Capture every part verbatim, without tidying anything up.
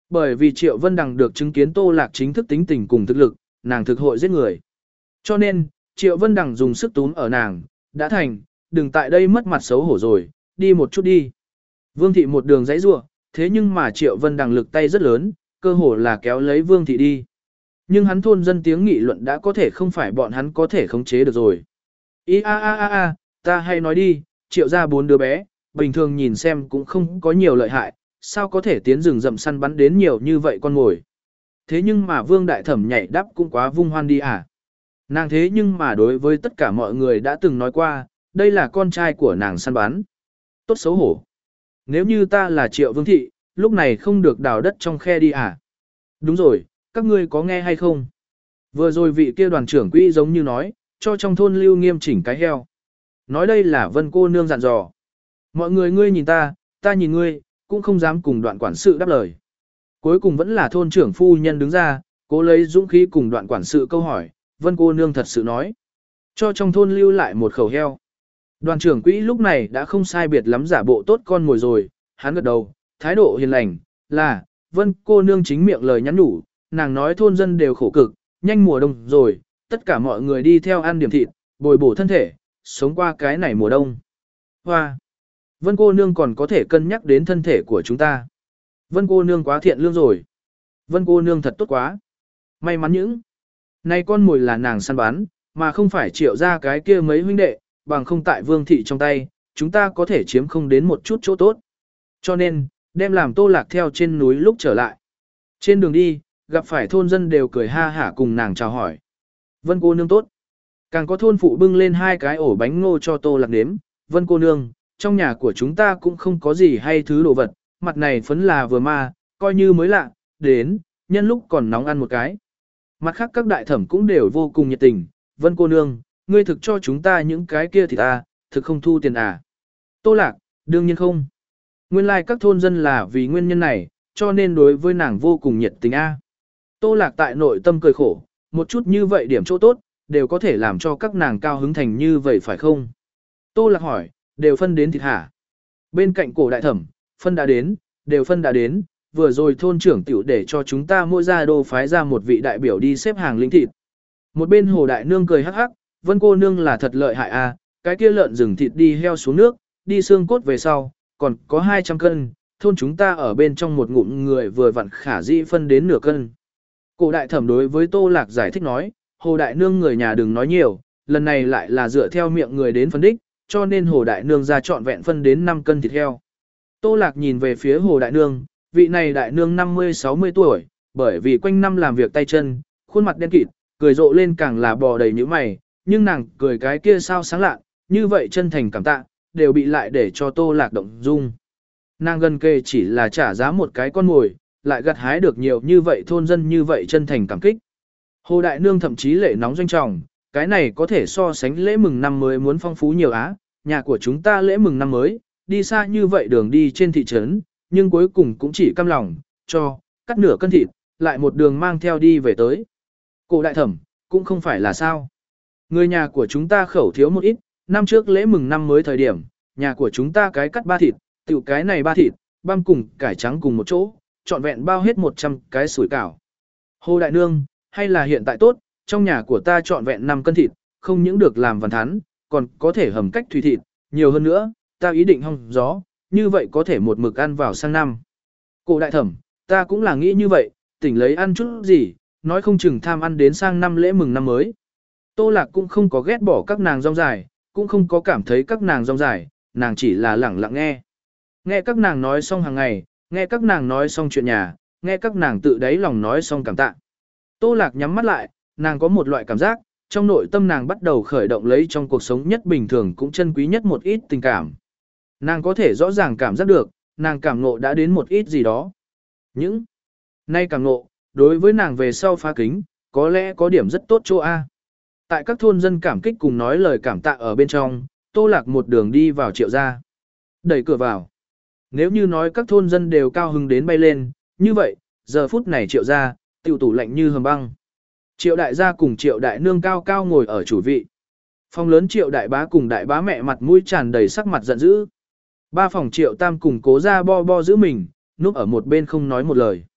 Bởi vì Triệu Vân Đằng được chứng kiến Tô Lạc chính thức tính tình cùng thực lực, nàng thực hội giết người. Cho nên, Triệu Vân Đằng dùng sức túm ở nàng, đã thành, đừng tại đây mất mặt xấu hổ rồi, đi một chút đi. Vương thị một đường dãy rủa, thế nhưng mà Triệu Vân Đằng lực tay rất lớn, cơ hồ là kéo lấy Vương thị đi. Nhưng hắn thôn dân tiếng nghị luận đã có thể không phải bọn hắn có thể khống chế được rồi. Ý a a a a, ta hay nói đi, Triệu ra bốn đứa bé, bình thường nhìn xem cũng không có nhiều lợi hại, sao có thể tiến rừng rậm săn bắn đến nhiều như vậy con ngồi. Thế nhưng mà Vương Đại Thẩm nhảy đáp cũng quá vung hoan đi à. Nàng thế nhưng mà đối với tất cả mọi người đã từng nói qua, đây là con trai của nàng săn bắn. Tốt xấu hổ. Nếu như ta là Triệu Vương Thị, lúc này không được đào đất trong khe đi à. Đúng rồi, các ngươi có nghe hay không? Vừa rồi vị kia đoàn trưởng quỹ giống như nói, cho trong thôn lưu nghiêm chỉnh cái heo. Nói đây là Vân cô nương dặn dò. Mọi người ngươi nhìn ta, ta nhìn ngươi, cũng không dám cùng đoạn quản sự đáp lời. Cuối cùng vẫn là thôn trưởng phu nhân đứng ra, cố lấy dũng khí cùng đoạn quản sự câu hỏi, Vân cô nương thật sự nói. Cho trong thôn lưu lại một khẩu heo. Đoàn trưởng quỹ lúc này đã không sai biệt lắm giả bộ tốt con ngồi rồi, hắn gật đầu, thái độ hiền lành, là, Vân cô nương chính miệng lời nhắn nhủ, nàng nói thôn dân đều khổ cực, nhanh mùa đông rồi, tất cả mọi người đi theo ăn điểm thịt, bồi bổ thân thể, sống qua cái này mùa đông. Hoa! Vân cô nương còn có thể cân nhắc đến thân thể của chúng ta. Vân cô nương quá thiện lương rồi. Vân cô nương thật tốt quá. May mắn những. Nay con mồi là nàng săn bắn, mà không phải Triệu ra cái kia mấy huynh đệ, bằng không tại Vương thị trong tay, chúng ta có thể chiếm không đến một chút chỗ tốt. Cho nên, đem làm Tô Lạc theo trên núi lúc trở lại. Trên đường đi, gặp phải thôn dân đều cười ha hả cùng nàng chào hỏi. Vân cô nương tốt. Càng có thôn phụ bưng lên hai cái ổ bánh ngô cho Tô Lạc nếm. Vân cô nương, trong nhà của chúng ta cũng không có gì hay thứ đồ vật, mặt này phấn là vừa ma, coi như mới lạ, đến, nhân lúc còn nóng ăn một cái. Mặt khác các đại thẩm cũng đều vô cùng nhiệt tình, Vân cô nương, ngươi thực cho chúng ta những cái kia thì ta, thực không thu tiền à. Tô Lạc, đương nhiên không. Nguyên lai like các thôn dân là vì nguyên nhân này, cho nên đối với nàng vô cùng nhiệt tình a. Tô Lạc tại nội tâm cười khổ, một chút như vậy điểm chỗ tốt, đều có thể làm cho các nàng cao hứng thành như vậy phải không? Tô Lạc hỏi, đều phân đến thịt hả? Bên cạnh cổ đại thẩm, phân đã đến, đều phân đã đến, vừa rồi thôn trưởng tiểu để cho chúng ta mỗi gia đô phái ra một vị đại biểu đi xếp hàng lĩnh thịt. Một bên hồ đại nương cười hắc hắc, Vân cô nương là thật lợi hại a, cái kia lợn rừng thịt đi heo xuống nước, đi xương cốt về sau, còn có hai trăm cân, thôn chúng ta ở bên trong một ngụm người vừa vặn khả dĩ phân đến nửa cân. Cổ đại thẩm đối với Tô Lạc giải thích nói, hồ đại nương người nhà đừng nói nhiều, lần này lại là dựa theo miệng người đến phân đích, cho nên hồ đại nương ra trọn vẹn phân đến năm cân thịt heo. Tô Lạc nhìn về phía hồ đại nương, vị này đại nương năm mươi sáu mươi tuổi, bởi vì quanh năm làm việc tay chân, khuôn mặt đen kịt, cười rộ lên càng là bò đầy nhíu mày, nhưng nàng cười cái kia sao sáng lạ, như vậy chân thành cảm tạ, đều bị lại để cho Tô Lạc động dung. Nàng gần kề chỉ là trả giá một cái con mồi, lại gặt hái được nhiều như vậy thôn dân như vậy chân thành cảm kích. Hồ đại nương thậm chí lệ nóng doanh trọng, cái này có thể so sánh lễ mừng năm mới muốn phong phú nhiều á, nhà của chúng ta lễ mừng năm mới, đi xa như vậy đường đi trên thị trấn, nhưng cuối cùng cũng chỉ căm lòng, cho, cắt nửa cân thịt, lại một đường mang theo đi về tới. Cổ đại thẩm, cũng không phải là sao. Người nhà của chúng ta khẩu thiếu một ít, năm trước lễ mừng năm mới thời điểm, nhà của chúng ta cái cắt ba thịt, tiểu cái này ba thịt, băm cùng cải trắng cùng một chỗ, trọn vẹn bao hết một trăm cái sủi cảo. Hồ đại nương, hay là hiện tại tốt, trong nhà của ta trọn vẹn năm cân thịt, không những được làm văn thán, còn có thể hầm cách thủy thịt, nhiều hơn nữa, ta ý định hong gió, như vậy có thể một mực ăn vào sang năm. Cổ đại thẩm, ta cũng là nghĩ như vậy, tỉnh lấy ăn chút gì, nói không chừng tham ăn đến sang năm lễ mừng năm mới. Tô Lạc cũng không có ghét bỏ các nàng rong dài, cũng không có cảm thấy các nàng rong dài, nàng chỉ là lẳng lặng nghe. Nghe các nàng nói xong hàng ngày, nghe các nàng nói xong chuyện nhà, nghe các nàng tự đáy lòng nói xong cảm tạ. Tô Lạc nhắm mắt lại, nàng có một loại cảm giác, trong nội tâm nàng bắt đầu khởi động lấy trong cuộc sống nhất bình thường cũng chân quý nhất một ít tình cảm. Nàng có thể rõ ràng cảm giác được, nàng cảm ngộ đã đến một ít gì đó. Những nay cảm ngộ, đối với nàng về sau phá kính, có lẽ có điểm rất tốt chỗ A. Tại các thôn dân cảm kích cùng nói lời cảm tạ ở bên trong, Tô Lạc một đường đi vào Triệu gia. Đẩy cửa vào. Nếu như nói các thôn dân đều cao hứng đến bay lên, như vậy, giờ phút này Triệu gia, tiểu tủ lạnh như hầm băng. Triệu đại gia cùng Triệu đại nương cao cao ngồi ở chủ vị. Phòng lớn Triệu đại bá cùng đại bá mẹ mặt mũi tràn đầy sắc mặt giận dữ. Ba phòng Triệu tam cùng Cố gia bo bo giữ mình, núp ở một bên không nói một lời.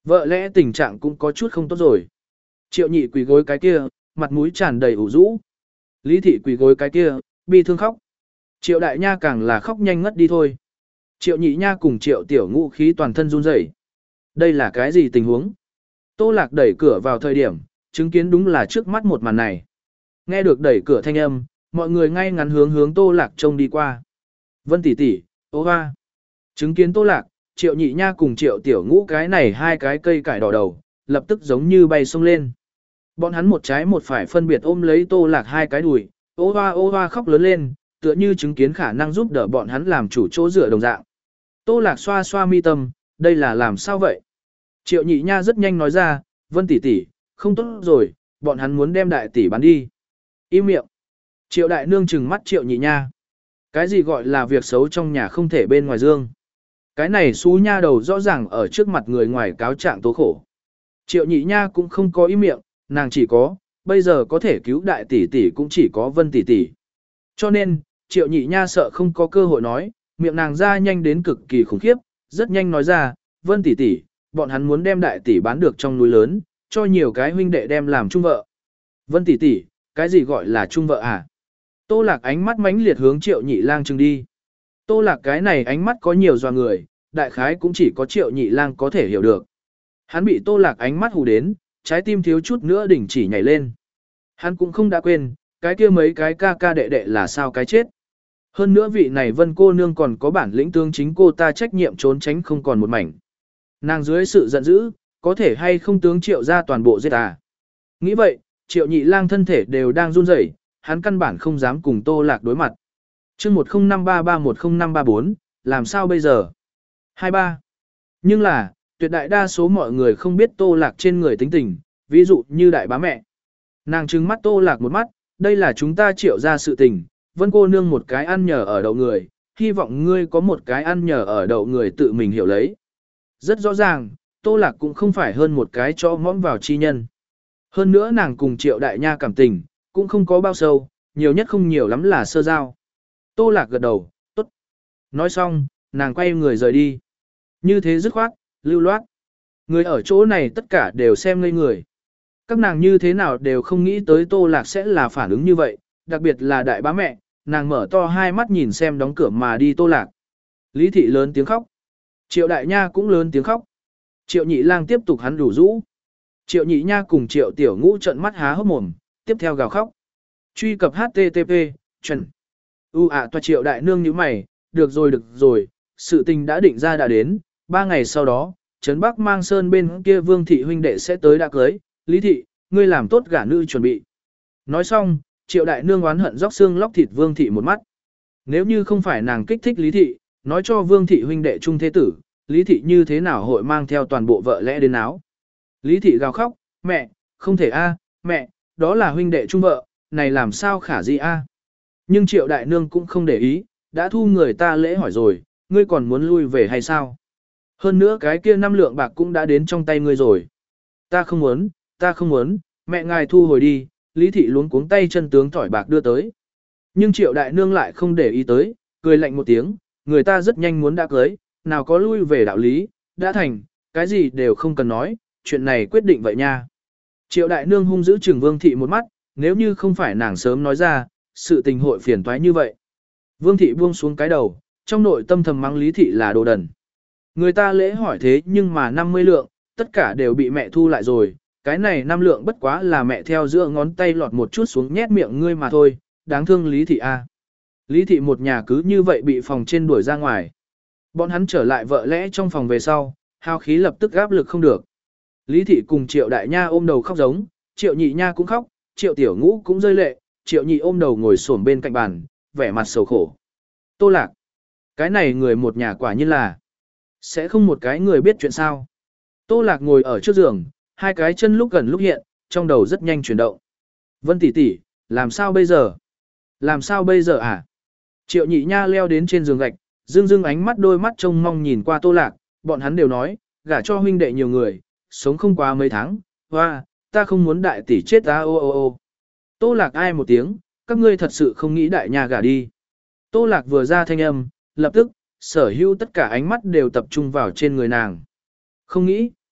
Vợ lẽ tình trạng cũng có chút không tốt rồi. Triệu nhị quỳ gối cái kia, mặt mũi tràn đầy ủ rũ. Lý thị quỳ gối cái kia, bi thương khóc. Triệu đại nha càng là khóc nhanh ngất đi thôi. Triệu nhị nha cùng triệu tiểu ngũ khí toàn thân run rẩy. Đây là cái gì tình huống? Tô Lạc đẩy cửa vào thời điểm, chứng kiến đúng là trước mắt một màn này. Nghe được đẩy cửa thanh âm, mọi người ngay ngắn hướng hướng Tô Lạc trông đi qua. Vân tỷ tỷ, ô hoa. Chứng kiến Tô Lạc, triệu nhị nha cùng triệu tiểu ngũ cái này hai cái cây cải đỏ đầu, lập tức giống như bay sông lên. Bọn hắn một trái một phải phân biệt ôm lấy Tô Lạc hai cái đùi, ô hoa ô hoa khóc lớn lên, tựa như chứng kiến khả năng giúp đỡ bọn hắn làm chủ chỗ dựa đồng dạng. Tô Lạc xoa xoa mi tâm, đây là làm sao vậy? Triệu nhị nha rất nhanh nói ra, Vân tỷ tỷ, không tốt rồi, bọn hắn muốn đem đại tỷ bán đi. Im miệng. Triệu đại nương trừng mắt triệu nhị nha. Cái gì gọi là việc xấu trong nhà không thể bên ngoài dương? Cái này xú nha đầu rõ ràng ở trước mặt người ngoài cáo trạng tố khổ. Triệu nhị nha cũng không có im miệng, nàng chỉ có, bây giờ có thể cứu đại tỷ tỷ cũng chỉ có Vân tỷ tỷ. Cho nên, triệu nhị nha sợ không có cơ hội nói, miệng nàng ra nhanh đến cực kỳ khủng khiếp, rất nhanh nói ra, Vân tỷ tỷ, bọn hắn muốn đem đại tỷ bán được trong núi lớn, cho nhiều cái huynh đệ đem làm chung vợ. Vân tỷ tỷ, cái gì gọi là chung vợ à? Tô Lạc ánh mắt mãnh liệt hướng Triệu Nhị Lang chừng đi. Tô Lạc cái này ánh mắt có nhiều doa người, đại khái cũng chỉ có Triệu Nhị Lang có thể hiểu được. Hắn bị Tô Lạc ánh mắt hù đến, trái tim thiếu chút nữa đỉnh chỉ nhảy lên. Hắn cũng không đã quên, cái kia mấy cái ca ca đệ đệ là sao cái chết. Hơn nữa vị này Vân cô nương còn có bản lĩnh tương chính cô ta trách nhiệm trốn tránh không còn một mảnh. Nàng dưới sự giận dữ, có thể hay không tướng Triệu ra toàn bộ giết à. Nghĩ vậy, Triệu Nhị Lang thân thể đều đang run rẩy, hắn căn bản không dám cùng Tô Lạc đối mặt. Chương một không năm ba ba một không năm ba bốn, làm sao bây giờ? hai ba. Nhưng là, tuyệt đại đa số mọi người không biết Tô Lạc trên người tính tình, ví dụ như đại bá mẹ. Nàng trừng mắt Tô Lạc một mắt, đây là chúng ta Triệu ra sự tình, Vân cô nương một cái ăn nhờ ở đậu người, hy vọng ngươi có một cái ăn nhờ ở đậu người tự mình hiểu lấy. Rất rõ ràng, Tô Lạc cũng không phải hơn một cái cho mõm vào chi nhân. Hơn nữa nàng cùng Triệu đại nha cảm tình, cũng không có bao sâu, nhiều nhất không nhiều lắm là sơ giao. Tô Lạc gật đầu, tốt. Nói xong, nàng quay người rời đi. Như thế dứt khoát, lưu loát. Người ở chỗ này tất cả đều xem ngây người. Các nàng như thế nào đều không nghĩ tới Tô Lạc sẽ là phản ứng như vậy, đặc biệt là đại bá mẹ, nàng mở to hai mắt nhìn xem đóng cửa mà đi Tô Lạc. Lý thị lớn tiếng khóc. Triệu đại nha cũng lớn tiếng khóc. Triệu nhị lang tiếp tục hắn đủ rũ. Triệu nhị nha cùng triệu tiểu ngũ trợn mắt há hốc mồm, tiếp theo gào khóc. Truy cập H T T P, chuẩn. U ạ toa triệu đại nương như mày, được rồi được rồi, sự tình đã định ra đã đến, ba ngày sau đó, Trấn Bắc Mang Sơn bên kia Vương thị huynh đệ sẽ tới đã cưới, Lý thị, ngươi làm tốt gả nữ chuẩn bị. Nói xong, triệu đại nương oán hận róc xương lóc thịt Vương thị một mắt. Nếu như không phải nàng kích thích Lý thị, nói cho Vương thị huynh đệ trung thế tử, Lý thị như thế nào hội mang theo toàn bộ vợ lẽ đến áo. Lý thị gào khóc, mẹ, không thể a, mẹ, đó là huynh đệ trung vợ, này làm sao khả dĩ a? Nhưng triệu đại nương cũng không để ý, đã thu người ta lễ hỏi rồi, ngươi còn muốn lui về hay sao? Hơn nữa cái kia năm lượng bạc cũng đã đến trong tay ngươi rồi. Ta không muốn, ta không muốn, mẹ ngài thu hồi đi, Lý thị luống cuống tay chân tướng tỏi bạc đưa tới. Nhưng triệu đại nương lại không để ý tới, cười lạnh một tiếng, người ta rất nhanh muốn đã cưới, nào có lui về đạo lý, đã thành, cái gì đều không cần nói, chuyện này quyết định vậy nha. Triệu đại nương hung giữ Trừng Vương thị một mắt, nếu như không phải nàng sớm nói ra, sự tình hội phiền toái như vậy. Vương thị buông xuống cái đầu, trong nội tâm thầm mắng Lý thị là đồ đần. Người ta lễ hỏi thế nhưng mà năm mươi lượng, tất cả đều bị mẹ thu lại rồi, cái này năm lượng bất quá là mẹ theo giữa ngón tay lọt một chút xuống nhét miệng ngươi mà thôi, đáng thương Lý thị a. Lý thị một nhà cứ như vậy bị phòng trên đuổi ra ngoài. Bọn hắn trở lại vợ lẽ trong phòng về sau, hao khí lập tức áp lực không được. Lý thị cùng Triệu đại nha ôm đầu khóc giống, Triệu nhị nha cũng khóc, Triệu tiểu ngũ cũng rơi lệ, Triệu nhị ôm đầu ngồi xổm bên cạnh bàn, vẻ mặt sầu khổ. Tô Lạc, cái này người một nhà quả nhiên là, sẽ không một cái người biết chuyện sao. Tô Lạc ngồi ở trước giường, hai cái chân lúc gần lúc hiện, trong đầu rất nhanh chuyển động. Vân tỷ tỷ, làm sao bây giờ? Làm sao bây giờ à? Triệu nhị nha leo đến trên giường gạch, dương dương ánh mắt đôi mắt trông mong nhìn qua Tô Lạc, bọn hắn đều nói, gả cho huynh đệ nhiều người, sống không qua mấy tháng, hoa, ta không muốn đại tỷ chết ta ô ô ô. Tô Lạc ai một tiếng, các ngươi thật sự không nghĩ đại nhà gả đi. Tô Lạc vừa ra thanh âm, lập tức, sở hữu tất cả ánh mắt đều tập trung vào trên người nàng. Không nghĩ.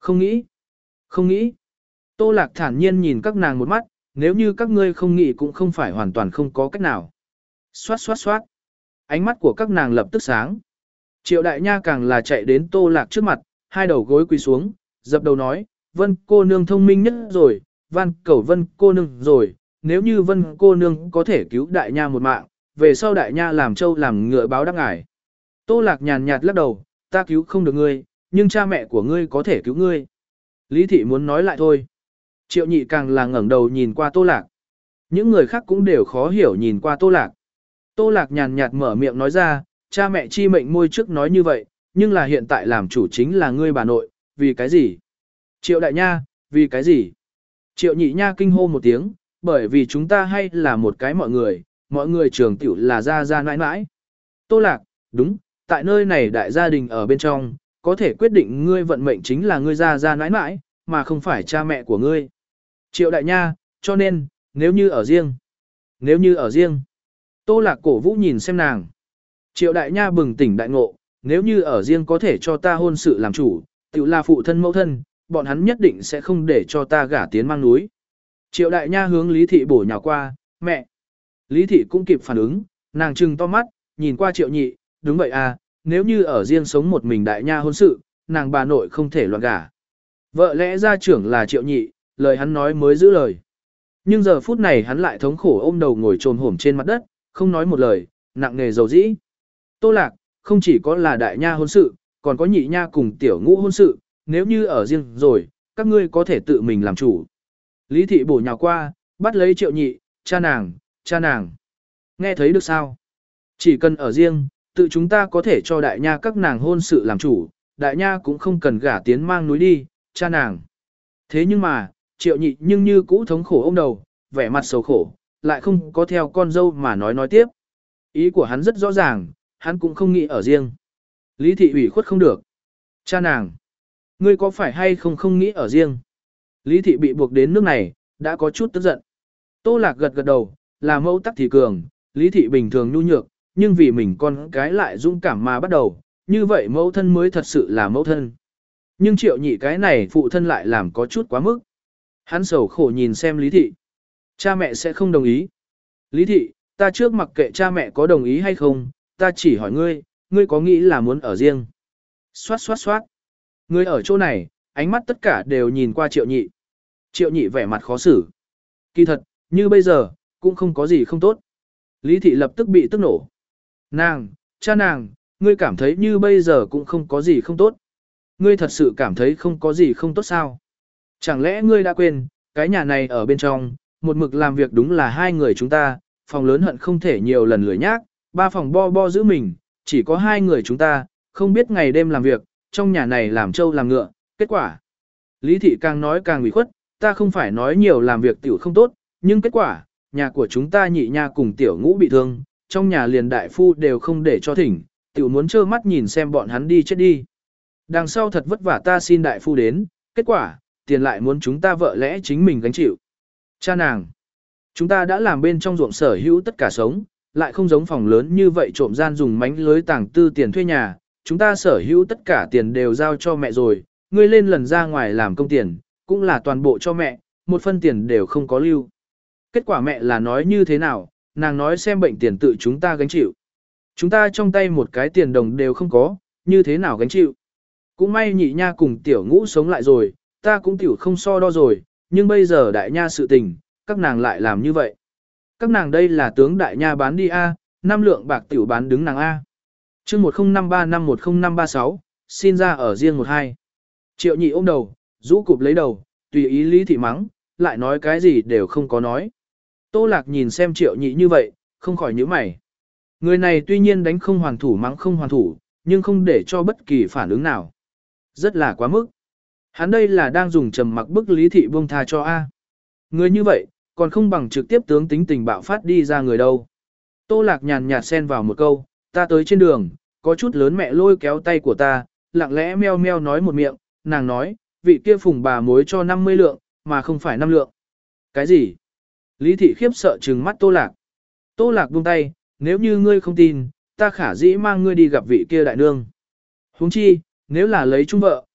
Không nghĩ. Không nghĩ. Tô Lạc thản nhiên nhìn các nàng một mắt, nếu như các ngươi không nghĩ cũng không phải hoàn toàn không có cách nào. Xoát xoát xoát. Ánh mắt của các nàng lập tức sáng. Triệu đại nha càng là chạy đến Tô Lạc trước mặt, hai đầu gối quỳ xuống, dập đầu nói, Vân cô nương thông minh nhất rồi, van cầu Vân cô nương rồi, nếu như Vân cô nương có thể cứu đại nha một mạng, về sau đại nha làm trâu làm ngựa báo đáp ngài. Tô Lạc nhàn nhạt lắc đầu, ta cứu không được ngươi, nhưng cha mẹ của ngươi có thể cứu ngươi. Lý thị muốn nói lại thôi. Triệu nhị càng là ngẩng đầu nhìn qua Tô Lạc. Những người khác cũng đều khó hiểu nhìn qua Tô Lạc. Tô Lạc nhàn nhạt mở miệng nói ra, cha mẹ chi mệnh môi trước nói như vậy, nhưng là hiện tại làm chủ chính là ngươi bà nội, vì cái gì? Triệu đại nha, vì cái gì? Triệu nhị nha kinh hô một tiếng, bởi vì chúng ta hay là một cái mọi người, mọi người trường tiểu là ra ra nãi nãi. Tô Lạc, đúng, tại nơi này đại gia đình ở bên trong, có thể quyết định ngươi vận mệnh chính là ngươi ra ra nãi nãi, mà không phải cha mẹ của ngươi. Triệu đại nha, cho nên, nếu như ở riêng, nếu như ở riêng. Tô Lạc cổ vũ nhìn xem nàng. Triệu đại nha bừng tỉnh đại ngộ, nếu như ở riêng có thể cho ta hôn sự làm chủ, tiểu là phụ thân mẫu thân, bọn hắn nhất định sẽ không để cho ta gả tiến mang núi. Triệu đại nha hướng Lý thị bổ nhào qua, mẹ. Lý thị cũng kịp phản ứng, nàng trừng to mắt, nhìn qua triệu nhị, đúng vậy à, nếu như ở riêng sống một mình đại nha hôn sự, nàng bà nội không thể loạn gả. Vợ lẽ gia trưởng là triệu nhị, lời hắn nói mới giữ lời. Nhưng giờ phút này hắn lại thống khổ ôm đầu ngồi trồm hổm trên mặt đất, không nói một lời, nặng nề dầu dĩ. Tô Lạc, không chỉ có là đại nha hôn sự, còn có nhị nha cùng tiểu ngũ hôn sự, nếu như ở riêng rồi, các ngươi có thể tự mình làm chủ. Lý thị bổ nhào qua, bắt lấy triệu nhị, cha nàng, cha nàng. Nghe thấy được sao? Chỉ cần ở riêng, tự chúng ta có thể cho đại nha các nàng hôn sự làm chủ, đại nha cũng không cần gả tiến mang núi đi, cha nàng. Thế nhưng mà, triệu nhị nhưng như cũ thống khổ ôm đầu, vẻ mặt sầu khổ, lại không có theo con dâu mà nói nói tiếp. Ý của hắn rất rõ ràng, hắn cũng không nghĩ ở riêng. Lý thị ủy khuất không được. Cha nàng, ngươi có phải hay không không nghĩ ở riêng? Lý thị bị buộc đến nước này, đã có chút tức giận. Tô Lạc gật gật đầu, là mẫu tắc thì cường, Lý thị bình thường nhu nhược, nhưng vì mình con cái lại dũng cảm mà bắt đầu, như vậy mẫu thân mới thật sự là mẫu thân. Nhưng triệu nhị cái này phụ thân lại làm có chút quá mức. Hắn sầu khổ nhìn xem Lý thị. Cha mẹ sẽ không đồng ý. Lý thị, ta trước mặc kệ cha mẹ có đồng ý hay không, ta chỉ hỏi ngươi, ngươi có nghĩ là muốn ở riêng? Xoát xoát xoát. Ngươi ở chỗ này, ánh mắt tất cả đều nhìn qua triệu nhị. Triệu nhị vẻ mặt khó xử. Kỳ thật, như bây giờ, cũng không có gì không tốt. Lý thị lập tức bị tức nổ. Nàng, cha nàng, ngươi cảm thấy như bây giờ cũng không có gì không tốt. Ngươi thật sự cảm thấy không có gì không tốt sao? Chẳng lẽ ngươi đã quên, cái nhà này ở bên trong, một mực làm việc đúng là hai người chúng ta, phòng lớn hận không thể nhiều lần lười nhác, ba phòng bo bo giữ mình, chỉ có hai người chúng ta, không biết ngày đêm làm việc, trong nhà này làm trâu làm ngựa, kết quả. Lý thị càng nói càng ủy khuất, ta không phải nói nhiều làm việc tiểu không tốt, nhưng kết quả, nhà của chúng ta nhị nha cùng tiểu ngũ bị thương, trong nhà liền đại phu đều không để cho thỉnh, tiểu muốn trơ mắt nhìn xem bọn hắn đi chết đi. Đằng sau thật vất vả ta xin đại phu đến, kết quả, tiền lại muốn chúng ta vợ lẽ chính mình gánh chịu. Cha nàng, chúng ta đã làm bên trong ruộng sở hữu tất cả sống, lại không giống phòng lớn như vậy trộm gian dùng mánh lưới tàng tư tiền thuê nhà, chúng ta sở hữu tất cả tiền đều giao cho mẹ rồi, ngươi lên lần ra ngoài làm công tiền, cũng là toàn bộ cho mẹ, một phân tiền đều không có lưu. Kết quả mẹ là nói như thế nào, nàng nói xem bệnh tiền tự chúng ta gánh chịu. Chúng ta trong tay một cái tiền đồng đều không có, như thế nào gánh chịu. Cũng may nhị nha cùng tiểu ngũ sống lại rồi, ta cũng tiểu không so đo rồi, nhưng bây giờ đại nha sự tình, các nàng lại làm như vậy. Các nàng đây là tướng đại nha bán đi A, năm lượng bạc tiểu bán đứng nàng A. chương một không năm ba năm một không năm ba sáu, xin ra ở riêng một hai. Triệu nhị ôm đầu, rũ cụp lấy đầu, tùy ý Lý thị mắng, lại nói cái gì đều không có nói. Tô Lạc nhìn xem triệu nhị như vậy, không khỏi nhíu mày. Người này tuy nhiên đánh không hoàn thủ mắng không hoàn thủ, nhưng không để cho bất kỳ phản ứng nào. Rất là quá mức. Hắn đây là đang dùng trầm mặc bức Lý thị buông tha cho A. Người như vậy, còn không bằng trực tiếp tướng tính tình bạo phát đi ra người đâu. Tô Lạc nhàn nhạt xen vào một câu, ta tới trên đường, có chút lớn mẹ lôi kéo tay của ta, lặng lẽ meo meo nói một miệng, nàng nói, vị kia phùng bà mối cho năm mươi lượng, mà không phải năm lượng. Cái gì? Lý thị khiếp sợ trừng mắt Tô Lạc. Tô Lạc buông tay, nếu như ngươi không tin, ta khả dĩ mang ngươi đi gặp vị kia đại nương. Huống chi, nếu là lấy chung vợ,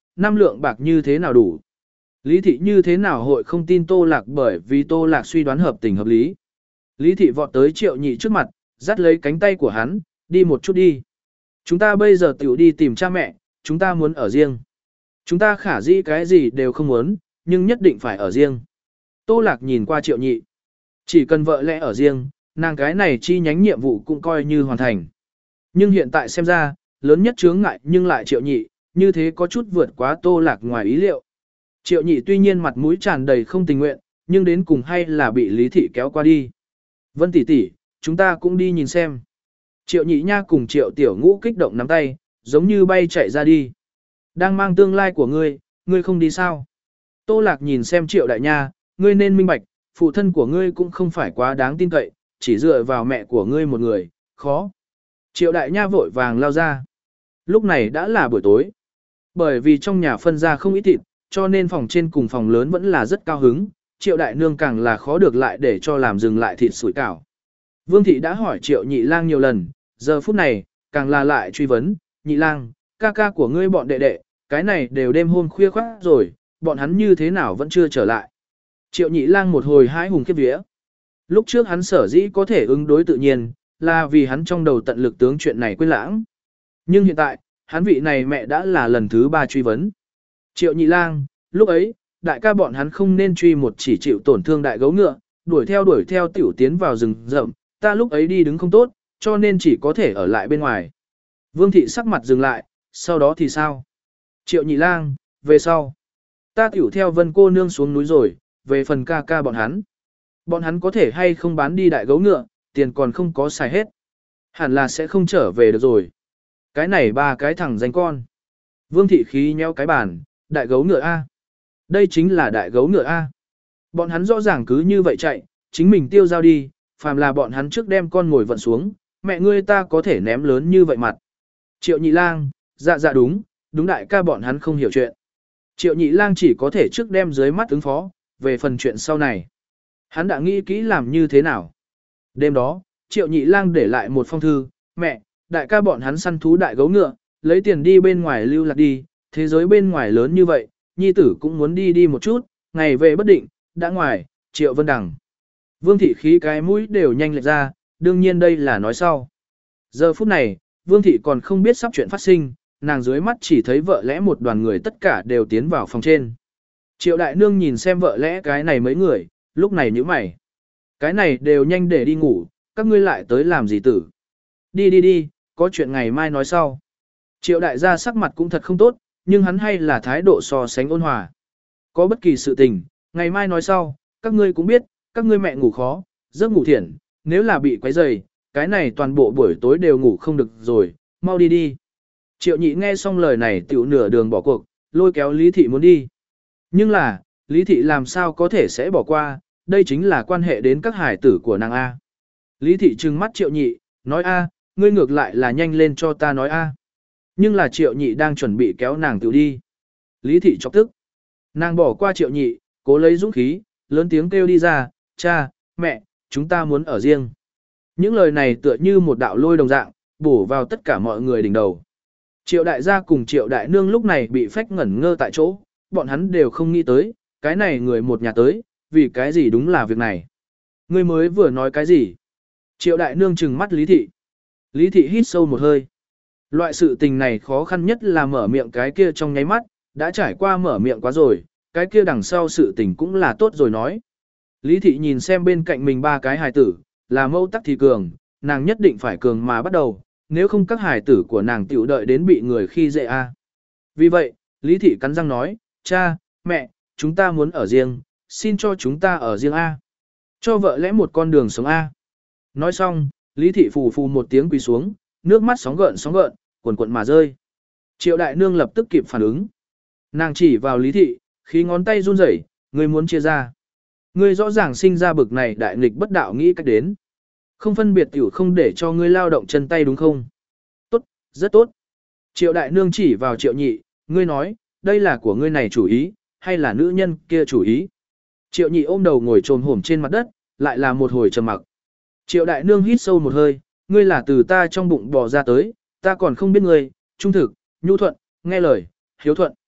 năm lượng bạc như thế nào đủ. Lý thị như thế nào hội không tin Tô Lạc bởi vì Tô Lạc suy đoán hợp tình hợp lý. Lý thị vọt tới Triệu Nhị trước mặt, dắt lấy cánh tay của hắn, đi một chút đi. Chúng ta bây giờ tiểu đi tìm cha mẹ, chúng ta muốn ở riêng. Chúng ta khả dĩ cái gì đều không muốn, nhưng nhất định phải ở riêng. Tô Lạc nhìn qua Triệu Nhị. Chỉ cần vợ lẽ ở riêng, nàng cái này chi nhánh nhiệm vụ cũng coi như hoàn thành. Nhưng hiện tại xem ra, lớn nhất chướng ngại nhưng lại Triệu Nhị, như thế có chút vượt quá Tô Lạc ngoài ý liệu. Triệu Nhị tuy nhiên mặt mũi tràn đầy không tình nguyện, nhưng đến cùng hay là bị Lý thị kéo qua đi. Vân tỷ tỷ, chúng ta cũng đi nhìn xem. Triệu Nhị nha cùng Triệu Tiểu Ngũ kích động nắm tay, giống như bay chạy ra đi. Đang mang tương lai của ngươi, ngươi không đi sao? Tô Lạc nhìn xem Triệu Đại Nha, ngươi nên minh bạch, phụ thân của ngươi cũng không phải quá đáng tin cậy, chỉ dựa vào mẹ của ngươi một người, khó. Triệu Đại Nha vội vàng lao ra. Lúc này đã là buổi tối. Bởi vì trong nhà phân ra không ít thịt, cho nên phòng trên cùng phòng lớn vẫn là rất cao hứng, Triệu Đại Nương càng là khó được lại để cho làm dừng lại thịt sủi cảo. Vương Thị đã hỏi Triệu Nhị Lang nhiều lần, giờ phút này, càng là lại truy vấn, Nhị Lang, ca ca của ngươi bọn đệ đệ, cái này đều đêm hôm khuya khoắt rồi, bọn hắn như thế nào vẫn chưa trở lại. Triệu Nhị Lang một hồi hái hùng khiếp vía. Lúc trước hắn sở dĩ có thể ứng đối tự nhiên, là vì hắn trong đầu tận lực tướng chuyện này quên lãng. Nhưng hiện tại, hắn vị này mẹ đã là lần thứ ba truy vấn. Triệu Nhị Lang, lúc ấy, đại ca bọn hắn không nên truy một chỉ chịu tổn thương đại gấu ngựa, đuổi theo đuổi theo tiểu tiến vào rừng rậm, ta lúc ấy đi đứng không tốt, cho nên chỉ có thể ở lại bên ngoài. Vương Thị sắc mặt dừng lại, sau đó thì sao? Triệu Nhị Lang, về sau. Ta tiểu theo Vân cô nương xuống núi rồi, về phần ca ca bọn hắn. Bọn hắn có thể hay không bán đi đại gấu ngựa, tiền còn không có xài hết. Hẳn là sẽ không trở về được rồi. Cái này ba cái thằng danh con. Vương Thị khí nheo cái bàn, đại gấu ngựa A. Đây chính là đại gấu ngựa A. Bọn hắn rõ ràng cứ như vậy chạy, chính mình tiêu giao đi, phàm là bọn hắn trước đem con ngồi vận xuống, mẹ ngươi ta có thể ném lớn như vậy mặt. Triệu Nhị Lang, dạ dạ đúng, đúng đại ca bọn hắn không hiểu chuyện. Triệu Nhị Lang chỉ có thể trước đem dưới mắt ứng phó, về phần chuyện sau này. Hắn đã nghĩ kỹ làm như thế nào. Đêm đó, Triệu Nhị Lang để lại một phong thư, mẹ, đại ca bọn hắn săn thú đại gấu ngựa, lấy tiền đi bên ngoài lưu lạc đi, thế giới bên ngoài lớn như vậy, nhi tử cũng muốn đi đi một chút, ngày về bất định, đã ngoài, Triệu Vân Đằng. Vương Thị khí cái mũi đều nhanh lệch ra, đương nhiên đây là nói sau. Giờ phút này, Vương Thị còn không biết sắp chuyện phát sinh, nàng dưới mắt chỉ thấy vợ lẽ một đoàn người tất cả đều tiến vào phòng trên. Triệu Đại Nương nhìn xem vợ lẽ cái này mấy người, lúc này nhíu mày. Cái này đều nhanh để đi ngủ, các ngươi lại tới làm gì tử. Đi đi đi, có chuyện ngày mai nói sau. Triệu Đại gia sắc mặt cũng thật không tốt, nhưng hắn hay là thái độ so sánh ôn hòa. Có bất kỳ sự tình, ngày mai nói sau, các ngươi cũng biết, các ngươi mẹ ngủ khó, giấc ngủ thiện, nếu là bị quấy rầy, cái này toàn bộ buổi tối đều ngủ không được rồi, mau đi đi. Triệu Nhị nghe xong lời này tiểu nửa đường bỏ cuộc, lôi kéo Lý Thị muốn đi. Nhưng là, Lý Thị làm sao có thể sẽ bỏ qua, đây chính là quan hệ đến các hải tử của nàng A. Lý Thị trừng mắt Triệu Nhị, nói A, ngươi ngược lại là nhanh lên cho ta nói A. Nhưng là Triệu Nhị đang chuẩn bị kéo nàng tiểu đi. Lý Thị chọc tức. Nàng bỏ qua Triệu Nhị, cố lấy dũng khí, lớn tiếng kêu đi ra, cha, mẹ, chúng ta muốn ở riêng. Những lời này tựa như một đạo lôi đồng dạng, bổ vào tất cả mọi người đỉnh đầu. Triệu Đại gia cùng Triệu Đại Nương lúc này bị phách ngẩn ngơ tại chỗ, bọn hắn đều không nghĩ tới, cái này người một nhà tới, vì cái gì đúng là việc này. Ngươi mới vừa nói cái gì? Triệu Đại Nương trừng mắt Lý Thị. Lý Thị hít sâu một hơi. Loại sự tình này khó khăn nhất là mở miệng cái kia trong nháy mắt, đã trải qua mở miệng quá rồi, cái kia đằng sau sự tình cũng là tốt rồi nói. Lý Thị nhìn xem bên cạnh mình ba cái hài tử, là mâu tắc thì cường, nàng nhất định phải cường mà bắt đầu, nếu không các hài tử của nàng tiểu đợi đến bị người khi dễ a. Vì vậy, Lý Thị cắn răng nói, cha, mẹ, chúng ta muốn ở riêng, xin cho chúng ta ở riêng a. Cho vợ lẽ một con đường sống a. Nói xong, Lý Thị phù phù một tiếng quỳ xuống, nước mắt sóng gợn sóng gợn, cuồn cuộn mà rơi. Triệu Đại Nương lập tức kịp phản ứng. Nàng chỉ vào Lý Thị, khí ngón tay run rẩy, ngươi muốn chia ra. Ngươi rõ ràng sinh ra bực này đại nghịch bất đạo nghĩ cách đến. Không phân biệt tiểu không để cho ngươi lao động chân tay đúng không? Tốt, rất tốt. Triệu Đại Nương chỉ vào Triệu Nhị, ngươi nói, đây là của ngươi này chủ ý, hay là nữ nhân kia chủ ý? Triệu Nhị ôm đầu ngồi trồm hổm trên mặt đất, lại là một hồi trầm mặc. Triệu Đại Nương hít sâu một hơi, ngươi là từ ta trong bụng bò ra tới, ta còn không biết ngươi, trung thực, nhu thuận, nghe lời, hiếu thuận.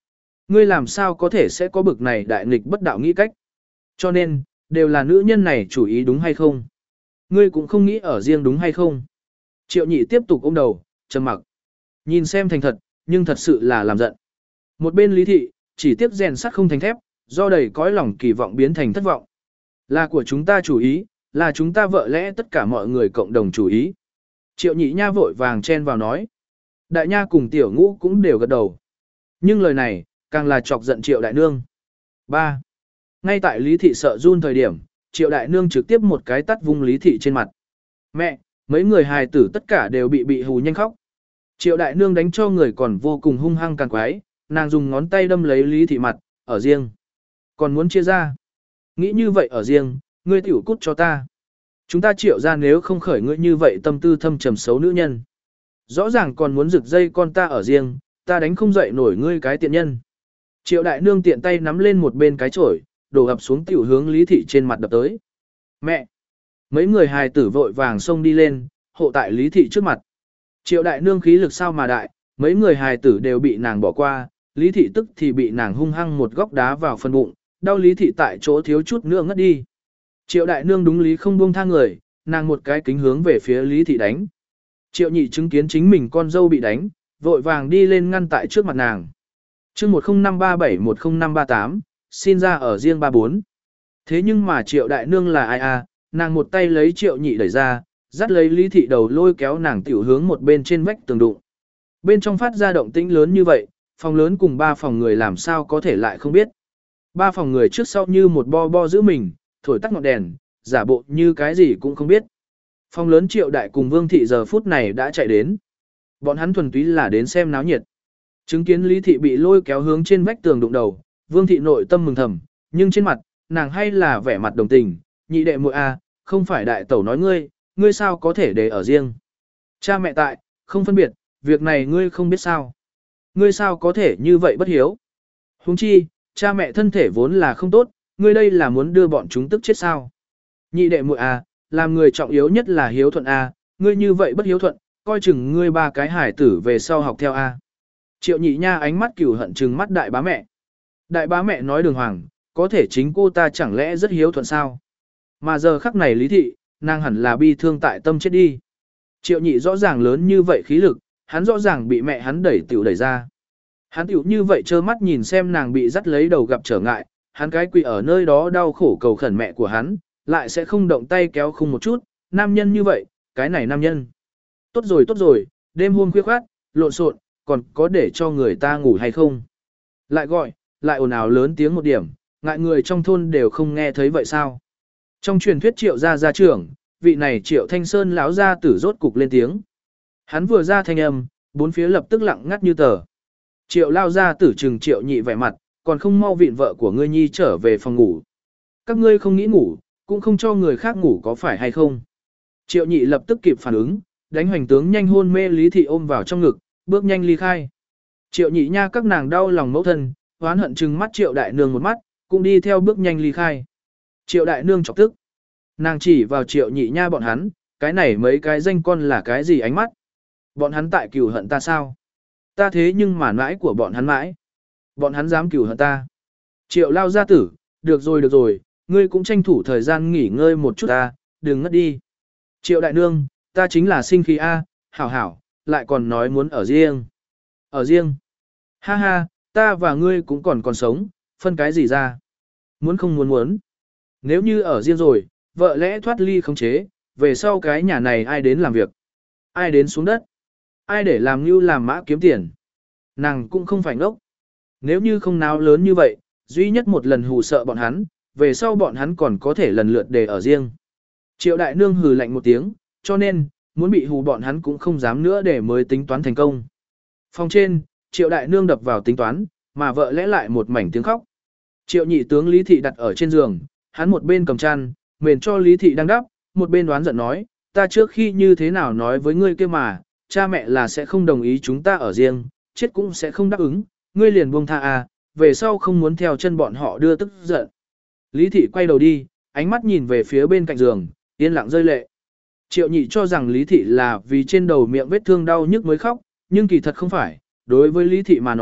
Ngươi làm sao có thể sẽ có bực này đại nghịch bất đạo nghĩ cách. Cho nên, đều là nữ nhân này chủ ý đúng hay không? Ngươi cũng không nghĩ ở riêng đúng hay không? Triệu nhị tiếp tục ôm đầu, trầm mặc. Nhìn xem thành thật, nhưng thật sự là làm giận. Một bên lý thị, chỉ tiếc rèn sắt không thành thép, do đầy cõi lòng kỳ vọng biến thành thất vọng. Là của chúng ta chủ ý, là chúng ta vợ lẽ tất cả mọi người cộng đồng chủ ý. Triệu nhị nha vội vàng chen vào nói. Đại nha cùng tiểu ngũ cũng đều gật đầu. Nhưng lời này, càng là chọc giận triệu đại nương. ba. Ngay tại lý thị sợ run thời điểm, triệu đại nương trực tiếp một cái tắt vung lý thị trên mặt. Mẹ, mấy người hài tử tất cả đều bị bị hù nhanh khóc. Triệu đại nương đánh cho người còn vô cùng hung hăng càng quái, nàng dùng ngón tay đâm lấy lý thị mặt, ở riêng. Còn muốn chia ra. Nghĩ như vậy ở riêng, ngươi tiểu cút cho ta. Chúng ta triệu ra nếu không khởi ngươi như vậy tâm tư thâm trầm xấu nữ nhân. Rõ ràng còn muốn rực dây con ta ở riêng, ta đánh không dậy nổi ngươi cái tiện nhân. Triệu đại nương tiện tay nắm lên một bên cái chổi, đổ ập xuống tiểu hướng lý thị trên mặt đập tới. Mẹ! Mấy người hài tử vội vàng xông đi lên, hộ tại lý thị trước mặt. Triệu đại nương khí lực sao mà đại, mấy người hài tử đều bị nàng bỏ qua, lý thị tức thì bị nàng hung hăng một góc đá vào phần bụng, đau lý thị tại chỗ thiếu chút nữa ngất đi. Triệu đại nương đúng lý không buông tha người, nàng một cái kính hướng về phía lý thị đánh. Triệu nhị chứng kiến chính mình con dâu bị đánh, vội vàng đi lên ngăn tại trước mặt nàng. chương một không năm ba bảy một không năm ba tám, xin ra ở riêng ba bốn. Thế nhưng mà triệu đại nương là ai à, nàng một tay lấy triệu nhị đẩy ra, dắt lấy lý thị đầu lôi kéo nàng tiểu hướng một bên trên vách tường đụng. Bên trong phát ra động tĩnh lớn như vậy, phòng lớn cùng ba phòng người làm sao có thể lại không biết. Ba phòng người trước sau như một bo bo giữ mình, thổi tắt ngọn đèn, giả bộ như cái gì cũng không biết. Phòng lớn triệu đại cùng vương thị giờ phút này đã chạy đến. Bọn hắn thuần túy là đến xem náo nhiệt. Chứng kiến lý thị bị lôi kéo hướng trên vách tường đụng đầu, vương thị nội tâm mừng thầm, nhưng trên mặt, nàng hay là vẻ mặt đồng tình, nhị đệ muội a, không phải đại tẩu nói ngươi, ngươi sao có thể để ở riêng. Cha mẹ tại, không phân biệt, việc này ngươi không biết sao. Ngươi sao có thể như vậy bất hiếu. Huống chi, cha mẹ thân thể vốn là không tốt, ngươi đây là muốn đưa bọn chúng tức chết sao. Nhị đệ muội a, làm người trọng yếu nhất là hiếu thuận a, ngươi như vậy bất hiếu thuận, coi chừng ngươi ba cái hải tử về sau học theo a. Triệu nhị nha ánh mắt cửu hận trừng mắt đại bá mẹ. Đại bá mẹ nói đường hoàng, có thể chính cô ta chẳng lẽ rất hiếu thuận sao. Mà giờ khắc này lý thị, nàng hẳn là bi thương tại tâm chết đi. Triệu nhị rõ ràng lớn như vậy khí lực, hắn rõ ràng bị mẹ hắn đẩy tiểu đẩy ra. Hắn tiểu như vậy trơ mắt nhìn xem nàng bị dắt lấy đầu gặp trở ngại, hắn cái quỳ ở nơi đó đau khổ cầu khẩn mẹ của hắn, lại sẽ không động tay kéo khung một chút, nam nhân như vậy, cái này nam nhân. Tốt rồi tốt rồi, đêm hôm khuya khoát, lộn xộn, còn có để cho người ta ngủ hay không? Lại gọi, lại ồn ào lớn tiếng một điểm, ngại người trong thôn đều không nghe thấy vậy sao? Trong truyền thuyết triệu gia gia trưởng, vị này triệu thanh sơn lão gia tử rốt cục lên tiếng. Hắn vừa ra thanh âm, bốn phía lập tức lặng ngắt như tờ. Triệu lao gia tử trừng triệu nhị vẻ mặt, còn không mau vịn vợ của ngươi nhi trở về phòng ngủ. Các ngươi không nghĩ ngủ, cũng không cho người khác ngủ có phải hay không? Triệu nhị lập tức kịp phản ứng, đánh hoành tướng nhanh hôn mê lý thị ôm vào trong ngực, bước nhanh ly khai. Triệu nhị nha các nàng đau lòng mẫu thân, oán hận trừng mắt triệu đại nương một mắt, cũng đi theo bước nhanh ly khai. Triệu đại nương chọc tức. Nàng chỉ vào triệu nhị nha bọn hắn, cái này mấy cái danh con là cái gì ánh mắt? Bọn hắn tại cừu hận ta sao? Ta thế nhưng mà mãi của bọn hắn mãi. Bọn hắn dám cừu hận ta. Triệu lao gia tử, được rồi được rồi, ngươi cũng tranh thủ thời gian nghỉ ngơi một chút ta, đừng ngất đi. Triệu đại nương, ta chính là sinh khí A, hảo hảo, lại còn nói muốn ở riêng. Ở riêng. Ha ha, ta và ngươi cũng còn còn sống, phân cái gì ra? Muốn không muốn muốn. Nếu như ở riêng rồi, vợ lẽ thoát ly khống chế, về sau cái nhà này ai đến làm việc? Ai đến xuống đất? Ai để làm như làm mã kiếm tiền? Nàng cũng không phải ngốc. Nếu như không náo lớn như vậy, duy nhất một lần hù sợ bọn hắn, về sau bọn hắn còn có thể lần lượt để ở riêng. Triệu đại nương hừ lạnh một tiếng, cho nên, muốn bị hù bọn hắn cũng không dám nữa để mới tính toán thành công. Phòng trên, triệu đại nương đập vào tính toán, mà vợ lẽ lại một mảnh tiếng khóc. Triệu nhị tướng Lý Thị đặt ở trên giường, hắn một bên cầm chăn, mền cho Lý Thị đang đắp, một bên đoán giận nói, ta trước khi như thế nào nói với ngươi kia mà, cha mẹ là sẽ không đồng ý chúng ta ở riêng, chết cũng sẽ không đáp ứng, ngươi liền buông tha à, về sau không muốn theo chân bọn họ đưa tức giận. Lý Thị quay đầu đi, ánh mắt nhìn về phía bên cạnh giường, yên lặng rơi lệ. Triệu nhị cho rằng Lý Thị là vì trên đầu miệng vết thương đau nhức mới khóc, nhưng kỳ thật không phải, đối với Lý Thị mà nói,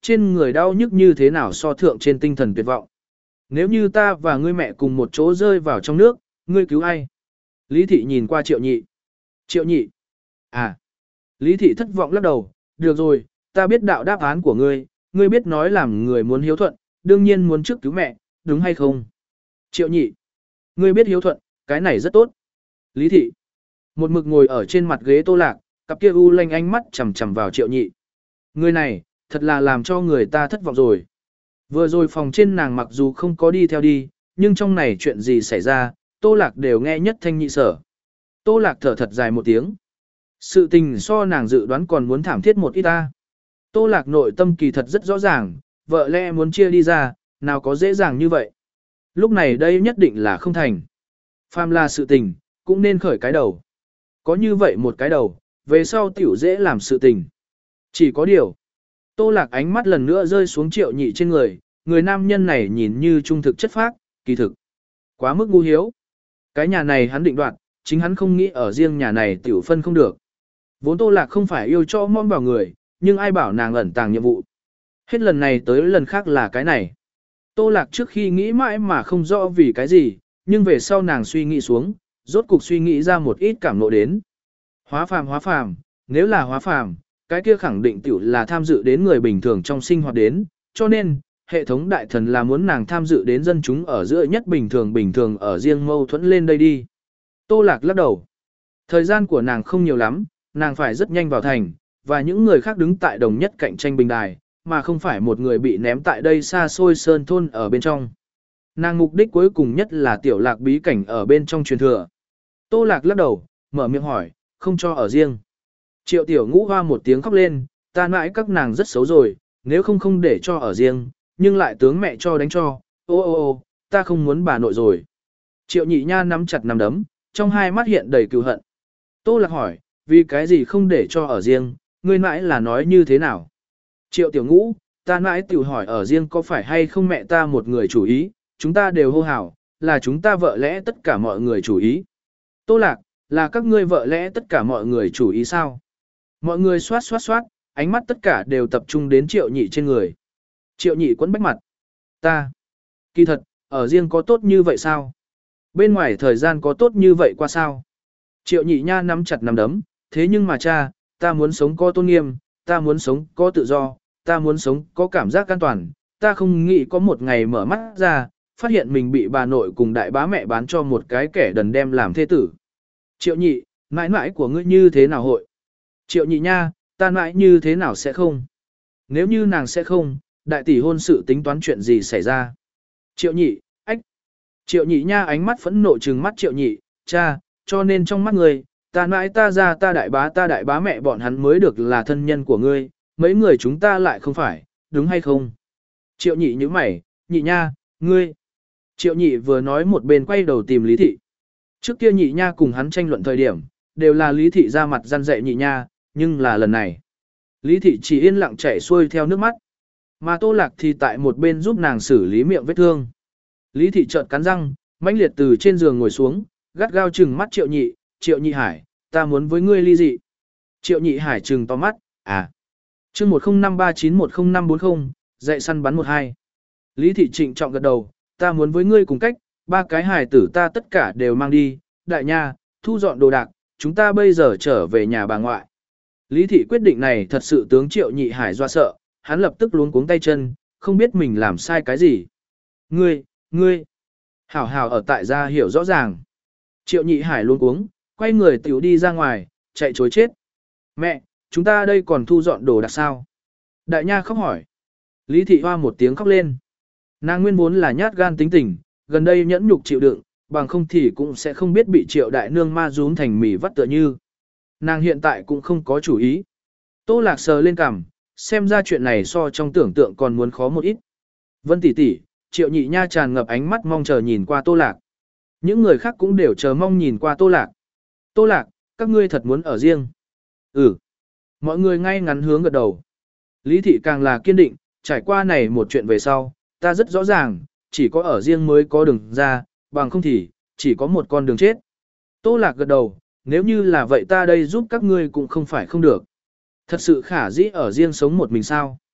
trên người đau nhức như thế nào so thượng trên tinh thần tuyệt vọng. Nếu như ta và ngươi mẹ cùng một chỗ rơi vào trong nước, ngươi cứu ai? Lý thị nhìn qua Triệu Nhị. Triệu Nhị. À. Lý thị thất vọng lắc đầu, được rồi, ta biết đạo đáp án của ngươi, ngươi biết nói làm người muốn hiếu thuận, đương nhiên muốn trước cứu mẹ, đúng hay không? Triệu Nhị. Ngươi biết hiếu thuận, cái này rất tốt. Lý thị. Một mực ngồi ở trên mặt ghế Tô Lạc, cặp kia u lanh ánh mắt chằm chằm vào Triệu Nhị. Người này, thật là làm cho người ta thất vọng rồi. Vừa rồi phòng trên nàng mặc dù không có đi theo đi, nhưng trong này chuyện gì xảy ra, Tô Lạc đều nghe nhất thanh nhị sở. Tô Lạc thở thật dài một tiếng. Sự tình so nàng dự đoán còn muốn thảm thiết một ít ta. Tô Lạc nội tâm kỳ thật rất rõ ràng, vợ lẽ muốn chia đi ra, nào có dễ dàng như vậy. Lúc này đây nhất định là không thành. Phàm là sự tình, cũng nên khởi cái đầu. Có như vậy một cái đầu, về sau tiểu dễ làm sự tình. Chỉ có điều. Tô Lạc ánh mắt lần nữa rơi xuống Triệu Nhị trên người, người nam nhân này nhìn như trung thực chất phác, kỳ thực. Quá mức ngu hiếu. Cái nhà này hắn định đoạt, chính hắn không nghĩ ở riêng nhà này tiểu phân không được. Vốn Tô Lạc không phải yêu cho mong vào người, nhưng ai bảo nàng ẩn tàng nhiệm vụ. Hết lần này tới lần khác là cái này. Tô Lạc trước khi nghĩ mãi mà không rõ vì cái gì, nhưng về sau nàng suy nghĩ xuống, rốt cục suy nghĩ ra một ít cảm nộ đến. Hóa phàm hóa phàm, nếu là hóa phàm, cái kia khẳng định tiểu là tham dự đến người bình thường trong sinh hoạt đến, cho nên, hệ thống đại thần là muốn nàng tham dự đến dân chúng ở giữa nhất bình thường bình thường ở riêng mâu thuẫn lên đây đi. Tô Lạc lắc đầu. Thời gian của nàng không nhiều lắm, nàng phải rất nhanh vào thành, và những người khác đứng tại đồng nhất cạnh tranh bình đài, mà không phải một người bị ném tại đây xa xôi sơn thôn ở bên trong. Nàng mục đích cuối cùng nhất là tiểu Lạc bí cảnh ở bên trong truyền thừa. Tô Lạc lắc đầu, mở miệng hỏi, không cho ở riêng. Triệu tiểu ngũ hoa một tiếng khóc lên, ta mãi các nàng rất xấu rồi, nếu không không để cho ở riêng, nhưng lại tướng mẹ cho đánh cho, ô ô ô, ta không muốn bà nội rồi. Triệu Nhị Nha nắm chặt nắm đấm, trong hai mắt hiện đầy cừu hận. Tô Lạc hỏi, vì cái gì không để cho ở riêng, ngươi mãi là nói như thế nào? Triệu tiểu ngũ, ta mãi tiểu hỏi ở riêng có phải hay không mẹ ta một người chủ ý, chúng ta đều hô hào, là chúng ta vợ lẽ tất cả mọi người chủ ý. Tô Lạc, là các ngươi vợ lẽ tất cả mọi người chủ ý sao? Mọi người xoát xoát xoát, ánh mắt tất cả đều tập trung đến Triệu Nhị trên người. Triệu Nhị quấn bách mặt. Ta. Kỳ thật, ở riêng có tốt như vậy sao? Bên ngoài thời gian có tốt như vậy qua sao? Triệu Nhị Nha nắm chặt nắm đấm, thế nhưng mà cha, ta muốn sống có tôn nghiêm, ta muốn sống có tự do, ta muốn sống có cảm giác an toàn, ta không nghĩ có một ngày mở mắt ra, phát hiện mình bị bà nội cùng đại bá mẹ bán cho một cái kẻ đần đem làm thê tử. Triệu Nhị, mãi mãi của ngươi như thế nào hội? Triệu Nhị Nha, ta mãi như thế nào sẽ không? Nếu như nàng sẽ không, đại tỷ hôn sự tính toán chuyện gì xảy ra? Triệu Nhị, ách. Triệu Nhị Nha ánh mắt phẫn nộ trừng mắt Triệu Nhị, cha, cho nên trong mắt ngươi, ta mãi ta ra ta đại bá ta đại bá mẹ bọn hắn mới được là thân nhân của ngươi, mấy người chúng ta lại không phải, đúng hay không? Triệu Nhị nhíu mày, Nhị Nha, ngươi. Triệu Nhị vừa nói một bên quay đầu tìm Lý Thị. Trước kia Nhị Nha cùng hắn tranh luận thời điểm, đều là Lý Thị ra mặt răn dạy Nhị Nha, nhưng là lần này. Lý Thị chỉ yên lặng chảy xuôi theo nước mắt. Mà Tô Lạc thì tại một bên giúp nàng xử lý miệng vết thương. Lý Thị chợt cắn răng, mãnh liệt từ trên giường ngồi xuống, gắt gao trừng mắt Triệu Nhị, Triệu Nhị Hải, ta muốn với ngươi ly dị. Triệu Nhị Hải trừng to mắt, à. chương một không năm ba chín một không năm bốn không, dạy săn bắn một hai. Lý Thị trịnh trọng gật đầu, ta muốn với ngươi cùng cách, ba cái hài tử ta tất cả đều mang đi, đại nha, thu dọn đồ đạc, chúng ta bây giờ trở về nhà bà ngoại. Lý Thị quyết định này thật sự tướng Triệu Nhị Hải doa sợ, hắn lập tức luống cuống tay chân, không biết mình làm sai cái gì. Ngươi, ngươi, hảo hảo ở tại gia hiểu rõ ràng. Triệu Nhị Hải luống cuống, quay người tiểu đi ra ngoài, chạy chối chết. Mẹ, chúng ta đây còn thu dọn đồ đạc sao? Đại nha khóc hỏi. Lý Thị hoa một tiếng khóc lên. Nàng nguyên vốn là nhát gan tính tình, gần đây nhẫn nhục chịu đựng, bằng không thì cũng sẽ không biết bị Triệu đại nương ma rúm thành mì vắt tựa như. Nàng hiện tại cũng không có chủ ý. Tô Lạc sờ lên cằm, xem ra chuyện này so trong tưởng tượng còn muốn khó một ít. Vân tỷ tỷ, Triệu Nhị Nha tràn ngập ánh mắt mong chờ nhìn qua Tô Lạc. Những người khác cũng đều chờ mong nhìn qua Tô Lạc. Tô Lạc, các ngươi thật muốn ở riêng. Ừ. Mọi người ngay ngắn hướng gật đầu. Lý Thị càng là kiên định, trải qua này một chuyện về sau, ta rất rõ ràng, chỉ có ở riêng mới có đường ra, bằng không thì, chỉ có một con đường chết. Tô Lạc gật đầu, nếu như là vậy ta đây giúp các ngươi cũng không phải không được. Thật sự khả dĩ ở riêng sống một mình sao.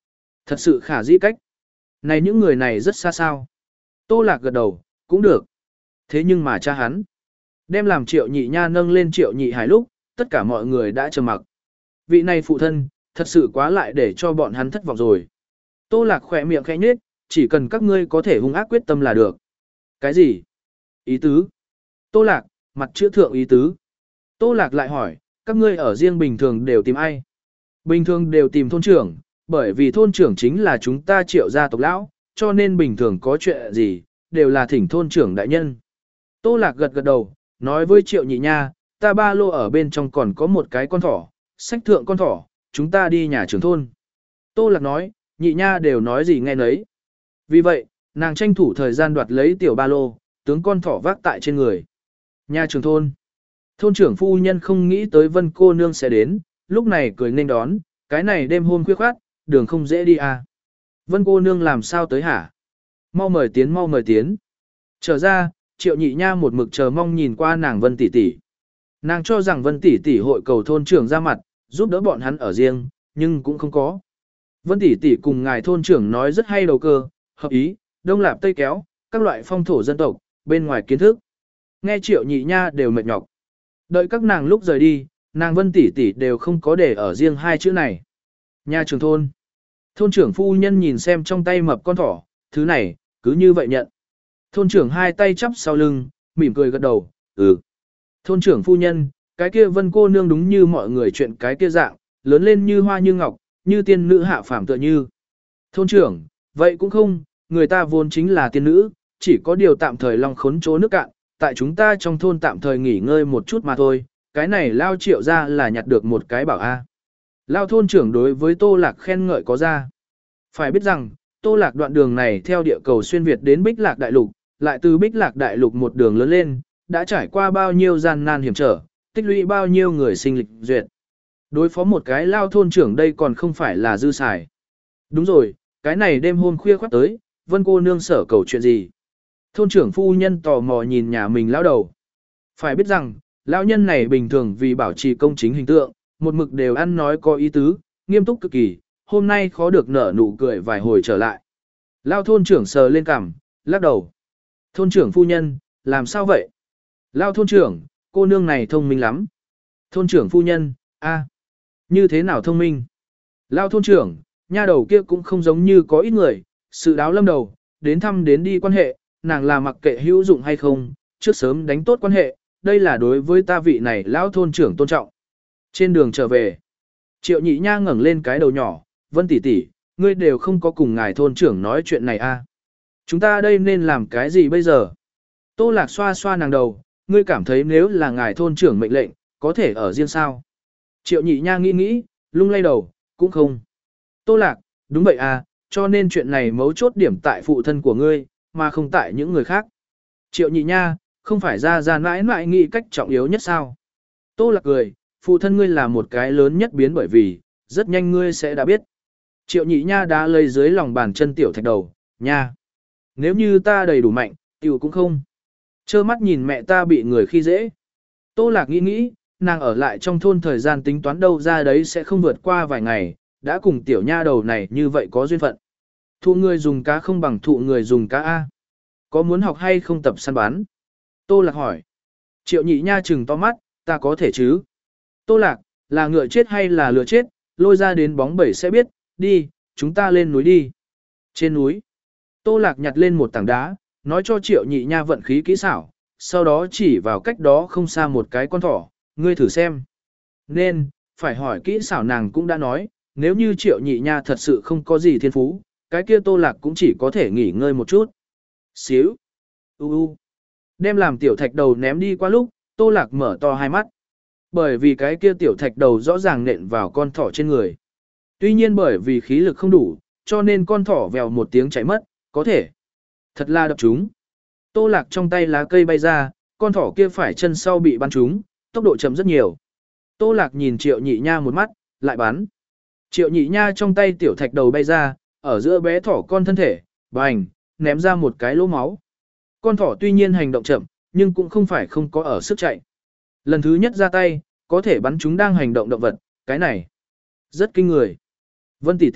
Thật sự khả dĩ cách. Này những người này rất xa sao. Tô Lạc gật đầu, cũng được. Thế nhưng mà cha hắn, đem làm Triệu Nhị Nha nâng lên Triệu Nhị Hải lúc, tất cả mọi người đã trầm mặc. Vị này phụ thân, thật sự quá lại để cho bọn hắn thất vọng rồi. Tô Lạc khỏe miệng khẽ nhếch, chỉ cần các ngươi có thể hung ác quyết tâm là được. Cái gì? Ý tứ? Tô Lạc, mặt chữ thượng ý tứ. Tô Lạc lại hỏi, các ngươi ở riêng bình thường đều tìm ai? Bình thường đều tìm thôn trưởng, bởi vì thôn trưởng chính là chúng ta Triệu gia tộc lão, cho nên bình thường có chuyện gì, đều là thỉnh thôn trưởng đại nhân. Tô Lạc gật gật đầu, nói với Triệu Nhị Nha, ta ba lô ở bên trong còn có một cái con thỏ, sách thượng con thỏ, chúng ta đi nhà trưởng thôn. Tô Lạc nói, Nhị Nha đều nói gì nghe nấy. Vì vậy, nàng tranh thủ thời gian đoạt lấy tiểu ba lô, tướng con thỏ vác tại trên người. Nhà trưởng thôn. Thôn trưởng phu nhân không nghĩ tới Vân cô nương sẽ đến, lúc này cười nên đón, cái này đêm hôm khuya khoát, đường không dễ đi à. Vân cô nương làm sao tới hả? Mau mời tiến mau mời tiến. Trở ra, Triệu Nhị Nha một mực chờ mong nhìn qua nàng Vân tỷ tỷ. Nàng cho rằng Vân tỷ tỷ hội cầu thôn trưởng ra mặt, giúp đỡ bọn hắn ở riêng, nhưng cũng không có. Vân tỷ tỷ cùng ngài thôn trưởng nói rất hay đầu cơ, hợp ý, đông lạp tây kéo, các loại phong thổ dân tộc, bên ngoài kiến thức. Nghe Triệu Nhị Nha đều mệt nhọc. Đợi các nàng lúc rời đi, nàng Vân tỷ tỷ đều không có để ở riêng hai chữ này. Nhà trưởng thôn. Thôn trưởng phu nhân nhìn xem trong tay mập con thỏ, thứ này, cứ như vậy nhận. Thôn trưởng hai tay chắp sau lưng, mỉm cười gật đầu, ừ. Thôn trưởng phu nhân, cái kia Vân cô nương đúng như mọi người chuyện cái kia dạng, lớn lên như hoa như ngọc, như tiên nữ hạ phàm tựa như. Thôn trưởng, vậy cũng không, người ta vốn chính là tiên nữ, chỉ có điều tạm thời lòng khốn chỗ nước cạn, tại chúng ta trong thôn tạm thời nghỉ ngơi một chút mà thôi, cái này lao Triệu ra là nhặt được một cái bảo a. Lao thôn trưởng đối với Tô Lạc khen ngợi có ra. Phải biết rằng, Tô Lạc đoạn đường này theo địa cầu xuyên Việt đến Bích Lạc Đại Lục, lại từ Bích Lạc Đại Lục một đường lớn lên, đã trải qua bao nhiêu gian nan hiểm trở, tích lũy bao nhiêu người sinh lịch duyệt. Đối phó một cái lao thôn trưởng đây còn không phải là dư xài. Đúng rồi, cái này đêm hôm khuya khoắt tới, Vân cô nương sở cầu chuyện gì? Thôn trưởng phu nhân tò mò nhìn nhà mình lão đầu. Phải biết rằng, lão nhân này bình thường vì bảo trì công chính hình tượng, một mực đều ăn nói có ý tứ, nghiêm túc cực kỳ, hôm nay khó được nở nụ cười vài hồi trở lại. Lão thôn trưởng sờ lên cằm, lắc đầu. Thôn trưởng phu nhân, làm sao vậy? Lão thôn trưởng, cô nương này thông minh lắm. Thôn trưởng phu nhân, a, như thế nào thông minh? Lão thôn trưởng, nha đầu kia cũng không giống như có ít người, sự đáo lâm đầu, đến thăm đến đi quan hệ, nàng là mặc kệ hữu dụng hay không, trước sớm đánh tốt quan hệ, đây là đối với ta vị này lão thôn trưởng tôn trọng. Trên đường trở về, Triệu Nhị Nha ngẩng lên cái đầu nhỏ, Vân tỷ tỷ, ngươi đều không có cùng ngài thôn trưởng nói chuyện này a. Chúng ta đây nên làm cái gì bây giờ? Tô Lạc xoa xoa nàng đầu, ngươi cảm thấy nếu là ngài thôn trưởng mệnh lệnh, có thể ở riêng sao? Triệu Nhị Nha nghĩ nghĩ, lung lay đầu, cũng không. Tô Lạc, đúng vậy à, cho nên chuyện này mấu chốt điểm tại phụ thân của ngươi, mà không tại những người khác. Triệu Nhị Nha, không phải ra ra mãi mãi nghĩ cách trọng yếu nhất sao? Tô Lạc cười, phụ thân ngươi là một cái lớn nhất biến bởi vì, rất nhanh ngươi sẽ đã biết. Triệu Nhị Nha đã lấy dưới lòng bàn chân tiểu thạch đầu, nha. Nếu như ta đầy đủ mạnh, tiểu cũng không. Trơ mắt nhìn mẹ ta bị người khi dễ. Tô Lạc nghĩ nghĩ, nàng ở lại trong thôn thời gian tính toán đâu ra đấy sẽ không vượt qua vài ngày, đã cùng tiểu nha đầu này như vậy có duyên phận. Thụ người dùng cá không bằng thụ người dùng cá A. Có muốn học hay không tập săn bắn? Tô Lạc hỏi. Triệu Nhị Nha trừng to mắt, ta có thể chứ? Tô Lạc, là ngựa chết hay là lừa chết, lôi ra đến bóng bẩy sẽ biết, đi, chúng ta lên núi đi. Trên núi, Tô Lạc nhặt lên một tảng đá, nói cho Triệu Nhị Nha vận khí kỹ xảo, sau đó chỉ vào cách đó không xa một cái con thỏ, ngươi thử xem. Nên, phải hỏi kỹ xảo nàng cũng đã nói, nếu như Triệu Nhị Nha thật sự không có gì thiên phú, cái kia Tô Lạc cũng chỉ có thể nghỉ ngơi một chút. Xíu. U u. Đem làm tiểu thạch đầu ném đi qua lúc, Tô Lạc mở to hai mắt. Bởi vì cái kia tiểu thạch đầu rõ ràng nện vào con thỏ trên người. Tuy nhiên bởi vì khí lực không đủ, cho nên con thỏ vèo một tiếng chạy mất, có thể. Thật là đập chúng. Tô Lạc trong tay lá cây bay ra, con thỏ kia phải chân sau bị bắn trúng, tốc độ chậm rất nhiều. Tô Lạc nhìn Triệu Nhị Nha một mắt, lại bắn. Triệu Nhị Nha trong tay tiểu thạch đầu bay ra, ở giữa bé thỏ con thân thể, bành, ném ra một cái lỗ máu. Con thỏ tuy nhiên hành động chậm, nhưng cũng không phải không có ở sức chạy. Lần thứ nhất ra tay, có thể bắn chúng đang hành động động vật, cái này rất kinh người. Vân tỷ tỷ,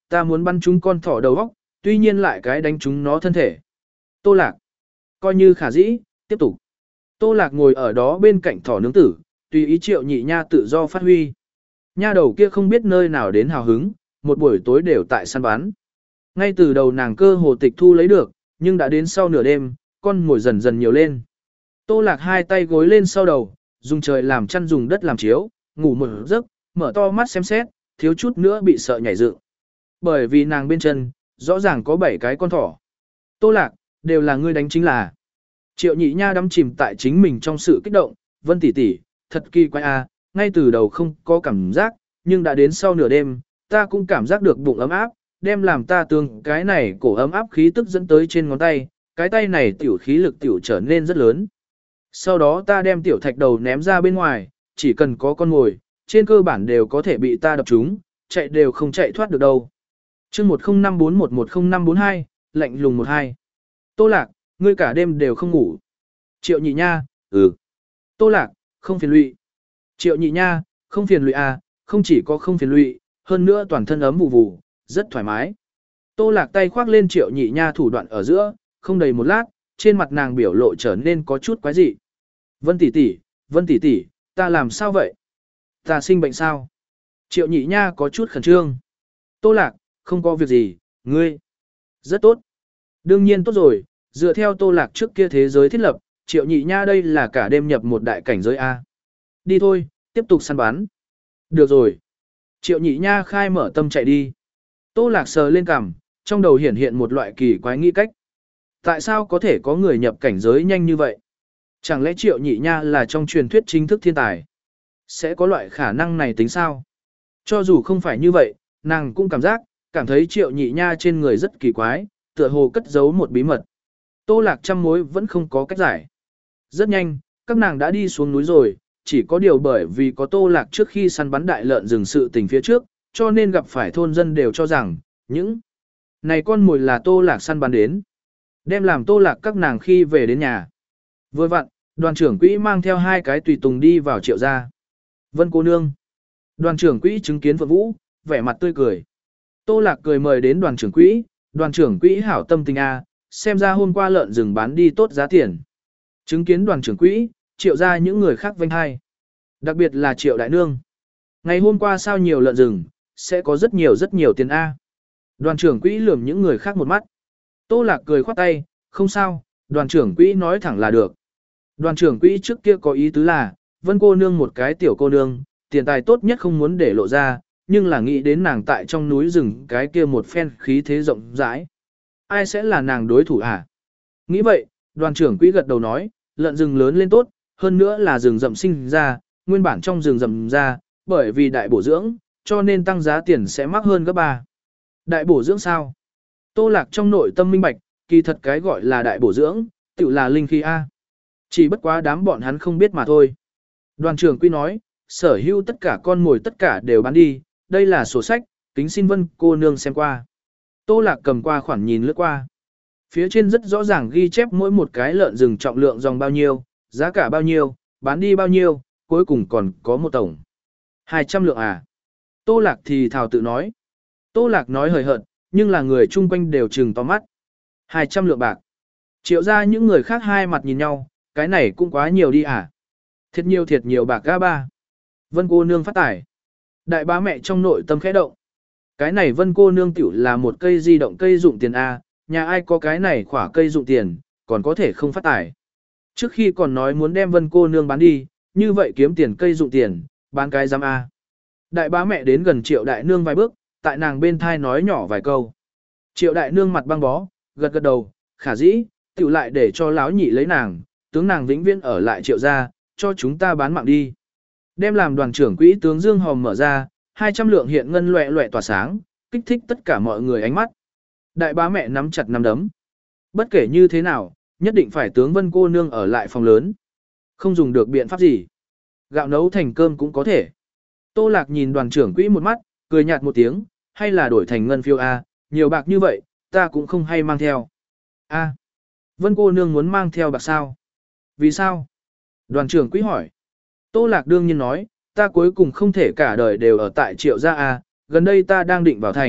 ta muốn bắn chúng con thỏ đầu óc, tuy nhiên lại cái đánh chúng nó thân thể. Tô Lạc, coi như khả dĩ, tiếp tục. Tô Lạc ngồi ở đó bên cạnh thỏ nướng tử, tùy ý Triệu Nhị Nha tự do phát huy. Nha đầu kia không biết nơi nào đến hào hứng, một buổi tối đều tại săn bắn. Ngay từ đầu nàng cơ hồ tịch thu lấy được, nhưng đã đến sau nửa đêm, con mồi dần dần nhiều lên. Tô Lạc hai tay gối lên sau đầu, dùng trời làm chăn dùng đất làm chiếu, ngủ một giấc, mở to mắt xem xét, thiếu chút nữa bị sợ nhảy dựng. Bởi vì nàng bên chân, rõ ràng có bảy cái con thỏ. Tô Lạc, đều là ngươi đánh chính là. Triệu Nhị Nha đắm chìm tại chính mình trong sự kích động, Vân tỷ tỷ, thật kỳ quái a, ngay từ đầu không có cảm giác, nhưng đã đến sau nửa đêm, ta cũng cảm giác được bụng ấm áp, đem làm ta tương cái này cổ ấm áp khí tức dẫn tới trên ngón tay, cái tay này tiểu khí lực tiểu trở nên rất lớn. Sau đó ta đem tiểu thạch đầu ném ra bên ngoài, chỉ cần có con mồi, trên cơ bản đều có thể bị ta đập trúng, chạy đều không chạy thoát được đâu. Chương một không năm bốn một một không năm bốn hai, lạnh lùng một hai. Tô Lạc, ngươi cả đêm đều không ngủ. Triệu Nhị Nha, ừ. Tô Lạc, không phiền lụy. Triệu Nhị Nha, không phiền lụy à, không chỉ có không phiền lụy, hơn nữa toàn thân ấm vụ vụ, rất thoải mái. Tô Lạc tay khoác lên Triệu Nhị Nha thủ đoạn ở giữa, không đầy một lát, trên mặt nàng biểu lộ trở nên có chút quái dị. Vân tỷ tỷ, Vân tỷ tỷ, ta làm sao vậy? Ta sinh bệnh sao? Triệu Nhị Nha có chút khẩn trương. Tô Lạc, không có việc gì, ngươi. Rất tốt. Đương nhiên tốt rồi, dựa theo Tô Lạc trước kia thế giới thiết lập, Triệu Nhị Nha đây là cả đêm nhập một đại cảnh giới A. Đi thôi, tiếp tục săn bắn. Được rồi. Triệu Nhị Nha khai mở tâm chạy đi. Tô Lạc sờ lên cằm, trong đầu hiển hiện một loại kỳ quái nghĩ cách. Tại sao có thể có người nhập cảnh giới nhanh như vậy? Chẳng lẽ Triệu Nhị Nha là trong truyền thuyết chính thức thiên tài? Sẽ có loại khả năng này tính sao? Cho dù không phải như vậy, nàng cũng cảm giác, cảm thấy Triệu Nhị Nha trên người rất kỳ quái, tựa hồ cất giấu một bí mật. Tô Lạc trăm mối vẫn không có cách giải. Rất nhanh, các nàng đã đi xuống núi rồi, chỉ có điều bởi vì có Tô Lạc trước khi săn bắn đại lợn rừng sự tình phía trước, cho nên gặp phải thôn dân đều cho rằng, những này con mồi là Tô Lạc săn bắn đến. Đem làm Tô Lạc các nàng khi về đến nhà. Vừa vặn, đoàn trưởng quỹ mang theo hai cái tùy tùng đi vào Triệu gia. Vân cô nương. Đoàn trưởng quỹ chứng kiến Phượng Vũ, vẻ mặt tươi cười. Tô Lạc cười mời đến đoàn trưởng quỹ, đoàn trưởng quỹ hảo tâm tình A, xem ra hôm qua lợn rừng bán đi tốt giá tiền. Chứng kiến đoàn trưởng quỹ, Triệu gia những người khác vênh hai. Đặc biệt là Triệu đại nương. Ngày hôm qua sao nhiều lợn rừng, sẽ có rất nhiều rất nhiều tiền A. Đoàn trưởng quỹ lườm những người khác một mắt. Tô Lạc cười khoát tay, không sao, đoàn trưởng quỹ nói thẳng là được. Đoàn trưởng quỹ trước kia có ý tứ là, Vân cô nương một cái tiểu cô nương, tiền tài tốt nhất không muốn để lộ ra, nhưng là nghĩ đến nàng tại trong núi rừng cái kia một phen khí thế rộng rãi. Ai sẽ là nàng đối thủ à? Nghĩ vậy, đoàn trưởng quỹ gật đầu nói, lợn rừng lớn lên tốt, hơn nữa là rừng rậm sinh ra, nguyên bản trong rừng rậm ra, bởi vì đại bổ dưỡng, cho nên tăng giá tiền sẽ mắc hơn gấp ba. Đại bổ dưỡng sao? Tô Lạc trong nội tâm minh bạch, kỳ thật cái gọi là đại bổ dưỡng, tự là linh khí A. Chỉ bất quá đám bọn hắn không biết mà thôi. Đoàn trưởng quy nói, sở hữu tất cả con mồi tất cả đều bán đi, đây là sổ sách, kính xin Vân cô nương xem qua. Tô Lạc cầm qua khoản nhìn lướt qua. Phía trên rất rõ ràng ghi chép mỗi một cái lợn rừng trọng lượng dòng bao nhiêu, giá cả bao nhiêu, bán đi bao nhiêu, cuối cùng còn có một tổng. hai trăm lượng à. Tô Lạc thì thào tự nói. Tô Lạc nói hời hợt, nhưng là người chung quanh đều trừng to mắt. hai trăm lượng bạc. Triệu ra những người khác hai mặt nhìn nhau, cái này cũng quá nhiều đi à. Thiệt nhiều thiệt nhiều bạc ga ba. Vân cô nương phát tải. Đại bá mẹ trong nội tâm khẽ động. Cái này Vân cô nương tiểu là một cây di động cây dụng tiền A, nhà ai có cái này khỏa cây dụng tiền, còn có thể không phát tải. Trước khi còn nói muốn đem Vân cô nương bán đi, như vậy kiếm tiền cây dụng tiền, bán cái giam A. Đại bá mẹ đến gần Triệu đại nương vài bước, tại nàng bên thai nói nhỏ vài câu. Triệu đại nương mặt băng bó, gật gật đầu, khả dĩ, tiểu lại để cho láo nhị lấy nàng, tướng nàng vĩnh viễn ở lại Triệu gia, cho chúng ta bán mạng đi. Đem làm đoàn trưởng quỹ tướng Dương Hòm mở ra, hai trăm lượng hiện ngân loẹ loẹ tỏa sáng, kích thích tất cả mọi người ánh mắt. Đại bá mẹ nắm chặt nắm đấm. Bất kể như thế nào, nhất định phải tướng Vân cô nương ở lại phòng lớn. Không dùng được biện pháp gì. Gạo nấu thành cơm cũng có thể. Tô Lạc nhìn đoàn trưởng quỹ một mắt, cười nhạt một tiếng, hay là đổi thành ngân phiếu A, nhiều bạc như vậy, ta cũng không hay mang theo. A, Vân cô nương muốn mang theo bạc sao? Vì sao? Đoàn trưởng quỹ hỏi. Tô Lạc đương nhiên nói, ta cuối cùng không thể cả đời đều ở tại Triệu gia A, gần đây ta đang định vào thành,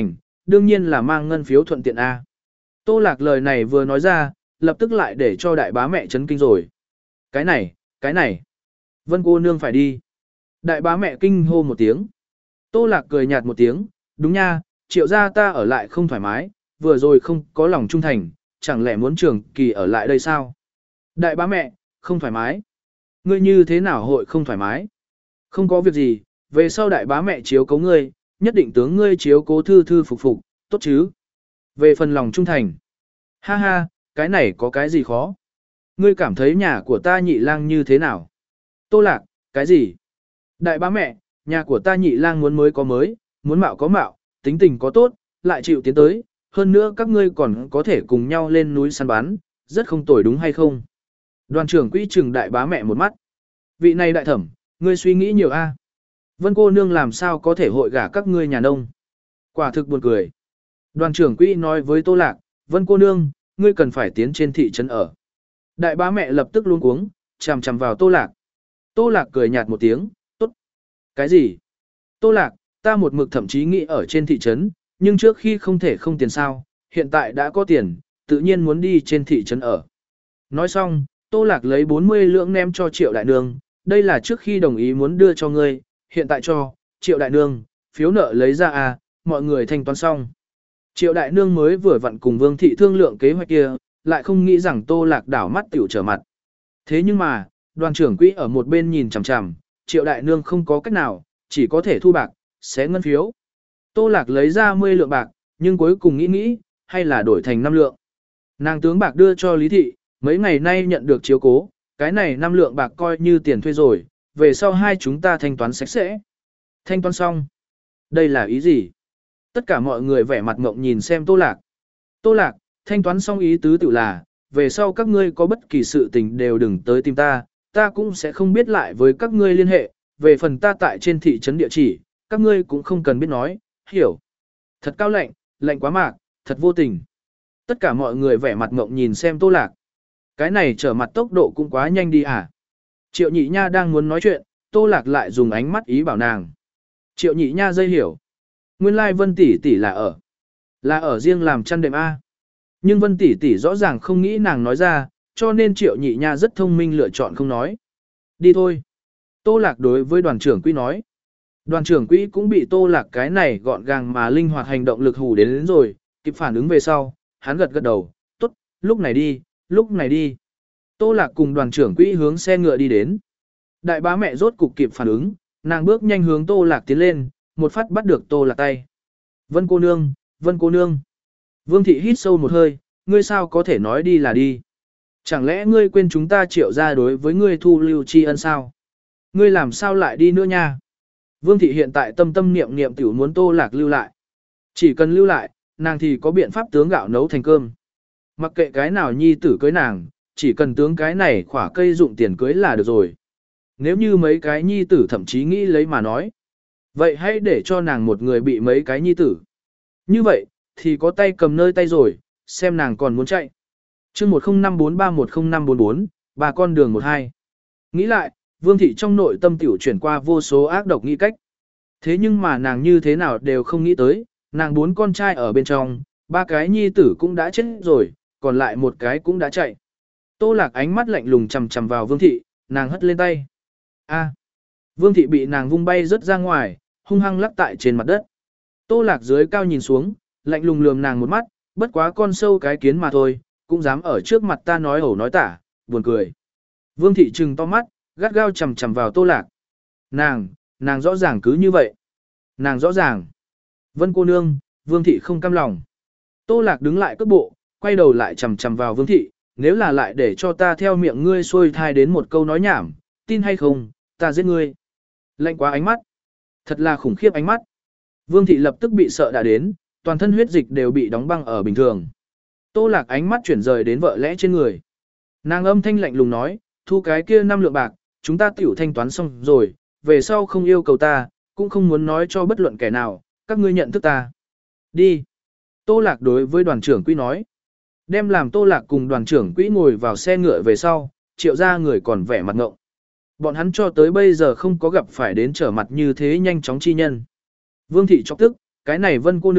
đương nhiên là mang ngân phiếu thuận tiện A. Tô Lạc lời này vừa nói ra, lập tức lại để cho đại bá mẹ chấn kinh rồi. Cái này, cái này, Vân cô nương phải đi. Đại bá mẹ kinh hô một tiếng. Tô Lạc cười nhạt một tiếng, đúng nha, Triệu gia ta ở lại không thoải mái, vừa rồi không có lòng trung thành, chẳng lẽ muốn trường kỳ ở lại đây sao? Đại bá mẹ, không thoải mái. Ngươi như thế nào hội không thoải mái? Không có việc gì, về sau đại bá mẹ chiếu cố ngươi, nhất định tướng ngươi chiếu cố thư thư phục phục, tốt chứ? Về phần lòng trung thành. Ha ha, cái này có cái gì khó? Ngươi cảm thấy nhà của ta nhị lang như thế nào? Tô Lạc, cái gì? Đại bá mẹ, nhà của ta nhị lang muốn mới có mới, muốn mạo có mạo, tính tình có tốt, lại chịu tiến tới, hơn nữa các ngươi còn có thể cùng nhau lên núi săn bắn, rất không tồi đúng hay không? Đoàn trưởng quỹ trừng đại bá mẹ một mắt. Vị này đại thẩm, ngươi suy nghĩ nhiều a. Vân cô nương làm sao có thể hội gả các ngươi nhà nông? Quả thực buồn cười. Đoàn trưởng quỹ nói với Tô Lạc, Vân cô nương, ngươi cần phải tiến trên thị trấn ở. Đại bá mẹ lập tức luống cuống, chằm chằm vào Tô Lạc. Tô Lạc cười nhạt một tiếng, tốt. Cái gì? Tô Lạc, ta một mực thậm chí nghĩ ở trên thị trấn, nhưng trước khi không thể không tiền sao, hiện tại đã có tiền, tự nhiên muốn đi trên thị trấn ở. Nói xong, Tô Lạc lấy bốn mươi lượng ném cho Triệu Đại Nương, đây là trước khi đồng ý muốn đưa cho ngươi, hiện tại cho, Triệu Đại Nương, phiếu nợ lấy ra à, mọi người thanh toán xong. Triệu Đại Nương mới vừa vặn cùng Vương Thị thương lượng kế hoạch kia, lại không nghĩ rằng Tô Lạc đảo mắt tiểu trở mặt. Thế nhưng mà, đoàn trưởng quỹ ở một bên nhìn chằm chằm, Triệu Đại Nương không có cách nào, chỉ có thể thu bạc, xé ngân phiếu. Tô Lạc lấy ra mười lượng bạc, nhưng cuối cùng nghĩ nghĩ, hay là đổi thành năm lượng. Nàng tướng bạc đưa cho Lý Thị, mấy ngày nay nhận được chiếu cố, cái này năm lượng bạc coi như tiền thuê rồi, về sau hai chúng ta thanh toán sạch sẽ. Thanh toán xong. Đây là ý gì? Tất cả mọi người vẻ mặt ngộng nhìn xem Tô Lạc. Tô Lạc, thanh toán xong ý tứ tự là, về sau các ngươi có bất kỳ sự tình đều đừng tới tìm ta, ta cũng sẽ không biết lại với các ngươi liên hệ, về phần ta tại trên thị trấn địa chỉ, các ngươi cũng không cần biết nói, hiểu. Thật cao lạnh, lạnh quá mạc, thật vô tình. Tất cả mọi người vẻ mặt ngộng nhìn xem Tô Lạc. Cái này trở mặt tốc độ cũng quá nhanh đi à. Triệu nhị nha đang muốn nói chuyện, Tô Lạc lại dùng ánh mắt ý bảo nàng. Triệu nhị nha dây hiểu. Nguyên lai Vân tỷ tỷ là ở. Là ở riêng làm chăn đệm A. Nhưng Vân tỷ tỷ rõ ràng không nghĩ nàng nói ra, cho nên Triệu nhị nha rất thông minh lựa chọn không nói. Đi thôi. Tô Lạc đối với đoàn trưởng quỹ nói. Đoàn trưởng quỹ cũng bị Tô Lạc cái này gọn gàng mà linh hoạt hành động lực hù đến, đến rồi, kịp phản ứng về sau, hắn gật gật đầu, tốt, lúc này đi, lúc này đi. Tô Lạc cùng đoàn trưởng quỹ hướng xe ngựa đi đến. Đại bá mẹ rốt cục kịp phản ứng, nàng bước nhanh hướng Tô Lạc tiến lên, một phát bắt được Tô Lạc tay. Vân cô nương, Vân cô nương. Vương Thị hít sâu một hơi, ngươi sao có thể nói đi là đi. Chẳng lẽ ngươi quên chúng ta Triệu gia đối với ngươi thu lưu tri ân sao? Ngươi làm sao lại đi nữa nha? Vương Thị hiện tại tâm tâm niệm niệm tiểu muốn Tô Lạc lưu lại. Chỉ cần lưu lại, nàng thì có biện pháp tướng gạo nấu thành cơm. Mặc kệ cái nào nhi tử cưới nàng, chỉ cần tướng cái này khỏa cây dụng tiền cưới là được rồi. Nếu như mấy cái nhi tử thậm chí nghĩ lấy mà nói. Vậy hãy để cho nàng một người bị mấy cái nhi tử. Như vậy, thì có tay cầm nơi tay rồi, xem nàng còn muốn chạy. chương một không năm bốn ba một không năm bốn bốn, ba con đường một hai. Nghĩ lại, Vương Thị trong nội tâm tiểu chuyển qua vô số ác độc nghĩ cách. Thế nhưng mà nàng như thế nào đều không nghĩ tới, nàng bốn con trai ở bên trong, ba cái nhi tử cũng đã chết rồi, còn lại một cái cũng đã chạy. Tô Lạc ánh mắt lạnh lùng chằm chằm vào Vương Thị, nàng hất lên tay. A. Vương Thị bị nàng vung bay rớt ra ngoài, hung hăng lắc tại trên mặt đất. Tô Lạc dưới cao nhìn xuống, lạnh lùng lườm nàng một mắt, bất quá con sâu cái kiến mà thôi, cũng dám ở trước mặt ta nói ẩu nói tả, buồn cười. Vương Thị trừng to mắt, gắt gao chằm chằm vào Tô Lạc. Nàng, nàng rõ ràng cứ như vậy. Nàng rõ ràng. Vân cô nương, Vương Thị không cam lòng. Tô Lạc đứng lại cước bộ, quay đầu lại chằm chằm vào Vương Thị, nếu là lại để cho ta theo miệng ngươi xuôi thai đến một câu nói nhảm, tin hay không, ta giết ngươi. Lạnh quá ánh mắt. Thật là khủng khiếp ánh mắt. Vương Thị lập tức bị sợ đã đến, toàn thân huyết dịch đều bị đóng băng ở bình thường. Tô Lạc ánh mắt chuyển rời đến vợ lẽ trên người. Nàng âm thanh lạnh lùng nói, thu cái kia năm lượng bạc, chúng ta tiểu thanh toán xong rồi, về sau không yêu cầu ta, cũng không muốn nói cho bất luận kẻ nào, các ngươi nhận thức ta. Đi. Tô Lạc đối với đoàn trưởng quỹ nói. Đem làm Tô Lạc cùng đoàn trưởng quỹ ngồi vào xe ngựa về sau, Triệu gia người còn vẻ mặt ngộng. Bọn hắn cho tới bây giờ không có gặp phải đến trở mặt như thế nhanh chóng chi nhân. Vương Thị chọc tức, cái này Vân cô nương,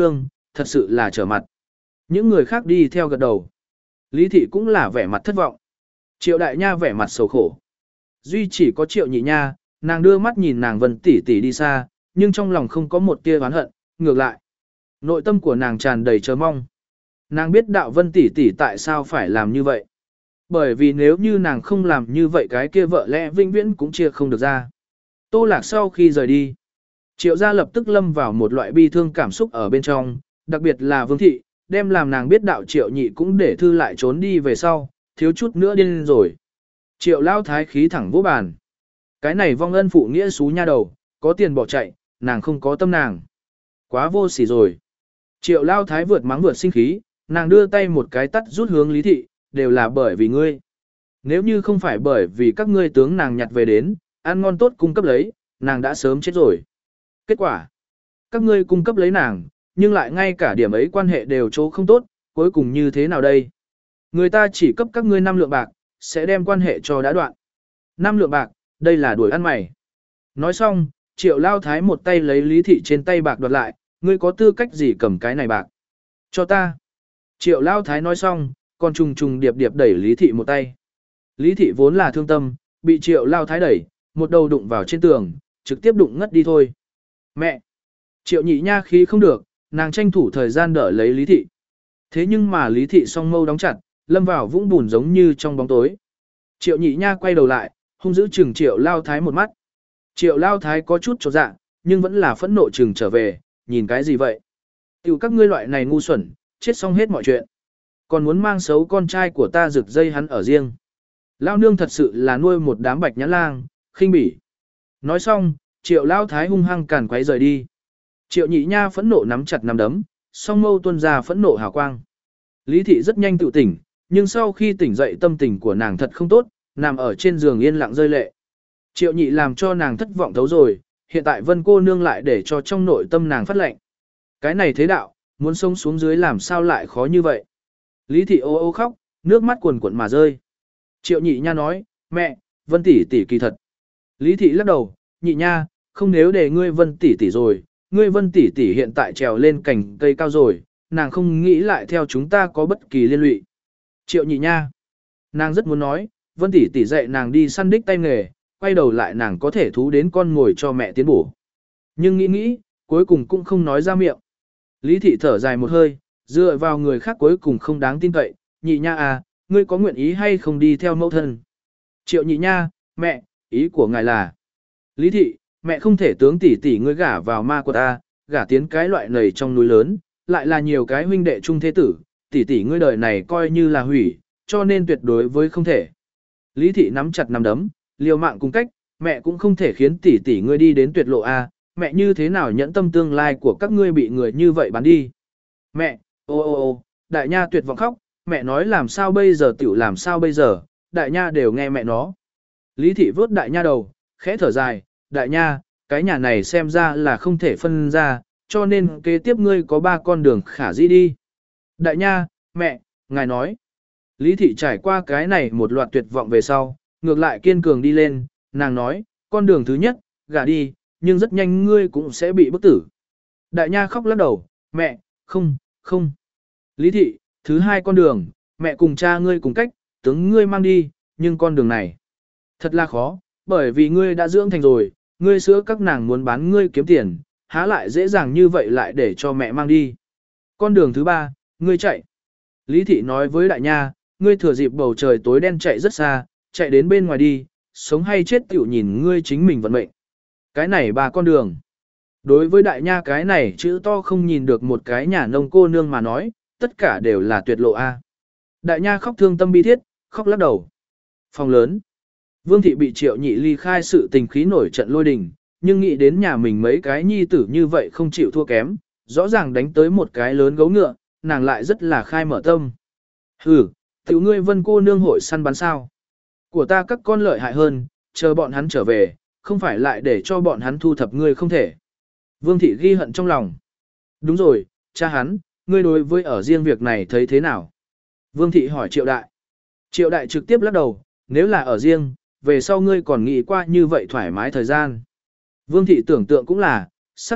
thật sự là trở mặt. Những người khác đi theo gật đầu. Lý thị cũng là vẻ mặt thất vọng. Triệu đại nha vẻ mặt sầu khổ. Duy chỉ có triệu nhị nha, nàng đưa mắt nhìn nàng Vân tỷ tỷ đi xa, nhưng trong lòng không có một tia oán hận, ngược lại. Nội tâm của nàng tràn đầy chờ mong. Nàng biết đạo Vân tỷ tỷ tại sao phải làm như vậy. Bởi vì nếu như nàng không làm như vậy cái kia vợ lẽ vĩnh viễn cũng chia không được ra. Tô Lạc sau khi rời đi, Triệu gia lập tức lâm vào một loại bi thương cảm xúc ở bên trong, đặc biệt là Vương thị, đem làm nàng biết đạo Triệu nhị cũng để thư lại trốn đi về sau, thiếu chút nữa điên rồi. Triệu lao thái khí thẳng vỗ bàn. Cái này vong ân phụ nghĩa xú nha đầu, có tiền bỏ chạy, nàng không có tâm nàng. Quá vô sỉ rồi. Triệu lao thái vượt mắng vượt sinh khí, nàng đưa tay một cái tắt rút hướng Lý thị, đều là bởi vì ngươi. Nếu như không phải bởi vì các ngươi tướng nàng nhặt về đến, ăn ngon tốt cung cấp lấy, nàng đã sớm chết rồi. Kết quả, các ngươi cung cấp lấy nàng, nhưng lại ngay cả điểm ấy quan hệ đều chỗ không tốt, cuối cùng như thế nào đây? Người ta chỉ cấp các ngươi năm lượng bạc, sẽ đem quan hệ cho đã đoạn. Năm lượng bạc, đây là đuổi ăn mày. Nói xong, Triệu lao thái một tay lấy Lý thị trên tay bạc đoạt lại, ngươi có tư cách gì cầm cái này bạc? Cho ta. Triệu lao thái nói xong, còn trùng trùng điệp điệp đẩy Lý thị một tay. Lý thị vốn là thương tâm, bị Triệu lao thái đẩy, một đầu đụng vào trên tường, trực tiếp đụng ngất đi thôi. Mẹ! Triệu nhị nha khí không được, nàng tranh thủ thời gian đỡ lấy Lý thị. Thế nhưng mà Lý thị song mâu đóng chặt, lâm vào vũng bùn giống như trong bóng tối. Triệu nhị nha quay đầu lại, hung dữ chừng Triệu lao thái một mắt. Triệu lao thái có chút chột dạ, nhưng vẫn là phẫn nộ chừng trở về, nhìn cái gì vậy? Tiểu các ngươi loại này ngu xuẩn, chết xong hết mọi chuyện. Còn muốn mang xấu con trai của ta rực dây hắn ở riêng. Lao nương thật sự là nuôi một đám bạch nhãn lang, khinh bỉ. Nói xong, Triệu lao thái hung hăng càn quấy rời đi. Triệu nhị nha phẫn nộ nắm chặt nắm đấm, song mâu tuôn ra phẫn nộ hào quang. Lý thị rất nhanh tự tỉnh, nhưng sau khi tỉnh dậy tâm tình của nàng thật không tốt, nằm ở trên giường yên lặng rơi lệ. Triệu nhị làm cho nàng thất vọng thấu rồi, hiện tại Vân cô nương lại để cho trong nội tâm nàng phát lệnh. Cái này thế đạo, muốn sống xuống dưới làm sao lại khó như vậy. Lý thị ô ô khóc, nước mắt cuồn cuộn mà rơi. Triệu nhị nha nói, mẹ, Vân tỷ tỷ kỳ thật. Lý thị lắc đầu, nhị nha, không nếu để ngươi Vân tỷ tỷ rồi, ngươi Vân tỷ tỷ hiện tại trèo lên cành cây cao rồi, nàng không nghĩ lại theo chúng ta có bất kỳ liên lụy. Triệu nhị nha, nàng rất muốn nói, Vân tỷ tỷ dạy nàng đi săn đích tay nghề, quay đầu lại nàng có thể thú đến con ngồi cho mẹ tiến bổ. Nhưng nghĩ nghĩ, cuối cùng cũng không nói ra miệng. Lý thị thở dài một hơi, dựa vào người khác cuối cùng không đáng tin cậy, nhị nha à, ngươi có nguyện ý hay không đi theo mẫu thân? Triệu nhị nha, mẹ, ý của ngài là. Lý thị, mẹ không thể tướng tỷ tỷ ngươi gả vào ma của ta, gả tiến cái loại nầy trong núi lớn, lại là nhiều cái huynh đệ trung thế tử, tỷ tỷ ngươi đời này coi như là hủy, cho nên tuyệt đối với không thể. Lý thị nắm chặt nắm đấm, liều mạng cùng cách, mẹ cũng không thể khiến tỷ tỷ ngươi đi đến tuyệt lộ a, mẹ như thế nào nhẫn tâm tương lai của các ngươi bị người như vậy bán đi. Mẹ, ô ô ô, đại nha tuyệt vọng khóc, mẹ nói làm sao bây giờ tiểu làm sao bây giờ, đại nha đều nghe mẹ nó. Lý thị vớt đại nha đầu, khẽ thở dài, đại nha, cái nhà này xem ra là không thể phân ra, cho nên kế tiếp ngươi có ba con đường khả dĩ đi. Đại nha, mẹ, ngài nói. Lý thị trải qua cái này một loạt tuyệt vọng về sau, ngược lại kiên cường đi lên, nàng nói, con đường thứ nhất, gả đi, nhưng rất nhanh ngươi cũng sẽ bị bức tử. Đại nha khóc lắc đầu, mẹ, không, không. Lý thị, thứ hai con đường, mẹ cùng cha ngươi cùng cách, tướng ngươi mang đi, nhưng con đường này thật là khó, bởi vì ngươi đã dưỡng thành rồi, ngươi sữa các nàng muốn bán ngươi kiếm tiền, há lại dễ dàng như vậy lại để cho mẹ mang đi. Con đường thứ ba, ngươi chạy. Lý thị nói với đại nha, ngươi thừa dịp bầu trời tối đen chạy rất xa, chạy đến bên ngoài đi, sống hay chết tiểu nhìn ngươi chính mình vận mệnh. Cái này ba con đường. Đối với đại nha cái này chữ to không nhìn được một cái nhà nông cô nương mà nói, tất cả đều là tuyệt lộ A. Đại nha khóc thương tâm bi thiết, khóc lắc đầu. Phòng lớn. Vương thị bị Triệu nhị ly khai sự tình khí nổi trận lôi đình, nhưng nghĩ đến nhà mình mấy cái nhi tử như vậy không chịu thua kém, rõ ràng đánh tới một cái lớn gấu ngựa, nàng lại rất là khai mở tâm. Hừ, tiểu ngươi Vân cô nương hội săn bắn sao? Của ta các con lợi hại hơn, chờ bọn hắn trở về, không phải lại để cho bọn hắn thu thập ngươi không thể. Vương thị ghi hận trong lòng. Đúng rồi, cha hắn, ngươi đối với ở riêng việc này thấy thế nào? Vương thị hỏi Triệu đại. Triệu đại trực tiếp lắc đầu, nếu là ở riêng, về sau ngươi còn nghĩ qua như vậy thoải mái thời gian. Vương thị tưởng tượng cũng là, xác thực,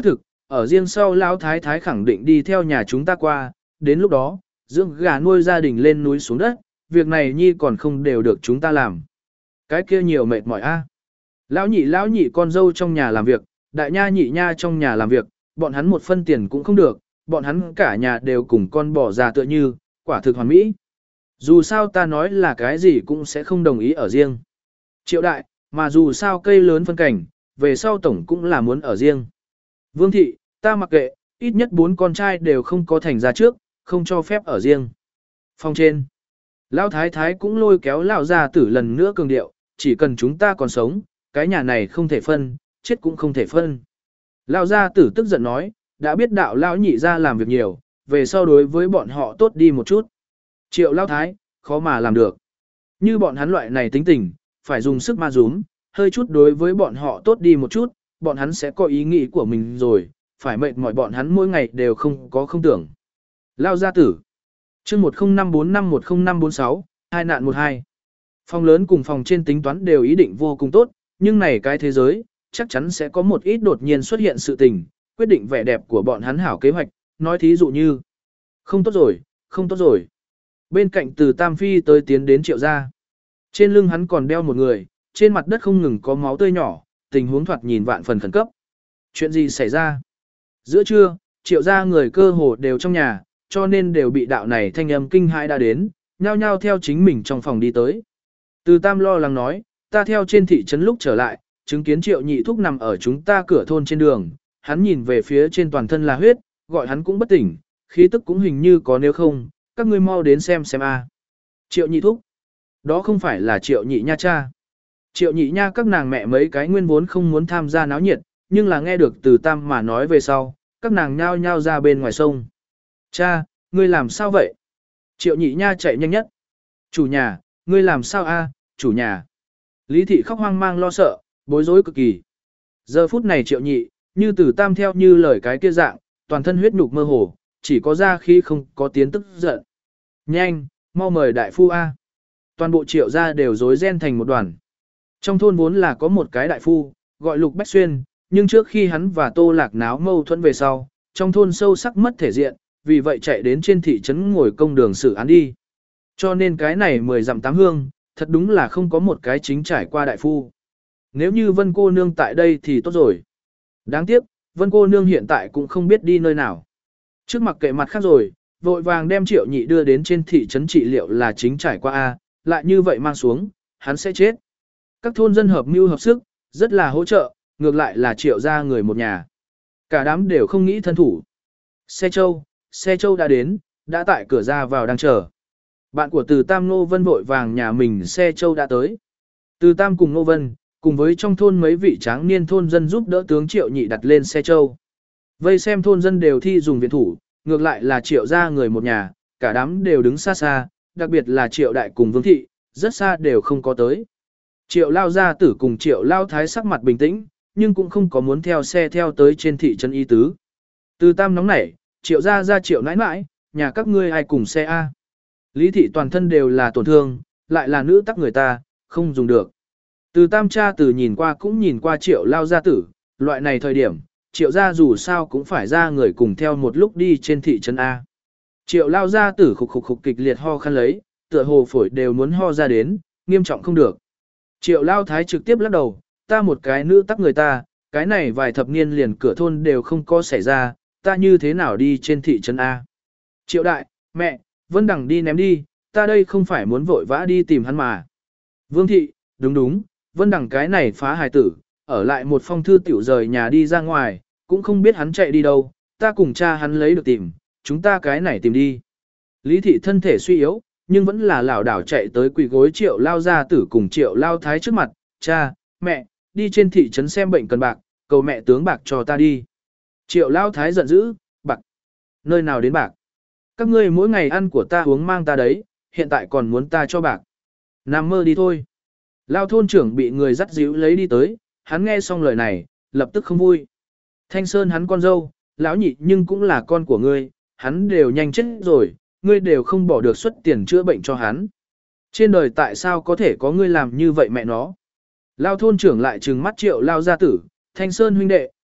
ở riêng sau lão thái thái khẳng định đi theo nhà chúng ta qua, đến lúc đó, dưỡng gà nuôi gia đình lên núi xuống đất, việc này nhi còn không đều được chúng ta làm. Cái kia nhiều mệt mỏi a. Lão nhị lão nhị con dâu trong nhà làm việc, đại nha nhị nha trong nhà làm việc, bọn hắn một phân tiền cũng không được, bọn hắn cả nhà đều cùng con bò già tựa như, quả thực hoàn mỹ. Dù sao ta nói là cái gì cũng sẽ không đồng ý ở riêng. Triệu đại, mà dù sao cây lớn phân cảnh, về sau tổng cũng là muốn ở riêng. Vương thị, ta mặc kệ, ít nhất bốn con trai đều không có thành ra trước, không cho phép ở riêng. Phòng trên, lão thái thái cũng lôi kéo lão gia tử lần nữa cường điệu, chỉ cần chúng ta còn sống, cái nhà này không thể phân, chết cũng không thể phân. Lão gia tử tức giận nói, đã biết đạo lão nhị ra làm việc nhiều, về sau đối với bọn họ tốt đi một chút. Triệu lão thái, khó mà làm được. Như bọn hắn loại này tính tình, phải dùng sức ma rúm, hơi chút đối với bọn họ tốt đi một chút, bọn hắn sẽ có ý nghĩ của mình rồi, phải mệt mỏi bọn hắn mỗi ngày đều không có không tưởng. Lao gia tử. chương một không năm bốn năm một không năm bốn sáu, hai nạn một hai. Phòng lớn cùng phòng trên tính toán đều ý định vô cùng tốt, nhưng này cái thế giới, chắc chắn sẽ có một ít đột nhiên xuất hiện sự tình, quyết định vẻ đẹp của bọn hắn hảo kế hoạch, nói thí dụ như, không tốt rồi, không tốt rồi. Bên cạnh từ Tam Phi tới tiến đến Triệu gia. Trên lưng hắn còn đeo một người, trên mặt đất không ngừng có máu tươi nhỏ, tình huống thoạt nhìn vạn phần khẩn cấp. Chuyện gì xảy ra? Giữa trưa, Triệu gia người cơ hồ đều trong nhà, cho nên đều bị đạo này thanh âm kinh hãi đã đến, nhao nhao theo chính mình trong phòng đi tới. Từ Tam lo lắng nói, ta theo trên thị trấn lúc trở lại, chứng kiến Triệu nhị thúc nằm ở chúng ta cửa thôn trên đường, hắn nhìn về phía trên toàn thân là huyết, gọi hắn cũng bất tỉnh, khí tức cũng hình như có nếu không, các ngươi mau đến xem xem a. Triệu nhị thúc, đó không phải là Triệu nhị nha cha. Triệu nhị nha các nàng mẹ mấy cái nguyên vốn không muốn tham gia náo nhiệt, nhưng là nghe được Từ Tam mà nói về sau, các nàng nhao nhao ra bên ngoài sông. Cha, ngươi làm sao vậy? Triệu nhị nha chạy nhanh nhất. Chủ nhà, ngươi làm sao a, chủ nhà? Lý thị khóc hoang mang lo sợ, bối rối cực kỳ. Giờ phút này Triệu nhị, như Từ Tam theo như lời cái kia dạng, toàn thân huyết nhục mơ hồ, chỉ có ra khi không có tiếng tức giận. Nhanh, mau mời đại phu a. Toàn bộ Triệu gia đều rối ren thành một đoàn. Trong thôn vốn là có một cái đại phu, gọi Lục Bách Xuyên, nhưng trước khi hắn và Tô Lạc náo mâu thuẫn về sau, trong thôn sâu sắc mất thể diện, vì vậy chạy đến trên thị trấn ngồi công đường xử án đi. Cho nên cái này mười dặm tám hương, thật đúng là không có một cái chính trải qua đại phu. Nếu như Vân cô nương tại đây thì tốt rồi. Đáng tiếc, Vân cô nương hiện tại cũng không biết đi nơi nào. Trước mặt kệ mặt khác rồi, vội vàng đem Triệu nhị đưa đến trên thị trấn trị liệu là chính trải qua A, lại như vậy mang xuống, hắn sẽ chết. Các thôn dân hợp mưu hợp sức, rất là hỗ trợ, ngược lại là Triệu gia người một nhà. Cả đám đều không nghĩ thân thủ. Xe châu, xe châu đã đến, đã tại cửa ra vào đang chờ. Bạn của Từ Tam Nô Vân vội vàng nhà mình xe châu đã tới. Từ Tam cùng Nô Vân, cùng với trong thôn mấy vị tráng niên thôn dân giúp đỡ tướng Triệu nhị đặt lên xe châu. Vây xem thôn dân đều thi dùng viện thủ, ngược lại là Triệu gia người một nhà, cả đám đều đứng xa xa, đặc biệt là Triệu đại cùng Vương thị, rất xa đều không có tới. Triệu lao gia tử cùng Triệu lao thái sắc mặt bình tĩnh, nhưng cũng không có muốn theo xe theo tới trên thị trấn y tứ. Từ Tam nóng nảy, Triệu gia ra Triệu nãi nãi, nhà các ngươi ai cùng xe A. Lý thị toàn thân đều là tổn thương, lại là nữ tắc người ta, không dùng được. Từ Tam cha từ nhìn qua cũng nhìn qua Triệu lao gia tử, loại này thời điểm, Triệu gia dù sao cũng phải ra người cùng theo một lúc đi trên thị trấn A. Triệu lao gia tử khục khục khục kịch liệt ho khăn lấy, tựa hồ phổi đều muốn ho ra đến, nghiêm trọng không được. Triệu lao thái trực tiếp lắc đầu, ta một cái nữ tắc người ta, cái này vài thập niên liền cửa thôn đều không có xảy ra, ta như thế nào đi trên thị trấn A. Triệu đại, mẹ, Vân Đằng đi ném đi, ta đây không phải muốn vội vã đi tìm hắn mà. Vương thị, đúng đúng, Vân Đằng cái này phá hài tử, ở lại một phong thư tiểu rời nhà đi ra ngoài, cũng không biết hắn chạy đi đâu, ta cùng cha hắn lấy được tìm, chúng ta cái này tìm đi. Lý thị thân thể suy yếu, nhưng vẫn là lảo đảo chạy tới quỳ gối Triệu lao gia tử cùng Triệu lao thái trước mặt, cha, mẹ, đi trên thị trấn xem bệnh cần bạc, cầu mẹ tướng bạc cho ta đi. Triệu lao thái giận dữ, bạc, nơi nào đến bạc? Các ngươi mỗi ngày ăn của ta uống mang ta đấy, hiện tại còn muốn ta cho bạc. Nằm mơ đi thôi. Lao thôn trưởng bị người dắt díu lấy đi tới, hắn nghe xong lời này, lập tức không vui. Thanh Sơn hắn con dâu, lão nhị nhưng cũng là con của ngươi, hắn đều nhanh chết rồi, ngươi đều không bỏ được xuất tiền chữa bệnh cho hắn. Trên đời tại sao có thể có ngươi làm như vậy mẹ nó? Lao thôn trưởng lại trừng mắt Triệu lao gia tử, Thanh Sơn huynh đệ,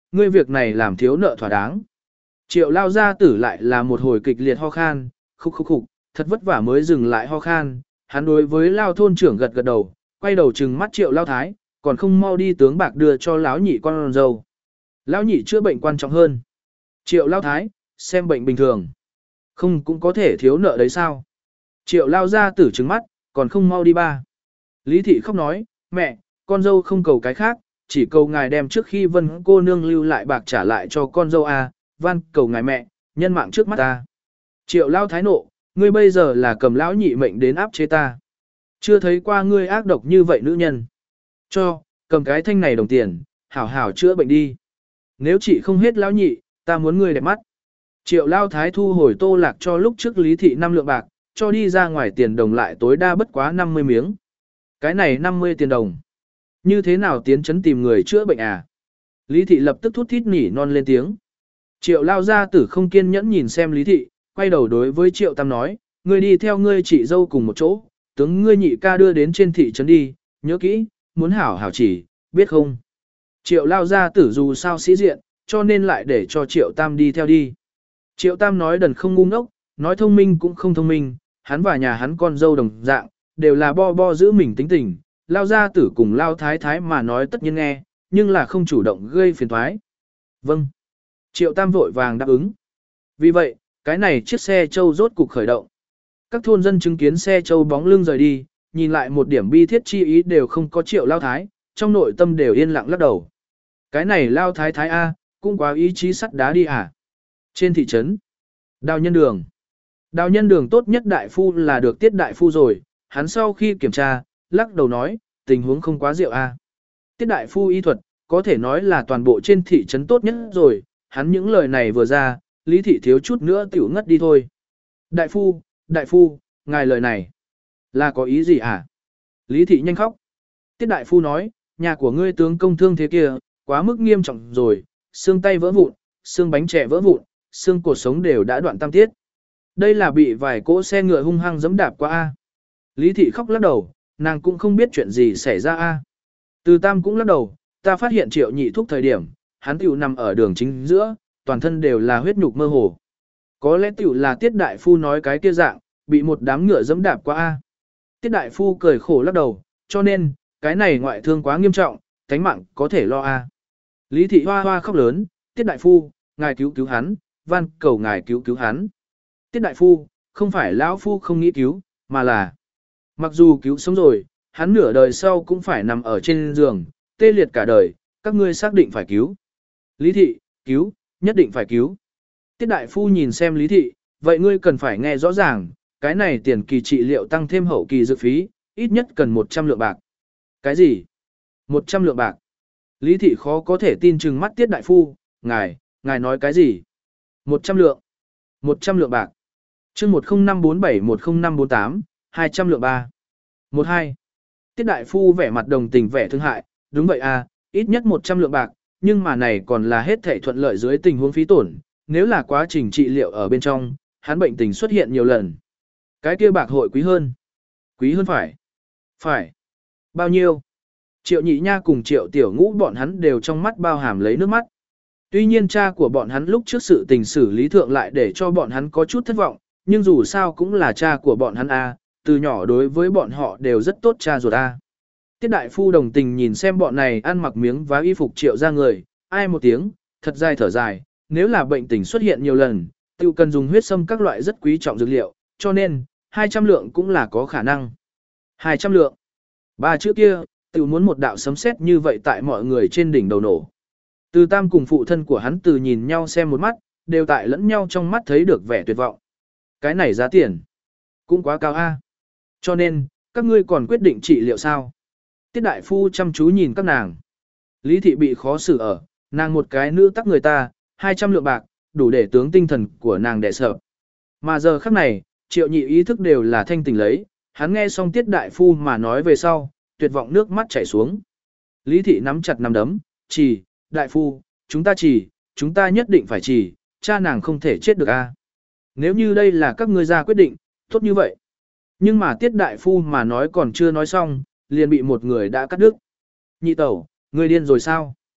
ngươi việc này làm thiếu nợ thỏa đáng. Triệu lao gia tử lại là một hồi kịch liệt ho khan, khúc khúc khúc, thật vất vả mới dừng lại ho khan, hắn đối với lao thôn trưởng gật gật đầu, quay đầu trừng mắt triệu lao thái, còn không mau đi tướng bạc đưa cho lão nhị con dâu. Lão nhị chữa bệnh quan trọng hơn. Triệu lao thái, xem bệnh bình thường. Không cũng có thể thiếu nợ đấy sao? Triệu lao gia tử trừng mắt, còn không mau đi ba. Lý thị khóc nói, mẹ, con dâu không cầu cái khác, chỉ cầu ngài đem trước khi vân cô nương lưu lại bạc trả lại cho con dâu a, van cầu ngài mẹ, nhân mạng trước mắt ta. Triệu lao thái nộ, ngươi bây giờ là cầm lão nhị mệnh đến áp chế ta. Chưa thấy qua ngươi ác độc như vậy nữ nhân. Cho, cầm cái thanh này đồng tiền, hảo hảo chữa bệnh đi. Nếu chị không hết lão nhị, ta muốn ngươi đẹp mắt. Triệu lao thái thu hồi tô lạc cho lúc trước lý thị năm lượng bạc, cho đi ra ngoài tiền đồng lại tối đa bất quá năm mươi miếng. Cái này năm mươi tiền đồng. Như thế nào tiến chấn tìm người chữa bệnh à? Lý thị lập tức thút thít nỉ non lên tiếng. Triệu lao gia tử không kiên nhẫn nhìn xem lý thị, quay đầu đối với triệu tam nói, ngươi đi theo ngươi chị dâu cùng một chỗ, tướng ngươi nhị ca đưa đến trên thị trấn đi, nhớ kỹ, muốn hảo hảo chỉ, biết không? Triệu lao gia tử dù sao sĩ diện, cho nên lại để cho triệu tam đi theo đi. Triệu tam nói đần không ngu ngốc, nói thông minh cũng không thông minh, hắn và nhà hắn con dâu đồng dạng, đều là bo bo giữ mình tính tình, lao gia tử cùng lao thái thái mà nói tất nhiên nghe, nhưng là không chủ động gây phiền thoái. Vâng. Triệu tam vội vàng đáp ứng. Vì vậy, cái này chiếc xe châu rốt cục khởi động. Các thôn dân chứng kiến xe châu bóng lưng rời đi, nhìn lại một điểm bi thiết chi ý đều không có triệu lao thái, trong nội tâm đều yên lặng lắc đầu. Cái này lao thái thái A, cũng quá ý chí sắt đá đi à. Trên thị trấn, đào nhân đường. Đào nhân đường tốt nhất đại phu là được tiết đại phu rồi, hắn sau khi kiểm tra, lắc đầu nói, tình huống không quá rượu A. Tiết đại phu y thuật, có thể nói là toàn bộ trên thị trấn tốt nhất rồi, hắn những lời này vừa ra, lý thị thiếu chút nữa tiểu ngất đi thôi. Đại phu, đại phu, ngài lời này, là có ý gì hả? Lý thị nhanh khóc. Tiết đại phu nói, nhà của ngươi tướng công thương thế kia, quá mức nghiêm trọng rồi, xương tay vỡ vụn, xương bánh trẻ vỡ vụn, xương cột sống đều đã đoạn tam tiết. Đây là bị vài cỗ xe ngựa hung hăng giẫm đạp qua A. Lý thị khóc lắc đầu, nàng cũng không biết chuyện gì xảy ra A. Từ tam cũng lắc đầu, ta phát hiện triệu nhị thúc thời điểm, hắn tiểu nằm ở đường chính giữa, toàn thân đều là huyết nhục mơ hồ. Có lẽ tiểu là tiết đại phu nói cái kia dạng, bị một đám ngựa giẫm đạp qua A. Tiết đại phu cười khổ lắc đầu, cho nên, cái này ngoại thương quá nghiêm trọng, thánh mạng có thể lo A. Lý thị hoa hoa khóc lớn, tiết đại phu, ngài cứu cứu hắn, van cầu ngài cứu cứu hắn. Tiết đại phu, không phải lão phu không nghĩ cứu, mà là, mặc dù cứu sống rồi, hắn nửa đời sau cũng phải nằm ở trên giường, tê liệt cả đời, các ngươi xác định phải cứu. Lý thị, cứu, nhất định phải cứu. Tiết đại phu nhìn xem lý thị, vậy ngươi cần phải nghe rõ ràng, cái này tiền kỳ trị liệu tăng thêm hậu kỳ dược phí, ít nhất cần một trăm lượng bạc. Cái gì? một trăm lượng bạc. Lý thị khó có thể tin chừng mắt tiết đại phu, ngài, ngài nói cái gì? một trăm lượng. một trăm lượng bạc. chương một không năm bốn bảy một không năm bốn tám, hai trăm lượng ba. một hai. Tiết đại phu vẻ mặt đồng tình vẻ thương hại, đúng vậy à, ít nhất một trăm lượng bạc, nhưng mà này còn là hết thảy thuận lợi dưới tình huống phí tổn, nếu là quá trình trị liệu ở bên trong, hắn bệnh tình xuất hiện nhiều lần. Cái kia bạc hội quý hơn. Quý hơn phải. Phải. Bao nhiêu? Triệu nhị nha cùng triệu tiểu ngũ bọn hắn đều trong mắt bao hàm lấy nước mắt. Tuy nhiên cha của bọn hắn lúc trước sự tình xử lý thượng lại để cho bọn hắn có chút thất vọng, nhưng dù sao cũng là cha của bọn hắn a, từ nhỏ đối với bọn họ đều rất tốt cha ruột a. Tiết đại phu đồng tình nhìn xem bọn này ăn mặc miếng vá y phục triệu ra người, ai một tiếng, thật dài thở dài, nếu là bệnh tình xuất hiện nhiều lần, tiêu cần dùng huyết sâm các loại rất quý trọng dược liệu, cho nên, hai trăm lượng cũng là có khả năng. hai trăm lượng. Ba chữ kia, tiêu muốn một đạo sấm sét như vậy tại mọi người trên đỉnh đầu nổ. Từ tam cùng phụ thân của hắn từ nhìn nhau xem một mắt, đều tại lẫn nhau trong mắt thấy được vẻ tuyệt vọng. Cái này giá tiền, cũng quá cao a. Cho nên, các ngươi còn quyết định trị liệu sao? Tiết đại phu chăm chú nhìn các nàng. Lý thị bị khó xử ở, nàng một cái nữ tắc người ta, hai trăm lượng bạc, đủ để tướng tinh thần của nàng đè sợ. Mà giờ khắc này, triệu nhị ý thức đều là thanh tỉnh lấy, hắn nghe xong tiết đại phu mà nói về sau, tuyệt vọng nước mắt chảy xuống. Lý thị nắm chặt nắm đấm, chỉ, đại phu, chúng ta chỉ, chúng ta nhất định phải chỉ, cha nàng không thể chết được a. Nếu như đây là các ngươi ra quyết định, tốt như vậy. Nhưng mà tiết đại phu mà nói còn chưa nói xong, liền bị một người đã cắt đứt. Nhị tẩu, ngươi điên rồi sao?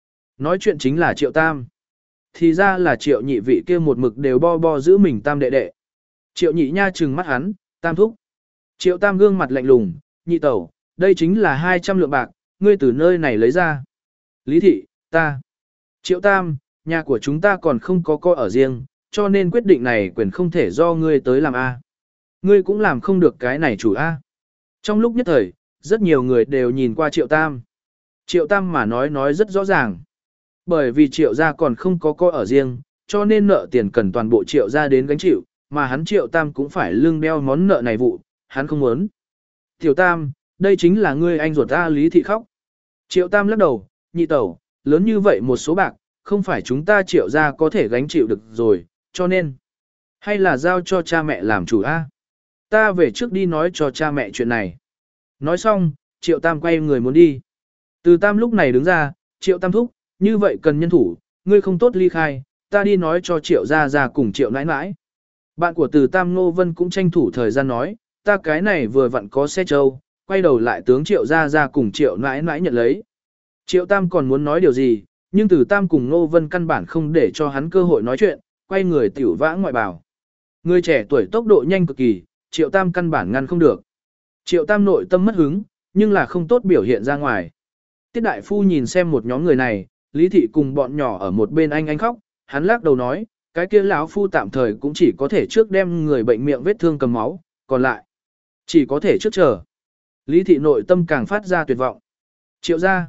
Nói chuyện chính là Triệu Tam. Thì ra là Triệu nhị vị kia một mực đều bo bo giữ mình Tam đệ đệ. Triệu nhị nha trừng mắt hắn, Tam thúc. Triệu Tam gương mặt lạnh lùng, nhị tẩu, đây chính là hai trăm lượng bạc, ngươi từ nơi này lấy ra. Lý thị, ta. Triệu Tam, nhà của chúng ta còn không có coi ở riêng, cho nên quyết định này quyền không thể do ngươi tới làm A. Ngươi cũng làm không được cái này chủ A. Trong lúc nhất thời, rất nhiều người đều nhìn qua Triệu Tam. Triệu Tam mà nói nói rất rõ ràng. Bởi vì Triệu gia còn không có coi ở riêng, cho nên nợ tiền cần toàn bộ Triệu gia đến gánh chịu, mà hắn Triệu Tam cũng phải lương đeo món nợ này vụ, hắn không muốn. Tiểu Tam, đây chính là ngươi anh ruột ta. Lý thị khóc. Triệu Tam lắc đầu, nhị tẩu, lớn như vậy một số bạc, không phải chúng ta Triệu gia có thể gánh chịu được rồi, cho nên, hay là giao cho cha mẹ làm chủ a. Ta về trước đi nói cho cha mẹ chuyện này. Nói xong, Triệu Tam quay người muốn đi. Từ Tam lúc này đứng ra, Triệu Tam thúc, như vậy cần nhân thủ, ngươi không tốt ly khai, ta đi nói cho Triệu gia gia cùng Triệu nãi nãi. Bạn của Từ Tam Ngô Vân cũng tranh thủ thời gian nói, ta cái này vừa vặn có xe trâu, quay đầu lại tướng Triệu gia gia cùng Triệu nãi nãi nhận lấy. Triệu Tam còn muốn nói điều gì, nhưng Từ Tam cùng Ngô Vân căn bản không để cho hắn cơ hội nói chuyện, quay người tiểu vã ngoại bảo. Người trẻ tuổi tốc độ nhanh cực kỳ, Triệu Tam căn bản ngăn không được. Triệu Tam nội tâm mất hứng, nhưng là không tốt biểu hiện ra ngoài. Tiết đại phu nhìn xem một nhóm người này, Lý thị cùng bọn nhỏ ở một bên anh anh khóc, hắn lắc đầu nói, cái kia lão phu tạm thời cũng chỉ có thể trước đem người bệnh miệng vết thương cầm máu, còn lại chỉ có thể trước chờ. Lý thị nội tâm càng phát ra tuyệt vọng. Triệu gia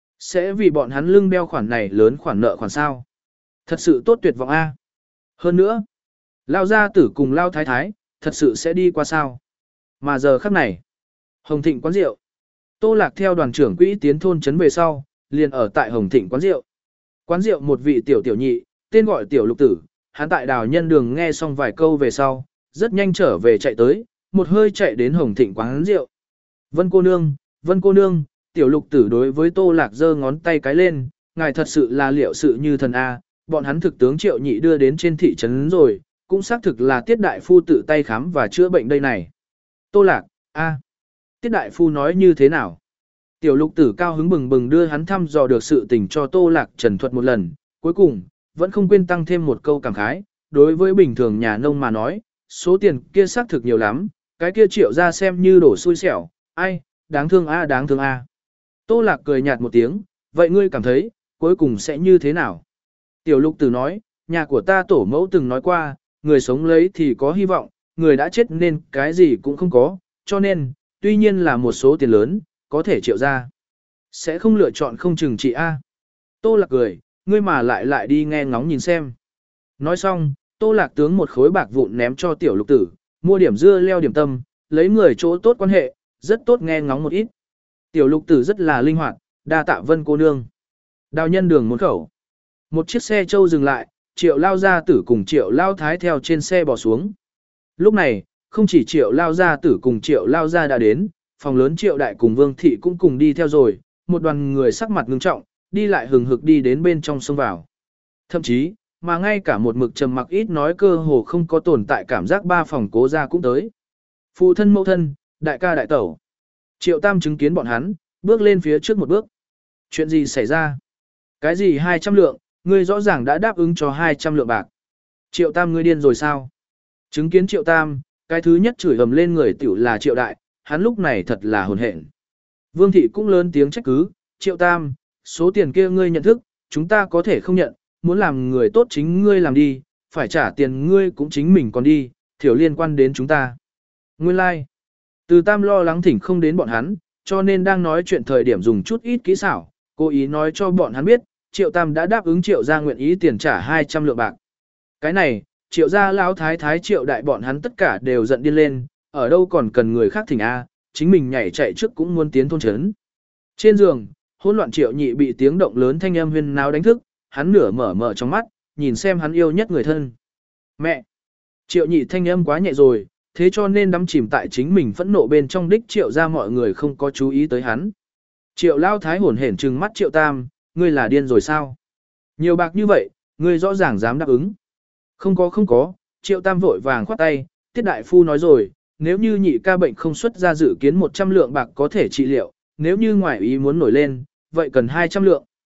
sẽ vì bọn hắn lưng đeo khoản này lớn khoản nợ khoản sao? Thật sự tốt tuyệt vọng a. Hơn nữa, Lao gia tử cùng Lao thái thái, thật sự sẽ đi qua sao? Mà giờ khắc này, Hồng Thịnh quán rượu. Tô Lạc theo đoàn trưởng quỹ tiến thôn trấn về sau, liền ở tại Hồng Thịnh quán rượu. Quán rượu một vị tiểu tiểu nhị, tên gọi tiểu lục tử, hắn tại đào nhân đường nghe xong vài câu về sau, rất nhanh trở về chạy tới, một hơi chạy đến Hồng Thịnh quán rượu. Vân cô nương, Vân cô nương, tiểu lục tử đối với Tô Lạc giơ ngón tay cái lên, ngài thật sự là liệu sự như thần A, bọn hắn thực tướng Triệu nhị đưa đến trên thị trấn rồi, cũng xác thực là Tiết đại phu tự tay khám và chữa bệnh đây này. Tô Lạc, A. Tiết đại phu nói như thế nào? Tiểu lục tử cao hứng bừng bừng đưa hắn thăm dò được sự tình cho Tô Lạc trần thuật một lần, cuối cùng, vẫn không quên tăng thêm một câu cảm khái, đối với bình thường nhà nông mà nói, số tiền kia xác thực nhiều lắm, cái kia Triệu ra xem như đổ xui xẻo, ai, đáng thương a đáng thương a. Tô Lạc cười nhạt một tiếng, vậy ngươi cảm thấy, cuối cùng sẽ như thế nào? Tiểu lục tử nói, nhà của ta tổ mẫu từng nói qua, người sống lấy thì có hy vọng, người đã chết nên cái gì cũng không có, cho nên, tuy nhiên là một số tiền lớn, có thể Triệu ra. Sẽ không lựa chọn không chừng trị A. Tô Lạc cười, ngươi mà lại lại đi nghe ngóng nhìn xem. Nói xong, Tô Lạc tướng một khối bạc vụn ném cho tiểu lục tử, mua điểm dưa leo điểm tâm, lấy người chỗ tốt quan hệ, rất tốt nghe ngóng một ít. Tiểu lục tử rất là linh hoạt, đa tạ Vân cô nương. Đào nhân đường một khẩu. Một chiếc xe trâu dừng lại, Triệu lao gia tử cùng Triệu lao thái theo trên xe bò xuống. Lúc này, không chỉ Triệu lao gia tử cùng Triệu lao gia đã đến, phòng lớn Triệu đại cùng Vương thị cũng cùng đi theo rồi, một đoàn người sắc mặt ngưng trọng, đi lại hừng hực đi đến bên trong sông vào. Thậm chí, mà ngay cả một mực trầm mặc ít nói cơ hồ không có tồn tại cảm giác ba phòng cố gia cũng tới. Phụ thân mẫu thân, đại ca đại tẩu. Triệu Tam chứng kiến bọn hắn, bước lên phía trước một bước. Chuyện gì xảy ra? Cái gì hai trăm lượng, ngươi rõ ràng đã đáp ứng cho hai trăm lượng bạc. Triệu Tam ngươi điên rồi sao? Chứng kiến Triệu Tam, cái thứ nhất chửi ầm lên người tiểu là Triệu Đại, hắn lúc này thật là hồn hện. Vương thị cũng lớn tiếng trách cứ, Triệu Tam, số tiền kia ngươi nhận thức, chúng ta có thể không nhận, muốn làm người tốt chính ngươi làm đi, phải trả tiền ngươi cũng chính mình còn đi, thiểu liên quan đến chúng ta. Nguyên lai, like. Từ Tam lo lắng thỉnh không đến bọn hắn, cho nên đang nói chuyện thời điểm dùng chút ít kỹ xảo, cố ý nói cho bọn hắn biết, Triệu Tam đã đáp ứng Triệu gia nguyện ý tiền trả hai trăm lượng bạc. Cái này, Triệu gia lão thái thái Triệu đại bọn hắn tất cả đều giận điên lên, ở đâu còn cần người khác thỉnh A, chính mình nhảy chạy trước cũng muốn tiến thôn trấn. Trên giường, hỗn loạn Triệu nhị bị tiếng động lớn thanh âm huyên náo đánh thức, hắn nửa mở mở trong mắt, nhìn xem hắn yêu nhất người thân. Mẹ! Triệu nhị thanh âm quá nhẹ rồi, thế cho nên đắm chìm tại chính mình phẫn nộ bên trong đích Triệu ra mọi người không có chú ý tới hắn. Triệu lao thái hổn hển trừng mắt Triệu Tam, ngươi là điên rồi sao? Nhiều bạc như vậy, ngươi rõ ràng dám đáp ứng. Không có không có, Triệu Tam vội vàng khoát tay, Tiết đại phu nói rồi, nếu như nhị ca bệnh không xuất ra dự kiến một trăm lượng bạc có thể trị liệu, nếu như ngoại ý muốn nổi lên, vậy cần hai trăm lượng.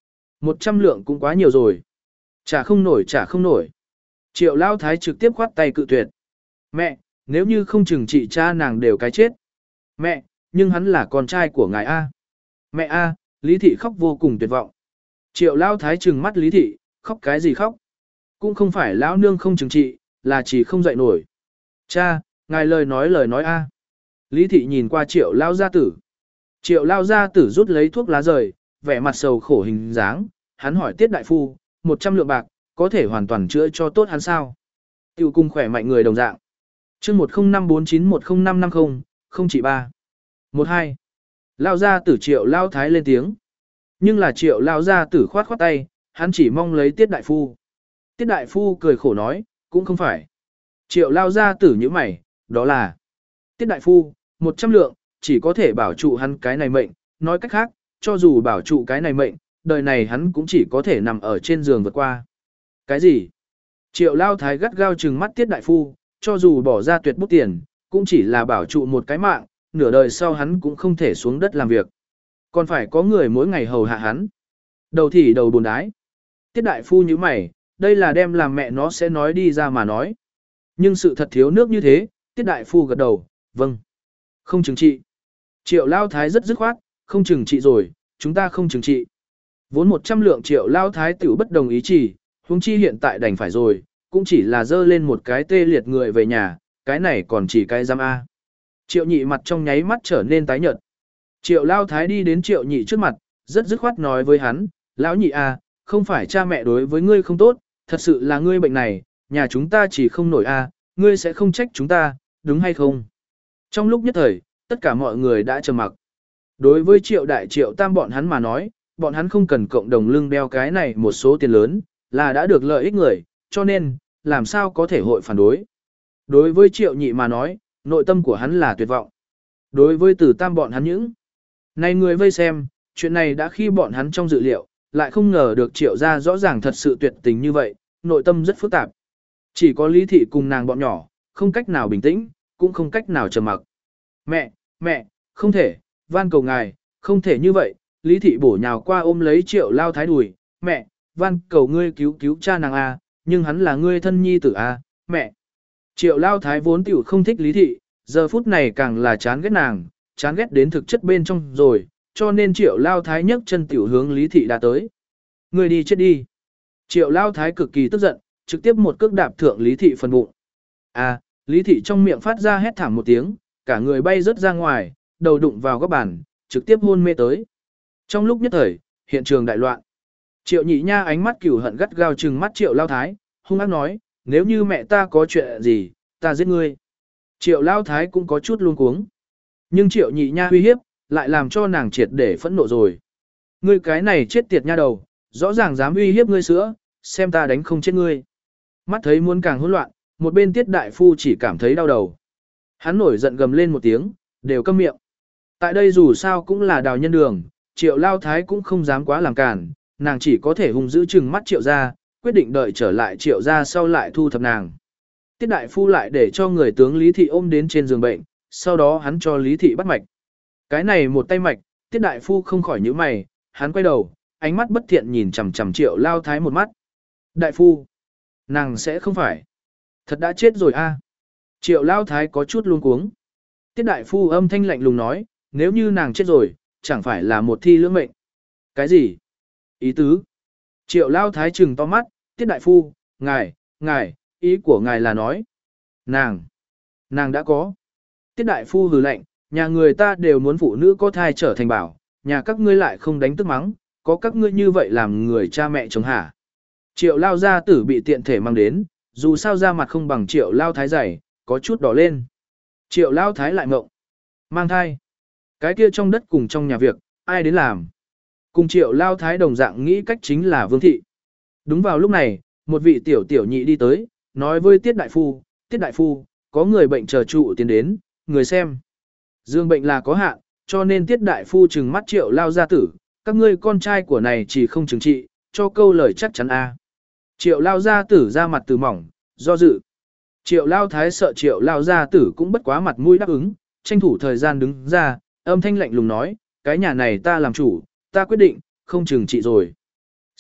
Một trăm lượng cũng quá nhiều rồi. Trả không nổi trả không nổi. Triệu lao thái trực tiếp khoát tay cự tuyệt. Mẹ, nếu như không chừng trị cha nàng đều cái chết. Mẹ, nhưng hắn là con trai của ngài A. Mẹ A, Lý thị khóc vô cùng tuyệt vọng. Triệu lao thái trừng mắt Lý thị, khóc cái gì khóc? Cũng không phải lão nương không chừng trị, là chỉ không dậy nổi. Cha, ngài lời nói lời nói A. Lý thị nhìn qua triệu lao gia tử. Triệu lao gia tử rút lấy thuốc lá rời, vẻ mặt sầu khổ hình dáng. Hắn hỏi Tiết đại phu, một trăm lượng bạc, có thể hoàn toàn chữa cho tốt hắn sao? Tiêu cung khỏe mạnh người đồng dạng. chương một không năm bốn chín một không năm năm không, không chỉ ba. một hai. Lao gia tử triệu lao thái lên tiếng. Nhưng là triệu lao gia tử khoát khoát tay, hắn chỉ mong lấy Tiết đại phu. Tiết đại phu cười khổ nói, cũng không phải. Triệu lao gia tử như mày, đó là Tiết đại phu, một trăm lượng, chỉ có thể bảo trụ hắn cái này mệnh, nói cách khác, cho dù bảo trụ cái này mệnh, đời này hắn cũng chỉ có thể nằm ở trên giường vượt qua. Cái gì? Triệu lao thái gắt gao trừng mắt Tiết đại phu, cho dù bỏ ra tuyệt bút tiền, cũng chỉ là bảo trụ một cái mạng, nửa đời sau hắn cũng không thể xuống đất làm việc. Còn phải có người mỗi ngày hầu hạ hắn. Đầu thì đầu bồn đái. Tiết đại phu như mày, đây là đem làm mẹ nó sẽ nói đi ra mà nói. Nhưng sự thật thiếu nước như thế, Tiết đại phu gật đầu, vâng. Không chừng trị. Triệu lao thái rất dứt khoát, không chừng trị rồi, chúng ta không chừng trị. Vốn một trăm lượng triệu lao thái tiểu bất đồng ý chỉ, huống chi hiện tại đành phải rồi, cũng chỉ là dơ lên một cái tê liệt người về nhà, cái này còn chỉ cái giam A. Triệu nhị mặt trong nháy mắt trở nên tái nhợt. Triệu lao thái đi đến triệu nhị trước mặt, rất dứt khoát nói với hắn, lão nhị A, không phải cha mẹ đối với ngươi không tốt, thật sự là ngươi bệnh này, nhà chúng ta chỉ không nổi A, ngươi sẽ không trách chúng ta, đúng hay không? Trong lúc nhất thời, tất cả mọi người đã trầm mặc. Đối với triệu đại triệu tam bọn hắn mà nói, bọn hắn không cần cộng đồng lưng đeo cái này một số tiền lớn, là đã được lợi ích người, cho nên, làm sao có thể hội phản đối. Đối với triệu nhị mà nói, nội tâm của hắn là tuyệt vọng. Đối với tử tam bọn hắn những này người vây xem, chuyện này đã khi bọn hắn trong dự liệu, lại không ngờ được triệu ra rõ ràng thật sự tuyệt tình như vậy, nội tâm rất phức tạp. Chỉ có Lý thị cùng nàng bọn nhỏ, không cách nào bình tĩnh, cũng không cách nào trầm mặc. Mẹ, mẹ, không thể, van cầu ngài, không thể như vậy. Lý thị bổ nhào qua ôm lấy triệu lao thái đùi, mẹ, van cầu ngươi cứu cứu cha nàng a, nhưng hắn là ngươi thân nhi tử a, mẹ. Triệu lao thái vốn tiểu không thích Lý thị, giờ phút này càng là chán ghét nàng, chán ghét đến thực chất bên trong rồi, cho nên triệu lao thái nhấc chân tiểu hướng Lý thị đã tới. Ngươi đi chết đi. Triệu lao thái cực kỳ tức giận, trực tiếp một cước đạp thượng Lý thị phần bụng. À, Lý thị trong miệng phát ra hét thảm một tiếng, cả người bay rớt ra ngoài, đầu đụng vào góc bàn, trực tiếp hôn mê tới. Trong lúc nhất thời, hiện trường đại loạn. Triệu nhị nha ánh mắt cửu hận gắt gao trừng mắt triệu lao thái, hung ác nói, nếu như mẹ ta có chuyện gì, ta giết ngươi. Triệu lao thái cũng có chút luống cuống. Nhưng triệu nhị nha uy hiếp, lại làm cho nàng triệt để phẫn nộ rồi. Ngươi cái này chết tiệt nha đầu, rõ ràng dám uy hiếp ngươi sữa, xem ta đánh không chết ngươi. Mắt thấy muốn càng hỗn loạn, một bên Tiết đại phu chỉ cảm thấy đau đầu. Hắn nổi giận gầm lên một tiếng, đều câm miệng. Tại đây dù sao cũng là đào nhân đường, triệu lao thái cũng không dám quá làm cản, nàng chỉ có thể hung dữ chừng mắt triệu ra, quyết định đợi trở lại triệu ra sau lại thu thập nàng. Tiết đại phu lại để cho người tướng Lý thị ôm đến trên giường bệnh, sau đó hắn cho Lý thị bắt mạch. Cái này một tay mạch, Tiết đại phu không khỏi nhíu mày, hắn quay đầu, ánh mắt bất thiện nhìn chằm chằm triệu lao thái một mắt. Đại phu, nàng sẽ không phải thật đã chết rồi a? Triệu lao thái có chút luống cuống. Tiết đại phu âm thanh lạnh lùng nói, nếu như nàng chết rồi, chẳng phải là một thi lưỡng mệnh. Cái gì? Ý tứ? Triệu lao thái trừng to mắt, Tiết đại phu, ngài, ngài, ý của ngài là nói. Nàng, nàng đã có. Tiết đại phu hừ lạnh, nhà người ta đều muốn phụ nữ có thai trở thành bảo, nhà các ngươi lại không đánh tức mắng, có các ngươi như vậy làm người cha mẹ chồng hả? Triệu lao gia tử bị tiện thể mang đến, dù sao ra mặt không bằng triệu lao thái dày, có chút đỏ lên. Triệu lao thái lại ngộng. Mang thai. Cái kia trong đất cùng trong nhà việc, ai đến làm? Cùng triệu lao thái đồng dạng nghĩ cách chính là Vương thị. Đúng vào lúc này, một vị tiểu tiểu nhị đi tới, nói với Tiết đại phu, Tiết đại phu, có người bệnh chờ trụ tiến đến, người xem. Dương bệnh là có hạn, cho nên Tiết đại phu trừng mắt triệu lao gia tử, các ngươi con trai của này chỉ không chứng trị, cho câu lời chắc chắn a. Triệu lao gia tử ra mặt từ mỏng, do dự. Triệu lao thái sợ triệu lao gia tử cũng bất quá mặt mũi đáp ứng, tranh thủ thời gian đứng ra, âm thanh lạnh lùng nói, cái nhà này ta làm chủ, ta quyết định, không chừng trị rồi.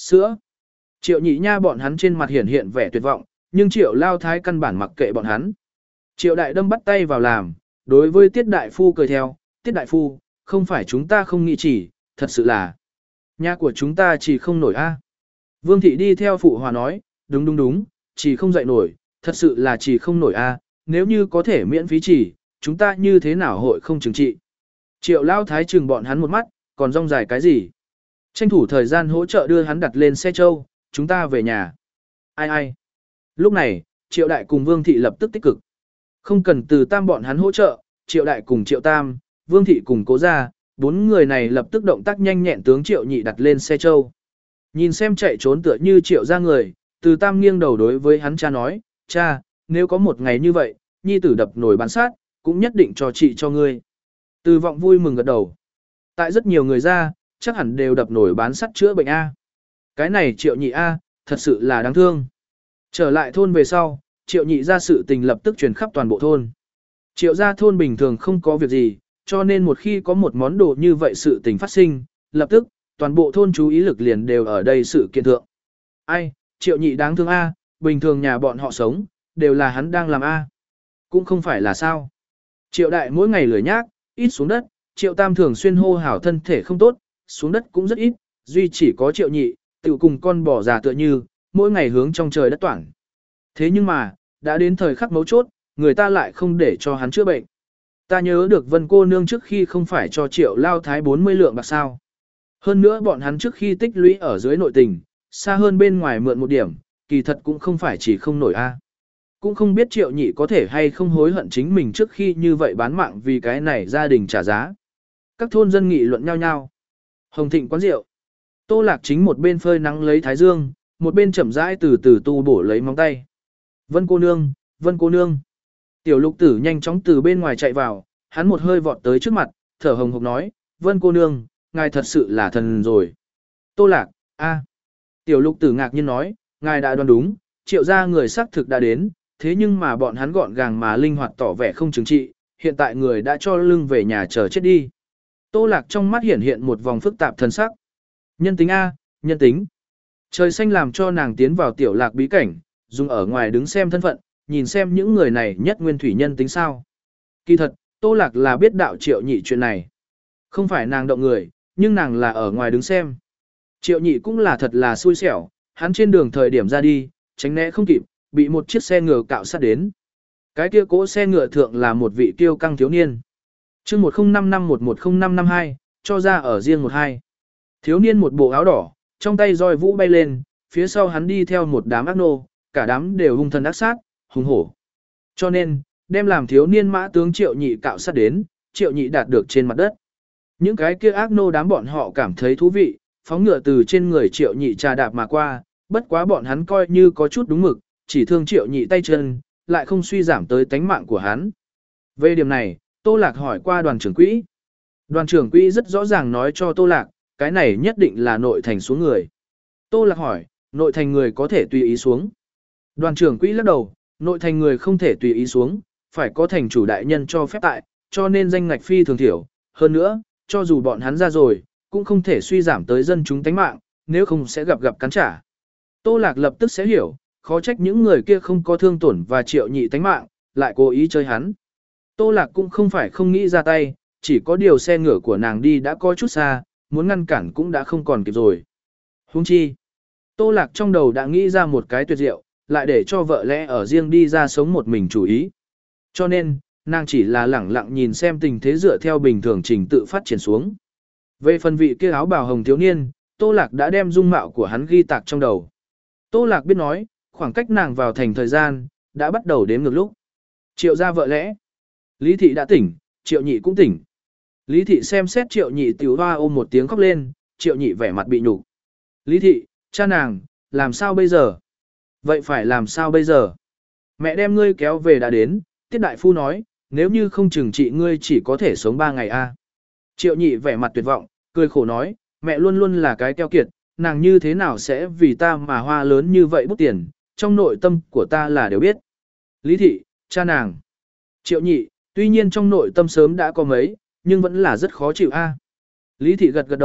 Sữa. Triệu nhị nha bọn hắn trên mặt hiển hiện vẻ tuyệt vọng, nhưng triệu lao thái căn bản mặc kệ bọn hắn. Triệu đại đâm bắt tay vào làm, đối với tiết đại phu cười theo, tiết đại phu, không phải chúng ta không nghĩ chỉ, thật sự là nhà của chúng ta chỉ không nổi a. Vương thị đi theo phụ hòa nói, đúng đúng đúng, chỉ không dậy nổi, thật sự là chỉ không nổi a, nếu như có thể miễn phí chỉ, chúng ta như thế nào hội không trừng trị. Triệu lao thái trừng bọn hắn một mắt, còn rong dài cái gì? Tranh thủ thời gian hỗ trợ đưa hắn đặt lên xe châu, chúng ta về nhà. Ai ai? Lúc này, triệu đại cùng vương thị lập tức tích cực. Không cần từ tam bọn hắn hỗ trợ, triệu đại cùng triệu tam, vương thị cùng cố ra, bốn người này lập tức động tác nhanh nhẹn tướng triệu nhị đặt lên xe châu. Nhìn xem chạy trốn tựa như triệu ra người, từ tam nghiêng đầu đối với hắn cha nói, cha, nếu có một ngày như vậy, nhi tử đập nổi bán sát, cũng nhất định cho chị cho ngươi. Từ vọng vui mừng gật đầu. Tại rất nhiều người ra, chắc hẳn đều đập nổi bán sắt chữa bệnh A. Cái này triệu nhị A, thật sự là đáng thương. Trở lại thôn về sau, triệu nhị ra sự tình lập tức truyền khắp toàn bộ thôn. Triệu gia thôn bình thường không có việc gì, cho nên một khi có một món đồ như vậy sự tình phát sinh, lập tức, toàn bộ thôn chú ý lực liền đều ở đây sự kiện thượng. Ai, triệu nhị đáng thương A, bình thường nhà bọn họ sống, đều là hắn đang làm A. Cũng không phải là sao. Triệu đại mỗi ngày lười nhác, ít xuống đất, triệu tam thường xuyên hô hào thân thể không tốt, xuống đất cũng rất ít, duy chỉ có triệu nhị, tự cùng con bò già tựa như, mỗi ngày hướng trong trời đất toảng. Thế nhưng mà, đã đến thời khắc mấu chốt, người ta lại không để cho hắn chữa bệnh. Ta nhớ được Vân cô nương trước khi không phải cho triệu lao thái bốn mươi lượng bạc sao. Hơn nữa bọn hắn trước khi tích lũy ở dưới nội tình, xa hơn bên ngoài mượn một điểm, kỳ thật cũng không phải chỉ không nổi a. Cũng không biết triệu nhị có thể hay không hối hận chính mình trước khi như vậy bán mạng vì cái này gia đình trả giá. Các thôn dân nghị luận nhau nhau. Hồng Thịnh quán rượu. Tô Lạc chính một bên phơi nắng lấy thái dương, một bên chậm rãi từ từ tu bổ lấy móng tay. Vân cô nương, Vân cô nương. Tiểu lục tử nhanh chóng từ bên ngoài chạy vào, hắn một hơi vọt tới trước mặt, thở hồng hộc nói, Vân cô nương, ngài thật sự là thần rồi. Tô Lạc, a. Tiểu lục tử ngạc nhiên nói, ngài đã đoán đúng, triệu gia người xác thực đã đến, thế nhưng mà bọn hắn gọn gàng mà linh hoạt tỏ vẻ không chứng trị, hiện tại người đã cho lưng về nhà chờ chết đi. Tô Lạc trong mắt hiện hiện một vòng phức tạp thần sắc. Nhân tính A, nhân tính. Trời xanh làm cho nàng tiến vào tiểu lạc bí cảnh, dùng ở ngoài đứng xem thân phận, nhìn xem những người này nhất nguyên thủy nhân tính sao. Kỳ thật, Tô Lạc là biết đạo triệu nhị chuyện này. Không phải nàng động người, nhưng nàng là ở ngoài đứng xem. Triệu nhị cũng là thật là xui xẻo, hắn trên đường thời điểm ra đi, tránh né không kịp, bị một chiếc xe ngựa cạo sát đến. Cái kia cỗ xe ngựa thượng là một vị kiêu căng thiếu niên. chương một không năm năm một một không năm năm hai, cho ra ở riêng một hai. Thiếu niên một bộ áo đỏ, trong tay roi vũ bay lên, phía sau hắn đi theo một đám ác nô, cả đám đều hung thần ác sát, hung hổ. Cho nên, đem làm thiếu niên mã tướng triệu nhị cạo sát đến, triệu nhị đạt được trên mặt đất. Những cái kia ác nô đám bọn họ cảm thấy thú vị, phóng ngựa từ trên người triệu nhị trà đạp mà qua, bất quá bọn hắn coi như có chút đúng mực, chỉ thương triệu nhị tay chân, lại không suy giảm tới tánh mạng của hắn. Về điểm này, Tô Lạc hỏi qua đoàn trưởng quỹ. Đoàn trưởng quỹ rất rõ ràng nói cho Tô Lạc, cái này nhất định là nội thành xuống người. Tô Lạc hỏi, nội thành người có thể tùy ý xuống. Đoàn trưởng quỹ lắc đầu, nội thành người không thể tùy ý xuống, phải có thành chủ đại nhân cho phép tại, cho nên danh ngạch phi thường thiểu. Hơn nữa, cho dù bọn hắn ra rồi, cũng không thể suy giảm tới dân chúng tánh mạng, nếu không sẽ gặp gặp cắn trả. Tô Lạc lập tức sẽ hiểu, khó trách những người kia không có thương tổn và triệu nhị tánh mạng, lại cố ý chơi hắn. Tô Lạc cũng không phải không nghĩ ra tay, chỉ có điều xe ngựa của nàng đi đã có chút xa, muốn ngăn cản cũng đã không còn kịp rồi. Huống chi, Tô Lạc trong đầu đã nghĩ ra một cái tuyệt diệu, lại để cho vợ lẽ ở riêng đi ra sống một mình chủ ý. Cho nên, nàng chỉ là lẳng lặng nhìn xem tình thế dựa theo bình thường trình tự phát triển xuống. Về phần vị kia áo bào hồng thiếu niên, Tô Lạc đã đem dung mạo của hắn ghi tạc trong đầu. Tô Lạc biết nói, khoảng cách nàng vào thành thời gian, đã bắt đầu đếm ngược lúc. Triệu ra vợ lẽ. Lý thị đã tỉnh, triệu nhị cũng tỉnh. Lý thị xem xét triệu nhị tiểu hoa ôm một tiếng khóc lên, triệu nhị vẻ mặt bị nhục. Lý thị, cha nàng, làm sao bây giờ? Vậy phải làm sao bây giờ? Mẹ đem ngươi kéo về đã đến, tiết đại phu nói, nếu như không chừng trị ngươi chỉ có thể sống ba ngày a. Triệu nhị vẻ mặt tuyệt vọng, cười khổ nói, mẹ luôn luôn là cái keo kiệt, nàng như thế nào sẽ vì ta mà hoa lớn như vậy bút tiền, trong nội tâm của ta là đều biết. Lý thị, cha nàng. Triệu nhị, tuy nhiên trong nội tâm sớm đã có mấy, nhưng vẫn là rất khó chịu a. Lý thị gật gật đầu,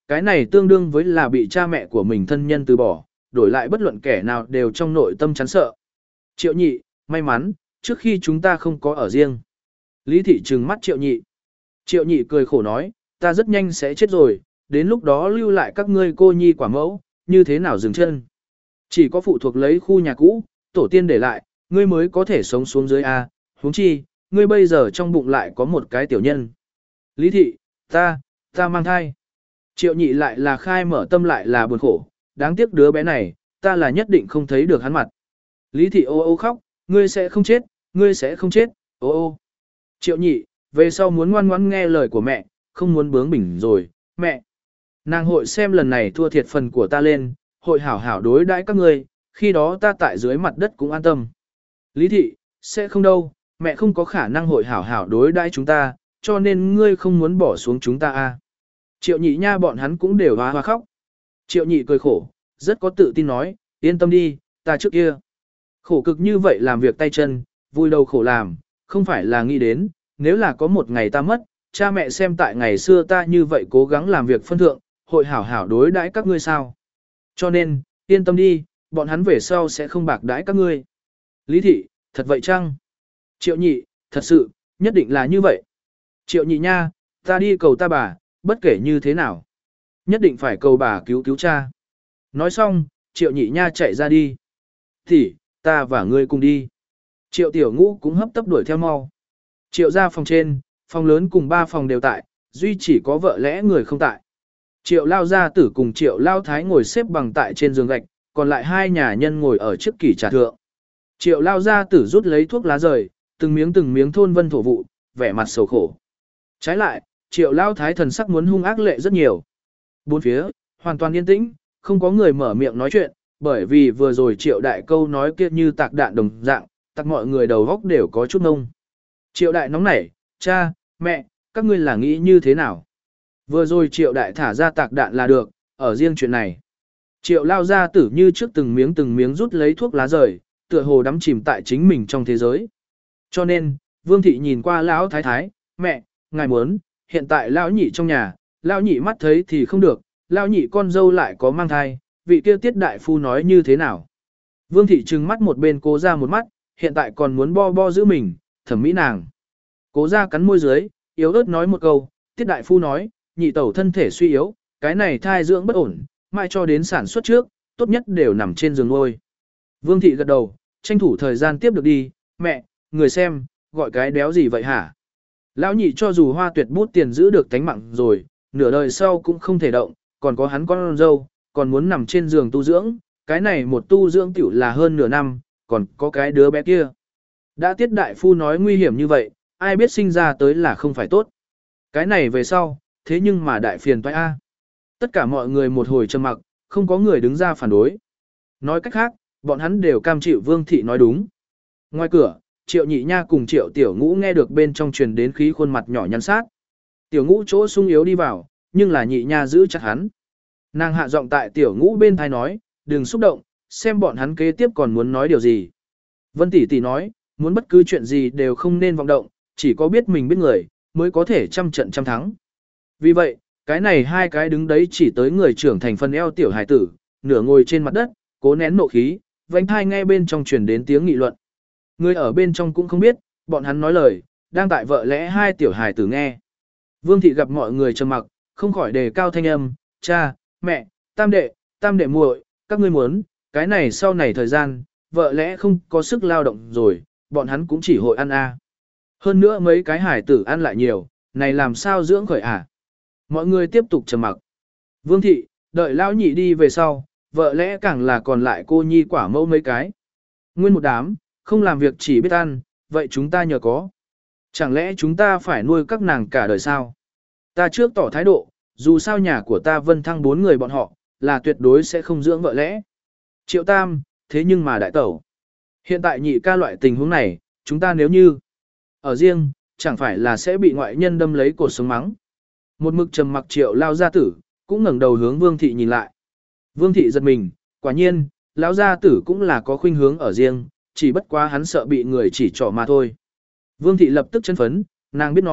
cái này tương đương với là bị cha mẹ của mình thân nhân từ bỏ, đổi lại bất luận kẻ nào đều trong nội tâm chán sợ. Triệu nhị, may mắn, trước khi chúng ta không có ở riêng. Lý thị trừng mắt triệu nhị. Triệu nhị cười khổ nói, ta rất nhanh sẽ chết rồi, đến lúc đó lưu lại các ngươi cô nhi quả mẫu, như thế nào dừng chân. Chỉ có phụ thuộc lấy khu nhà cũ, tổ tiên để lại, ngươi mới có thể sống xuống dưới A, huống chi, ngươi bây giờ trong bụng lại có một cái tiểu nhân. Lý thị, ta, ta mang thai. Triệu nhị lại là khai mở tâm lại là buồn khổ, đáng tiếc đứa bé này, ta là nhất định không thấy được hắn mặt. Lý thị ô ô khóc, ngươi sẽ không chết, ngươi sẽ không chết, ô ô. Triệu nhị, về sau muốn ngoan ngoãn nghe lời của mẹ, không muốn bướng bỉnh rồi, mẹ. Nàng hội xem lần này thua thiệt phần của ta lên, hội hảo hảo đối đãi các ngươi, khi đó ta tại dưới mặt đất cũng an tâm. Lý thị, sẽ không đâu, mẹ không có khả năng hội hảo hảo đối đãi chúng ta, cho nên ngươi không muốn bỏ xuống chúng ta a. Triệu nhị nha bọn hắn cũng đều hoa hoa khóc. Triệu nhị cười khổ, rất có tự tin nói, yên tâm đi, ta trước kia. Khổ cực như vậy làm việc tay chân, vui đầu khổ làm, không phải là nghĩ đến, nếu là có một ngày ta mất, cha mẹ xem tại ngày xưa ta như vậy cố gắng làm việc phân thượng, hội hảo hảo đối đãi các ngươi sao. Cho nên, yên tâm đi, bọn hắn về sau sẽ không bạc đãi các ngươi. Lý thị, thật vậy chăng? Triệu nhị, thật sự, nhất định là như vậy. Triệu nhị nha, ta đi cầu ta bà, bất kể như thế nào. Nhất định phải cầu bà cứu cứu cha. Nói xong, triệu nhị nha chạy ra đi. Thì, ta và ngươi cùng đi. Triệu tiểu ngũ cũng hấp tấp đuổi theo mau. Triệu ra phòng trên, phòng lớn cùng ba phòng đều tại, duy chỉ có vợ lẽ người không tại. Triệu lao gia tử cùng triệu lao thái ngồi xếp bằng tại trên giường gạch, còn lại hai nhà nhân ngồi ở trước kỷ trà thượng. Triệu lao gia tử rút lấy thuốc lá rời, từng miếng từng miếng thôn vân thổ vụ, vẻ mặt sầu khổ. Trái lại, triệu lao thái thần sắc muốn hung ác lệ rất nhiều. Bốn phía, hoàn toàn yên tĩnh, không có người mở miệng nói chuyện, bởi vì vừa rồi triệu đại câu nói kia như tạc đạn đồng dạng, tạc mọi người đầu góc đều có chút ngông. Triệu đại nóng nảy, cha, mẹ, các ngươi là nghĩ như thế nào? Vừa rồi triệu đại thả ra tạc đạn là được, ở riêng chuyện này. Triệu lao ra tử như trước từng miếng từng miếng rút lấy thuốc lá rời, tựa hồ đắm chìm tại chính mình trong thế giới. Cho nên, Vương thị nhìn qua lão thái thái, mẹ, ngài muốn, hiện tại lão nhị trong nhà, lão nhị mắt thấy thì không được, lão nhị con dâu lại có mang thai, vị kia tiết đại phu nói như thế nào? Vương thị trừng mắt một bên cố ra một mắt, hiện tại còn muốn bo bo giữ mình, thẩm mỹ nàng. Cố ra cắn môi dưới, yếu ớt nói một câu, tiết đại phu nói, nhị tẩu thân thể suy yếu, cái này thai dưỡng bất ổn, mãi cho đến sản xuất trước, tốt nhất đều nằm trên giường nuôi. Vương thị gật đầu, tranh thủ thời gian tiếp được đi, mẹ, người xem, gọi cái đéo gì vậy hả? Lão nhị cho dù hoa tuyệt bút tiền giữ được tánh mạng rồi, nửa đời sau cũng không thể động, còn có hắn con dâu, còn muốn nằm trên giường tu dưỡng, cái này một tu dưỡng tiểu là hơn nửa năm, còn có cái đứa bé kia. Đã tiết đại phu nói nguy hiểm như vậy, ai biết sinh ra tới là không phải tốt. Cái này về sau, thế nhưng mà đại phiền toái a. Tất cả mọi người một hồi trầm mặc, không có người đứng ra phản đối. Nói cách khác, bọn hắn đều cam chịu Vương thị nói đúng. Ngoài cửa, Triệu Nhị Nha cùng Triệu Tiểu Ngũ nghe được bên trong truyền đến khí khuôn mặt nhỏ nhắn sát. Tiểu Ngũ chỗ sung yếu đi vào, nhưng là Nhị Nha giữ chặt hắn. Nàng hạ giọng tại Tiểu Ngũ bên tai nói, đừng xúc động, xem bọn hắn kế tiếp còn muốn nói điều gì. Vân tỷ tỷ nói, muốn bất cứ chuyện gì đều không nên vọng động, chỉ có biết mình biết người, mới có thể trăm trận trăm thắng. Vì vậy, cái này hai cái đứng đấy chỉ tới người trưởng thành phần eo tiểu hải tử, nửa ngồi trên mặt đất, cố nén nộ khí, vánh thai nghe bên trong truyền đến tiếng nghị luận. Người ở bên trong cũng không biết, bọn hắn nói lời, đang tại vợ lẽ hai tiểu hải tử nghe. Vương thị gặp mọi người trầm mặc, không khỏi đề cao thanh âm, cha, mẹ, tam đệ, tam đệ muội, các ngươi muốn, cái này sau này thời gian, vợ lẽ không có sức lao động rồi, bọn hắn cũng chỉ hội ăn a. Hơn nữa mấy cái hải tử ăn lại nhiều, này làm sao dưỡng khởi à? Mọi người tiếp tục trầm mặc. Vương thị, đợi lão nhị đi về sau, vợ lẽ càng là còn lại cô nhi quả mẫu mấy cái. Nguyên một đám, không làm việc chỉ biết ăn, vậy chúng ta nhờ có. Chẳng lẽ chúng ta phải nuôi các nàng cả đời sao? Ta trước tỏ thái độ, dù sao nhà của ta Vân Thăng bốn người bọn họ, là tuyệt đối sẽ không dưỡng vợ lẽ. Triệu Tam, thế nhưng mà đại tẩu. Hiện tại nhị ca loại tình huống này, chúng ta nếu như ở riêng, chẳng phải là sẽ bị ngoại nhân đâm lấy cột sống mắng. Một mực trầm mặc Triệu lao gia tử, cũng ngẩng đầu hướng Vương thị nhìn lại. Vương thị giật mình, quả nhiên, lão gia tử cũng là có khuynh hướng ở riêng, chỉ bất quá hắn sợ bị người chỉ trỏ mà thôi. Vương thị lập tức chấn phấn, nàng biết nói,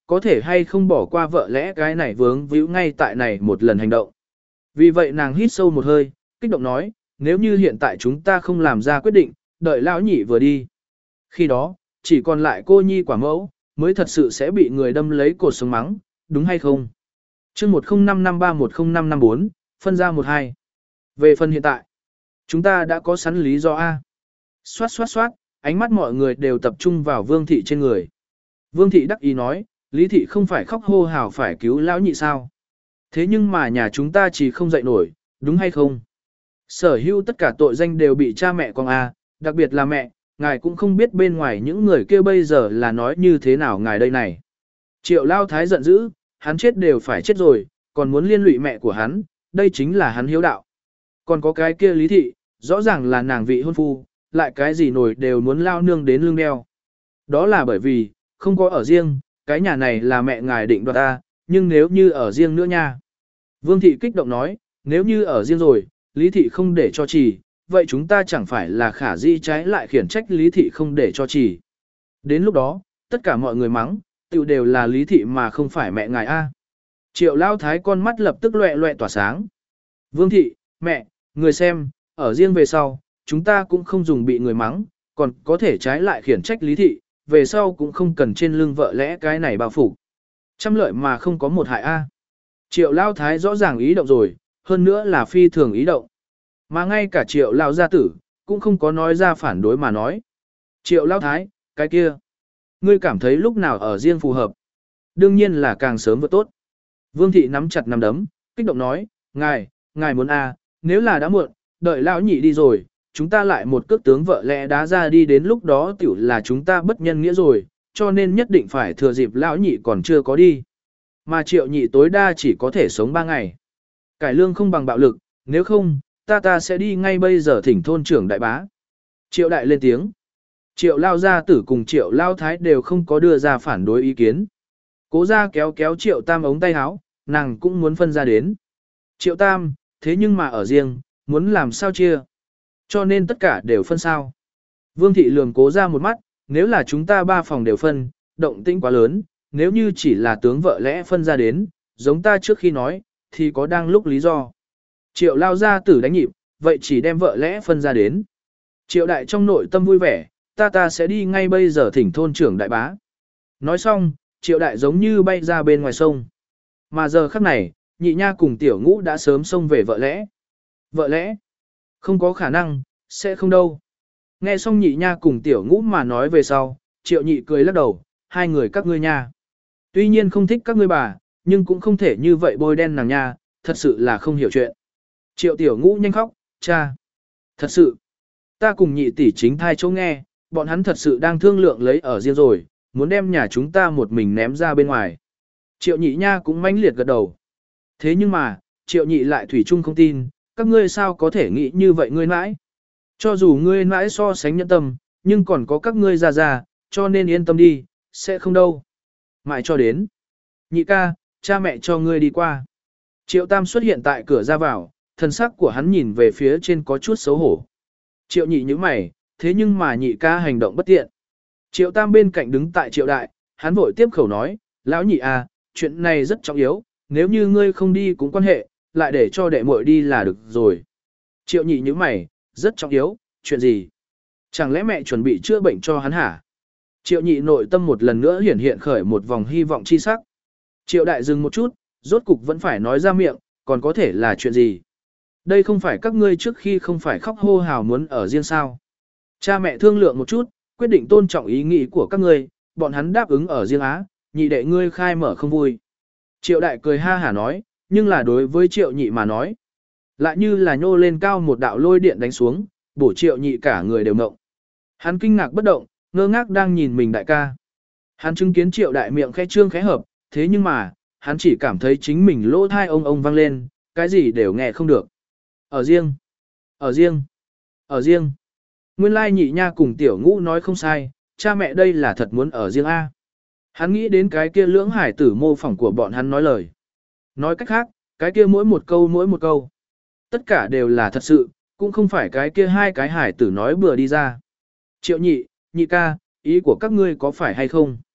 có thể hay không bỏ qua vợ lẽ cái này vướng víu ngay tại này một lần hành động. Vì vậy nàng hít sâu một hơi, kích động nói, nếu như hiện tại chúng ta không làm ra quyết định, đợi lão nhị vừa đi. Khi đó, chỉ còn lại cô nhi quả mẫu, mới thật sự sẽ bị người đâm lấy cột sống mắng, đúng hay không? chương một không năm năm ba một không năm năm bốn, phân ra một hai. Về phần hiện tại, chúng ta đã có sẵn lý do A. Xoát xoát xoát, ánh mắt mọi người đều tập trung vào Vương Thị trên người. Vương Thị đắc ý nói, Lý Thị không phải khóc hô hào phải cứu lão nhị sao? Thế nhưng mà nhà chúng ta chỉ không dậy nổi, đúng hay không? Sở hữu tất cả tội danh đều bị cha mẹ con A, đặc biệt là mẹ, ngài cũng không biết bên ngoài những người kia bây giờ là nói như thế nào ngài đây này. Triệu Lao Thái giận dữ, hắn chết đều phải chết rồi, còn muốn liên lụy mẹ của hắn, đây chính là hắn hiếu đạo. Còn có cái kia Lý Thị, rõ ràng là nàng vị hôn phu, lại cái gì nổi đều muốn lao nương đến lưng đeo. Đó là bởi vì, không có ở riêng, cái nhà này là mẹ ngài định đoạt ta, nhưng nếu như ở riêng nữa nha. Vương Thị kích động nói, nếu như ở riêng rồi, Lý Thị không để cho chỉ, vậy chúng ta chẳng phải là khả di trái lại khiển trách Lý Thị không để cho chỉ. Đến lúc đó, tất cả mọi người mắng, tự đều là Lý Thị mà không phải mẹ ngài A. Triệu Lao Thái con mắt lập tức loẹ loẹ tỏa sáng. Vương Thị, mẹ, người xem, ở riêng về sau, chúng ta cũng không dùng bị người mắng, còn có thể trái lại khiển trách Lý Thị, về sau cũng không cần trên lưng vợ lẽ cái này bao phủ. Trăm lợi mà không có một hại A. Triệu Lao Thái rõ ràng ý động rồi, hơn nữa là phi thường ý động. Mà ngay cả Triệu Lao gia tử, cũng không có nói ra phản đối mà nói. Triệu Lao Thái, cái kia, ngươi cảm thấy lúc nào ở riêng phù hợp. Đương nhiên là càng sớm vừa tốt. Vương Thị nắm chặt nắm đấm, kích động nói, ngài, ngài muốn A, nếu là đã muộn, đợi lão nhị đi rồi, chúng ta lại một cước tướng vợ lẽ đá ra đi, đến lúc đó tiểu là chúng ta bất nhân nghĩa rồi, cho nên nhất định phải thừa dịp lão nhị còn chưa có đi. Mà Triệu nhị tối đa chỉ có thể sống ba ngày. Cải lương không bằng bạo lực, nếu không, ta ta sẽ đi ngay bây giờ thỉnh thôn trưởng đại bá. Triệu đại lên tiếng. Triệu Lao gia tử cùng Triệu Lao Thái đều không có đưa ra phản đối ý kiến. Cố ra kéo kéo Triệu Tam ống tay áo, nàng cũng muốn phân ra đến. Triệu Tam, thế nhưng mà ở riêng, muốn làm sao chia. Cho nên tất cả đều phân sao. Vương Thị lường cố ra một mắt, nếu là chúng ta ba phòng đều phân, động tĩnh quá lớn, nếu như chỉ là tướng vợ lẽ phân ra đến, giống ta trước khi nói, thì có đang lúc lý do. Triệu Lao gia tử đánh nhịp, vậy chỉ đem vợ lẽ phân ra đến. Triệu đại trong nội tâm vui vẻ, ta ta sẽ đi ngay bây giờ thỉnh thôn trưởng đại bá. Nói xong, Triệu đại giống như bay ra bên ngoài sông. Mà giờ khắc này, nhị nha cùng tiểu ngũ đã sớm xông về vợ lẽ. Vợ lẽ? Không có khả năng, sẽ không đâu. Nghe xong nhị nha cùng tiểu ngũ mà nói về sau, Triệu nhị cười lắc đầu, hai người các ngươi nha. Tuy nhiên không thích các ngươi bà, nhưng cũng không thể như vậy bôi đen nàng nha, thật sự là không hiểu chuyện. Triệu tiểu ngũ nhanh khóc, cha. Thật sự, ta cùng nhị tỷ chính thai chỗ nghe, bọn hắn thật sự đang thương lượng lấy ở riêng rồi, muốn đem nhà chúng ta một mình ném ra bên ngoài. Triệu nhị nha cũng mãnh liệt gật đầu. Thế nhưng mà, triệu nhị lại thủy chung không tin, các ngươi sao có thể nghĩ như vậy ngươi mãi. Cho dù ngươi mãi so sánh nhẫn tâm, nhưng còn có các ngươi già già, cho nên yên tâm đi, sẽ không đâu. Mãi cho đến. Nhị ca, cha mẹ cho ngươi đi qua. Triệu Tam xuất hiện tại cửa ra vào, thần sắc của hắn nhìn về phía trên có chút xấu hổ. Triệu nhị như mày, thế nhưng mà nhị ca hành động bất tiện. Triệu Tam bên cạnh đứng tại Triệu Đại, hắn vội tiếp khẩu nói, lão nhị à, chuyện này rất trọng yếu, nếu như ngươi không đi cũng quan hệ, lại để cho đệ muội đi là được rồi. Triệu nhị như mày, rất trọng yếu, chuyện gì? Chẳng lẽ mẹ chuẩn bị chữa bệnh cho hắn hả? Triệu nhị nội tâm một lần nữa hiển hiện khởi một vòng hy vọng chi sắc. Triệu Đại dừng một chút, rốt cục vẫn phải nói ra miệng, còn có thể là chuyện gì? Đây không phải các ngươi trước khi không phải khóc hô hào muốn ở riêng sao? Cha mẹ thương lượng một chút, quyết định tôn trọng ý nghĩ của các ngươi, bọn hắn đáp ứng ở riêng á, nhị đệ ngươi khai mở không vui. Triệu Đại cười ha hả nói, nhưng là đối với Triệu nhị mà nói, lại như là nhô lên cao một đạo lôi điện đánh xuống, bổ Triệu nhị cả người đều ngộng. Hắn kinh ngạc bất động, ngơ ngác đang nhìn mình đại ca. Hắn chứng kiến Triệu Đại miệng khẽ trương khẽ hợp, thế nhưng mà, hắn chỉ cảm thấy chính mình lỗ thai ông ông vang lên, cái gì đều nghe không được. Ở riêng, ở riêng, ở riêng. Nguyên lai nhị nha cùng tiểu ngũ nói không sai, cha mẹ đây là thật muốn ở riêng A. Hắn nghĩ đến cái kia lưỡng hải tử mô phỏng của bọn hắn nói lời. Nói cách khác, cái kia mỗi một câu mỗi một câu. Tất cả đều là thật sự, cũng không phải cái kia hai cái hải tử nói bừa đi ra. Triệu nhị, nhị ca, ý của các ngươi có phải hay không?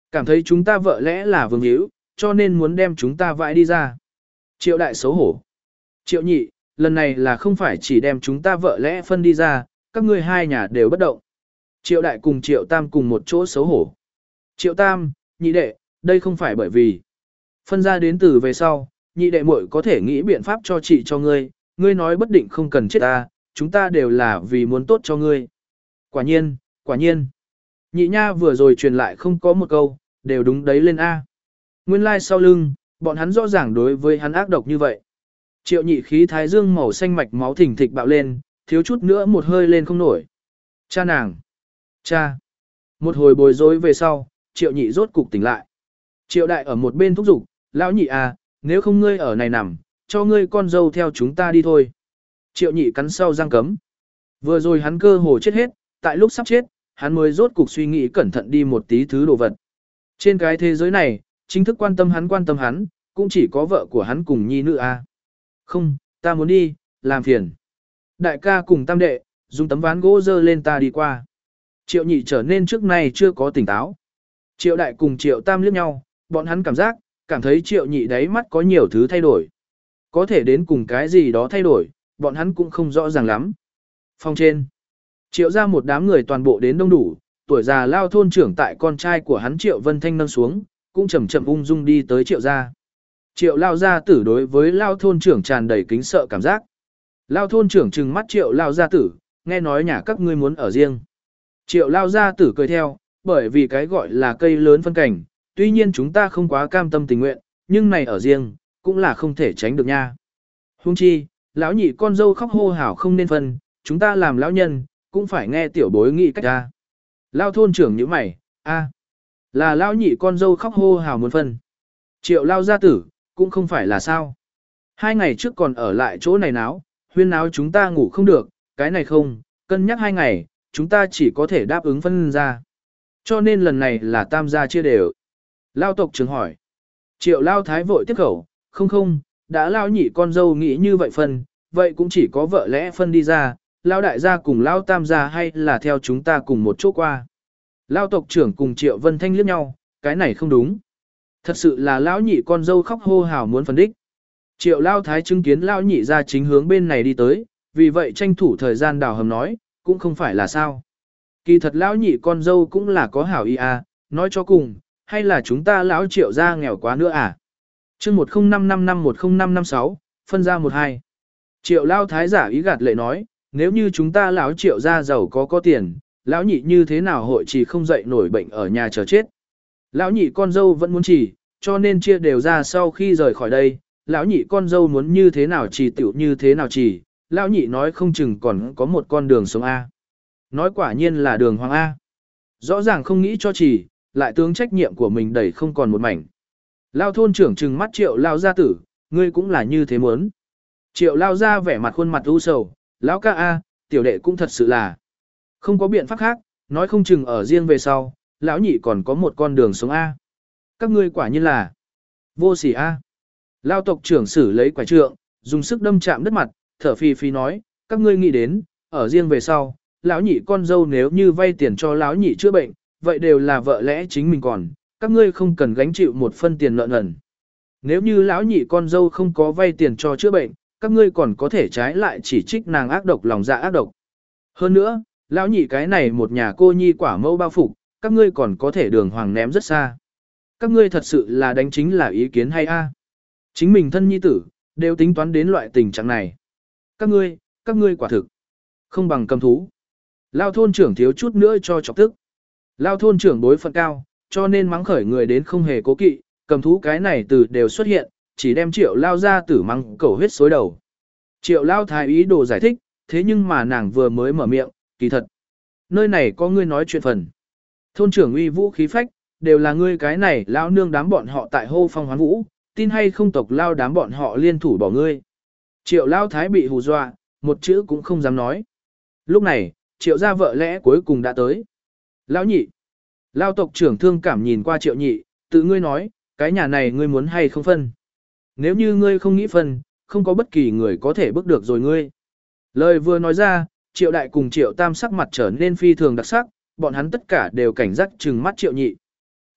Cảm thấy chúng ta vợ lẽ là vương hữu, cho nên muốn đem chúng ta vãi đi ra. Triệu đại xấu hổ. Triệu nhị, lần này là không phải chỉ đem chúng ta vợ lẽ phân đi ra, các ngươi hai nhà đều bất động. Triệu đại cùng triệu tam cùng một chỗ xấu hổ. Triệu tam, nhị đệ, đây không phải bởi vì phân ra đến từ về sau, nhị đệ muội có thể nghĩ biện pháp cho chị cho ngươi, ngươi nói bất định không cần chết ta, chúng ta đều là vì muốn tốt cho ngươi. Quả nhiên, quả nhiên. Nhị nha vừa rồi truyền lại không có một câu, đều đúng đấy lên A. Nguyên lai like sau lưng, bọn hắn rõ ràng đối với hắn ác độc như vậy. Triệu nhị khí thái dương màu xanh mạch máu thình thịch bạo lên, thiếu chút nữa một hơi lên không nổi. Cha nàng. Cha. Một hồi bồi rối về sau, triệu nhị rốt cục tỉnh lại. Triệu đại ở một bên thúc giục, lão nhị à, nếu không ngươi ở này nằm, cho ngươi con dâu theo chúng ta đi thôi. Triệu nhị cắn sau răng cấm. Vừa rồi hắn cơ hồ chết hết, tại lúc sắp chết, hắn mới rốt cục suy nghĩ cẩn thận đi một tí thứ đồ vật. Trên cái thế giới này, chính thức quan tâm hắn quan tâm hắn, cũng chỉ có vợ của hắn cùng nhi nữ a. Không, ta muốn đi, làm phiền. Đại ca cùng tam đệ, dùng tấm ván gỗ dơ lên ta đi qua. Triệu nhị trở nên trước nay chưa có tỉnh táo. Triệu đại cùng triệu tam liếc nhau, bọn hắn cảm giác, cảm thấy triệu nhị đáy mắt có nhiều thứ thay đổi. Có thể đến cùng cái gì đó thay đổi, bọn hắn cũng không rõ ràng lắm. Phòng trên, triệu ra một đám người toàn bộ đến đông đủ, tuổi già lao thôn trưởng tại con trai của hắn triệu vân thanh nâng xuống, cũng chậm chậm ung dung đi tới triệu gia. Triệu lao gia tử đối với lao thôn trưởng tràn đầy kính sợ cảm giác. Lao thôn trưởng trừng mắt triệu lao gia tử, nghe nói nhà các ngươi muốn ở riêng. Triệu lao gia tử cười theo, bởi vì cái gọi là cây lớn phân cảnh, tuy nhiên chúng ta không quá cam tâm tình nguyện, nhưng này ở riêng, cũng là không thể tránh được nha. Huống chi, lão nhị con dâu khóc hô hào không nên phân, chúng ta làm lão nhân, cũng phải nghe tiểu bối nghị cách ra. Lao thôn trưởng như mày, a, là lão nhị con dâu khóc hô hào muốn phân. Triệu lao gia tử, cũng không phải là sao. Hai ngày trước còn ở lại chỗ này náo, huyên náo chúng ta ngủ không được, cái này không, cân nhắc hai ngày, chúng ta chỉ có thể đáp ứng phân ra. Cho nên lần này là tam gia chia đều. Lao tộc trưởng hỏi. Triệu lao thái vội tiếp khẩu, không không, đã lao nhị con dâu nghĩ như vậy phân, vậy cũng chỉ có vợ lẽ phân đi ra, lao đại gia cùng lao tam gia hay là theo chúng ta cùng một chỗ qua. Lao tộc trưởng cùng Triệu Vân Thanh liếc nhau, cái này không đúng. Thật sự là lão nhị con dâu khóc hô hào muốn phân đích. Triệu lao thái chứng kiến lao nhị ra chính hướng bên này đi tới, vì vậy tranh thủ thời gian đào hầm nói, cũng không phải là sao. Kỳ thật lão nhị con dâu cũng là có hảo ý à, nói cho cùng, hay là chúng ta lão triệu gia nghèo quá nữa à. chương một không năm năm năm một không năm năm sáu, phân ra một hai. Triệu lao thái giả ý gạt lệ nói, nếu như chúng ta lão triệu gia giàu có có tiền, lão nhị như thế nào hội chỉ không dậy nổi bệnh ở nhà chờ chết. Lão nhị con dâu vẫn muốn chỉ, cho nên chia đều ra sau khi rời khỏi đây, lão nhị con dâu muốn như thế nào chỉ tiểu như thế nào chỉ, lão nhị nói không chừng còn có một con đường sống A. Nói quả nhiên là đường hoàng A. Rõ ràng không nghĩ cho chỉ, lại tướng trách nhiệm của mình đẩy không còn một mảnh. Lao thôn trưởng trừng mắt Triệu lao gia tử, ngươi cũng là như thế muốn. Triệu lao ra vẻ mặt khuôn mặt u sầu, lão ca A, tiểu đệ cũng thật sự là không có biện pháp khác, nói không chừng ở riêng về sau, lão nhị còn có một con đường sống A. Các ngươi quả nhiên là vô sỉ A. Lao tộc trưởng xử lấy quả trượng, dùng sức đâm chạm đất mặt, thở phì phì nói, các ngươi nghĩ đến, ở riêng về sau, lão nhị con dâu nếu như vay tiền cho lão nhị chữa bệnh, vậy đều là vợ lẽ chính mình còn, các ngươi không cần gánh chịu một phân tiền nợ nần. Nếu như lão nhị con dâu không có vay tiền cho chữa bệnh, các ngươi còn có thể trái lại chỉ trích nàng ác độc lòng dạ ác độc. Hơn nữa, lão nhị cái này một nhà cô nhi quả mẫu bao phục, các ngươi còn có thể đường hoàng ném rất xa. Các ngươi thật sự là đánh chính là ý kiến hay a? Chính mình thân nhi tử, đều tính toán đến loại tình trạng này. Các ngươi, các ngươi quả thực, không bằng cầm thú. Lao thôn trưởng thiếu chút nữa cho chọc tức. Lao thôn trưởng đối phận cao, cho nên mắng khởi người đến không hề cố kỵ, cầm thú cái này từ đều xuất hiện, chỉ đem Triệu Lao ra tử mắng cẩu huyết xối đầu. Triệu Lao thái ý đồ giải thích, thế nhưng mà nàng vừa mới mở miệng, kỳ thật. Nơi này có ngươi nói chuyện phần. Thôn trưởng uy vũ khí phách, đều là ngươi cái này lao nương đám bọn họ tại hô phong hoán vũ, tin hay không tộc lao đám bọn họ liên thủ bỏ ngươi. Triệu Lao thái bị hù dọa, một chữ cũng không dám nói. Lúc này, Triệu gia vợ lẽ cuối cùng đã tới. Lão nhị. Lao tộc trưởng thương cảm nhìn qua Triệu nhị, tự ngươi nói, cái nhà này ngươi muốn hay không phân. Nếu như ngươi không nghĩ phân, không có bất kỳ người có thể bước được rồi ngươi. Lời vừa nói ra, Triệu đại cùng Triệu tam sắc mặt trở nên phi thường đặc sắc, bọn hắn tất cả đều cảnh giác trừng mắt Triệu nhị.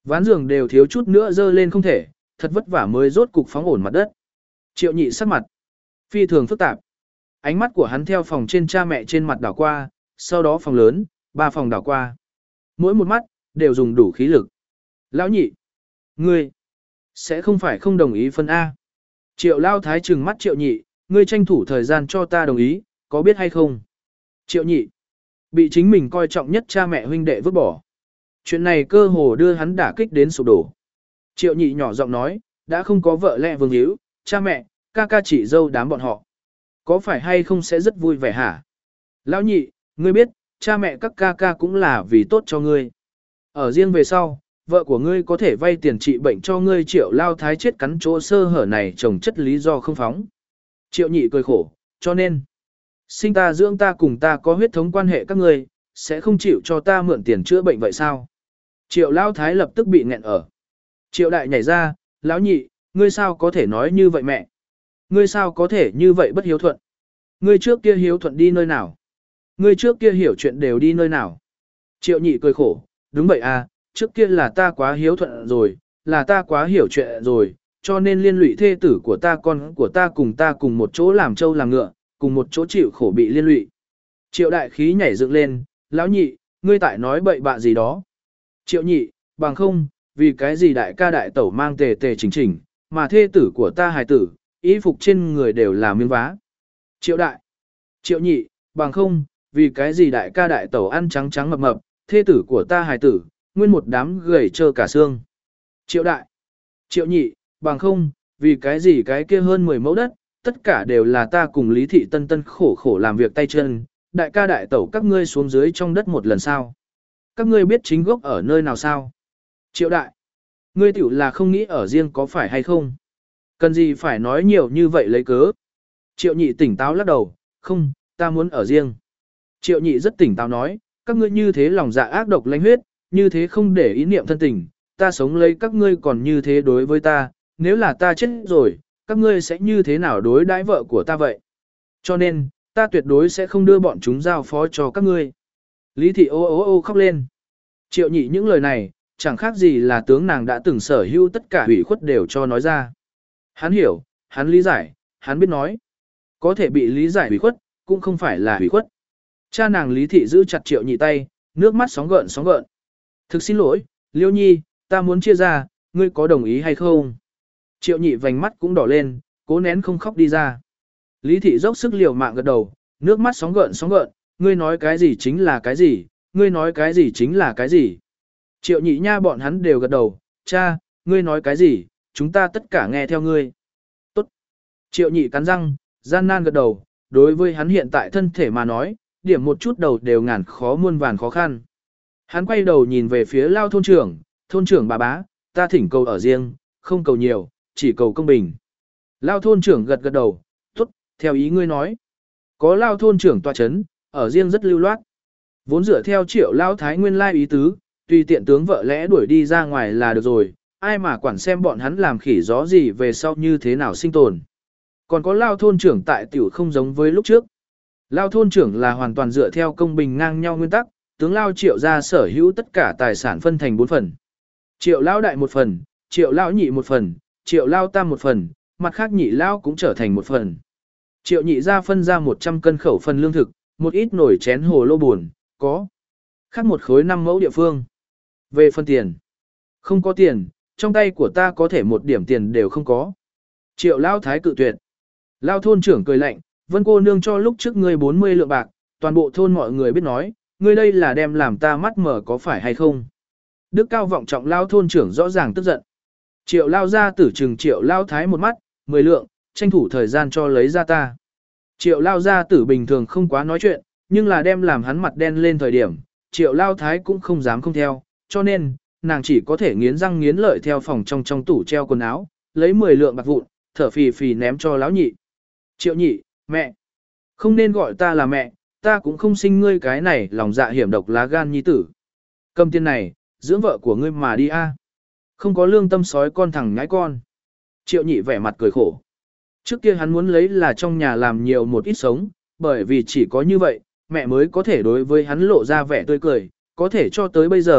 Ván giường đều thiếu chút nữa dơ lên không thể, thật vất vả mới rốt cục phóng ổn mặt đất. Triệu nhị sắc mặt phi thường phức tạp. Ánh mắt của hắn theo phòng trên cha mẹ trên mặt đảo qua, sau đó phòng lớn, ba phòng đảo qua. Mỗi một mắt, đều dùng đủ khí lực. Lão nhị, ngươi, sẽ không phải không đồng ý phân A. Triệu lao thái trừng mắt triệu nhị, ngươi tranh thủ thời gian cho ta đồng ý, có biết hay không? Triệu nhị, bị chính mình coi trọng nhất cha mẹ huynh đệ vứt bỏ. Chuyện này cơ hồ đưa hắn đả kích đến sụp đổ. Triệu nhị nhỏ giọng nói, đã không có vợ lẽ vương hữu, cha mẹ, ca ca chị dâu đám bọn họ. Có phải hay không sẽ rất vui vẻ hả? Lão nhị, ngươi biết, cha mẹ các ca ca cũng là vì tốt cho ngươi. Ở riêng về sau, vợ của ngươi có thể vay tiền trị bệnh cho ngươi triệu lao thái chết cắn chỗ sơ hở này trồng chất lý do không phóng. Triệu nhị cười khổ, cho nên, sinh ta dưỡng ta cùng ta có huyết thống quan hệ các ngươi, sẽ không chịu cho ta mượn tiền chữa bệnh vậy sao? Triệu lao thái lập tức bị nghẹn ở. Triệu đại nhảy ra, lão nhị, ngươi sao có thể nói như vậy mẹ? Ngươi sao có thể như vậy bất hiếu thuận? Ngươi trước kia hiếu thuận đi nơi nào? Ngươi trước kia hiểu chuyện đều đi nơi nào? Triệu nhị cười khổ, đúng vậy à, trước kia là ta quá hiếu thuận rồi, là ta quá hiểu chuyện rồi, cho nên liên lụy thê tử của ta con của ta cùng ta cùng một chỗ làm trâu làm ngựa, cùng một chỗ chịu khổ bị liên lụy. Triệu đại khí nhảy dựng lên, lão nhị, ngươi tại nói bậy bạ gì đó. Triệu nhị, bằng không, vì cái gì đại ca đại tẩu mang tề tề chỉnh chỉnh, mà thê tử của ta hài tử, y phục trên người đều là miếng vá. Triệu đại, triệu nhị, bằng không, vì cái gì đại ca đại tẩu ăn trắng trắng mập mập, thê tử của ta hài tử, nguyên một đám gầy trơ cả xương. Triệu đại, triệu nhị, bằng không, vì cái gì cái kia hơn mười mẫu đất, tất cả đều là ta cùng Lý Thị Tân Tân khổ khổ làm việc tay chân, đại ca đại tẩu các ngươi xuống dưới trong đất một lần sao. Các ngươi biết chính gốc ở nơi nào sao? Triệu đại, ngươi tiểu là không nghĩ ở riêng có phải hay không? Cần gì phải nói nhiều như vậy lấy cớ? Triệu nhị tỉnh táo lắc đầu, không, ta muốn ở riêng. Triệu nhị rất tỉnh táo nói, các ngươi như thế lòng dạ ác độc lãnh huyết, như thế không để ý niệm thân tình, ta sống lấy các ngươi còn như thế đối với ta, nếu là ta chết rồi, các ngươi sẽ như thế nào đối đãi vợ của ta vậy? Cho nên, ta tuyệt đối sẽ không đưa bọn chúng giao phó cho các ngươi. Lý thị ô ô ô khóc lên. Triệu nhị những lời này, chẳng khác gì là tướng nàng đã từng sở hữu tất cả hủy khuất đều cho nói ra. Hắn hiểu, hắn lý giải, hắn biết nói. Có thể bị lý giải hủy khuất, cũng không phải là hủy khuất. Cha nàng Lý thị giữ chặt triệu nhị tay, nước mắt sóng gợn sóng gợn. Thực xin lỗi, Liêu Nhi, ta muốn chia ra, ngươi có đồng ý hay không? Triệu nhị vành mắt cũng đỏ lên, cố nén không khóc đi ra. Lý thị dốc sức liều mạng gật đầu, nước mắt sóng gợn sóng gợn, ngươi nói cái gì chính là cái gì, ngươi nói cái gì chính là cái gì. Triệu nhị nha bọn hắn đều gật đầu, cha, ngươi nói cái gì, chúng ta tất cả nghe theo ngươi. Tốt. Triệu nhị cắn răng, gian nan gật đầu, đối với hắn hiện tại thân thể mà nói, điểm một chút đầu đều ngàn khó muôn vàn khó khăn. Hắn quay đầu nhìn về phía lao thôn trưởng, thôn trưởng bà bá, ta thỉnh cầu ở riêng, không cầu nhiều, chỉ cầu công bình. Lao thôn trưởng gật gật đầu, tốt, theo ý ngươi nói. Có lao thôn trưởng tọa chấn, ở riêng rất lưu loát. Vốn dựa theo triệu lao thái nguyên lai ý tứ, tùy tiện tướng vợ lẽ đuổi đi ra ngoài là được rồi, ai mà quản xem bọn hắn làm khỉ gió gì về sau như thế nào sinh tồn. Còn có lao thôn trưởng tại tiểu không giống với lúc trước. Lao thôn trưởng là hoàn toàn dựa theo công bình ngang nhau nguyên tắc, tướng lao triệu ra sở hữu tất cả tài sản phân thành bốn phần. Triệu lao đại một phần, triệu lao nhị một phần, triệu lao tam một phần, mặt khác nhị lao cũng trở thành một phần. Triệu nhị ra phân ra một trăm cân khẩu phần lương thực, một ít nổi chén hồ lô buồn, có. Khác một khối năm mẫu địa phương. Về phân tiền. Không có tiền, trong tay của ta có thể một điểm tiền đều không có. Triệu lao thái cự tuyệt. Lao thôn trưởng cười lạnh, Vân cô nương cho lúc trước ngươi bốn mươi lượng bạc, toàn bộ thôn mọi người biết nói, ngươi đây là đem làm ta mắt mở có phải hay không. Đức cao vọng trọng lao thôn trưởng rõ ràng tức giận. Triệu lao ra tử trừng triệu lao thái một mắt, mười lượng, tranh thủ thời gian cho lấy ra ta. Triệu lao ra tử bình thường không quá nói chuyện, nhưng là đem làm hắn mặt đen lên thời điểm, triệu lao thái cũng không dám không theo, cho nên, nàng chỉ có thể nghiến răng nghiến lợi theo phòng trong trong tủ treo quần áo, lấy mười lượng bạc vụn, thở phì phì ném cho lão nhị. Triệu nhị, mẹ, không nên gọi ta là mẹ, ta cũng không sinh ngươi cái này lòng dạ hiểm độc lá gan nhi tử. Cầm tiền này, dưỡng vợ của ngươi mà đi a. Không có lương tâm sói con thằng nhãi con. Triệu nhị vẻ mặt cười khổ. Trước kia hắn muốn lấy là trong nhà làm nhiều một ít sống, bởi vì chỉ có như vậy, mẹ mới có thể đối với hắn lộ ra vẻ tươi cười, có thể cho tới bây giờ,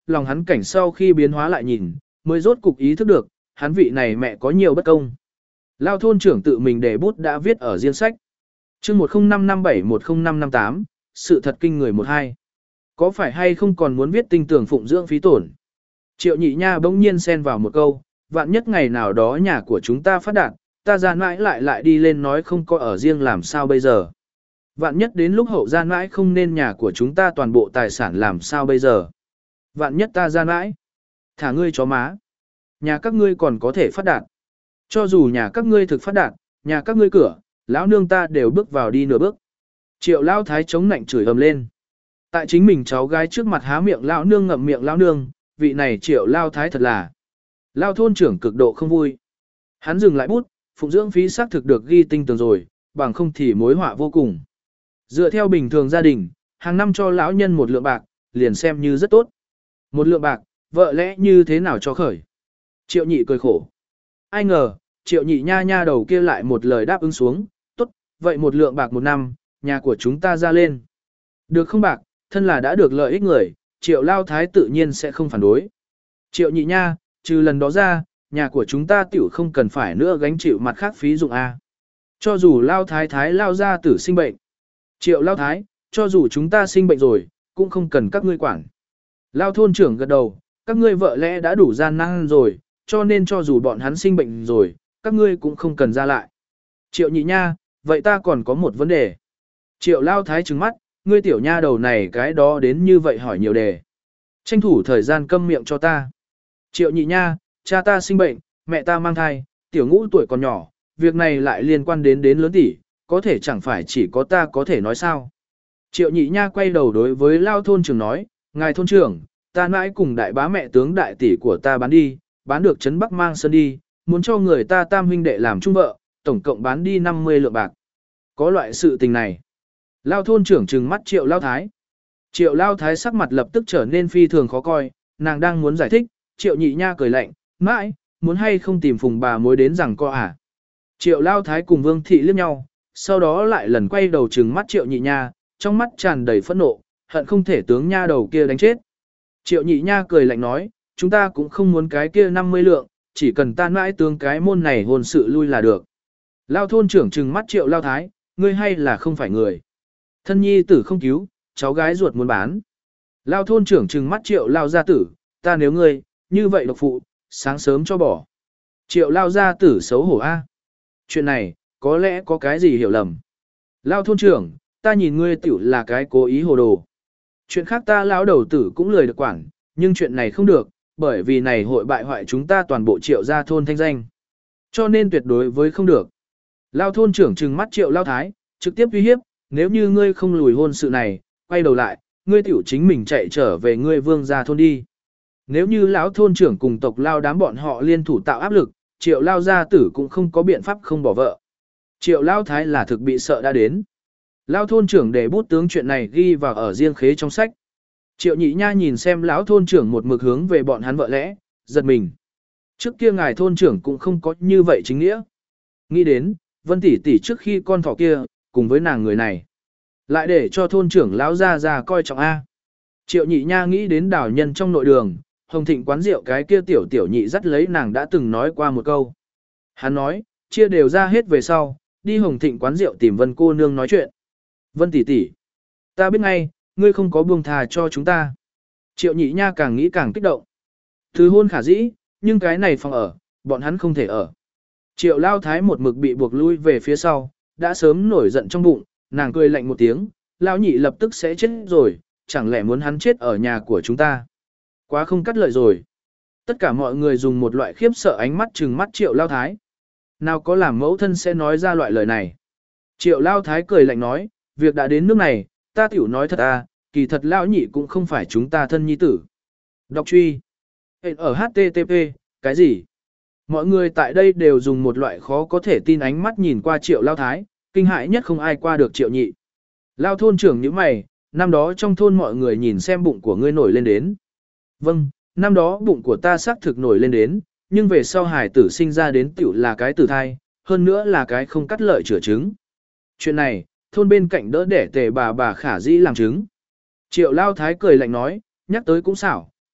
lòng hắn cảnh sau khi biến hóa lại nhìn, mới rốt cục ý thức được, hắn vị này mẹ có nhiều bất công. Lao thôn trưởng tự mình để bút đã viết ở riêng sách. chương một không năm năm bảy một không năm năm tám, sự thật kinh người một hai. Có phải hay không còn muốn viết tinh tường phụng dưỡng phí tổn? Triệu nhị nha bỗng nhiên xen vào một câu, vạn nhất ngày nào đó nhà của chúng ta phát đạt, ta ra mãi lại lại đi lên nói không có ở riêng làm sao bây giờ. Vạn nhất đến lúc hậu ra mãi không nên nhà của chúng ta toàn bộ tài sản làm sao bây giờ. Vạn nhất ta ra mãi, thả ngươi chó má. Nhà các ngươi còn có thể phát đạt. Cho dù nhà các ngươi thực phát đạt, nhà các ngươi cửa, lão nương ta đều bước vào đi nửa bước. Triệu lao thái chống nạnh chửi ầm lên. Tại chính mình cháu gái trước mặt há miệng lão nương ngậm miệng lão nương, vị này triệu lao thái thật là. Lao thôn trưởng cực độ không vui. Hắn dừng lại bút, phụng dưỡng phí xác thực được ghi tinh tường rồi, bằng không thì mối họa vô cùng. Dựa theo bình thường gia đình, hàng năm cho lão nhân một lượng bạc, liền xem như rất tốt. Một lượng bạc, vợ lẽ như thế nào cho khởi. Triệu nhị cười khổ. Ai ngờ, triệu nhị nha nha đầu kia lại một lời đáp ứng xuống, tốt, vậy một lượng bạc một năm, nhà của chúng ta ra lên. Được không bạc, thân là đã được lợi ích người, triệu lao thái tự nhiên sẽ không phản đối. Triệu nhị nha, trừ lần đó ra, nhà của chúng ta tiểu không cần phải nữa gánh chịu mặt khác phí dụng A. Cho dù lao thái thái lao ra tử sinh bệnh. Triệu lao thái, cho dù chúng ta sinh bệnh rồi, cũng không cần các ngươi quản. Lao thôn trưởng gật đầu, các ngươi vợ lẽ đã đủ gian nan rồi, cho nên cho dù bọn hắn sinh bệnh rồi, các ngươi cũng không cần ra lại. Triệu nhị nha, vậy ta còn có một vấn đề. Triệu lao thái trừng mắt, ngươi tiểu nha đầu này cái đó đến như vậy hỏi nhiều đề. Tranh thủ thời gian câm miệng cho ta. Triệu nhị nha, cha ta sinh bệnh, mẹ ta mang thai, tiểu ngũ tuổi còn nhỏ, việc này lại liên quan đến đến lớn tỷ, có thể chẳng phải chỉ có ta có thể nói sao. Triệu nhị nha quay đầu đối với lao thôn trưởng nói, ngài thôn trưởng, ta mãi cùng đại bá mẹ tướng đại tỷ của ta bán đi, bán được trấn Bắc mang sơn đi, muốn cho người ta tam huynh đệ làm chung vợ, tổng cộng bán đi năm mươi lượng bạc. Có loại sự tình này. Lao thôn trưởng trừng mắt triệu lao thái. Triệu lao thái sắc mặt lập tức trở nên phi thường khó coi, nàng đang muốn giải thích, triệu nhị nha cười lạnh, mãi, muốn hay không tìm phùng bà mối đến rằng co à. Triệu lao thái cùng vương thị liếc nhau, sau đó lại lần quay đầu trừng mắt triệu nhị nha, trong mắt tràn đầy phẫn nộ, hận không thể tướng nha đầu kia đánh chết. Triệu nhị nha cười lạnh nói, chúng ta cũng không muốn cái kia năm mươi lượng, chỉ cần tan mãi tướng cái môn này hôn sự lui là được. Lao thôn trưởng trừng mắt triệu lao thái, ngươi hay là không phải người. Thân nhi tử không cứu, cháu gái ruột muốn bán. Lao thôn trưởng trừng mắt triệu lao gia tử, ta nếu ngươi, như vậy độc phụ, sáng sớm cho bỏ. Triệu lao gia tử xấu hổ a. Chuyện này, có lẽ có cái gì hiểu lầm. Lao thôn trưởng, ta nhìn ngươi tiểu là cái cố ý hồ đồ. Chuyện khác ta lão đầu tử cũng lười được quản, nhưng chuyện này không được, bởi vì này hội bại hoại chúng ta toàn bộ triệu gia thôn thanh danh. Cho nên tuyệt đối với không được. Lao thôn trưởng trừng mắt triệu lao thái, trực tiếp uy hiếp, nếu như ngươi không lùi hôn sự này, quay đầu lại, ngươi tiểu chính mình chạy trở về ngươi vương gia thôn đi. Nếu như lão thôn trưởng cùng tộc lao đám bọn họ liên thủ tạo áp lực, triệu lao gia tử cũng không có biện pháp không bỏ vợ. Triệu lao thái là thực bị sợ đã đến. Lao thôn trưởng để bút tướng chuyện này ghi vào ở riêng khế trong sách. Triệu nhị nha nhìn xem lão thôn trưởng một mực hướng về bọn hắn vợ lẽ, giật mình. Trước kia ngài thôn trưởng cũng không có như vậy chính nghĩa. Nghĩ đến, Vân tỷ tỷ trước khi con thỏ kia, cùng với nàng người này. Lại để cho thôn trưởng lão ra ra coi trọng A. Triệu nhị nha nghĩ đến đảo nhân trong nội đường, Hồng Thịnh quán rượu cái kia tiểu tiểu nhị dắt lấy nàng đã từng nói qua một câu. Hắn nói, chia đều ra hết về sau, đi Hồng Thịnh quán rượu tìm Vân cô nương nói chuyện. Vân tỷ tỷ, ta biết ngay, ngươi không có buông thà cho chúng ta. Triệu nhị nha càng nghĩ càng kích động. Thứ hôn khả dĩ, nhưng cái này phòng ở, bọn hắn không thể ở. Triệu lao thái một mực bị buộc lui về phía sau, đã sớm nổi giận trong bụng, nàng cười lạnh một tiếng, lao nhị lập tức sẽ chết rồi, chẳng lẽ muốn hắn chết ở nhà của chúng ta. Quá không cắt lợi rồi. Tất cả mọi người dùng một loại khiếp sợ ánh mắt trừng mắt triệu lao thái. Nào có làm mẫu thân sẽ nói ra loại lời này. Triệu lao thái cười lạnh nói, việc đã đến nước này, ta tiểu nói thật à, kỳ thật lao nhị cũng không phải chúng ta thân nhi tử. Đọc truy. Ở hát tê tê pê, cái gì? Mọi người tại đây đều dùng một loại khó có thể tin ánh mắt nhìn qua triệu lao thái, kinh hãi nhất không ai qua được triệu nhị. Lao thôn trưởng như mày, năm đó trong thôn mọi người nhìn xem bụng của ngươi nổi lên đến. Vâng, năm đó bụng của ta xác thực nổi lên đến, nhưng về sau hải tử sinh ra đến tiểu là cái tử thai, hơn nữa là cái không cắt lợi chữa trứng. Chuyện này, thôn bên cạnh đỡ để tề bà bà khả dĩ làm chứng. Triệu lao thái cười lạnh nói, nhắc tới cũng xảo,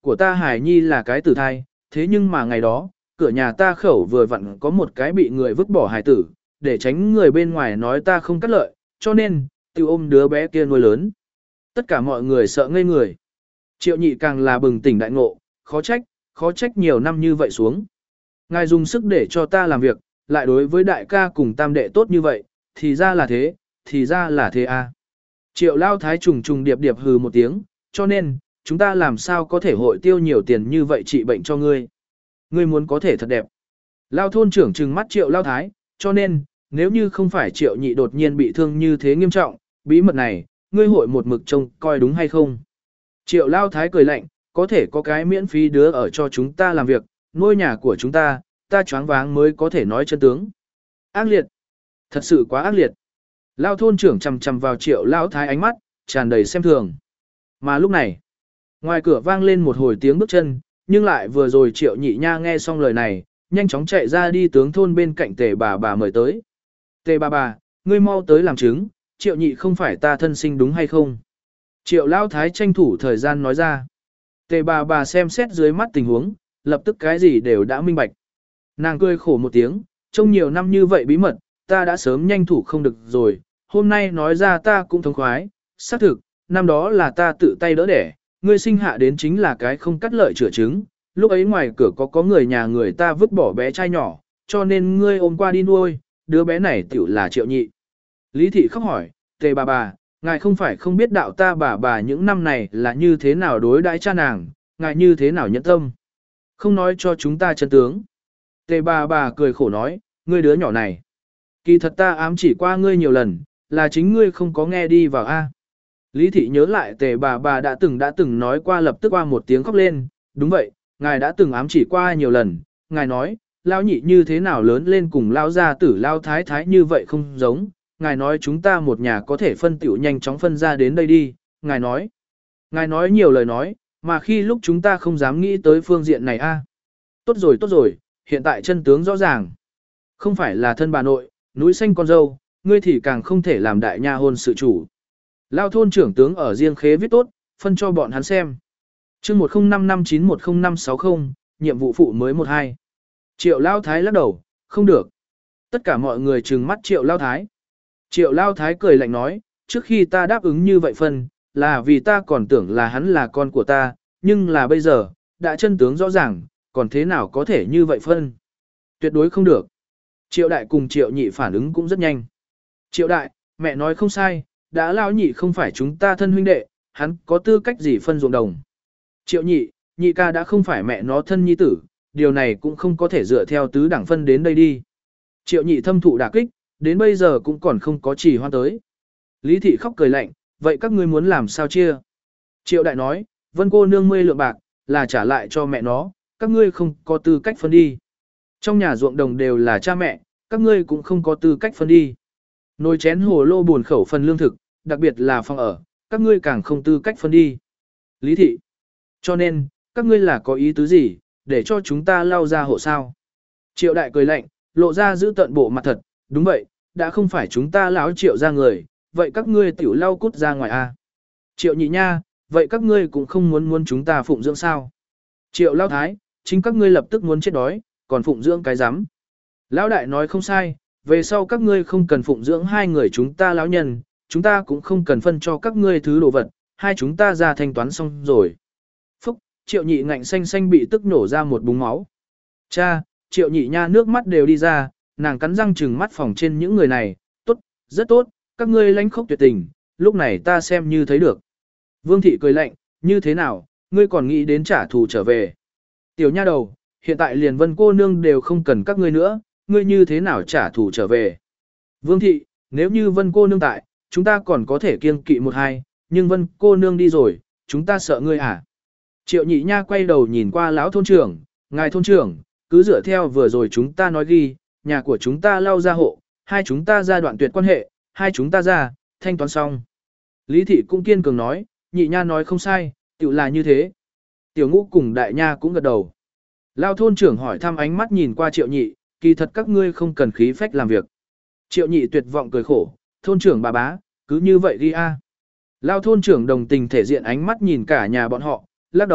của ta Hải Nhi là cái tử thai, thế nhưng mà ngày đó, cửa nhà ta khẩu vừa vặn có một cái bị người vứt bỏ hài tử, để tránh người bên ngoài nói ta không cắt lợi, cho nên, tiêu ôm đứa bé kia nuôi lớn. Tất cả mọi người sợ ngây người. Triệu nhị càng là bừng tỉnh đại ngộ, khó trách, khó trách nhiều năm như vậy xuống. Ngài dùng sức để cho ta làm việc, lại đối với đại ca cùng tam đệ tốt như vậy, thì ra là thế, thì ra là thế à. Triệu lao thái trùng trùng điệp điệp hừ một tiếng, cho nên, chúng ta làm sao có thể hội tiêu nhiều tiền như vậy trị bệnh cho ngươi. Ngươi muốn có thể thật đẹp. Lao thôn trưởng trừng mắt triệu lao thái, cho nên, nếu như không phải triệu nhị đột nhiên bị thương như thế nghiêm trọng, bí mật này, ngươi hội một mực trông coi đúng hay không. Triệu lao thái cười lạnh, có thể có cái miễn phí đứa ở cho chúng ta làm việc, nuôi nhà của chúng ta, ta choáng váng mới có thể nói chân tướng. Ác liệt. Thật sự quá ác liệt. Lao thôn trưởng chầm chầm vào triệu lao thái ánh mắt, tràn đầy xem thường. Mà lúc này, ngoài cửa vang lên một hồi tiếng bước chân, nhưng lại vừa rồi triệu nhị nha nghe xong lời này, nhanh chóng chạy ra đi tướng thôn bên cạnh tề bà bà mời tới. Tề bà bà, ngươi mau tới làm chứng, triệu nhị không phải ta thân sinh đúng hay không? Triệu lao thái tranh thủ thời gian nói ra. Tề bà bà xem xét dưới mắt tình huống, lập tức cái gì đều đã minh bạch. Nàng cười khổ một tiếng, trong nhiều năm như vậy bí mật, ta đã sớm nhanh thủ không được rồi, hôm nay nói ra ta cũng thống khoái, xác thực, năm đó là ta tự tay đỡ đẻ, ngươi sinh hạ đến chính là cái không cắt lợi chữa trứng, lúc ấy ngoài cửa có có người nhà người ta vứt bỏ bé trai nhỏ, cho nên ngươi ôm qua đi nuôi, đứa bé này tiểu là triệu nhị. Lý thị khóc hỏi, tề bà bà, ngài không phải không biết đạo ta bà bà những năm này là như thế nào đối đãi cha nàng, ngài như thế nào nhẫn tâm. Không nói cho chúng ta chân tướng. Tề bà bà cười khổ nói, ngươi đứa nhỏ này. Kỳ thật ta ám chỉ qua ngươi nhiều lần, là chính ngươi không có nghe đi vào A. Lý thị nhớ lại tề bà bà đã từng đã từng nói qua lập tức qua một tiếng khóc lên, đúng vậy, ngài đã từng ám chỉ qua nhiều lần, ngài nói, lao nhị như thế nào lớn lên cùng lao gia tử lao thái thái như vậy không giống, ngài nói chúng ta một nhà có thể phân tiểu nhanh chóng phân ra đến đây đi, ngài nói. Ngài nói nhiều lời nói, mà khi lúc chúng ta không dám nghĩ tới phương diện này a. Tốt rồi tốt rồi, hiện tại chân tướng rõ ràng. Không phải là thân bà nội, núi xanh con dâu, ngươi thì càng không thể làm đại nha hôn sự chủ. Lao thôn trưởng tướng ở riêng khế viết tốt, phân cho bọn hắn xem. chương một không năm năm chín một không năm sáu không, nhiệm vụ phụ mới một hai. Triệu Lao Thái lắc đầu, không được. Tất cả mọi người trừng mắt Triệu Lao Thái. Triệu Lao Thái cười lạnh nói, trước khi ta đáp ứng như vậy phân, là vì ta còn tưởng là hắn là con của ta, nhưng là bây giờ, đã chân tướng rõ ràng, còn thế nào có thể như vậy phân. Tuyệt đối không được. Triệu Đại cùng Triệu Nhị phản ứng cũng rất nhanh. Triệu Đại, mẹ nói không sai, đã Lao Nhị không phải chúng ta thân huynh đệ, hắn có tư cách gì phân ruộng đồng. Triệu Nhị, Nhị ca đã không phải mẹ nó thân nhi tử, điều này cũng không có thể dựa theo tứ đẳng phân đến đây đi. Triệu Nhị thâm thụ đả kích, đến bây giờ cũng còn không có chỉ hoa tới. Lý thị khóc cười lạnh, vậy các ngươi muốn làm sao chia? Triệu Đại nói, Vân cô nương mươi lượng bạc, là trả lại cho mẹ nó, các ngươi không có tư cách phân đi. Trong nhà ruộng đồng đều là cha mẹ, các ngươi cũng không có tư cách phân đi. Nồi chén hồ lô buồn khẩu phần lương thực, đặc biệt là phòng ở, các ngươi càng không tư cách phân đi. Lý thị. Cho nên, các ngươi là có ý tứ gì, để cho chúng ta lao ra hộ sao? Triệu Đại cười lạnh, lộ ra giữ tận bộ mặt thật, đúng vậy, đã không phải chúng ta lão Triệu ra người, vậy các ngươi tiểu lao cút ra ngoài a. Triệu Nhị nha, vậy các ngươi cũng không muốn muốn chúng ta phụng dưỡng sao? Triệu Lao Thái, chính các ngươi lập tức muốn chết đói, còn phụng dưỡng cái rắm. Lão Đại nói không sai, về sau các ngươi không cần phụng dưỡng hai người chúng ta lão nhân, chúng ta cũng không cần phân cho các ngươi thứ đồ vật, hai chúng ta ra thanh toán xong rồi. Phúc, Triệu Nhị ngạnh xanh xanh bị tức nổ ra một búng máu. Cha, Triệu Nhị nha nước mắt đều đi ra, nàng cắn răng trừng mắt phòng trên những người này, tốt, rất tốt, các ngươi lãnh khốc tuyệt tình, lúc này ta xem như thấy được. Vương thị cười lạnh, như thế nào, ngươi còn nghĩ đến trả thù trở về. Tiểu nha đầu, hiện tại liền Vân cô nương đều không cần các ngươi nữa, ngươi như thế nào trả thù trở về. Vương thị, nếu như Vân cô nương tại, chúng ta còn có thể kiêng kỵ một hai, nhưng Vân cô nương đi rồi, chúng ta sợ ngươi à. Triệu Nhị nha quay đầu nhìn qua lão thôn trưởng, ngài thôn trưởng, cứ dựa theo vừa rồi chúng ta nói ghi, nhà của chúng ta lao ra hộ, hai chúng ta ra đoạn tuyệt quan hệ, hai chúng ta ra, thanh toán xong. Lý thị cũng kiên cường nói, Nhị nha nói không sai, tự là như thế. Tiểu Ngũ cùng Đại nha cũng gật đầu. Lao thôn trưởng hỏi thăm ánh mắt nhìn qua Triệu Nhị, kỳ thật các ngươi không cần khí phách làm việc. Triệu Nhị tuyệt vọng cười khổ, thôn trưởng bà bá, cứ như vậy đi a. Lao thôn trưởng đồng tình thể diện ánh mắt nhìn cả nhà bọn họ, lắc đầu,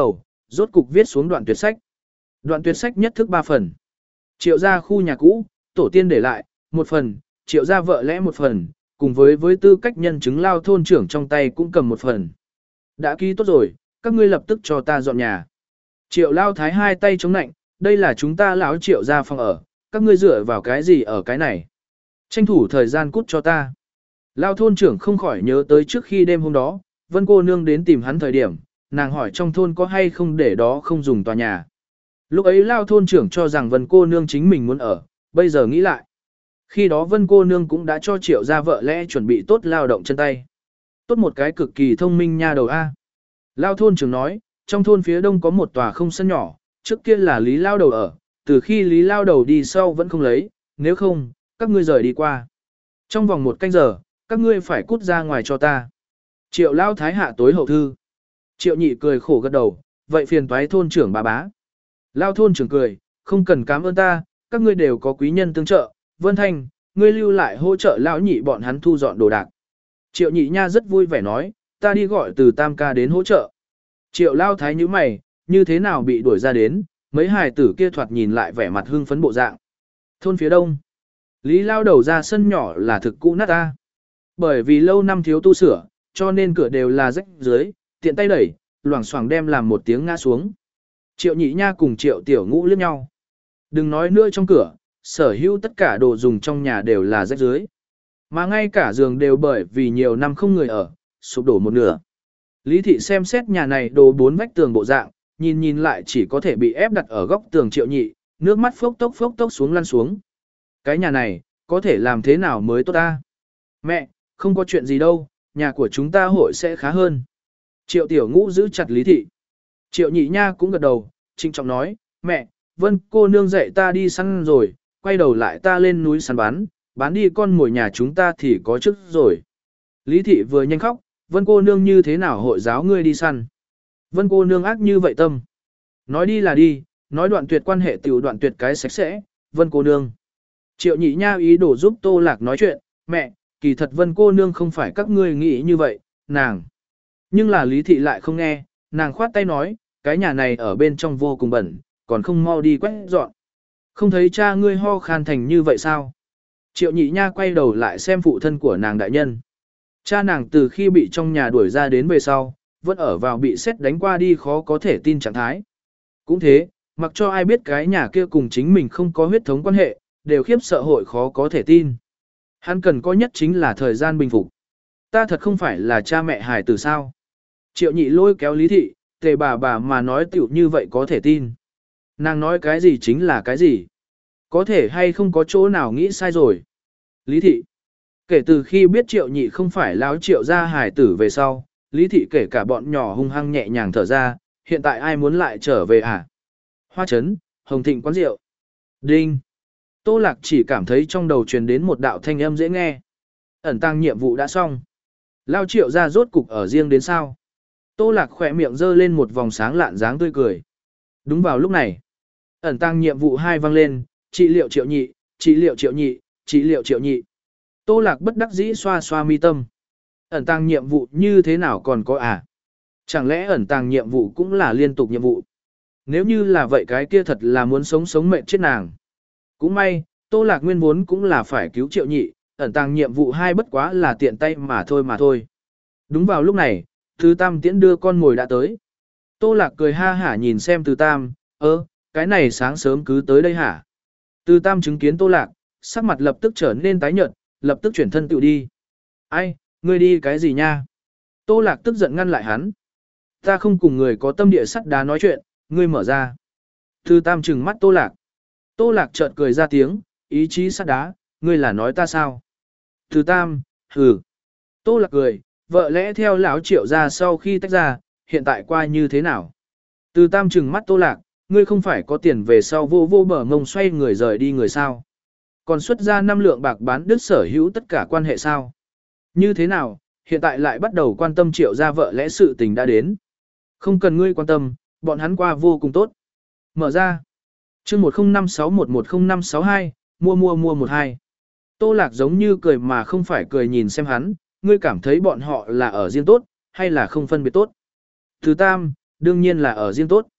rốt cục viết xuống đoạn tuyệt sách. Đoạn tuyệt sách nhất thức ba phần. Triệu gia khu nhà cũ, tổ tiên để lại, một phần, triệu gia vợ lẽ một phần, cùng với với tư cách nhân chứng Lao thôn trưởng trong tay cũng cầm một phần. Đã ký tốt rồi, các ngươi lập tức cho ta dọn nhà. Triệu Lao Thái hai tay chống nạnh, đây là chúng ta lão Triệu gia phòng ở, các ngươi dựa vào cái gì ở cái này. Tranh thủ thời gian cút cho ta. Lao thôn trưởng không khỏi nhớ tới trước khi đêm hôm đó, Vân cô nương đến tìm hắn thời điểm, nàng hỏi trong thôn có hay không để đó không dùng tòa nhà. Lúc ấy Lao thôn trưởng cho rằng Vân cô nương chính mình muốn ở, bây giờ nghĩ lại. Khi đó Vân cô nương cũng đã cho Triệu gia vợ lẽ chuẩn bị tốt lao động chân tay. Tốt một cái cực kỳ thông minh nha đầu A. Lao thôn trưởng nói, trong thôn phía đông có một tòa không sân nhỏ, trước kia là Lý Lao đầu ở, từ khi Lý Lao đầu đi sau vẫn không lấy, nếu không, các ngươi rời đi qua. Trong vòng một canh giờ, các ngươi phải cút ra ngoài cho ta. Triệu Lao Thái hạ tối hậu thư. Triệu nhị cười khổ gật đầu, vậy phiền toái thôn trưởng bà bá. Lao thôn trưởng cười, không cần cảm ơn ta, các ngươi đều có quý nhân tương trợ, Vân Thanh, ngươi lưu lại hỗ trợ lão nhị bọn hắn thu dọn đồ đạc. Triệu nhị nha rất vui vẻ nói, ta đi gọi từ tam ca đến hỗ trợ. Triệu Lao Thái như mày, như thế nào bị đuổi ra đến, mấy hài tử kia thoạt nhìn lại vẻ mặt hưng phấn bộ dạng. Thôn phía đông, Lý Lao đầu ra sân nhỏ là thực cũ nát ta. Bởi vì lâu năm thiếu tu sửa, cho nên cửa đều là rách dưới, tiện tay đẩy, loảng xoảng đem làm một tiếng ngã xuống. Triệu nhị nha cùng triệu tiểu ngũ liếc nhau. Đừng nói nữa trong cửa, sở hữu tất cả đồ dùng trong nhà đều là rách dưới. Mà ngay cả giường đều bởi vì nhiều năm không người ở, sụp đổ một nửa. Lý thị xem xét nhà này đồ bốn vách tường bộ dạng, nhìn nhìn lại chỉ có thể bị ép đặt ở góc tường triệu nhị, nước mắt phốc tốc phốc tốc xuống lăn xuống. Cái nhà này, có thể làm thế nào mới tốt ta? Mẹ, không có chuyện gì đâu, nhà của chúng ta hội sẽ khá hơn. Triệu tiểu ngũ giữ chặt Lý thị. Triệu nhị nha cũng gật đầu, trinh trọng nói, mẹ, Vân cô nương dạy ta đi săn rồi, quay đầu lại ta lên núi săn bán, bán đi con mồi nhà chúng ta thì có chức rồi. Lý thị vừa nhanh khóc, Vân cô nương như thế nào hội giáo ngươi đi săn? Vân cô nương ác như vậy tâm. Nói đi là đi, nói đoạn tuyệt quan hệ tiểu đoạn tuyệt cái sạch sẽ, Vân cô nương. Triệu nhị nha ý đồ giúp Tô Lạc nói chuyện, mẹ, kỳ thật Vân cô nương không phải các ngươi nghĩ như vậy, nàng. Nhưng là Lý thị lại không nghe, nàng khoát tay nói, cái nhà này ở bên trong vô cùng bẩn, còn không mau đi quét dọn. Không thấy cha ngươi ho khan thành như vậy sao? Triệu nhị nha quay đầu lại xem phụ thân của nàng đại nhân. Cha nàng từ khi bị trong nhà đuổi ra đến về sau, vẫn ở vào bị xét đánh qua đi khó có thể tin trạng thái. Cũng thế, mặc cho ai biết cái nhà kia cùng chính mình không có huyết thống quan hệ, đều khiếp sợ hội khó có thể tin. Hắn cần có nhất chính là thời gian bình phục. Ta thật không phải là cha mẹ hài tử sao? Triệu nhị lôi kéo Lý thị, tề bà bà mà nói tiểu như vậy có thể tin. Nàng nói cái gì chính là cái gì. Có thể hay không có chỗ nào nghĩ sai rồi. Lý thị. Kể từ khi biết triệu nhị không phải láo triệu ra hài tử về sau, Lý thị kể cả bọn nhỏ hung hăng nhẹ nhàng thở ra, hiện tại ai muốn lại trở về à? Hoa Trấn, Hồng Thịnh quán rượu. Đinh. Tô Lạc chỉ cảm thấy trong đầu truyền đến một đạo thanh âm dễ nghe. Ẩn tăng nhiệm vụ đã xong. Lao triệu ra rốt cục ở riêng đến sao? Tô Lạc khỏe miệng giơ lên một vòng sáng lạn dáng tươi cười. Đúng vào lúc này, ẩn tăng nhiệm vụ hai vang lên, trị liệu triệu nhị, trị liệu triệu nhị, trị liệu triệu nhị. Tô Lạc bất đắc dĩ xoa xoa mi tâm. Ẩn tăng nhiệm vụ như thế nào còn có à? Chẳng lẽ ẩn tăng nhiệm vụ cũng là liên tục nhiệm vụ? Nếu như là vậy cái kia thật là muốn sống sống mệnh chết nàng. Cũng may, Tô Lạc nguyên vốn cũng là phải cứu triệu nhị, ẩn tăng nhiệm vụ hai bất quá là tiện tay mà thôi mà thôi. Đúng vào lúc này, Từ Tam tiễn đưa con mồi đã tới. Tô Lạc cười ha hả nhìn xem Từ Tam, ơ, cái này sáng sớm cứ tới đây hả? Từ Tam chứng kiến Tô Lạc, sắc mặt lập tức trở nên tái nhợt, lập tức chuyển thân tự đi. Ai, ngươi đi cái gì nha? Tô Lạc tức giận ngăn lại hắn. Ta không cùng người có tâm địa sắt đá nói chuyện, ngươi mở ra. Từ Tam trừng mắt Tô Lạc. Tô Lạc chợt cười ra tiếng, ý chí sắt đá, ngươi là nói ta sao? Từ Tam, hừ. Tô Lạc cười, vợ lẽ theo lão triệu ra sau khi tách ra, hiện tại qua như thế nào? Từ Tam trừng mắt Tô Lạc, ngươi không phải có tiền về sau vô vô bờ ngông xoay người rời đi người sao? Còn xuất ra năm lượng bạc bán đứt sở hữu tất cả quan hệ sao? Như thế nào, hiện tại lại bắt đầu quan tâm triệu ra vợ lẽ sự tình đã đến. Không cần ngươi quan tâm, bọn hắn qua vô cùng tốt. Mở ra. chương một không năm sáu một một không năm sáu hai, mua mua mua một hai. Tô Lạc giống như cười mà không phải cười nhìn xem hắn, ngươi cảm thấy bọn họ là ở riêng tốt, hay là không phân biệt tốt? Thứ Tam, đương nhiên là ở riêng tốt.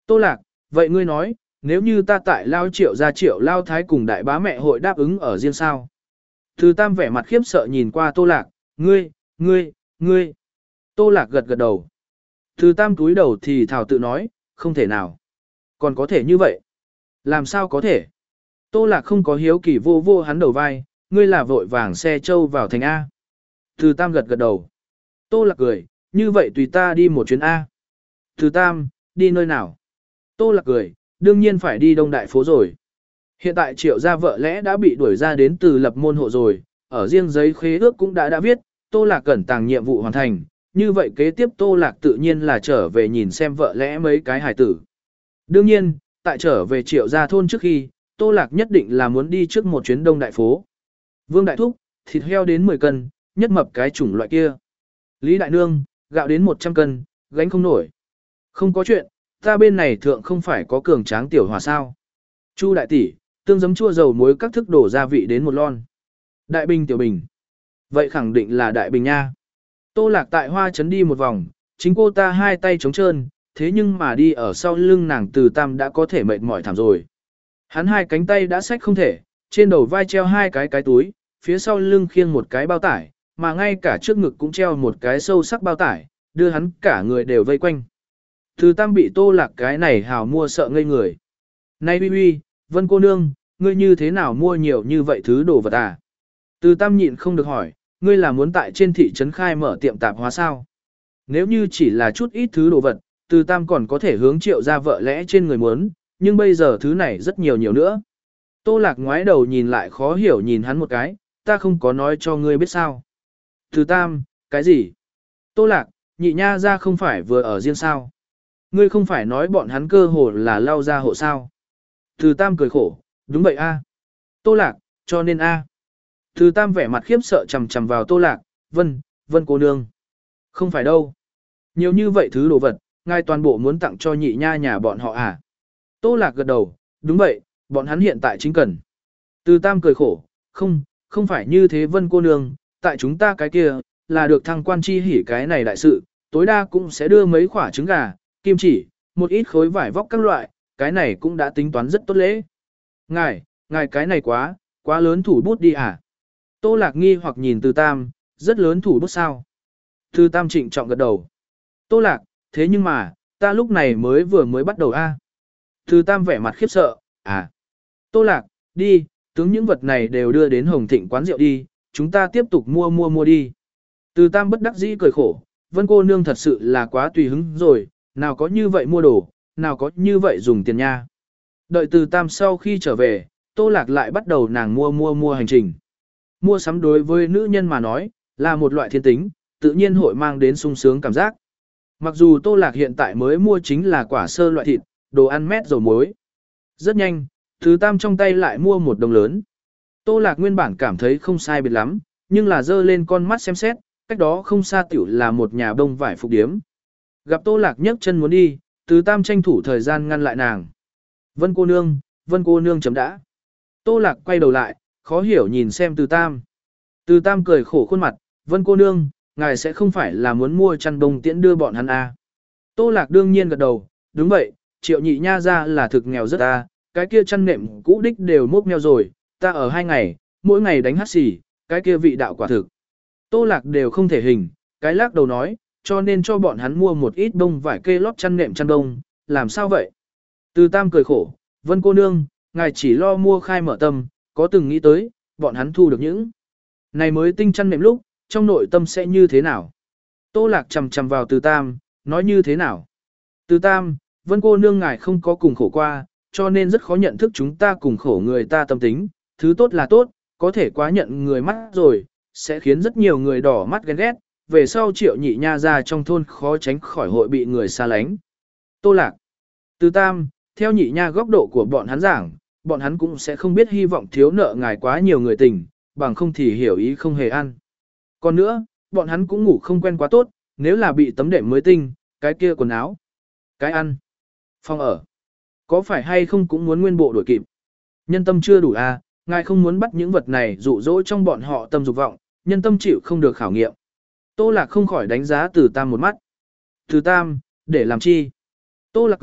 Tô Lạc, vậy ngươi nói, nếu như ta tại Lao Triệu gia Triệu Lao Thái cùng đại bá mẹ hội đáp ứng ở riêng sao? Từ Tam vẻ mặt khiếp sợ nhìn qua Tô Lạc, ngươi, ngươi, ngươi. Tô Lạc gật gật đầu. Từ Tam túi đầu thì thảo tự nói, không thể nào. Còn có thể như vậy. Làm sao có thể? Tô Lạc không có hiếu kỳ vô vô hắn đầu vai, ngươi là vội vàng xe châu vào thành A. Từ Tam gật gật đầu. Tô Lạc cười, như vậy tùy ta đi một chuyến A. Từ Tam, đi nơi nào? Tô Lạc cười, đương nhiên phải đi Đông Đại phố rồi. Hiện tại Triệu gia vợ lẽ đã bị đuổi ra đến từ lập môn hộ rồi, ở riêng giấy khế ước cũng đã đã viết, Tô Lạc cẩn tàng nhiệm vụ hoàn thành, như vậy kế tiếp Tô Lạc tự nhiên là trở về nhìn xem vợ lẽ mấy cái hài tử. Đương nhiên, tại trở về Triệu gia thôn trước khi, Tô Lạc nhất định là muốn đi trước một chuyến Đông Đại phố. Vương Đại Thúc, thịt heo đến mười cân, nhất mập cái chủng loại kia. Lý Đại Nương, gạo đến một trăm cân, gánh không nổi. Không có chuyện, ta bên này thượng không phải có cường tráng tiểu hòa sao. Chu đại tỷ, tương giấm chua dầu muối các thức đổ gia vị đến một lon. Đại bình tiểu bình. Vậy khẳng định là đại bình nha. Tô Lạc tại Hoa Trấn đi một vòng, chính cô ta hai tay trống trơn, thế nhưng mà đi ở sau lưng nàng Từ Tam đã có thể mệt mỏi thảm rồi. Hắn hai cánh tay đã xách không thể, trên đầu vai treo hai cái cái túi, phía sau lưng khiêng một cái bao tải, mà ngay cả trước ngực cũng treo một cái sâu sắc bao tải, đưa hắn cả người đều vây quanh. Từ Tam bị Tô Lạc cái này hào mua sợ ngây người. Này Huy Huy, Vân cô nương, ngươi như thế nào mua nhiều như vậy thứ đồ vật à? Từ Tam nhịn không được hỏi, ngươi là muốn tại trên thị trấn khai mở tiệm tạp hóa sao? Nếu như chỉ là chút ít thứ đồ vật, Từ Tam còn có thể hướng Triệu gia vợ lẽ trên người muốn, nhưng bây giờ thứ này rất nhiều nhiều nữa. Tô Lạc ngoái đầu nhìn lại khó hiểu nhìn hắn một cái, ta không có nói cho ngươi biết sao. Từ Tam, cái gì? Tô Lạc, nhị nha ra không phải vừa ở riêng sao? Ngươi không phải nói bọn hắn cơ hồ là lao ra hộ sao? Từ Tam cười khổ, đúng vậy a. Tô Lạc, cho nên a. Từ Tam vẻ mặt khiếp sợ chằm chằm vào Tô Lạc, Vân, Vân cô nương. Không phải đâu. Nhiều như vậy thứ đồ vật, ngài toàn bộ muốn tặng cho nhị nha nhà bọn họ à? Tô Lạc gật đầu, đúng vậy, bọn hắn hiện tại chính cần. Từ Tam cười khổ, không, không phải như thế Vân cô nương, tại chúng ta cái kia, là được thăng quan chi hỉ cái này đại sự, tối đa cũng sẽ đưa mấy quả trứng gà, kim chỉ, một ít khối vải vóc các loại, cái này cũng đã tính toán rất tốt lễ. Ngài, ngài cái này quá, quá lớn thủ bút đi à? Tô Lạc nghi hoặc nhìn Từ Tam, rất lớn thủ bút sao? Từ Tam trịnh trọng gật đầu. Tô Lạc, thế nhưng mà, ta lúc này mới vừa mới bắt đầu a. Từ Tam vẻ mặt khiếp sợ, à. Tô Lạc, đi, tướng những vật này đều đưa đến Hồng Thịnh quán rượu đi, chúng ta tiếp tục mua mua mua đi. Từ Tam bất đắc dĩ cười khổ, Vân cô nương thật sự là quá tùy hứng rồi, nào có như vậy mua đồ, nào có như vậy dùng tiền nha. Đợi Từ Tam sau khi trở về, Tô Lạc lại bắt đầu nàng mua mua mua hành trình. Mua sắm đối với nữ nhân mà nói, là một loại thiên tính, tự nhiên hội mang đến sung sướng cảm giác. Mặc dù Tô Lạc hiện tại mới mua chính là quả sơ loại thịt, đồ ăn mét dầu muối. Rất nhanh, Từ Tam trong tay lại mua một đồng lớn. Tô Lạc nguyên bản cảm thấy không sai biệt lắm, nhưng là dơ lên con mắt xem xét, cách đó không xa tiểu là một nhà bông vải phục điếm. Gặp Tô Lạc nhấc chân muốn đi, Từ Tam tranh thủ thời gian ngăn lại nàng. Vân cô nương, Vân cô nương chấm đã. Tô Lạc quay đầu lại, khó hiểu nhìn xem Từ Tam. Từ Tam cười khổ khuôn mặt, Vân cô nương, ngài sẽ không phải là muốn mua chăn đông tiễn đưa bọn hắn à. Tô Lạc đương nhiên gật đầu, đúng vậy, Triệu nhị nha ra là thực nghèo rất ta, cái kia chăn nệm cũ đích đều mốc meo rồi, ta ở hai ngày, mỗi ngày đánh hát xì, cái kia vị đạo quả thực. Tô Lạc đều không thể hình, cái lắc đầu nói, cho nên cho bọn hắn mua một ít đông vải kê lót chăn nệm chăn đông, làm sao vậy? Từ Tam cười khổ, Vân cô nương, ngài chỉ lo mua khai mở tâm, có từng nghĩ tới, bọn hắn thu được những này mới tinh chăn nệm lúc, trong nội tâm sẽ như thế nào? Tô Lạc chầm chầm vào Từ Tam, nói như thế nào? Từ Tam, Vân cô nương ngài không có cùng khổ qua, cho nên rất khó nhận thức chúng ta cùng khổ người ta tâm tính, thứ tốt là tốt, có thể quá nhận người mắt rồi, sẽ khiến rất nhiều người đỏ mắt ghen ghét, về sau Triệu nhị nha ra trong thôn khó tránh khỏi hội bị người xa lánh. Tô Lạc, Từ Tam, theo nhị nha góc độ của bọn hắn giảng, bọn hắn cũng sẽ không biết hy vọng thiếu nợ ngài quá nhiều người tình, bằng không thì hiểu ý không hề ăn. Còn nữa, bọn hắn cũng ngủ không quen quá tốt, nếu là bị tấm đệm mới tinh, cái kia quần áo, cái ăn, phòng ở, có phải hay không cũng muốn nguyên bộ đổi kịp. Nhân tâm chưa đủ à, ngài không muốn bắt những vật này dụ dỗ trong bọn họ tâm dục vọng, nhân tâm chịu không được khảo nghiệm. Tô Lạc không khỏi đánh giá Từ Tam một mắt. Từ Tam, để làm chi? Tô Lạc cười,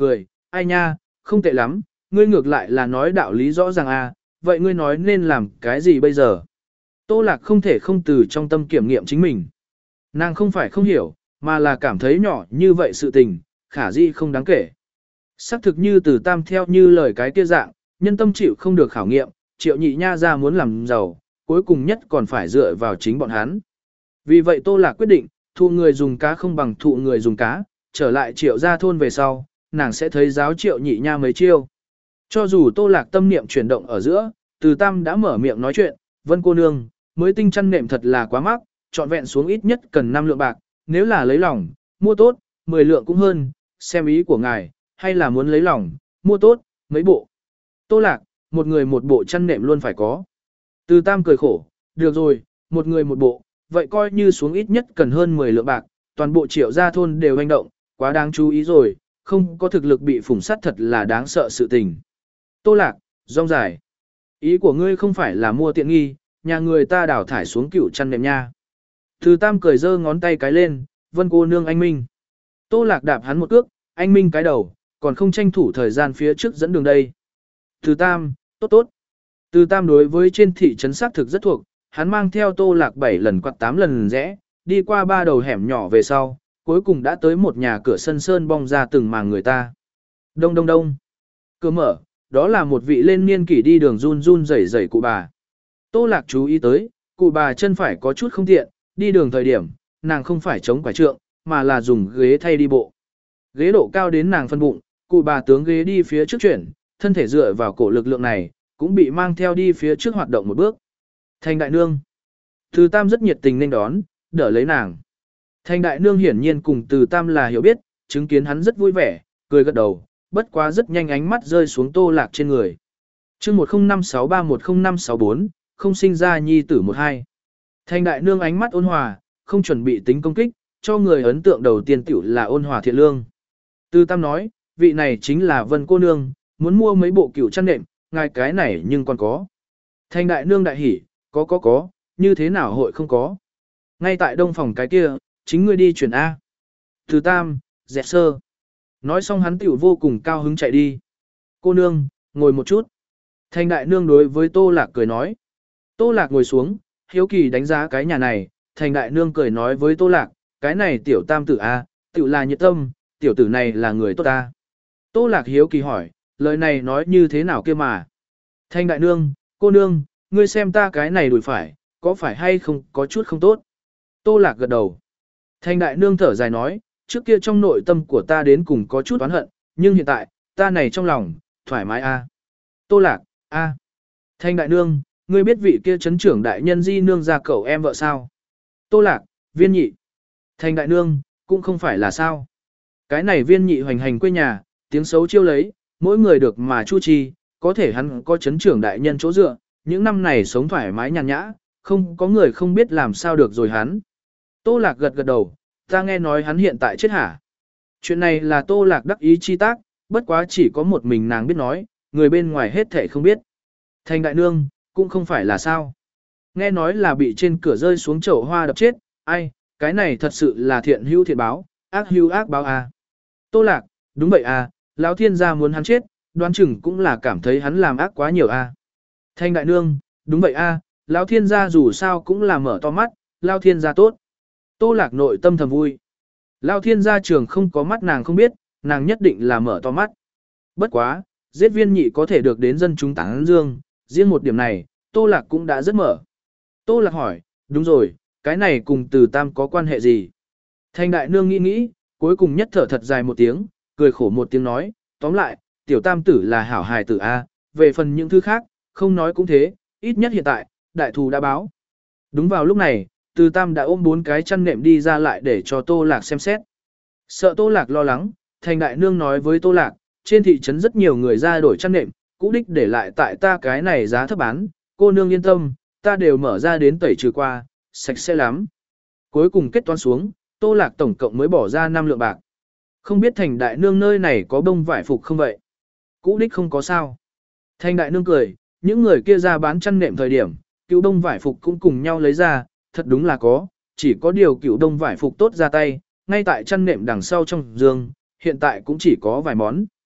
ai nha, không tệ lắm, ngươi ngược lại là nói đạo lý rõ ràng à, vậy ngươi nói nên làm cái gì bây giờ? Tô Lạc không thể không từ trong tâm kiểm nghiệm chính mình. Nàng không phải không hiểu, mà là cảm thấy nhỏ như vậy sự tình, khả di không đáng kể. Xác thực như từ tam theo như lời cái kia dạng, nhân tâm chịu không được khảo nghiệm, triệu nhị nha ra muốn làm giàu, cuối cùng nhất còn phải dựa vào chính bọn hắn. Vì vậy Tô Lạc quyết định, thụ người dùng cá không bằng thụ người dùng cá, trở lại triệu ra thôn về sau, nàng sẽ thấy giáo triệu nhị nha mấy chiêu. Cho dù Tô Lạc tâm niệm chuyển động ở giữa, từ tam đã mở miệng nói chuyện, Vân cô nương, mới tinh chăn nệm thật là quá mắc, trọn vẹn xuống ít nhất cần năm lượng bạc, nếu là lấy lòng, mua tốt, mười lượng cũng hơn, xem ý của ngài, hay là muốn lấy lòng, mua tốt, mấy bộ. Tô Lạc, một người một bộ chăn nệm luôn phải có. Từ tam cười khổ, được rồi, một người một bộ, vậy coi như xuống ít nhất cần hơn mười lượng bạc, toàn bộ triệu gia thôn đều hành động, quá đáng chú ý rồi, không có thực lực bị phủng sát thật là đáng sợ sự tình. Tô Lạc, rong dài. Ý của ngươi không phải là mua tiện nghi, nhà người ta đảo thải xuống cựu chăn nệm nha. Từ tam cười giơ ngón tay cái lên, Vân cô nương anh Minh. Tô Lạc đạp hắn một cước, anh Minh cái đầu, còn không tranh thủ thời gian phía trước dẫn đường đây. Từ tam, tốt tốt. Từ tam đối với trên thị trấn xác thực rất thuộc, hắn mang theo Tô Lạc bảy lần quạt tám lần rẽ, đi qua ba đầu hẻm nhỏ về sau, cuối cùng đã tới một nhà cửa sân sơn bong ra từng màng người ta. Đông đông đông. Cửa mở, đó là một vị lên niên kỷ đi đường run run rẩy rẩy cụ bà. Tô Lạc chú ý tới, cụ bà chân phải có chút không tiện, đi đường thời điểm, nàng không phải chống quải trượng, mà là dùng ghế thay đi bộ. Ghế độ cao đến nàng phân bụng, cụ bà tướng ghế đi phía trước chuyển, thân thể dựa vào cổ lực lượng này, cũng bị mang theo đi phía trước hoạt động một bước. Thành đại nương. Từ tam rất nhiệt tình nên đón, đỡ lấy nàng. Thành đại nương hiển nhiên cùng từ tam là hiểu biết, chứng kiến hắn rất vui vẻ, cười gật đầu, bất quá rất nhanh ánh mắt rơi xuống Tô Lạc trên người. chương một không năm sáu ba một không năm sáu bốn, không sinh ra nhi tử một hai. Thành đại nương ánh mắt ôn hòa, không chuẩn bị tính công kích, cho người ấn tượng đầu tiên tiểu là ôn hòa thiện lương. Từ tam nói, vị này chính là Vân cô nương, muốn mua mấy bộ cựu chăn nệm, ngài cái này nhưng còn có. Thành đại nương đại hỉ, có có có, như thế nào hội không có. Ngay tại đông phòng cái kia, chính ngươi đi chuyển A. Từ tam, dẹt sơ. Nói xong hắn tiểu vô cùng cao hứng chạy đi. Cô nương, ngồi một chút. Thành đại nương đối với Tô Lạc cười nói. Tô Lạc ngồi xuống, hiếu kỳ đánh giá cái nhà này, thành đại nương cười nói với Tô Lạc, cái này tiểu tam tử A, tiểu là nhiệt tâm, tiểu tử này là người tốt ta. Tô Lạc hiếu kỳ hỏi, lời này nói như thế nào kia mà. Thành đại nương, cô nương, ngươi xem ta cái này đùi phải, có phải hay không có chút không tốt. Tô Lạc gật đầu. Thành đại nương thở dài nói, trước kia trong nội tâm của ta đến cùng có chút oán hận, nhưng hiện tại, ta này trong lòng, thoải mái a. Tô Lạc, a. Thành đại nương, ngươi biết vị kia chấn trưởng đại nhân di nương ra cậu em vợ sao? Tô Lạc, viên nhị. Thành đại nương, cũng không phải là sao. Cái này viên nhị hoành hành quê nhà, tiếng xấu chiêu lấy, mỗi người được mà chu chi, có thể hắn có chấn trưởng đại nhân chỗ dựa, những năm này sống thoải mái nhàn nhã, không có người không biết làm sao được rồi hắn. Tô Lạc gật gật đầu, ta nghe nói hắn hiện tại chết hả. Chuyện này là Tô Lạc đắc ý chi tác, bất quá chỉ có một mình nàng biết nói, người bên ngoài hết thể không biết. Thành đại nương, cũng không phải là sao. Nghe nói là bị trên cửa rơi xuống chậu hoa đập chết, ai, cái này thật sự là thiện hữu thiện báo, ác hữu ác báo à. Tô Lạc, đúng vậy à, lão thiên gia muốn hắn chết, đoán chừng cũng là cảm thấy hắn làm ác quá nhiều à. Thành đại nương, đúng vậy à, lão thiên gia dù sao cũng là mở to mắt, lão thiên gia tốt. Tô Lạc nội tâm thầm vui. Lão thiên gia trường không có mắt nàng không biết, nàng nhất định là mở to mắt. Bất quá, giết viên nhị có thể được đến dân chúng tán dương, riêng một điểm này, Tô Lạc cũng đã rất mở. Tô Lạc hỏi, đúng rồi, cái này cùng từ tam có quan hệ gì? Thành đại nương nghĩ nghĩ, cuối cùng nhất thở thật dài một tiếng, cười khổ một tiếng nói, tóm lại, tiểu tam tử là hảo hài tử A, về phần những thứ khác, không nói cũng thế, ít nhất hiện tại, đại thù đã báo. Đúng vào lúc này, từ tam đã ôm bốn cái chăn nệm đi ra lại để cho Tô Lạc xem xét. Sợ Tô Lạc lo lắng, thành đại nương nói với Tô Lạc, trên thị trấn rất nhiều người ra đổi chăn nệm, cũ đích để lại tại ta cái này giá thấp bán, cô nương yên tâm, ta đều mở ra đến tẩy trừ qua, sạch sẽ lắm. Cuối cùng kết toán xuống, Tô Lạc tổng cộng mới bỏ ra năm lượng bạc. Không biết thành đại nương nơi này có bông vải phục không vậy? Cũ đích không có sao. Thành đại nương cười, những người kia ra bán chăn nệm thời điểm, cựu đông vải phục cũng cùng nhau lấy ra, thật đúng là có, chỉ có điều cựu đông vải phục tốt ra tay, ngay tại chăn nệm đằng sau trong giường, hiện tại cũng chỉ có vài món.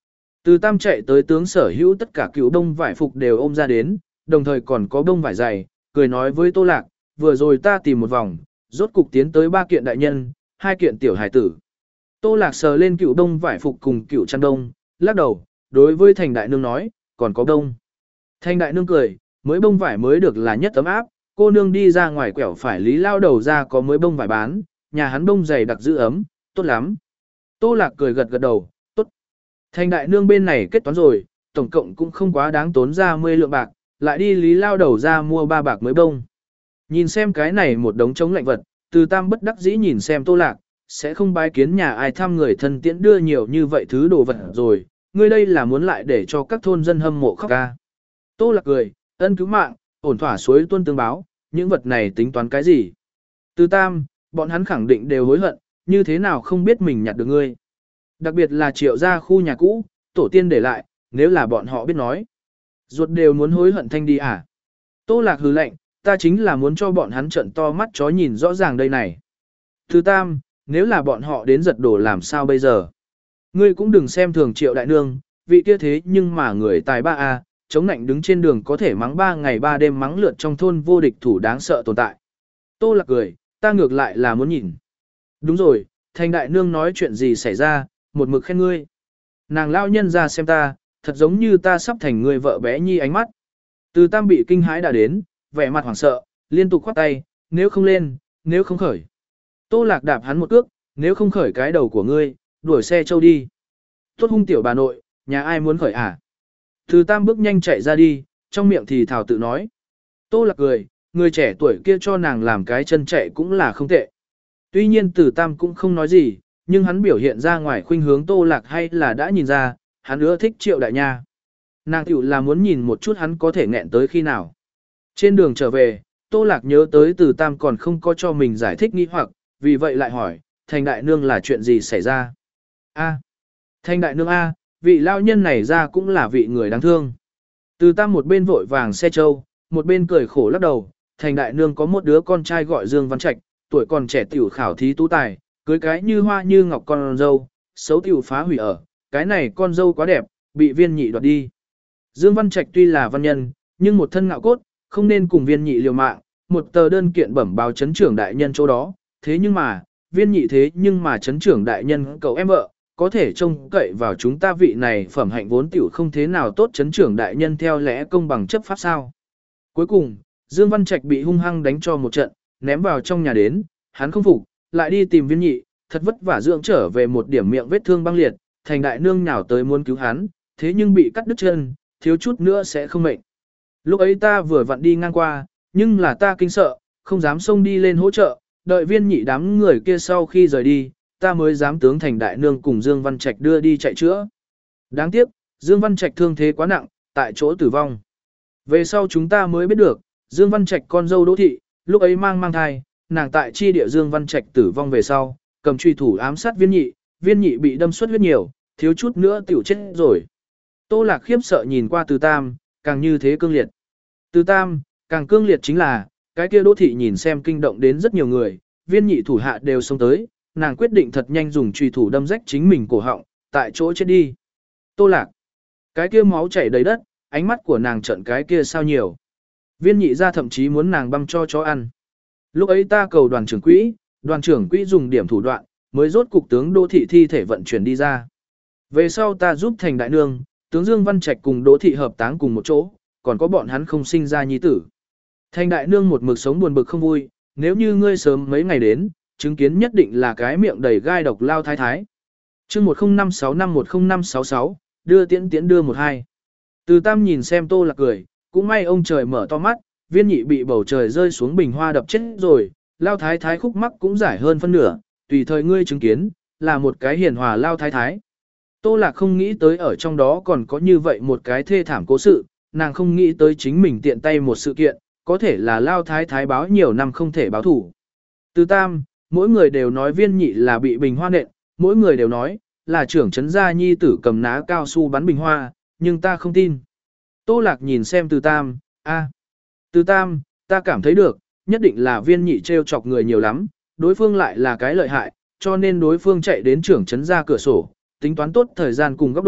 Từ Tam chạy tới tướng sở hữu tất cả cựu đông vải phục đều ôm ra đến, đồng thời còn có đông vải dày, cười nói với Tô Lạc, vừa rồi ta tìm một vòng, rốt cục tiến tới ba kiện đại nhân, hai kiện tiểu hải tử. Tô Lạc sờ lên cựu đông vải phục cùng cựu chăn đông, lắc đầu, đối với Thành Đại Nương nói, còn có đông. Thành Đại Nương cười, mới bông vải mới được là nhất tấm áp, cô nương đi ra ngoài quẹo phải Lý lao đầu ra có mới bông vải bán, nhà hắn bông dày đặc giữ ấm, tốt lắm. Tô Lạc cười gật gật đầu, tốt. Thành Đại Nương bên này kết toán rồi, tổng cộng cũng không quá đáng tốn ra mười lượng bạc, lại đi Lý lao đầu ra mua ba bạc mới bông. Nhìn xem cái này một đống trống lạnh vật, Từ Tam bất đắc dĩ nhìn xem Tô Lạc, sẽ không bái kiến nhà ai thăm người thân tiễn đưa nhiều như vậy thứ đồ vật rồi, ngươi đây là muốn lại để cho các thôn dân hâm mộ khóc ca. Tô Lạc cười, ân cứu mạng, ổn thỏa suối tuân tương báo, những vật này tính toán cái gì? Từ Tam, bọn hắn khẳng định đều hối hận, như thế nào không biết mình nhặt được ngươi. Đặc biệt là Triệu gia khu nhà cũ, tổ tiên để lại, nếu là bọn họ biết nói. Ruột đều muốn hối hận thanh đi à? Tô Lạc hừ lạnh, ta chính là muốn cho bọn hắn trợn to mắt chó nhìn rõ ràng đây này. Từ Tam, nếu là bọn họ đến giật đổ làm sao bây giờ? Ngươi cũng đừng xem thường Triệu đại nương, vị kia thế nhưng mà người tài ba a, chống nạnh đứng trên đường có thể mắng ba ngày ba đêm mắng lượt trong thôn vô địch thủ đáng sợ tồn tại. Tô Lạc cười, ta ngược lại là muốn nhìn. Đúng rồi, Thành đại nương nói chuyện gì xảy ra, một mực khen ngươi. Nàng lao nhân ra xem ta, thật giống như ta sắp thành người vợ bé nhi ánh mắt. Từ Tam bị kinh hãi đã đến, vẻ mặt hoảng sợ, liên tục khoát tay, nếu không lên, nếu không khởi. Tô Lạc đạp hắn một cước, nếu không khởi cái đầu của ngươi, đuổi xe châu đi. Tốt hung tiểu bà nội, nhà ai muốn khởi à? Từ Tam bước nhanh chạy ra đi, trong miệng thì thảo tự nói. Tô Lạc cười, người trẻ tuổi kia cho nàng làm cái chân chạy cũng là không tệ. Tuy nhiên Từ Tam cũng không nói gì, nhưng hắn biểu hiện ra ngoài khuynh hướng Tô Lạc hay là đã nhìn ra, hắn ưa thích Triệu đại nha. Nàng tiểu là muốn nhìn một chút hắn có thể nghẹn tới khi nào. Trên đường trở về, Tô Lạc nhớ tới Từ Tam còn không có cho mình giải thích nghi hoặc, vì vậy lại hỏi, Thành đại nương là chuyện gì xảy ra? A. Thành đại nương A, vị lao nhân này ra cũng là vị người đáng thương. Từ Tam một bên vội vàng xe châu, một bên cười khổ lắc đầu, Thành đại nương có một đứa con trai gọi Dương Văn Trạch, tuổi còn trẻ tiểu khảo thí tú tài, cưới cái như hoa như ngọc con dâu, xấu tiểu phá hủy ở, cái này con dâu quá đẹp, bị viên nhị đoạt đi. Dương Văn Trạch tuy là văn nhân, nhưng một thân ngạo cốt, không nên cùng viên nhị liều mạng, một tờ đơn kiện bẩm báo chấn trưởng đại nhân chỗ đó, thế nhưng mà, viên nhị thế nhưng mà chấn trưởng đại nhân cậu em vợ, có thể trông cậy vào chúng ta vị này phẩm hạnh vốn tiểu không thế nào tốt chấn trưởng đại nhân theo lẽ công bằng chấp pháp sao. Cuối cùng, Dương Văn Trạch bị hung hăng đánh cho một trận, ném vào trong nhà đến, hắn không phục, lại đi tìm viên nhị, thật vất vả dưỡng trở về một điểm miệng vết thương băng liệt, Thành đại nương nhào tới muốn cứu hắn, thế nhưng bị cắt đứt chân, thiếu chút nữa sẽ không mệnh. Lúc ấy ta vừa vặn đi ngang qua, nhưng là ta kinh sợ, không dám xông đi lên hỗ trợ, đợi viên nhị đám người kia sau khi rời đi, ta mới dám tướng Thành đại nương cùng Dương Văn Trạch đưa đi chạy chữa. Đáng tiếc, Dương Văn Trạch thương thế quá nặng, tại chỗ tử vong. Về sau chúng ta mới biết được, Dương Văn Trạch con dâu Đỗ Thị, lúc ấy mang mang thai, nàng tại chi địa Dương Văn Trạch tử vong về sau, cầm truy thủ ám sát viên nhị, viên nhị bị đâm suất huyết nhiều, thiếu chút nữa tiểu chết rồi. Tô Lạc khiếp sợ nhìn qua Từ Tam, càng như thế cương liệt. Từ Tam, càng cương liệt chính là, cái kia Đỗ Thị nhìn xem kinh động đến rất nhiều người, viên nhị thủ hạ đều xông tới, nàng quyết định thật nhanh dùng truy thủ đâm rách chính mình cổ họng, tại chỗ chết đi. Tô Lạc, cái kia máu chảy đầy đất, ánh mắt của nàng trợn cái kia sao nhiều. Viên nhị ra thậm chí muốn nàng băm cho chó ăn. Lúc ấy ta cầu đoàn trưởng quỹ, đoàn trưởng quỹ dùng điểm thủ đoạn, mới rốt cục tướng Đỗ Thị thi thể vận chuyển đi ra. Về sau ta giúp Thành đại nương, tướng Dương Văn Trạch cùng Đỗ Thị hợp táng cùng một chỗ, còn có bọn hắn không sinh ra nhi tử. Thành đại nương một mực sống buồn bực không vui, nếu như ngươi sớm mấy ngày đến, chứng kiến nhất định là cái miệng đầy gai độc lao thái thái. Chương một không năm sáu năm một không năm sáu sáu, đưa tiễn tiễn đưa một hai. Từ Tam nhìn xem Tô Lạc cười, cũng may ông trời mở to mắt, viên nhị bị bầu trời rơi xuống bình hoa đập chết rồi, lao thái thái khúc mắc cũng giải hơn phân nửa, tùy thời ngươi chứng kiến, là một cái hiền hòa lao thái thái. Tô Lạc không nghĩ tới ở trong đó còn có như vậy một cái thê thảm cố sự, nàng không nghĩ tới chính mình tiện tay một sự kiện, có thể là lao thái thái báo nhiều năm không thể báo thủ. Từ Tam, mỗi người đều nói viên nhị là bị bình hoa nện, mỗi người đều nói, là trưởng trấn gia nhi tử cầm ná cao su bắn bình hoa, nhưng ta không tin. Tô Lạc nhìn xem Từ Tam, a, Từ Tam, ta cảm thấy được, nhất định là viên nhị trêu chọc người nhiều lắm, đối phương lại là cái lợi hại, cho nên đối phương chạy đến trưởng trấn gia cửa sổ, tính toán tốt thời gian cùng góc độ,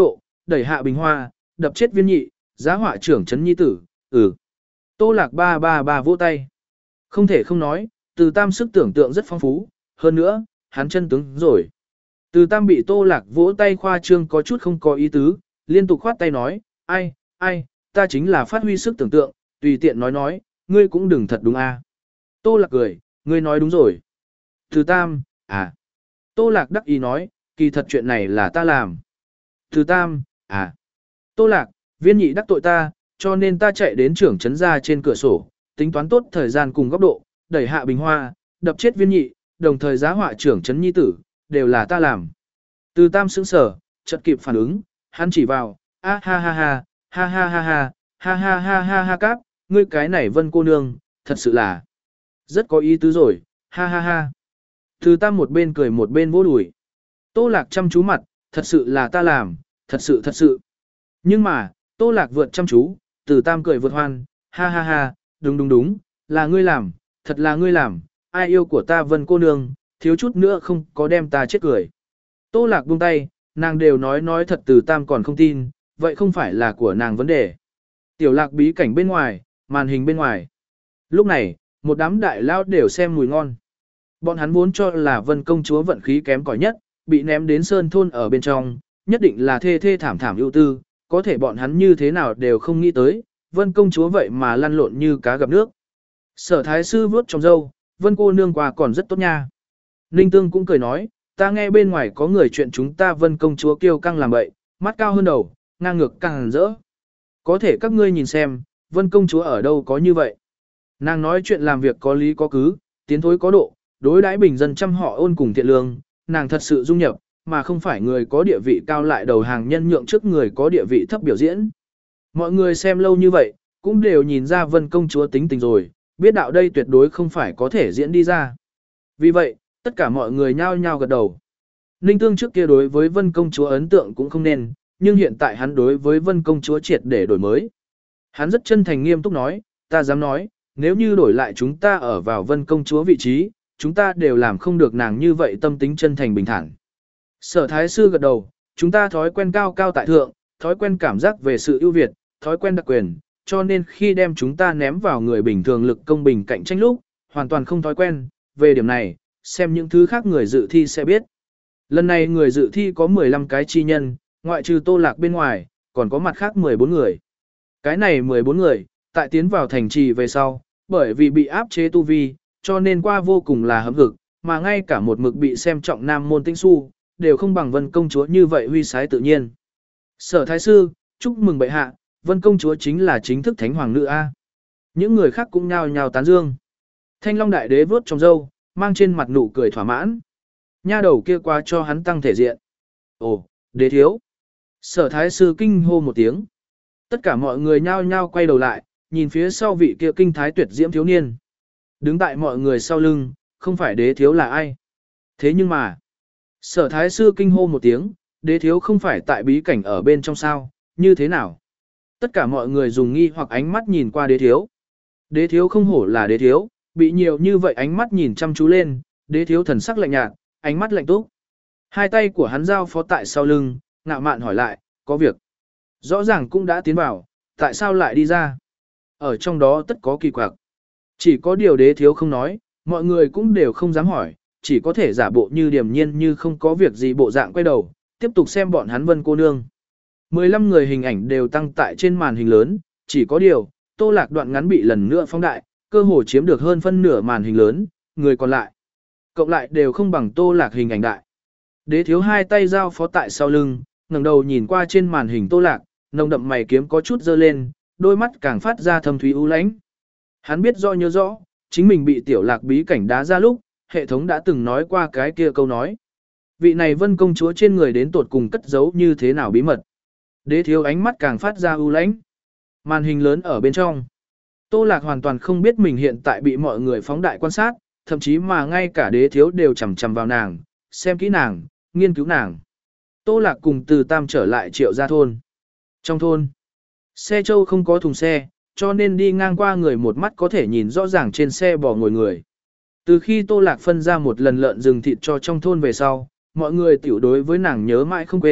đẩy hạ bình hoa, đập chết viên nhị, giá họa trưởng trấn nhi tử, ừ. Tô Lạc ba ba ba vỗ tay. Không thể không nói, Từ Tam sức tưởng tượng rất phong phú, hơn nữa, hắn chân tướng rồi. Từ Tam bị Tô Lạc vỗ tay khoa trương có chút không có ý tứ, liên tục khoát tay nói, ai, ai, ta chính là phát huy sức tưởng tượng, tùy tiện nói nói, ngươi cũng đừng thật đúng a. Tô Lạc cười, ngươi nói đúng rồi. Từ Tam, à. Tô Lạc đắc ý nói, kỳ thật chuyện này là ta làm. Từ Tam, à. Tô Lạc, viên nhị đắc tội ta, cho nên ta chạy đến trưởng trấn ra trên cửa sổ, tính toán tốt thời gian cùng góc độ, đẩy hạ bình hoa, đập chết viên nhị, đồng thời giá họa trưởng trấn nhi tử, đều là ta làm. Từ Tam sững sờ, chợt kịp phản ứng, hắn chỉ vào, a ha ha ha, ha ha ha ha, ha ha ha ha ha cáp, ngươi cái này Vân cô nương, thật sự là rất có ý tứ rồi, ha ha ha. Từ Tam một bên cười một bên vỗ đùi. Tô Lạc chăm chú mặt, thật sự là ta làm, thật sự thật sự. Nhưng mà, Tô Lạc vượt chăm chú, Từ Tam cười vượt hoan, ha ha ha, đúng đúng đúng, là ngươi làm, thật là ngươi làm, ai yêu của ta Vân cô nương, thiếu chút nữa không có đem ta chết cười. Tô Lạc buông tay, nàng đều nói nói thật Từ Tam còn không tin, vậy không phải là của nàng vấn đề. Tiểu Lạc bí cảnh bên ngoài, màn hình bên ngoài. Lúc này, một đám đại lao đều xem mùi ngon. Bọn hắn vốn cho là Vân công chúa vận khí kém cỏi nhất, bị ném đến sơn thôn ở bên trong, nhất định là thê thê thảm thảm ưu tư, có thể bọn hắn như thế nào đều không nghĩ tới, Vân công chúa vậy mà lăn lộn như cá gặp nước. Sở thái sư vuốt trong râu, Vân cô nương qua còn rất tốt nha. Ninh Tương cũng cười nói, ta nghe bên ngoài có người chuyện chúng ta Vân công chúa kiêu căng làm bậy, mắt cao hơn đầu, ngang ngược càng rỡ. Có thể các ngươi nhìn xem, Vân công chúa ở đâu có như vậy. Nàng nói chuyện làm việc có lý có cứ, tiến thối có độ, đối đãi bình dân chăm họ ôn cùng thiện lương, nàng thật sự dung nhập, mà không phải người có địa vị cao lại đầu hàng nhân nhượng trước người có địa vị thấp biểu diễn. Mọi người xem lâu như vậy, cũng đều nhìn ra Vân công chúa tính tình rồi, biết đạo đây tuyệt đối không phải có thể diễn đi ra. Vì vậy, tất cả mọi người nhao nhao gật đầu. Ninh Tương trước kia đối với Vân công chúa ấn tượng cũng không nên, nhưng hiện tại hắn đối với Vân công chúa triệt để đổi mới. Hắn rất chân thành nghiêm túc nói, ta dám nói, nếu như đổi lại chúng ta ở vào Vân công chúa vị trí, chúng ta đều làm không được nàng như vậy tâm tính chân thành bình thản. Sở thái sư gật đầu, chúng ta thói quen cao cao tại thượng, thói quen cảm giác về sự ưu việt, thói quen đặc quyền, cho nên khi đem chúng ta ném vào người bình thường lực công bình cạnh tranh lúc, hoàn toàn không thói quen, về điểm này, xem những thứ khác người dự thi sẽ biết. Lần này người dự thi có mười lăm cái chi nhân, ngoại trừ Tô Lạc bên ngoài, còn có mặt khác mười bốn người. Cái này mười bốn người, tại tiến vào thành trì về sau, bởi vì bị áp chế tu vi, cho nên qua vô cùng là hâm hực, mà ngay cả một mực bị xem trọng nam môn tinh su, đều không bằng Vân công chúa như vậy huy sái tự nhiên. Sở thái sư, chúc mừng bệ hạ, Vân công chúa chính là chính thức thánh hoàng nữ A. Những người khác cũng nhao nhao tán dương. Thanh Long đại đế vớt trong râu, mang trên mặt nụ cười thỏa mãn. Nha đầu kia qua cho hắn tăng thể diện. Ồ, đế thiếu. Sở thái sư kinh hô một tiếng. Tất cả mọi người nhao nhao quay đầu lại, nhìn phía sau vị kia kinh thái tuyệt diễm thiếu niên. Đứng tại mọi người sau lưng, không phải đế thiếu là ai. Thế nhưng mà, sở thái sư kinh hô một tiếng, đế thiếu không phải tại bí cảnh ở bên trong sao, như thế nào? Tất cả mọi người dùng nghi hoặc ánh mắt nhìn qua đế thiếu. Đế thiếu không hổ là đế thiếu, bị nhiều như vậy ánh mắt nhìn chăm chú lên, đế thiếu thần sắc lạnh nhạt, ánh mắt lạnh túc. Hai tay của hắn giao phó tại sau lưng, ngạo mạn hỏi lại, có việc. Rõ ràng cũng đã tiến vào, tại sao lại đi ra? Ở trong đó tất có kỳ quặc. Chỉ có điều đế thiếu không nói, mọi người cũng đều không dám hỏi, chỉ có thể giả bộ như điềm nhiên như không có việc gì bộ dạng quay đầu, tiếp tục xem bọn hắn Vân cô nương. mười lăm người hình ảnh đều tăng tại trên màn hình lớn, chỉ có điều, Tô Lạc đoạn ngắn bị lần nữa phóng đại, cơ hồ chiếm được hơn phân nửa màn hình lớn, người còn lại. Cộng lại đều không bằng Tô Lạc hình ảnh đại. Đế thiếu hai tay giao phó tại sau lưng, ngẩng đầu nhìn qua trên màn hình Tô Lạc, nồng đậm mày kiếm có chút dơ lên, đôi mắt càng phát ra thâm thúy u lãnh. Hắn biết rõ nhớ rõ, chính mình bị Tiểu Lạc bí cảnh đá ra lúc, hệ thống đã từng nói qua cái kia câu nói. Vị này Vân công chúa trên người đến tột cùng cất giấu như thế nào bí mật. Đế thiếu ánh mắt càng phát ra u lãnh. Màn hình lớn ở bên trong. Tô Lạc hoàn toàn không biết mình hiện tại bị mọi người phóng đại quan sát, thậm chí mà ngay cả đế thiếu đều chằm chằm vào nàng, xem kỹ nàng, nghiên cứu nàng. Tô Lạc cùng Từ Tam trở lại Triệu gia thôn. Trong thôn, xe châu không có thùng xe, cho nên đi ngang qua người một mắt có thể nhìn rõ ràng trên xe bò ngồi người. Từ khi Tô Lạc phân ra một lần lợn rừng thịt cho trong thôn về sau, mọi người tiểu đối với nàng nhớ mãi không quên,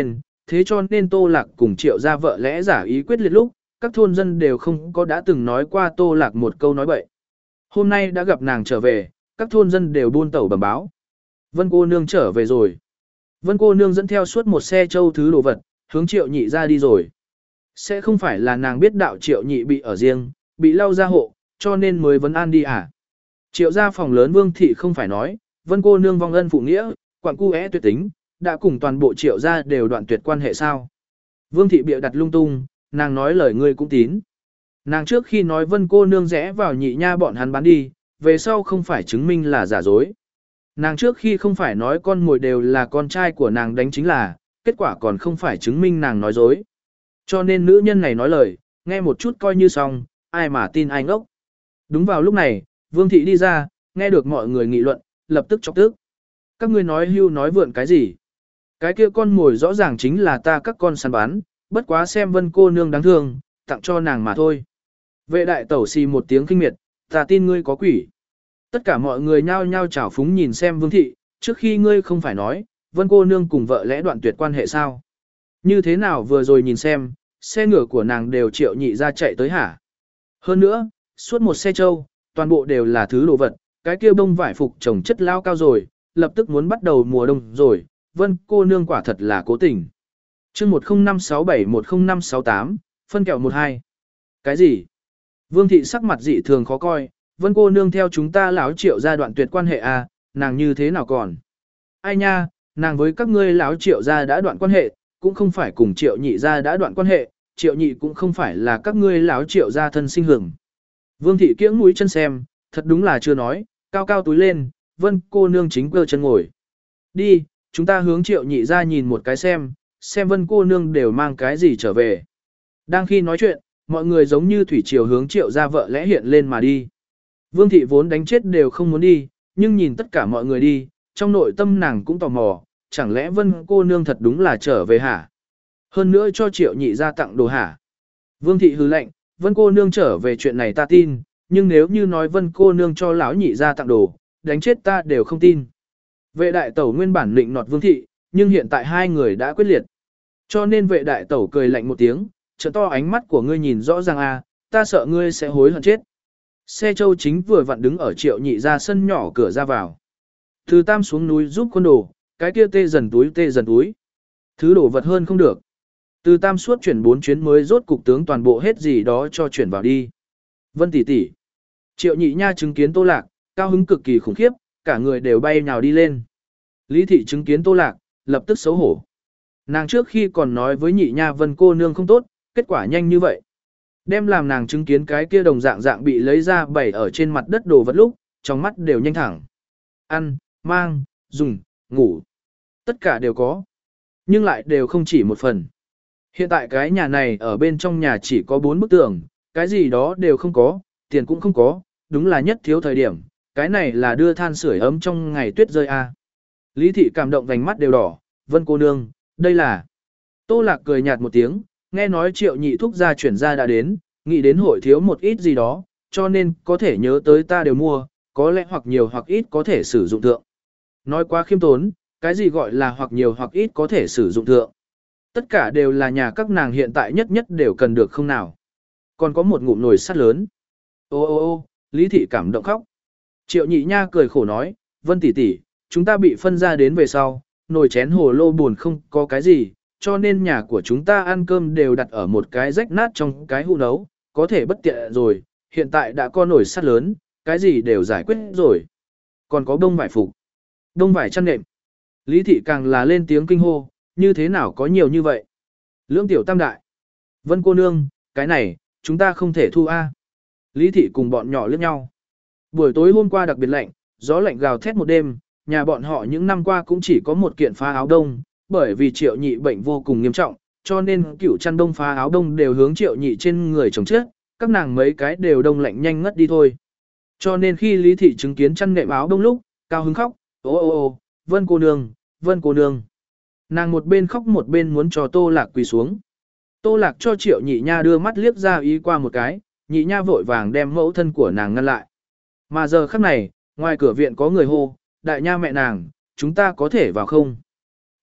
thế cho nên Tô Lạc cùng Triệu gia vợ lẽ giả ý quyết liệt lúc, các thôn dân đều không có đã từng nói qua Tô Lạc một câu nói bậy. Hôm nay đã gặp nàng trở về, các thôn dân đều buôn tẩu bẩm báo. Vân cô nương trở về rồi. Vân cô nương dẫn theo suốt một xe châu thứ đồ vật, hướng Triệu nhị ra đi rồi. Sẽ không phải là nàng biết đạo Triệu nhị bị ở riêng, bị lau ra hộ, cho nên mới vấn an đi à. Triệu gia phòng lớn Vương thị không phải nói, Vân cô nương vong ân phụ nghĩa, quặng cu é tuyệt tính, đã cùng toàn bộ Triệu gia đều đoạn tuyệt quan hệ sao. Vương thị bịa đặt lung tung, nàng nói lời ngươi cũng tín. Nàng trước khi nói Vân cô nương rẽ vào nhị nha bọn hắn bán đi, về sau không phải chứng minh là giả dối. Nàng trước khi không phải nói con mồi đều là con trai của nàng đánh chính là, kết quả còn không phải chứng minh nàng nói dối. Cho nên nữ nhân này nói lời, nghe một chút coi như xong, ai mà tin ai ngốc. Đúng vào lúc này, Vương thị đi ra, nghe được mọi người nghị luận, lập tức chọc tức. Các ngươi nói hưu nói vượn cái gì? Cái kia con mồi rõ ràng chính là ta các con săn bán, bất quá xem Vân cô nương đáng thương, tặng cho nàng mà thôi. Vệ đại tẩu xì một tiếng kinh miệt, ta tin ngươi có quỷ. Tất cả mọi người nhao nhao chảo phúng nhìn xem Vương thị, trước khi ngươi không phải nói, Vân cô nương cùng vợ lẽ đoạn tuyệt quan hệ sao? Như thế nào vừa rồi nhìn xem, xe ngựa của nàng đều Triệu nhị ra chạy tới hả? Hơn nữa, suốt một xe trâu, toàn bộ đều là thứ đồ vật, cái kia bông vải phục trồng chất lao cao rồi, lập tức muốn bắt đầu mùa đông rồi, Vân cô nương quả thật là cố tình. chương một không năm sáu bảy một không năm sáu tám, phân kẹo một hai. Cái gì? Vương thị sắc mặt dị thường khó coi, Vân cô nương theo chúng ta lão Triệu gia đoạn tuyệt quan hệ à, nàng như thế nào còn? Ai nha, nàng với các ngươi lão Triệu gia đã đoạn quan hệ, cũng không phải cùng Triệu nhị gia đã đoạn quan hệ, Triệu nhị cũng không phải là các ngươi lão Triệu gia thân sinh hưởng. Vương thị kiễng mũi chân xem, thật đúng là chưa nói, cao cao túi lên, Vân cô nương chính cơ chân ngồi. Đi, chúng ta hướng Triệu nhị ra nhìn một cái xem, xem Vân cô nương đều mang cái gì trở về. Đang khi nói chuyện, mọi người giống như thủy triều hướng Triệu ra vợ lẽ hiện lên mà đi. Vương thị vốn đánh chết đều không muốn đi, nhưng nhìn tất cả mọi người đi, trong nội tâm nàng cũng tò mò, chẳng lẽ Vân cô nương thật đúng là trở về hả? Hơn nữa cho Triệu nhị ra tặng đồ hả? Vương thị hứ lệnh, Vân cô nương trở về chuyện này ta tin, nhưng nếu như nói Vân cô nương cho lão nhị ra tặng đồ, đánh chết ta đều không tin. Vệ đại tẩu nguyên bản định nọt Vương thị, nhưng hiện tại hai người đã quyết liệt. Cho nên vệ đại tẩu cười lạnh một tiếng, trợ to ánh mắt của ngươi nhìn rõ ràng à, ta sợ ngươi sẽ hối hận chết. Xe châu chính vừa vặn đứng ở Triệu nhị ra sân nhỏ cửa ra vào. Từ tam xuống núi giúp quân đồ, cái kia tê dần túi tê dần túi. Thứ đổ vật hơn không được. Từ tam suốt chuyển bốn chuyến mới rốt cục tướng toàn bộ hết gì đó cho chuyển vào đi. Vân tỷ tỷ. Triệu nhị nha chứng kiến Tô Lạc, cao hứng cực kỳ khủng khiếp, cả người đều bay nhào đi lên. Lý thị chứng kiến Tô Lạc, lập tức xấu hổ. Nàng trước khi còn nói với nhị nha Vân cô nương không tốt, kết quả nhanh như vậy. Đem làm nàng chứng kiến cái kia đồng dạng dạng bị lấy ra bày ở trên mặt đất đồ vật lúc, trong mắt đều nhanh thẳng. Ăn, mang, dùng, ngủ. Tất cả đều có. Nhưng lại đều không chỉ một phần. Hiện tại cái nhà này ở bên trong nhà chỉ có bốn bức tường, cái gì đó đều không có, tiền cũng không có, đúng là nhất thiếu thời điểm, cái này là đưa than sưởi ấm trong ngày tuyết rơi a. Lý thị cảm động vành mắt đều đỏ, Vân cô nương, đây là. Tô Lạc cười nhạt một tiếng, nghe nói Triệu nhị thúc gia chuyển ra đã đến, nghĩ đến hội thiếu một ít gì đó, cho nên có thể nhớ tới ta đều mua, có lẽ hoặc nhiều hoặc ít có thể sử dụng thượng. Nói quá khiêm tốn, cái gì gọi là hoặc nhiều hoặc ít có thể sử dụng thượng. Tất cả đều là nhà các nàng hiện tại nhất nhất đều cần được không nào. Còn có một ngụm nồi sắt lớn. Ô ô ô, Lý thị cảm động khóc. Triệu nhị nha cười khổ nói, Vân tỷ tỷ, chúng ta bị phân ra đến về sau, nồi chén hồ lô buồn không có cái gì, cho nên nhà của chúng ta ăn cơm đều đặt ở một cái rách nát trong cái hũ nấu, có thể bất tiện rồi, hiện tại đã có nồi sắt lớn, cái gì đều giải quyết rồi. Còn có bông vải phục, bông vải chăn nệm. Lý thị càng là lên tiếng kinh hô, như thế nào có nhiều như vậy? Lưỡng tiểu tam đại. Vân cô nương, cái này, chúng ta không thể thu a. Lý thị cùng bọn nhỏ liếc nhau. Buổi tối hôm qua đặc biệt lạnh, gió lạnh gào thét một đêm, nhà bọn họ những năm qua cũng chỉ có một kiện phá áo đông, bởi vì Triệu nhị bệnh vô cùng nghiêm trọng, cho nên cửu chăn đông phá áo đông đều hướng Triệu nhị trên người chồng chết, các nàng mấy cái đều đông lạnh nhanh ngất đi thôi. Cho nên khi Lý thị chứng kiến chăn nệm áo đông lúc, cao hứng khóc, ô ô ô, Vân cô nương, Vân cô nương. Nàng một bên khóc một bên muốn cho Tô Lạc quỳ xuống. Tô Lạc cho Triệu nhị nha đưa mắt liếc ra ý qua một cái, nhị nha vội vàng đem mẫu thân của nàng ngăn lại. Mà giờ khắc này, ngoài cửa viện có người hô, đại nha mẹ nàng, chúng ta có thể vào không?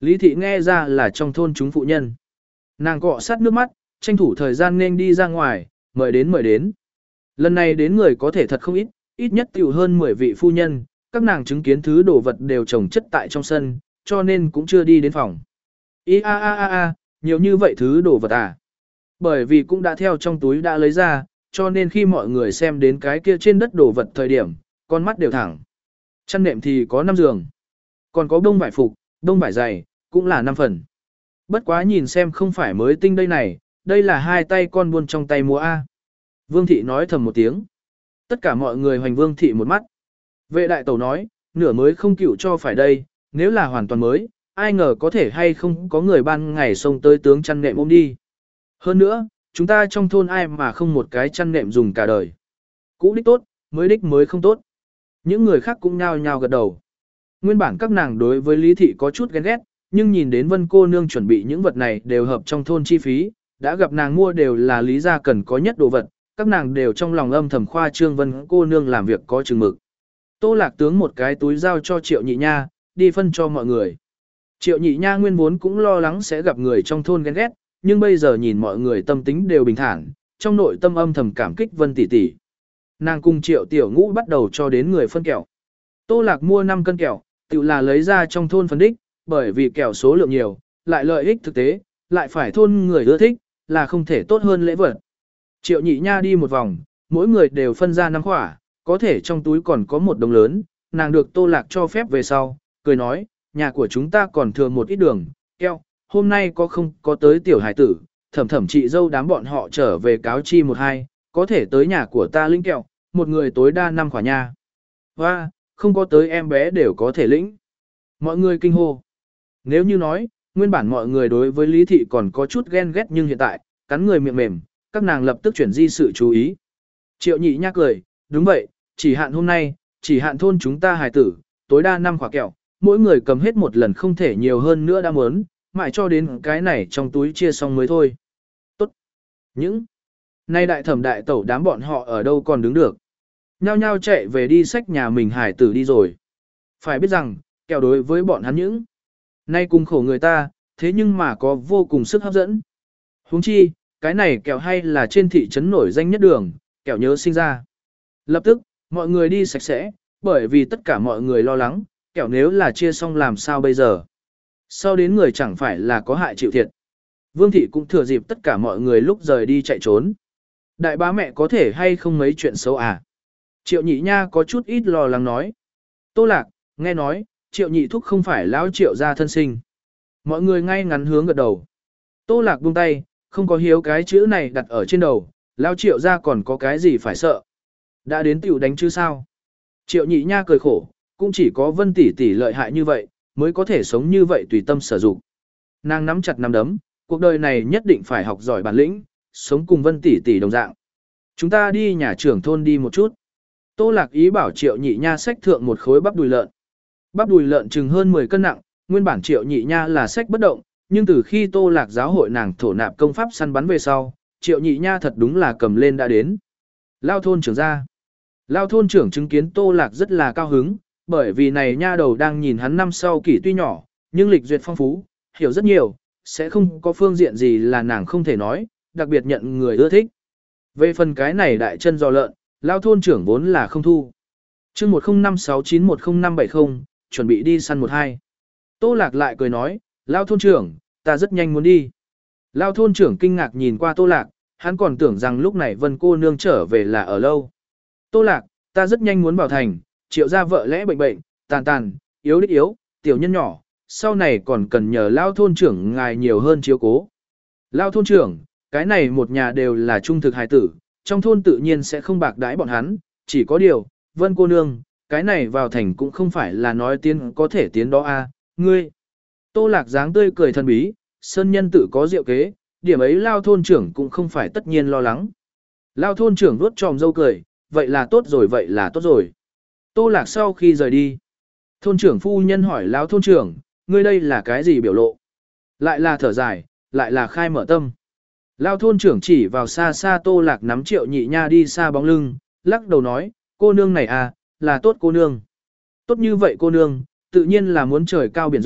Lý thị nghe ra là trong thôn chúng phụ nhân. Nàng cọ sát nước mắt, tranh thủ thời gian nên đi ra ngoài, mời đến mời đến. Lần này đến người có thể thật không ít, ít nhất tiểu hơn mười vị phu nhân, các nàng chứng kiến thứ đồ vật đều trồng chất tại trong sân, cho nên cũng chưa đi đến phòng. Ý a a a a, nhiều như vậy thứ đồ vật à. Bởi vì cũng đã theo trong túi đã lấy ra, cho nên khi mọi người xem đến cái kia trên đất đồ vật thời điểm, con mắt đều thẳng. Chăn nệm thì có năm giường. Còn có đông vải phục, đông vải dày, cũng là năm phần. Bất quá nhìn xem không phải mới tinh đây này, đây là hai tay con buôn trong tay mua A. Vương thị nói thầm một tiếng. Tất cả mọi người hoành Vương thị một mắt. Vệ đại tẩu nói, nửa mới không cựu cho phải đây, nếu là hoàn toàn mới, ai ngờ có thể hay không có người ban ngày xông tới tướng chăn nệm ôm đi. Hơn nữa, chúng ta trong thôn ai mà không một cái chăn nệm dùng cả đời. Cũ đích tốt, mới đích mới không tốt. Những người khác cũng nhao nhao gật đầu. Nguyên bản các nàng đối với Lý thị có chút ghen ghét, nhưng nhìn đến Vân cô nương chuẩn bị những vật này đều hợp trong thôn chi phí, đã gặp nàng mua đều là lý gia cần có nhất đồ vật, các nàng đều trong lòng âm thầm khoa trương Vân cô nương làm việc có chừng mực. Tô Lạc tướng một cái túi giao cho Triệu Nhị Nha, đi phân cho mọi người. Triệu Nhị Nha nguyên vốn cũng lo lắng sẽ gặp người trong thôn ghen ghét, nhưng bây giờ nhìn mọi người tâm tính đều bình thản, trong nội tâm âm thầm cảm kích Vân tỷ tỷ. Nàng cùng Triệu Tiểu Ngũ bắt đầu cho đến người phân kẹo. Tô Lạc mua năm cân kẹo, tự là lấy ra trong thôn phân đích, bởi vì kẹo số lượng nhiều, lại lợi ích thực tế, lại phải thôn người ưa thích, là không thể tốt hơn lễ vật. Triệu Nhị Nha đi một vòng, mỗi người đều phân ra năm khỏa, có thể trong túi còn có một đồng lớn, nàng được Tô Lạc cho phép về sau, cười nói, nhà của chúng ta còn thừa một ít đường, keo, hôm nay có không có tới tiểu hải tử, thẩm thẩm chị dâu đám bọn họ trở về cáo chi một hai, có thể tới nhà của ta lĩnh kẹo, một người tối đa năm khỏa nha. Và, không có tới em bé đều có thể lĩnh. Mọi người kinh hô. Nếu như nói, nguyên bản mọi người đối với Lý Thị còn có chút ghen ghét nhưng hiện tại, cắn người miệng mềm, các nàng lập tức chuyển di sự chú ý. Triệu Nhị Nha cười, đúng vậy, chỉ hạn hôm nay, chỉ hạn thôn chúng ta hài tử, tối đa năm quả kẹo, mỗi người cầm hết một lần không thể nhiều hơn nữa đã muốn, mãi cho đến cái này trong túi chia xong mới thôi. Tốt. Những nay đại thẩm đại tẩu đám bọn họ ở đâu còn đứng được. Nhao nhao chạy về đi xách nhà mình hài tử đi rồi. Phải biết rằng, kẹo đối với bọn hắn những nay cùng khổ người ta, thế nhưng mà có vô cùng sức hấp dẫn. Huống chi, cái này kẹo hay là trên thị trấn nổi danh nhất đường, kẹo nhớ sinh ra. Lập tức, mọi người đi sạch sẽ, bởi vì tất cả mọi người lo lắng, kẹo nếu là chia xong làm sao bây giờ. Sau đến người chẳng phải là có hại chịu thiệt. Vương thị cũng thừa dịp tất cả mọi người lúc rời đi chạy trốn. Đại bá mẹ có thể hay không mấy chuyện xấu à? Triệu Nhị Nha có chút ít lo lắng nói. Tô Lạc, nghe nói, Triệu Nhị Thúc không phải lão Triệu gia thân sinh. Mọi người ngay ngắn hướng gật đầu. Tô Lạc buông tay, không có hiếu cái chữ này đặt ở trên đầu, lão Triệu gia còn có cái gì phải sợ. Đã đến tiểu đánh chứ sao? Triệu Nhị Nha cười khổ, cũng chỉ có Vân tỷ tỷ lợi hại như vậy, mới có thể sống như vậy tùy tâm sử dụng. Nàng nắm chặt nắm đấm, cuộc đời này nhất định phải học giỏi bản lĩnh, sống cùng Vân tỷ tỷ đồng dạng. Chúng ta đi nhà trưởng thôn đi một chút. Tô Lạc ý bảo Triệu Nhị Nha xách thượng một khối bắp đùi lợn. Bắp đùi lợn chừng hơn mười cân nặng, nguyên bản Triệu Nhị Nha là xách bất động, nhưng từ khi Tô Lạc giáo hội nàng thổ nạp công pháp săn bắn về sau, Triệu Nhị Nha thật đúng là cầm lên đã đến. Lao thôn trưởng ra. Lao thôn trưởng chứng kiến Tô Lạc rất là cao hứng, bởi vì này nha đầu đang nhìn hắn năm sau kỷ tuy nhỏ, nhưng lịch duyệt phong phú, hiểu rất nhiều, sẽ không có phương diện gì là nàng không thể nói, đặc biệt nhận người ưa thích. Về phần cái này đại chân giò lợn, Lao thôn trưởng vốn là không thu. chương một không năm sáu chín một không năm bảy không, chuẩn bị đi săn một hai. Tô Lạc lại cười nói, Lao thôn trưởng, ta rất nhanh muốn đi. Lao thôn trưởng kinh ngạc nhìn qua Tô Lạc, hắn còn tưởng rằng lúc này Vân cô nương trở về là ở lâu. Tô Lạc, ta rất nhanh muốn vào thành, Triệu gia vợ lẽ bệnh bệnh, tàn tàn, yếu đích yếu, tiểu nhân nhỏ, sau này còn cần nhờ Lao thôn trưởng ngài nhiều hơn chiếu cố. Lao thôn trưởng, cái này một nhà đều là trung thực hài tử, trong thôn tự nhiên sẽ không bạc đãi bọn hắn, chỉ có điều, Vân cô nương, cái này vào thành cũng không phải là nói tiến có thể tiến đó a, ngươi. Tô Lạc dáng tươi cười thần bí, sơn nhân tự có diệu kế, điểm ấy Lao thôn trưởng cũng không phải tất nhiên lo lắng. Lao thôn trưởng vuốt tròm dâu cười, vậy là tốt rồi vậy là tốt rồi. Tô Lạc sau khi rời đi, thôn trưởng phu nhân hỏi Lao thôn trưởng, ngươi đây là cái gì biểu lộ? Lại là thở dài, lại là khai mở tâm. Lao thôn trưởng chỉ vào xa xa Tô Lạc nắm Triệu Nhị Nha đi xa bóng lưng, lắc đầu nói, cô nương này à, là tốt cô nương. Tốt như vậy cô nương, tự nhiên là muốn trời cao biển rộng,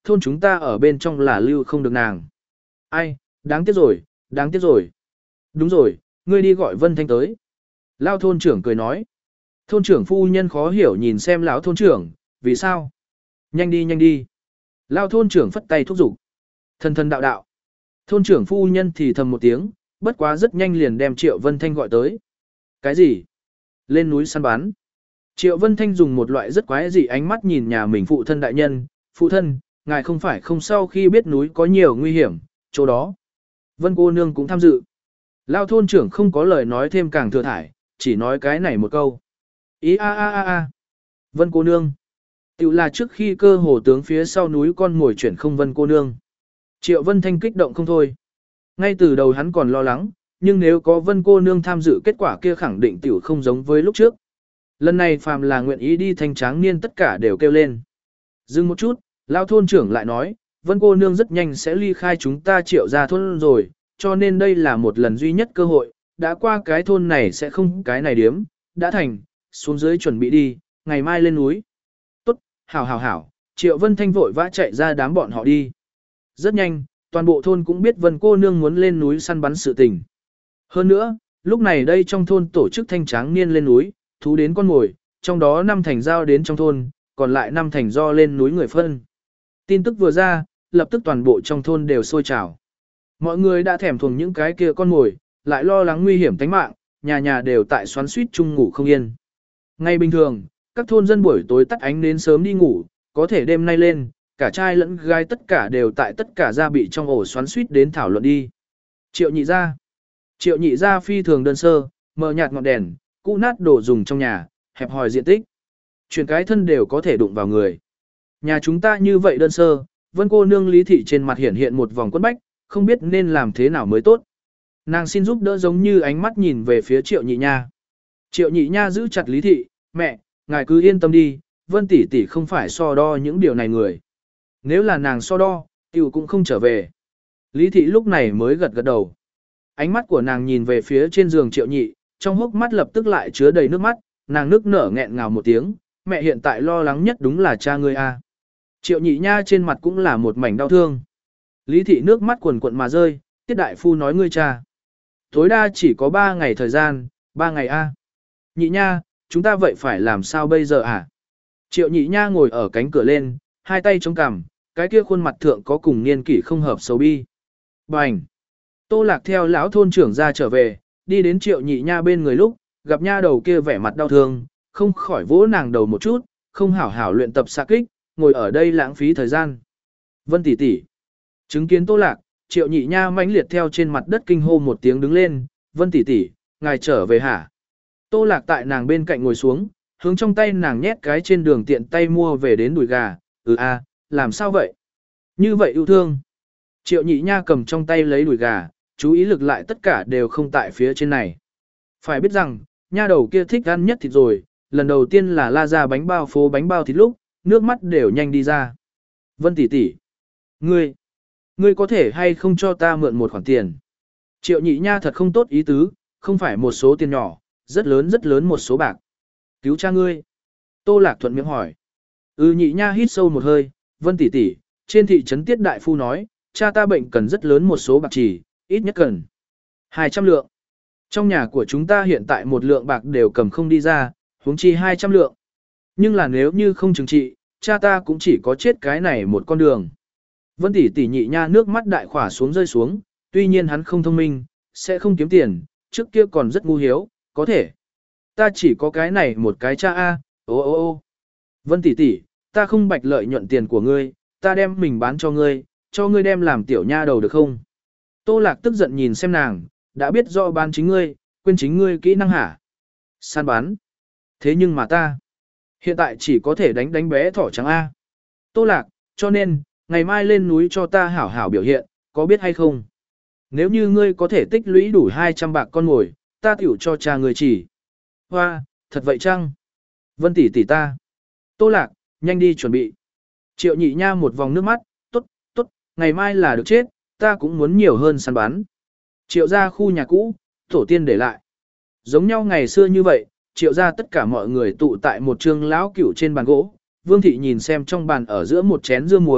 thôn chúng ta ở bên trong là lưu không được nàng. Ai, đáng tiếc rồi, đáng tiếc rồi. Đúng rồi, ngươi đi gọi Vân Thanh tới. Lao thôn trưởng cười nói. Thôn trưởng phu nhân khó hiểu nhìn xem lão thôn trưởng, vì sao? Nhanh đi nhanh đi. Lao thôn trưởng phất tay thúc giục. Thần thần đạo đạo. Thôn trưởng phu nhân thì thầm một tiếng, bất quá rất nhanh liền đem Triệu Vân Thanh gọi tới. Cái gì? Lên núi săn bắn. Triệu Vân Thanh dùng một loại rất quái dị ánh mắt nhìn nhà mình phụ thân đại nhân. Phụ thân, ngài không phải không sau khi biết núi có nhiều nguy hiểm, chỗ đó. Vân cô nương cũng tham dự. Lao thôn trưởng không có lời nói thêm càng thừa thải, chỉ nói cái này một câu. Ý a a a a. Vân cô nương. Tiểu là trước khi cơ hồ tướng phía sau núi con ngồi chuyển không Vân cô nương. Triệu Vân Thanh kích động không thôi. Ngay từ đầu hắn còn lo lắng, nhưng nếu có Vân cô nương tham dự kết quả kia khẳng định tiểu không giống với lúc trước. Lần này phàm là nguyện ý đi thanh tráng niên tất cả đều kêu lên. Dừng một chút, Lao thôn trưởng lại nói, Vân cô nương rất nhanh sẽ ly khai chúng ta Triệu ra thôn rồi, cho nên đây là một lần duy nhất cơ hội, đã qua cái thôn này sẽ không cái này điếm, đã thành, xuống dưới chuẩn bị đi, ngày mai lên núi. Tốt, hảo hảo hảo, Triệu Vân Thanh vội vã chạy ra đám bọn họ đi. Rất nhanh, toàn bộ thôn cũng biết Vân cô nương muốn lên núi săn bắn sự tình. Hơn nữa, lúc này đây trong thôn tổ chức thanh tráng niên lên núi, thú đến con mồi, trong đó năm thành giao đến trong thôn, còn lại năm thành do lên núi người phân. Tin tức vừa ra, lập tức toàn bộ trong thôn đều sôi trào. Mọi người đã thèm thuồng những cái kia con mồi, lại lo lắng nguy hiểm tính mạng, nhà nhà đều tại xoắn suýt chung ngủ không yên. Ngay bình thường, các thôn dân buổi tối tắt ánh đến sớm đi ngủ, có thể đêm nay lên, cả trai lẫn gái tất cả đều tại tất cả gia bị trong ổ xoắn suýt đến thảo luận đi. Triệu nhị gia. Triệu nhị gia phi thường đơn sơ, mờ nhạt ngọn đèn, cũ nát đồ dùng trong nhà, hẹp hòi diện tích. Chuyển cái thân đều có thể đụng vào người. Nhà chúng ta như vậy đơn sơ, Vân cô nương Lý thị trên mặt hiện hiện một vòng quất bách, không biết nên làm thế nào mới tốt. Nàng xin giúp đỡ giống như ánh mắt nhìn về phía Triệu nhị nha. Triệu nhị nha giữ chặt Lý thị, mẹ, ngài cứ yên tâm đi, Vân tỷ tỷ không phải so đo những điều này người. Nếu là nàng so đo, tiểu cũng không trở về. Lý thị lúc này mới gật gật đầu. Ánh mắt của nàng nhìn về phía trên giường Triệu nhị, trong hốc mắt lập tức lại chứa đầy nước mắt, nàng nức nở nghẹn ngào một tiếng, mẹ hiện tại lo lắng nhất đúng là cha ngươi a. Triệu nhị nha trên mặt cũng là một mảnh đau thương. Lý thị nước mắt quần quận mà rơi, tiết đại phu nói ngươi cha. Tối đa chỉ có ba ngày thời gian, ba ngày a. Nhị nha, chúng ta vậy phải làm sao bây giờ hả? Triệu nhị nha ngồi ở cánh cửa lên, hai tay chống cằm, cái kia khuôn mặt thượng có cùng niên kỷ không hợp xấu bi. Bành! Tô Lạc theo lão thôn trưởng ra trở về, đi đến Triệu nhị nha bên người lúc, gặp nha đầu kia vẻ mặt đau thương, không khỏi vỗ nàng đầu một chút, không hảo hảo luyện tập xạ kích, ngồi ở đây lãng phí thời gian. Vân tỷ tỷ. Chứng kiến Tô Lạc, Triệu nhị nha mãnh liệt theo trên mặt đất kinh hô một tiếng đứng lên, Vân tỷ tỷ, ngài trở về hả? Tô Lạc tại nàng bên cạnh ngồi xuống, hướng trong tay nàng nhét cái trên đường tiện tay mua về đến đùi gà, ừ a, làm sao vậy? Như vậy yêu thương. Triệu nhị nha cầm trong tay lấy đùi gà, chú ý lực lại tất cả đều không tại phía trên này. Phải biết rằng, nha đầu kia thích ăn nhất thịt rồi, lần đầu tiên là la ra bánh bao phố bánh bao thịt lúc, nước mắt đều nhanh đi ra. Vân tỷ tỷ, ngươi, ngươi có thể hay không cho ta mượn một khoản tiền? Triệu nhị nha thật không tốt ý tứ, không phải một số tiền nhỏ, rất lớn rất lớn một số bạc. Cứu cha ngươi. Tô Lạc thuận miệng hỏi. Ừ, nhị nha hít sâu một hơi, Vân tỷ tỷ, trên thị trấn Tiết đại phu nói, cha ta bệnh cần rất lớn một số bạc chỉ, ít nhất cần hai trăm lượng. Trong nhà của chúng ta hiện tại một lượng bạc đều cầm không đi ra, huống chi hai trăm lượng. Nhưng là nếu như không trừng trị, cha ta cũng chỉ có chết cái này một con đường. Vân tỷ tỷ nhị nha nước mắt đại khỏa xuống rơi xuống, tuy nhiên hắn không thông minh, sẽ không kiếm tiền, trước kia còn rất ngu hiếu, có thể. Ta chỉ có cái này một cái cha a, ô ô ô. Vân tỷ tỷ, ta không bạch lợi nhuận tiền của ngươi, ta đem mình bán cho ngươi, cho ngươi đem làm tiểu nha đầu được không? Tô Lạc tức giận nhìn xem nàng, đã biết rõ bán chính ngươi, quên chính ngươi kỹ năng hả? Săn bán. Thế nhưng mà ta, hiện tại chỉ có thể đánh đánh bé thỏ trắng A. Tô Lạc, cho nên, ngày mai lên núi cho ta hảo hảo biểu hiện, có biết hay không? Nếu như ngươi có thể tích lũy đủ hai trăm bạc con ngồi, ta tiểu cho cha ngươi chỉ. Hoa, thật vậy chăng? Vân tỷ tỷ ta. Tô Lạc, nhanh đi chuẩn bị. Triệu nhị nha một vòng nước mắt, tốt, tốt, ngày mai là được chết, ta cũng muốn nhiều hơn săn bắn. Triệu ra khu nhà cũ, tổ tiên để lại. Giống nhau ngày xưa như vậy, triệu ra tất cả mọi người tụ tại một trường lão cửu trên bàn gỗ. Vương thị nhìn xem trong bàn ở giữa một chén dưa muối,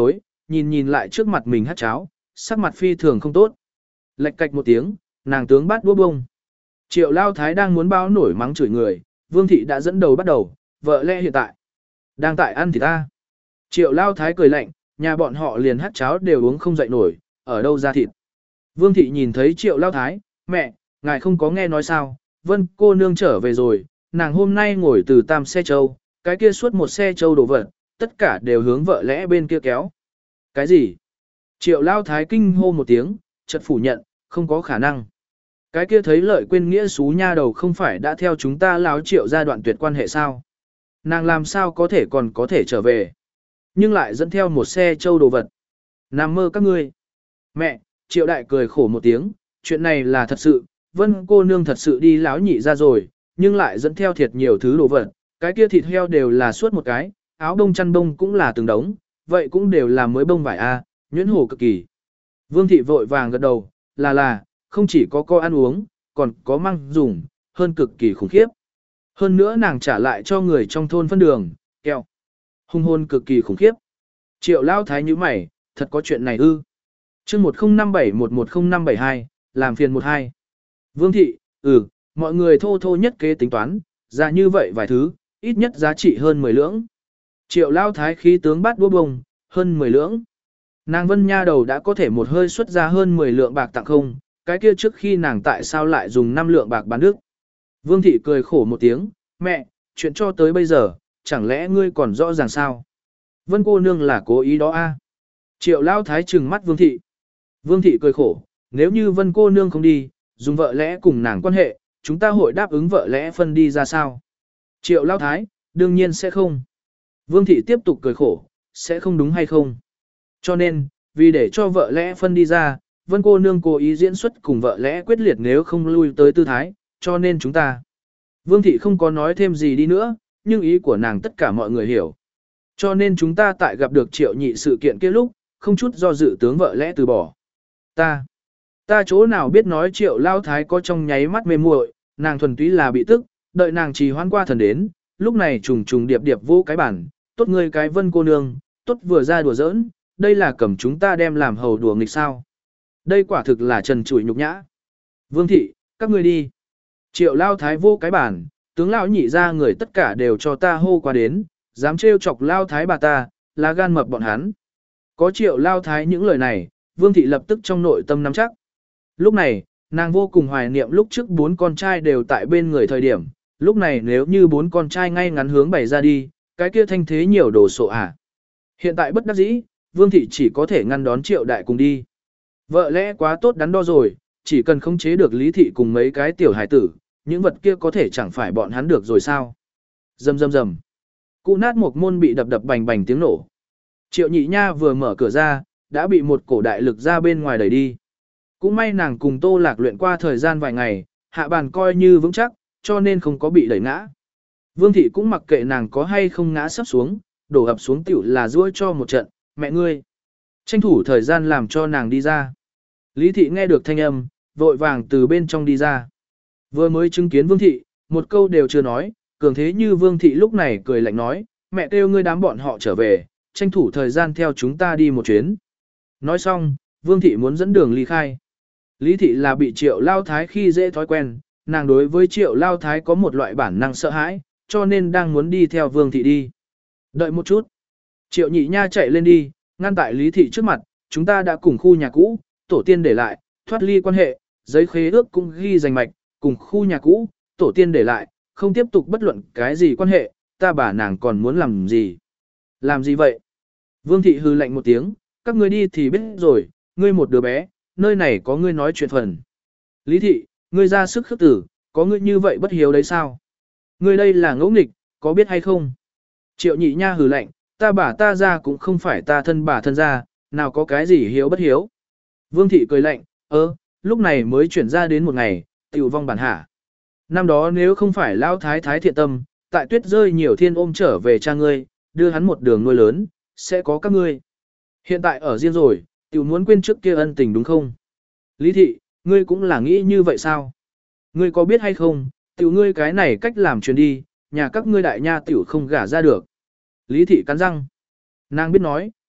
nhìn nhìn lại trước mặt mình hát cháo, sắc mặt phi thường không tốt. Lạch cạch một tiếng, nàng tướng bát đũa bông. Triệu Lao Thái đang muốn báo nổi mắng chửi người, Vương Thị đã dẫn đầu bắt đầu, vợ lẽ hiện tại. Đang tại ăn thì ta. Triệu Lao Thái cười lạnh, nhà bọn họ liền hát cháo đều uống không dậy nổi, ở đâu ra thịt. Vương Thị nhìn thấy Triệu Lao Thái, mẹ, ngài không có nghe nói sao, Vân cô nương trở về rồi, nàng hôm nay ngồi từ tam xe châu, cái kia suốt một xe châu đổ vật, tất cả đều hướng vợ lẽ bên kia kéo. Cái gì? Triệu Lao Thái kinh hô một tiếng, chợt phủ nhận, không có khả năng. Cái kia thấy lợi quên nghĩa xú nha đầu không phải đã theo chúng ta láo Triệu gia đoạn tuyệt quan hệ sao? Nàng làm sao có thể còn có thể trở về? Nhưng lại dẫn theo một xe châu đồ vật. Nằm mơ các ngươi. Mẹ, Triệu đại cười khổ một tiếng, chuyện này là thật sự, Vân cô nương thật sự đi láo nhị ra rồi, nhưng lại dẫn theo thiệt nhiều thứ đồ vật, cái kia thịt heo đều là suốt một cái, áo đông chăn đông cũng là từng đống, vậy cũng đều là mới bông vải a, nhuyễn hồ cực kỳ. Vương thị vội vàng gật đầu, là là, không chỉ có co ăn uống, còn có mang dùng, hơn cực kỳ khủng khiếp. Hơn nữa nàng trả lại cho người trong thôn phân đường, kẹo. Hung hôn cực kỳ khủng khiếp. Triệu Lao Thái như mày, thật có chuyện này ư. chương một không năm bảy một một không năm bảy hai, làm phiền một hai. Vương thị, ừ, mọi người thô thô nhất kế tính toán, ra như vậy vài thứ, ít nhất giá trị hơn mười lưỡng. Triệu Lao Thái khí tướng bát đũa bông, hơn mười lưỡng. Nàng Vân nha đầu đã có thể một hơi xuất ra hơn mười lượng bạc tặng không, cái kia trước khi nàng tại sao lại dùng năm lượng bạc bán đức. Vương thị cười khổ một tiếng, mẹ, chuyện cho tới bây giờ, chẳng lẽ ngươi còn rõ ràng sao? Vân cô nương là cố ý đó a. Triệu Lao Thái trừng mắt Vương thị. Vương thị cười khổ, nếu như Vân cô nương không đi, dùng vợ lẽ cùng nàng quan hệ, chúng ta hội đáp ứng vợ lẽ phân đi ra sao? Triệu Lao Thái, đương nhiên sẽ không. Vương thị tiếp tục cười khổ, sẽ không đúng hay không? Cho nên, vì để cho vợ lẽ phân đi ra, Vân cô nương cố ý diễn xuất cùng vợ lẽ quyết liệt nếu không lui tới tư thái, cho nên chúng ta. Vương thị không có nói thêm gì đi nữa, nhưng ý của nàng tất cả mọi người hiểu. Cho nên chúng ta tại gặp được triệu nhị sự kiện kia lúc, không chút do dự tướng vợ lẽ từ bỏ. Ta, ta chỗ nào biết nói triệu lao thái có trong nháy mắt mê muội, nàng thuần túy là bị tức, đợi nàng trì hoãn qua thần đến, lúc này trùng trùng điệp điệp vô cái bản, tốt người cái Vân cô nương, tốt vừa ra đùa giỡn, đây là cầm chúng ta đem làm hầu đùa nghịch sao. Đây quả thực là trần trụi nhục nhã. Vương thị, các ngươi đi. Triệu lao thái vô cái bản, tướng lão nhị ra người tất cả đều cho ta hô qua đến, dám trêu chọc lao thái bà ta, là gan mập bọn hắn. Có triệu lao thái những lời này, Vương thị lập tức trong nội tâm nắm chắc. Lúc này, nàng vô cùng hoài niệm lúc trước bốn con trai đều tại bên người thời điểm, lúc này nếu như bốn con trai ngay ngắn hướng bày ra đi, cái kia thanh thế nhiều đồ sộ à. Hiện tại bất đắc dĩ, Vương thị chỉ có thể ngăn đón triệu đại cùng đi. Vợ lẽ quá tốt đắn đo rồi, chỉ cần khống chế được Lý thị cùng mấy cái tiểu hải tử, những vật kia có thể chẳng phải bọn hắn được rồi sao. Rầm rầm rầm. Cụ nát một môn bị đập đập bành bành tiếng nổ. Triệu nhị nha vừa mở cửa ra, đã bị một cổ đại lực ra bên ngoài đẩy đi. Cũng may nàng cùng Tô Lạc luyện qua thời gian vài ngày, hạ bàn coi như vững chắc, cho nên không có bị đẩy ngã. Vương thị cũng mặc kệ nàng có hay không ngã sắp xuống, đổ ập xuống tiểu là ruôi cho một trận, mẹ ngươi. Tranh thủ thời gian làm cho nàng đi ra. Lý thị nghe được thanh âm, vội vàng từ bên trong đi ra. Vừa mới chứng kiến Vương thị, một câu đều chưa nói, cường thế như Vương thị lúc này cười lạnh nói, mẹ kêu ngươi đám bọn họ trở về, tranh thủ thời gian theo chúng ta đi một chuyến. Nói xong, Vương thị muốn dẫn đường ly khai. Lý thị là bị triệu lao thái khi dễ thói quen, nàng đối với triệu lao thái có một loại bản năng sợ hãi, cho nên đang muốn đi theo Vương thị đi. Đợi một chút. Triệu nhị nha chạy lên đi, ngăn tại Lý thị trước mặt, chúng ta đã cùng khu nhà cũ, tổ tiên để lại, thoát ly quan hệ, giấy khế ước cũng ghi danh mạch, cùng khu nhà cũ, tổ tiên để lại, không tiếp tục bất luận cái gì quan hệ, ta bà nàng còn muốn làm gì. Làm gì vậy? Vương thị hư lạnh một tiếng, các ngươi đi thì biết rồi, ngươi một đứa bé, nơi này có ngươi nói chuyện phần. Lý thị, ngươi ra sức khước tử, có ngươi như vậy bất hiếu đấy sao? Ngươi đây là ngẫu nghịch, có biết hay không? Triệu nhị nha hừ lạnh, ta bà ta ra cũng không phải ta thân bà thân ra, nào có cái gì hiếu bất hiếu. Vương thị cười lạnh, ơ, lúc này mới chuyển ra đến một ngày, tiểu vong bản hạ. Năm đó nếu không phải lao thái thái thiện tâm, tại tuyết rơi nhiều thiên ôm trở về cha ngươi, đưa hắn một đường nuôi lớn, sẽ có các ngươi. Hiện tại ở riêng rồi, tiểu muốn quên trước kia ân tình đúng không? Lý thị, ngươi cũng là nghĩ như vậy sao? Ngươi có biết hay không, tiểu ngươi cái này cách làm truyền đi, nhà các ngươi đại nha tiểu không gả ra được. Lý thị cắn răng. Nàng biết nói,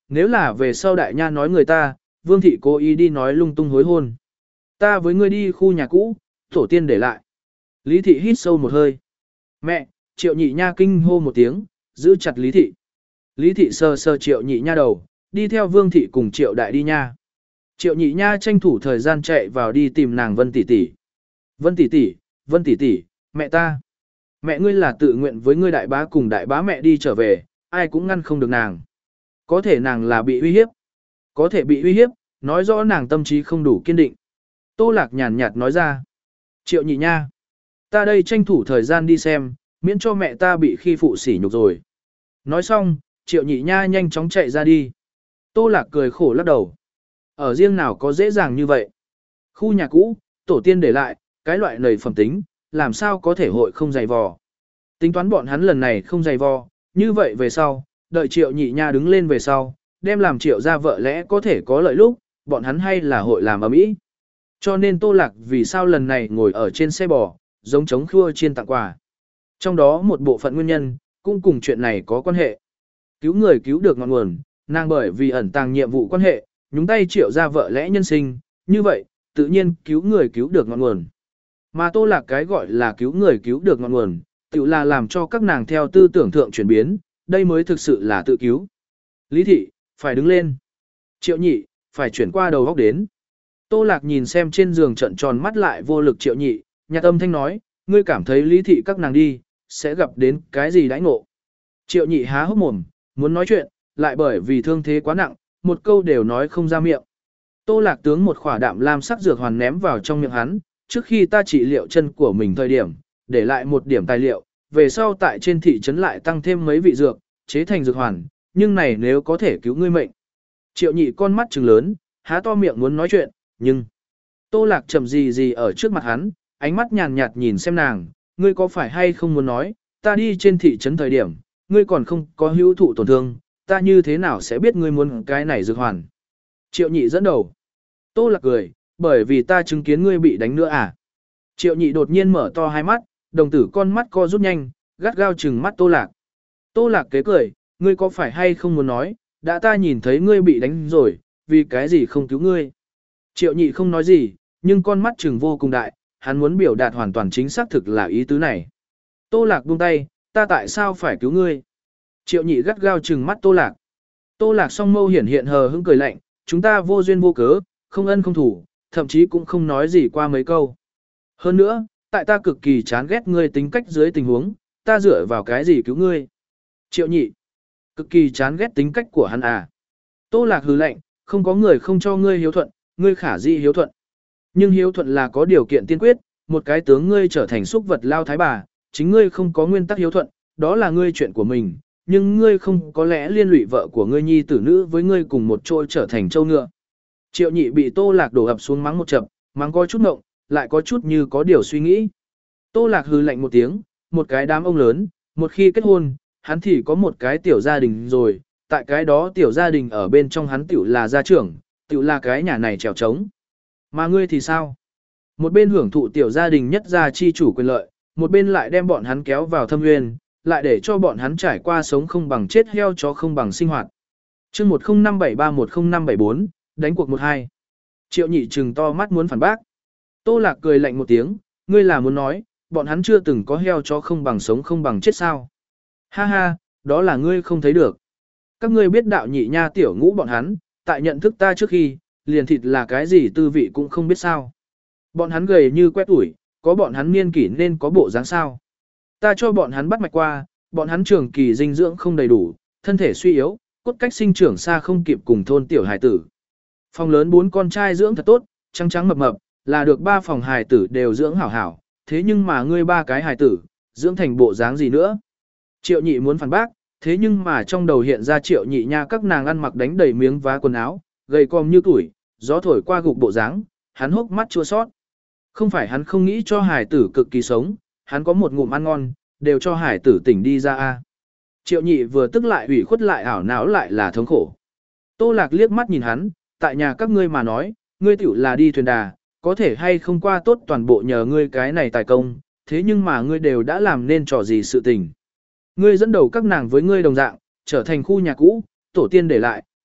nếu là về sau đại nha nói người ta, Vương thị cố ý đi nói lung tung hối hôn. Ta với ngươi đi khu nhà cũ, tổ tiên để lại. Lý thị hít sâu một hơi. Mẹ, Triệu nhị nha kinh hô một tiếng, giữ chặt Lý thị. Lý thị sờ sờ Triệu nhị nha đầu, đi theo Vương thị cùng Triệu đại đi nha. Triệu nhị nha tranh thủ thời gian chạy vào đi tìm nàng Vân tỷ tỷ. Vân tỷ tỷ, Vân tỷ tỷ, mẹ ta. Mẹ ngươi là tự nguyện với ngươi đại bá cùng đại bá mẹ đi trở về, ai cũng ngăn không được nàng. Có thể nàng là bị uy hiếp. Có thể bị uy hiếp, nói rõ nàng tâm trí không đủ kiên định. Tô Lạc nhàn nhạt nói ra. Triệu nhị nha. Ta đây tranh thủ thời gian đi xem, miễn cho mẹ ta bị khi phụ sỉ nhục rồi. Nói xong, Triệu nhị nha nhanh chóng chạy ra đi. Tô Lạc cười khổ lắc đầu. Ở riêng nào có dễ dàng như vậy. Khu nhà cũ, tổ tiên để lại, cái loại nầy phẩm tính, làm sao có thể hội không dày vò. Tính toán bọn hắn lần này không dày vò, như vậy về sau, đợi Triệu nhị nha đứng lên về sau, đem làm Triệu ra vợ lẽ có thể có lợi lúc, bọn hắn hay là hội làm ầm ĩ. Cho nên Tô Lạc vì sao lần này ngồi ở trên xe bò, giống chống khua chiên tặng quà. Trong đó một bộ phận nguyên nhân, cũng cùng chuyện này có quan hệ. Cứu người cứu được ngọn nguồn, nàng bởi vì ẩn tàng nhiệm vụ quan hệ, nhúng tay Triệu ra vợ lẽ nhân sinh, như vậy, tự nhiên cứu người cứu được ngọn nguồn. Mà Tô Lạc cái gọi là cứu người cứu được ngọn nguồn, tự là làm cho các nàng theo tư tưởng thượng chuyển biến, đây mới thực sự là tự cứu. Lý thị, phải đứng lên. Triệu nhị, phải chuyển qua đầu góc đến. Tô Lạc nhìn xem trên giường trận tròn mắt lại vô lực Triệu nhị, nhạt âm thanh nói, ngươi cảm thấy Lý thị các nàng đi, sẽ gặp đến cái gì đãi ngộ. Triệu nhị há hốc mồm, muốn nói chuyện, lại bởi vì thương thế quá nặng, một câu đều nói không ra miệng. Tô Lạc tướng một khỏa đạm lam sắc dược hoàn ném vào trong miệng hắn, trước khi ta trị liệu chân của mình thời điểm, để lại một điểm tài liệu, về sau tại trên thị trấn lại tăng thêm mấy vị dược, chế thành dược hoàn, nhưng này nếu có thể cứu ngươi mệnh. Triệu nhị con mắt trừng lớn, há to miệng muốn nói chuyện, nhưng Tô Lạc chậm gì gì ở trước mặt hắn, ánh mắt nhàn nhạt nhìn xem nàng, ngươi có phải hay không muốn nói, ta đi trên thị trấn thời điểm, ngươi còn không có hữu thụ tổn thương, ta như thế nào sẽ biết ngươi muốn cái này dược hoàn. Triệu nhị dẫn đầu. Tô Lạc cười, bởi vì ta chứng kiến ngươi bị đánh nữa à. Triệu nhị đột nhiên mở to hai mắt, đồng tử con mắt co rút nhanh, gắt gao trừng mắt Tô Lạc. Tô Lạc kế cười, ngươi có phải hay không muốn nói, đã ta nhìn thấy ngươi bị đánh rồi, vì cái gì không cứu ngươi. Triệu nhị không nói gì, nhưng con mắt trừng vô cùng đại, hắn muốn biểu đạt hoàn toàn chính xác thực là ý tứ này. Tô Lạc buông tay, ta tại sao phải cứu ngươi? Triệu nhị gắt gao trừng mắt Tô Lạc. Tô Lạc song mâu hiển hiện hờ hững cười lạnh, chúng ta vô duyên vô cớ, không ân không thủ, thậm chí cũng không nói gì qua mấy câu. Hơn nữa, tại ta cực kỳ chán ghét ngươi tính cách dưới tình huống, ta dựa vào cái gì cứu ngươi? Triệu nhị, cực kỳ chán ghét tính cách của hắn à? Tô Lạc hừ lạnh, không có người không cho ngươi hiếu thuận, ngươi khả dĩ hiếu thuận. Nhưng hiếu thuận là có điều kiện tiên quyết, một cái tướng ngươi trở thành xúc vật lao thái bà, chính ngươi không có nguyên tắc hiếu thuận, đó là ngươi chuyện của mình, nhưng ngươi không có lẽ liên lụy vợ của ngươi nhi tử nữ với ngươi cùng một chỗ trở thành châu ngựa. Triệu nhị bị Tô Lạc đổ ập xuống mắng một chập, mắng có chút ngộng, lại có chút như có điều suy nghĩ. Tô Lạc hừ lạnh một tiếng, một cái đám ông lớn, một khi kết hôn, hắn thì có một cái tiểu gia đình rồi, tại cái đó tiểu gia đình ở bên trong hắn tiểu là gia trưởng, tiểu là cái nhà này trèo trống. Mà ngươi thì sao? Một bên hưởng thụ tiểu gia đình nhất gia chi chủ quyền lợi, một bên lại đem bọn hắn kéo vào thâm nguyên, lại để cho bọn hắn trải qua sống không bằng chết heo chó không bằng sinh hoạt. Chương một không năm bảy ba một không năm bảy bốn, đánh cuộc một hai. Triệu nhị trừng to mắt muốn phản bác. Tô Lạc cười lạnh một tiếng, ngươi là muốn nói, bọn hắn chưa từng có heo chó không bằng sống không bằng chết sao? Ha ha, đó là ngươi không thấy được. Các ngươi biết đạo nhị nha tiểu ngũ bọn hắn, tại nhận thức ta trước khi, liền thịt là cái gì tư vị cũng không biết sao. Bọn hắn gầy như quét ủi, có bọn hắn niên kỷ nên có bộ dáng sao. Ta cho bọn hắn bắt mạch qua, bọn hắn trường kỳ dinh dưỡng không đầy đủ, thân thể suy yếu, cốt cách sinh trưởng xa không kịp cùng thôn tiểu hài tử. Phòng lớn bốn con trai dưỡng thật tốt, trắng trắng mập mập, là được ba phòng hài tử đều dưỡng hảo hảo, thế nhưng mà ngươi ba cái hài tử, dưỡng thành bộ dáng gì nữa. Triệu nhị muốn phản bác, thế nhưng mà trong đầu hiện ra triệu nhị nha các nàng ăn mặc đánh đầy miếng vá quần áo, gầy còm như tuổi, gió thổi qua gục bộ dáng, hắn hốc mắt chua sót. Không phải hắn không nghĩ cho hài tử cực kỳ sống, hắn có một ngụm ăn ngon, đều cho hài tử tỉnh đi ra a. Triệu nhị vừa tức lại ủy khuất lại ảo não lại là thống khổ. Tô Lạc liếc mắt nhìn hắn, tại nhà các ngươi mà nói, ngươi tiểu là đi thuyền đà, có thể hay không qua tốt toàn bộ nhờ ngươi cái này tài công, thế nhưng mà ngươi đều đã làm nên trò gì sự tình. Ngươi dẫn đầu các nàng với ngươi đồng dạng, trở thành khu nhà cũ, tổ tiên để lại,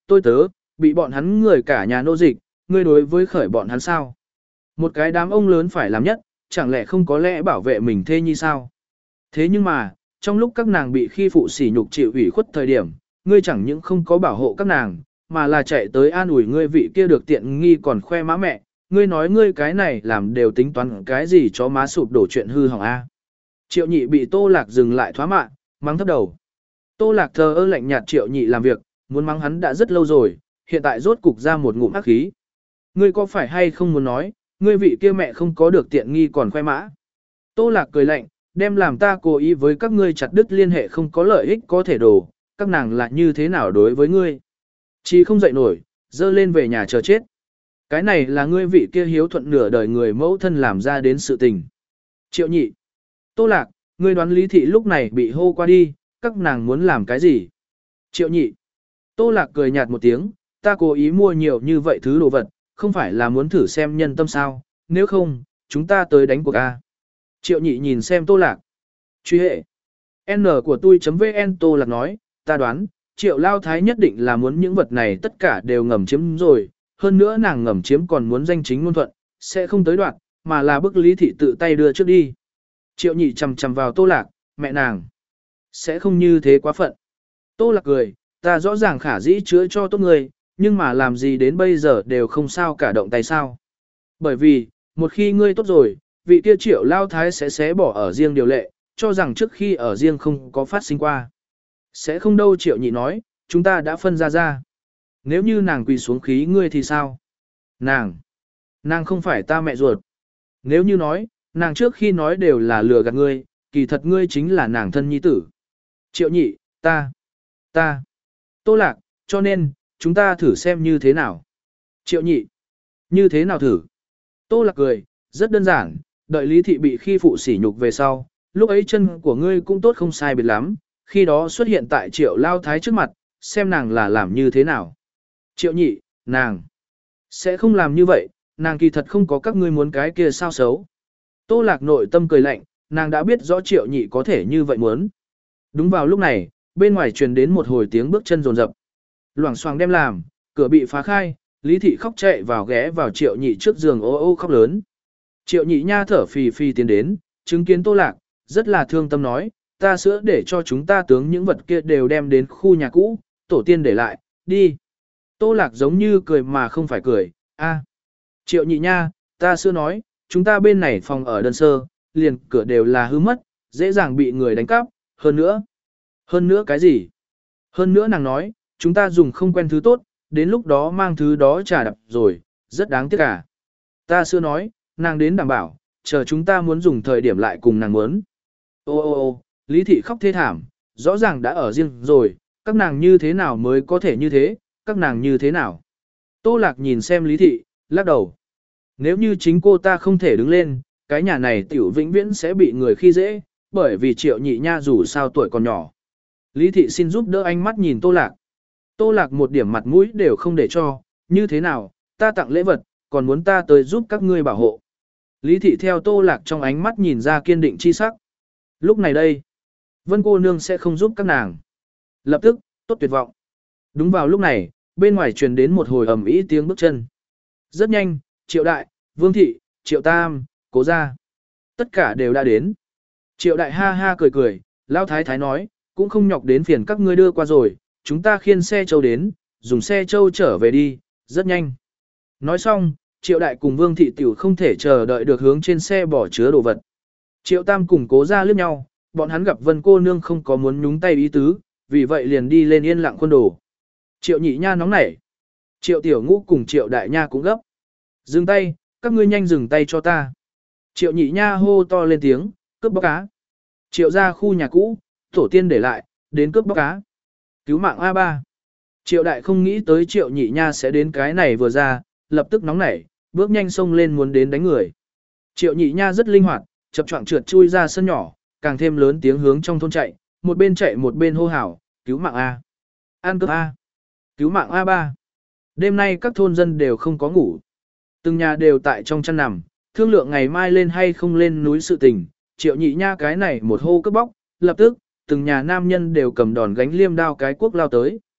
tôi tớ, bị bọn hắn người cả nhà nô dịch, ngươi đối với khởi bọn hắn sao? Một cái đám ông lớn phải làm nhất, chẳng lẽ không có lẽ bảo vệ mình thê nhi sao? Thế nhưng mà, trong lúc các nàng bị khi phụ sỉ nhục chịu ủy khuất thời điểm, ngươi chẳng những không có bảo hộ các nàng, mà là chạy tới an ủi ngươi vị kia được tiện nghi còn khoe má mẹ, ngươi nói ngươi cái này làm đều tính toán cái gì cho má sụp đổ chuyện hư hỏng a. Triệu nhị bị Tô Lạc dừng lại thoá mạ, mắng thấp đầu. Tô Lạc thờ ơ lạnh nhạt Triệu nhị làm việc, muốn mắng hắn đã rất lâu rồi, hiện tại rốt cục ra một ngụm ác khí. Ngươi có phải hay không muốn nói, ngươi vị kia mẹ không có được tiện nghi còn khoe mã. Tô Lạc cười lạnh, đem làm ta cố ý với các ngươi chặt đứt liên hệ không có lợi ích có thể đổ, các nàng là như thế nào đối với ngươi. Chỉ không dậy nổi, dơ lên về nhà chờ chết. Cái này là ngươi vị kia hiếu thuận nửa đời người mẫu thân làm ra đến sự tình. Triệu nhị. Tô Lạc, ngươi đoán Lý Thị lúc này bị hô qua đi, các nàng muốn làm cái gì? Triệu nhị. Tô Lạc cười nhạt một tiếng, ta cố ý mua nhiều như vậy thứ đồ vật, không phải là muốn thử xem nhân tâm sao, nếu không, chúng ta tới đánh cuộc A. Triệu nhị nhìn xem Tô Lạc. Truy hệ. N của tôi.vn Tô Lạc nói, ta đoán, Triệu Lao Thái nhất định là muốn những vật này tất cả đều ngầm chiếm rồi, hơn nữa nàng ngầm chiếm còn muốn danh chính ngôn thuận, sẽ không tới đoạn, mà là bức Lý Thị tự tay đưa trước đi. Triệu nhị chầm chầm vào Tô Lạc, mẹ nàng. Sẽ không như thế quá phận. Tô Lạc cười, ta rõ ràng khả dĩ chữa cho tốt người, nhưng mà làm gì đến bây giờ đều không sao cả động tay sao. Bởi vì, một khi ngươi tốt rồi, vị kia Triệu Lao Thái sẽ xé bỏ ở riêng điều lệ, cho rằng trước khi ở riêng không có phát sinh qua. Sẽ không đâu Triệu nhị nói, chúng ta đã phân ra ra. Nếu như nàng quỳ xuống khí ngươi thì sao? Nàng, nàng không phải ta mẹ ruột. Nếu như nói, nàng trước khi nói đều là lừa gạt ngươi, kỳ thật ngươi chính là nàng thân nhi tử. Triệu nhị, ta, ta, Tô Lạc, cho nên, chúng ta thử xem như thế nào. Triệu nhị, như thế nào thử? Tô Lạc cười, rất đơn giản, đợi Lý Thị bị khi phụ sỉ nhục về sau, lúc ấy chân của ngươi cũng tốt không sai biệt lắm, khi đó xuất hiện tại Triệu Lao Thái trước mặt, xem nàng là làm như thế nào. Triệu nhị, nàng, sẽ không làm như vậy, nàng kỳ thật không có các ngươi muốn cái kia sao xấu. Tô Lạc nội tâm cười lạnh, nàng đã biết rõ Triệu nhị có thể như vậy muốn. Đúng vào lúc này, bên ngoài truyền đến một hồi tiếng bước chân rồn rập. Loảng xoảng đem làm, cửa bị phá khai, Lý Thị khóc chạy vào ghé vào Triệu nhị trước giường ô ô khóc lớn. Triệu nhị nha thở phì phì tiến đến, chứng kiến Tô Lạc, rất là thương tâm nói, ta sữa để cho chúng ta tướng những vật kia đều đem đến khu nhà cũ, tổ tiên để lại, đi. Tô Lạc giống như cười mà không phải cười, a. Triệu nhị nha, ta sữa nói, chúng ta bên này phòng ở đơn sơ, liền cửa đều là hư mất, dễ dàng bị người đánh cắp, hơn nữa. Hơn nữa cái gì? Hơn nữa nàng nói, chúng ta dùng không quen thứ tốt, đến lúc đó mang thứ đó trả đập rồi, rất đáng tiếc cả. Ta sữa nói, nàng đến đảm bảo, chờ chúng ta muốn dùng thời điểm lại cùng nàng muốn. Ô ô ô, Lý Thị khóc thê thảm, rõ ràng đã ở riêng rồi, các nàng như thế nào mới có thể như thế, các nàng như thế nào. Tô Lạc nhìn xem Lý Thị, lắc đầu. Nếu như chính cô ta không thể đứng lên, cái nhà này tiểu vĩnh viễn sẽ bị người khi dễ, bởi vì Triệu nhị nha dù sao tuổi còn nhỏ. Lý Thị xin giúp đỡ ánh mắt nhìn Tô Lạc. Tô Lạc một điểm mặt mũi đều không để cho, như thế nào, ta tặng lễ vật, còn muốn ta tới giúp các ngươi bảo hộ. Lý Thị theo Tô Lạc trong ánh mắt nhìn ra kiên định chi sắc. Lúc này đây, Vân cô nương sẽ không giúp các nàng. Lập tức, tốt tuyệt vọng. Đúng vào lúc này, bên ngoài truyền đến một hồi ầm ĩ tiếng bước chân. Rất nhanh, Triệu Đại, Vương Thị, Triệu Tam, Cố Gia. Tất cả đều đã đến. Triệu Đại ha ha cười cười, Lão Thái Thái nói, cũng không nhọc đến phiền các ngươi đưa qua rồi, chúng ta khiêng xe châu đến, dùng xe châu trở về đi, rất nhanh. Nói xong, Triệu Đại cùng Vương Thị tiểu không thể chờ đợi được hướng trên xe bỏ chứa đồ vật. Triệu Tam cùng Cố Gia liếc nhau, bọn hắn gặp Vân cô nương không có muốn nhúng tay ý tứ, vì vậy liền đi lên yên lặng khuôn đồ. Triệu nhị nha nóng nảy. Triệu tiểu ngũ cùng Triệu Đại nha cũng gấp. Dừng tay, các ngươi nhanh dừng tay cho ta. Triệu nhị nha hô to lên tiếng, cướp bóc cá. Triệu ra khu nhà cũ, tổ tiên để lại, đến cướp bóc cá. Cứu mạng A ba. Triệu Đại không nghĩ tới Triệu nhị nha sẽ đến cái này vừa ra, lập tức nóng nảy, bước nhanh xông lên muốn đến đánh người. Triệu nhị nha rất linh hoạt, chập choạng trượt chui ra sân nhỏ, càng thêm lớn tiếng hướng trong thôn chạy, một bên chạy một bên hô hào, cứu mạng A. An cướp A. Cứu mạng A ba. Đêm nay các thôn dân đều không có ngủ. Từng nhà đều tại trong chăn nằm, thương lượng ngày mai lên hay không lên núi sự tình. Triệu nhị nha cái này một hô cướp bóc, lập tức, từng nhà nam nhân đều cầm đòn gánh liêm đao cái quốc lao tới.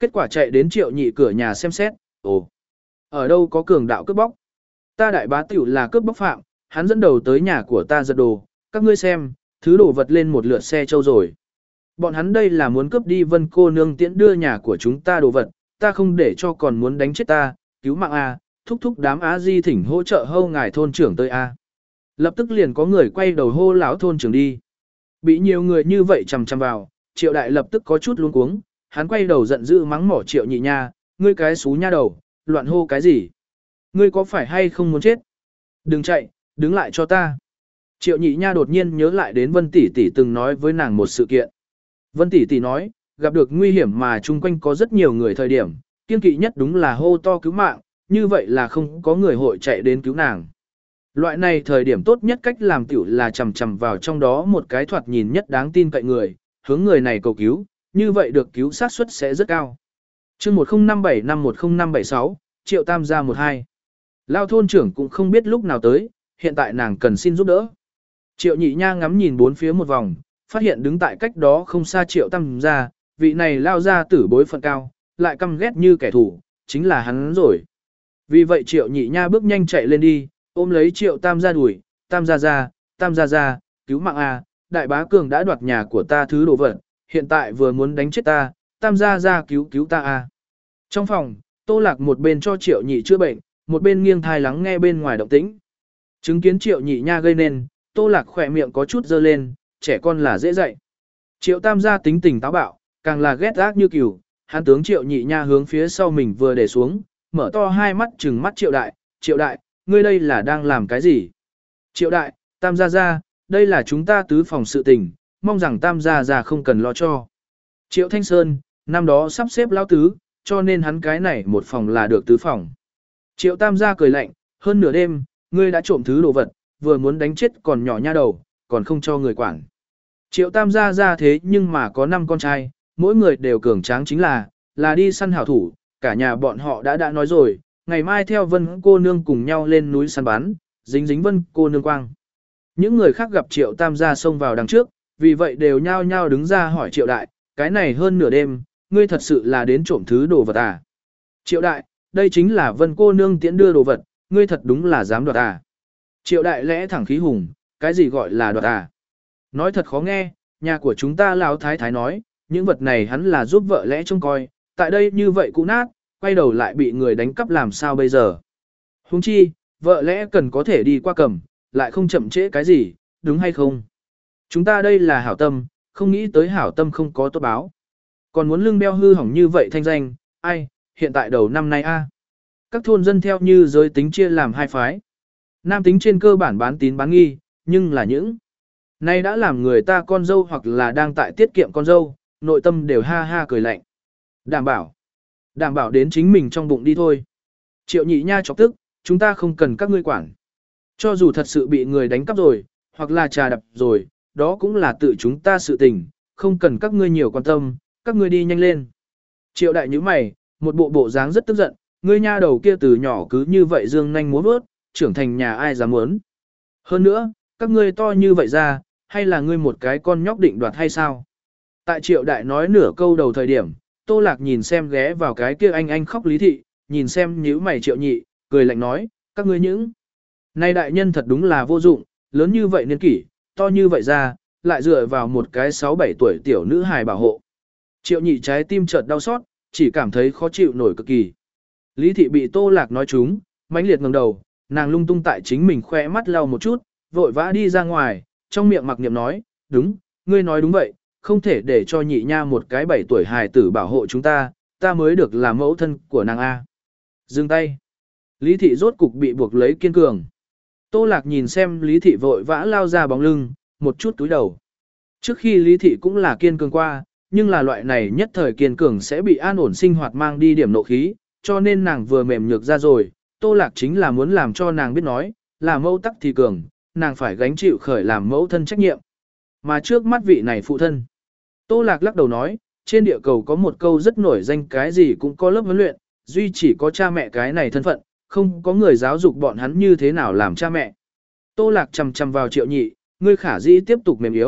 Kết quả chạy đến triệu nhị cửa nhà xem xét, ồ, ở đâu có cường đạo cướp bóc. Ta đại bá tiểu là cướp bóc phạm, hắn dẫn đầu tới nhà của ta giật đồ, các ngươi xem, thứ đồ vật lên một lượt xe châu rồi. Bọn hắn đây là muốn cướp đi Vân cô nương tiễn đưa nhà của chúng ta đồ vật, ta không để cho còn muốn đánh chết ta, cứu mạng a, thúc thúc đám á di thỉnh hỗ trợ hâu ngài thôn trưởng tới a. Lập tức liền có người quay đầu hô lão thôn trưởng đi. Bị nhiều người như vậy chằm chằm vào, Triệu đại lập tức có chút luống cuống, hắn quay đầu giận dữ mắng mỏ Triệu nhị nha, ngươi cái xú nha đầu, loạn hô cái gì? Ngươi có phải hay không muốn chết? Đừng chạy, đứng lại cho ta. Triệu nhị nha đột nhiên nhớ lại đến Vân tỷ tỷ từng nói với nàng một sự kiện. Vân tỷ tỷ nói, gặp được nguy hiểm mà chung quanh có rất nhiều người thời điểm, kiên kỵ nhất đúng là hô to cứu mạng, như vậy là không có người hội chạy đến cứu nàng. Loại này thời điểm tốt nhất cách làm tiểu là chầm chầm vào trong đó một cái thoạt nhìn nhất đáng tin cậy người, hướng người này cầu cứu, như vậy được cứu sát suất sẽ rất cao. Chương một không năm bảy năm một không năm bảy sáu, Triệu Tam gia một hai. Lao thôn trưởng cũng không biết lúc nào tới, hiện tại nàng cần xin giúp đỡ. Triệu nhị nha ngắm nhìn bốn phía một vòng, phát hiện đứng tại cách đó không xa Triệu Tam gia, vị này lao ra tử bối phận cao, lại căm ghét như kẻ thù, chính là hắn rồi. Vì vậy Triệu nhị nha bước nhanh chạy lên đi, ôm lấy Triệu Tam gia đuổi, Tam gia gia, Tam gia gia, cứu mạng a, đại bá cường đã đoạt nhà của ta thứ đồ vật, hiện tại vừa muốn đánh chết ta, Tam gia gia cứu cứu ta a. Trong phòng, Tô Lạc một bên cho Triệu nhị chữa bệnh, một bên nghiêng thai lắng nghe bên ngoài động tĩnh. Chứng kiến Triệu nhị nha gây nên, Tô Lạc khỏe miệng có chút dơ lên, trẻ con là dễ dạy. Triệu Tam gia tính tình táo bạo, càng là ghét ác như cừu, hắn tướng Triệu nhị nha hướng phía sau mình vừa để xuống, mở to hai mắt trừng mắt Triệu đại, Triệu đại, ngươi đây là đang làm cái gì? Triệu đại, Tam gia gia, đây là chúng ta tứ phòng sự tình, mong rằng Tam gia gia không cần lo cho. Triệu Thanh Sơn, năm đó sắp xếp lão tứ, cho nên hắn cái này một phòng là được tứ phòng. Triệu Tam gia cười lạnh, hơn nửa đêm, ngươi đã trộm thứ đồ vật, vừa muốn đánh chết còn nhỏ nha đầu, còn không cho người quản. Triệu Tam gia ra thế nhưng mà có năm con trai, mỗi người đều cường tráng chính là, là đi săn hảo thủ, cả nhà bọn họ đã đã nói rồi, ngày mai theo Vân cô nương cùng nhau lên núi săn bắn, dính dính Vân cô nương quang. Những người khác gặp Triệu Tam gia xông vào đằng trước, vì vậy đều nhao nhao đứng ra hỏi Triệu đại, cái này hơn nửa đêm, ngươi thật sự là đến trộm thứ đồ vật à? Triệu đại, đây chính là Vân cô nương tiễn đưa đồ vật, ngươi thật đúng là dám đoạt à? Triệu đại lẽ thẳng khí hùng, cái gì gọi là đoạt à? Nói thật khó nghe, nhà của chúng ta lão thái thái nói, những vật này hắn là giúp vợ lẽ trông coi, tại đây như vậy cũ nát, quay đầu lại bị người đánh cắp làm sao bây giờ? Huống chi, vợ lẽ cần có thể đi qua cầm, lại không chậm trễ cái gì, đúng hay không? Chúng ta đây là hảo tâm, không nghĩ tới hảo tâm không có tốt báo. Còn muốn lưng đeo hư hỏng như vậy thanh danh, ai, hiện tại đầu năm nay a, các thôn dân theo như giới tính chia làm hai phái. Nam tính trên cơ bản bán tín bán nghi, nhưng là những nay đã làm người ta con dâu hoặc là đang tại tiết kiệm con dâu, nội tâm đều ha ha cười lạnh. Đảm bảo, đảm bảo đến chính mình trong bụng đi thôi. Triệu nhị nha chọc tức, chúng ta không cần các ngươi quản. Cho dù thật sự bị người đánh cắp rồi, hoặc là trà đập rồi, đó cũng là tự chúng ta sự tình, không cần các ngươi nhiều quan tâm, các ngươi đi nhanh lên. Triệu đại nhíu mày, một bộ bộ dáng rất tức giận, ngươi nha đầu kia từ nhỏ cứ như vậy dương nhanh múa vớt, trưởng thành nhà ai dám muốn. Hơn nữa, các ngươi to như vậy ra, hay là ngươi một cái con nhóc định đoạt hay sao? Tại triệu đại nói nửa câu đầu thời điểm, Tô Lạc nhìn xem ghé vào cái kia anh anh khóc Lý Thị, nhìn xem nhíu mày Triệu nhị, cười lạnh nói, các ngươi những nay đại nhân thật đúng là vô dụng, lớn như vậy niên kỷ, to như vậy ra, lại dựa vào một cái sáu bảy tuổi tiểu nữ hài bảo hộ. Triệu nhị trái tim chợt đau xót, chỉ cảm thấy khó chịu nổi cực kỳ. Lý Thị bị Tô Lạc nói trúng, mãnh liệt ngẩng đầu, nàng lung tung tại chính mình khoe mắt lau một chút, vội vã đi ra ngoài, trong miệng mặc niệm nói, đúng, ngươi nói đúng vậy, không thể để cho nhị nha một cái bảy tuổi hài tử bảo hộ chúng ta, ta mới được làm mẫu thân của nàng A. Dừng tay. Lý Thị rốt cục bị buộc lấy kiên cường. Tô Lạc nhìn xem Lý Thị vội vã lao ra bóng lưng, một chút túi đầu. Trước khi Lý Thị cũng là kiên cường qua, nhưng là loại này nhất thời kiên cường sẽ bị an ổn sinh hoạt mang đi điểm nộ khí, cho nên nàng vừa mềm nhược ra rồi, Tô Lạc chính là muốn làm cho nàng biết nói, là mẫu tắc thì cường, nàng phải gánh chịu khởi làm mẫu thân trách nhiệm. Mà trước mắt vị này phụ thân. Tô Lạc lắc đầu nói, trên địa cầu có một câu rất nổi danh cái gì cũng có lớp huấn luyện, duy chỉ có cha mẹ cái này thân phận, không có người giáo dục bọn hắn như thế nào làm cha mẹ. Tô Lạc chầm chầm vào Triệu nhị, ngươi khả dĩ tiếp tục mềm yếu,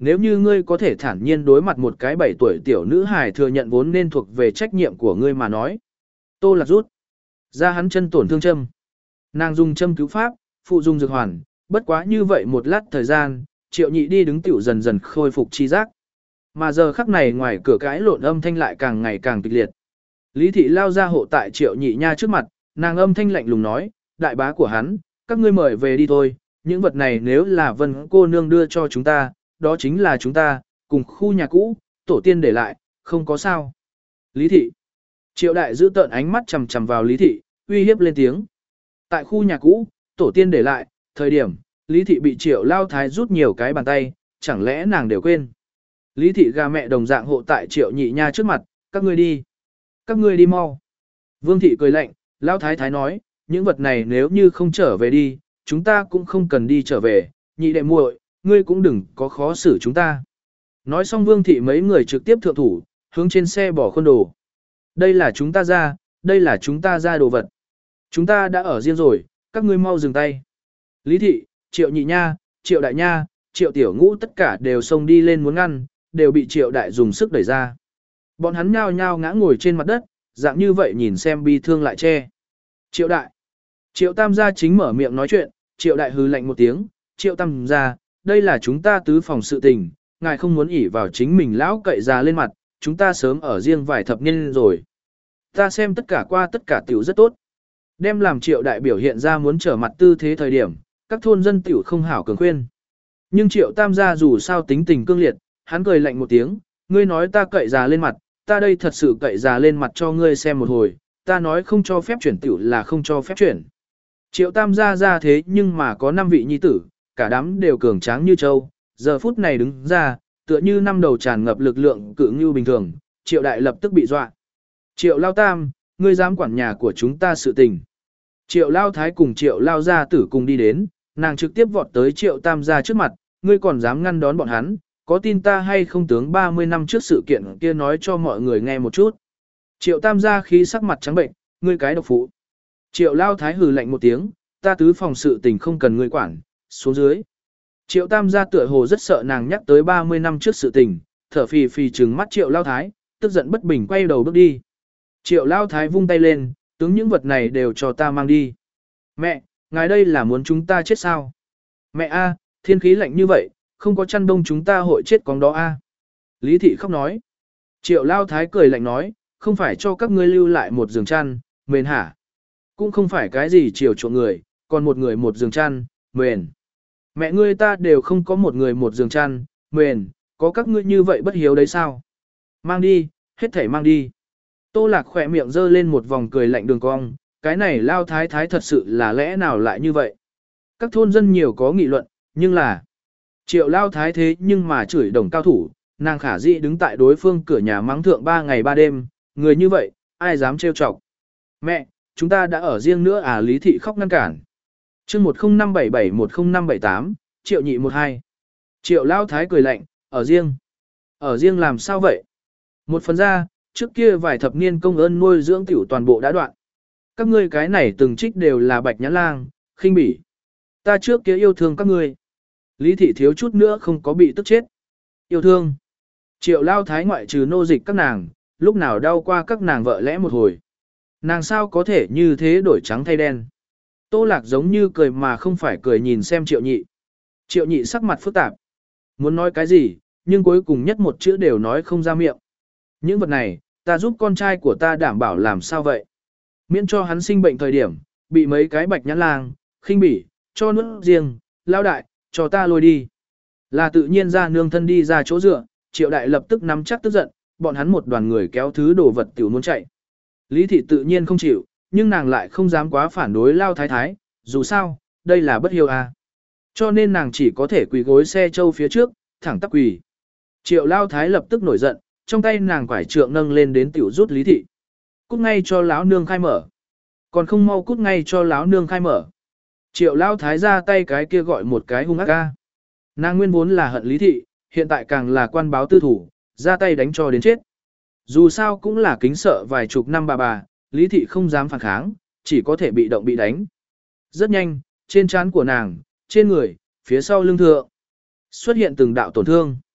nếu như ngươi có thể thản nhiên đối mặt một cái bảy tuổi tiểu nữ hài thừa nhận vốn nên thuộc về trách nhiệm của ngươi mà nói. Tô Lạc rút ra hắn chân tổn thương châm. Nàng dùng châm cứu pháp, phụ dùng dược hoàn, bất quá như vậy một lát thời gian, Triệu Nhị đi đứng tiểu dần dần khôi phục chi giác. Mà giờ khắc này ngoài cửa cãi lộn âm thanh lại càng ngày càng kịch liệt. Lý thị lao ra hộ tại Triệu Nhị nha trước mặt, nàng âm thanh lạnh lùng nói, đại bá của hắn, các ngươi mời về đi thôi, những vật này nếu là Vân cô nương đưa cho chúng ta, đó chính là chúng ta, cùng khu nhà cũ, tổ tiên để lại, không có sao. Lý thị. Triệu đại giữ tợn ánh mắt chằm chằm vào Lý thị, uy hiếp lên tiếng. Tại khu nhà cũ, tổ tiên để lại, thời điểm, Lý thị bị Triệu lao thái rút nhiều cái bàn tay, chẳng lẽ nàng đều quên. Lý thị gà mẹ đồng dạng hộ tại Triệu Nhị nha trước mặt, các ngươi đi. Các ngươi đi mau. Vương thị cười lạnh, lao thái thái nói, những vật này nếu như không trở về đi, chúng ta cũng không cần đi trở về, nhị đệ muội, ngươi cũng đừng có khó xử chúng ta. Nói xong Vương thị mấy người trực tiếp thượng thủ, hướng trên xe bỏ khuôn đồ. Đây là chúng ta ra, đây là chúng ta ra đồ vật. Chúng ta đã ở riêng rồi, các ngươi mau dừng tay. Lý thị, Triệu Nhị nha, Triệu Đại nha, Triệu Tiểu Ngũ tất cả đều xông đi lên muốn ngăn, đều bị Triệu Đại dùng sức đẩy ra. Bọn hắn nhao nhao ngã ngồi trên mặt đất, dạng như vậy nhìn xem bi thương lại che. Triệu Đại. Triệu Tam gia chính mở miệng nói chuyện, Triệu Đại hừ lạnh một tiếng, Triệu Tam gia, đây là chúng ta tứ phòng sự tình, ngài không muốn ỷ vào chính mình lão cậy già lên mặt, chúng ta sớm ở riêng vài thập niên rồi. Ta xem tất cả qua tất cả tiểu rất tốt. Đem làm Triệu Đại biểu hiện ra muốn trở mặt tư thế thời điểm, các thôn dân tiểu không hảo cường khuyên. Nhưng Triệu Tam gia dù sao tính tình cương liệt, hắn cười lạnh một tiếng, ngươi nói ta cậy già lên mặt, ta đây thật sự cậy già lên mặt cho ngươi xem một hồi, ta nói không cho phép chuyển tiểu là không cho phép chuyển. Triệu Tam gia ra thế nhưng mà có năm vị nhi tử, cả đám đều cường tráng như châu, giờ phút này đứng ra, tựa như năm đầu tràn ngập lực lượng cự ngưu bình thường, Triệu Đại lập tức bị dọa. Triệu Lao Tam, ngươi dám quản nhà của chúng ta sự tình. Triệu Lao Thái cùng Triệu Lao gia tử cùng đi đến, nàng trực tiếp vọt tới Triệu Tam gia trước mặt, ngươi còn dám ngăn đón bọn hắn, có tin ta hay không tướng ba mươi năm trước sự kiện kia nói cho mọi người nghe một chút. Triệu Tam gia khí sắc mặt trắng bệnh, ngươi cái độc phụ. Triệu Lao Thái hừ lạnh một tiếng, ta tứ phòng sự tình không cần ngươi quản, xuống dưới. Triệu Tam gia tựa hồ rất sợ nàng nhắc tới ba mươi năm trước sự tình, thở phì phì trừng mắt Triệu Lao Thái, tức giận bất bình quay đầu bước đi. Triệu Lao Thái vung tay lên, tướng những vật này đều cho ta mang đi. Mẹ, ngài đây là muốn chúng ta chết sao? Mẹ a, thiên khí lạnh như vậy, không có chăn đông chúng ta hội chết con đó a. Lý thị khóc nói. Triệu Lao Thái cười lạnh nói, không phải cho các ngươi lưu lại một giường chăn, mền hả? Cũng không phải cái gì chiều chuộng người, còn một người một giường chăn, mền. Mẹ ngươi ta đều không có một người một giường chăn, mền, có các ngươi như vậy bất hiếu đấy sao? Mang đi, hết thảy mang đi. Tô Lạc khỏe miệng giơ lên một vòng cười lạnh đường cong, cái này Lao Thái Thái thật sự là lẽ nào lại như vậy? Các thôn dân nhiều có nghị luận, nhưng là Triệu Lao Thái thế nhưng mà chửi đồng cao thủ, nàng khả dĩ đứng tại đối phương cửa nhà mắng thượng ba ngày ba đêm, người như vậy, ai dám trêu chọc? Mẹ, chúng ta đã ở riêng nữa à? Lý thị khóc ngăn cản. chương một không năm bảy bảy một không năm bảy tám, Triệu Nhị một hai. Triệu Lao Thái cười lạnh, ở riêng. Ở riêng làm sao vậy? Một phần ra, trước kia vài thập niên công ơn nuôi dưỡng tiểu toàn bộ đã đoạn. Các ngươi cái này từng trích đều là bạch nhãn lang, khinh bỉ. Ta trước kia yêu thương các ngươi. Lý thị thiếu chút nữa không có bị tức chết. Yêu thương. Triệu Lao Thái ngoại trừ nô dịch các nàng, lúc nào đau qua các nàng vợ lẽ một hồi. Nàng sao có thể như thế đổi trắng thay đen. Tô Lạc giống như cười mà không phải cười nhìn xem Triệu Nhị. Triệu Nhị sắc mặt phức tạp. Muốn nói cái gì, nhưng cuối cùng nhất một chữ đều nói không ra miệng. Những vật này, ta giúp con trai của ta đảm bảo làm sao vậy? Miễn cho hắn sinh bệnh thời điểm, bị mấy cái bạch nhãn lang, khinh bỉ, cho nuốt riêng, Lao Đại, cho ta lôi đi. Là tự nhiên ra nương thân đi ra chỗ dựa, Triệu Đại lập tức nắm chắc tức giận, bọn hắn một đoàn người kéo thứ đồ vật tiểu muốn chạy. Lý thị tự nhiên không chịu, nhưng nàng lại không dám quá phản đối Lao Thái Thái, dù sao, đây là bất hiếu à. Cho nên nàng chỉ có thể quỳ gối xe châu phía trước, thẳng tắp quỳ. Triệu Lao Thái lập tức nổi giận, trong tay nàng quải trượng nâng lên đến tiểu rút Lý thị. Cút ngay cho lão nương khai mở. Còn không mau cút ngay cho lão nương khai mở. Triệu Lao Thái ra tay cái kia gọi một cái hung ác ca. Nàng nguyên vốn là hận Lý thị, hiện tại càng là quan báo tư thủ, ra tay đánh cho đến chết. Dù sao cũng là kính sợ vài chục năm bà bà, Lý thị không dám phản kháng, chỉ có thể bị động bị đánh. Rất nhanh, trên trán của nàng, trên người, phía sau lưng thượng, xuất hiện từng đạo tổn thương.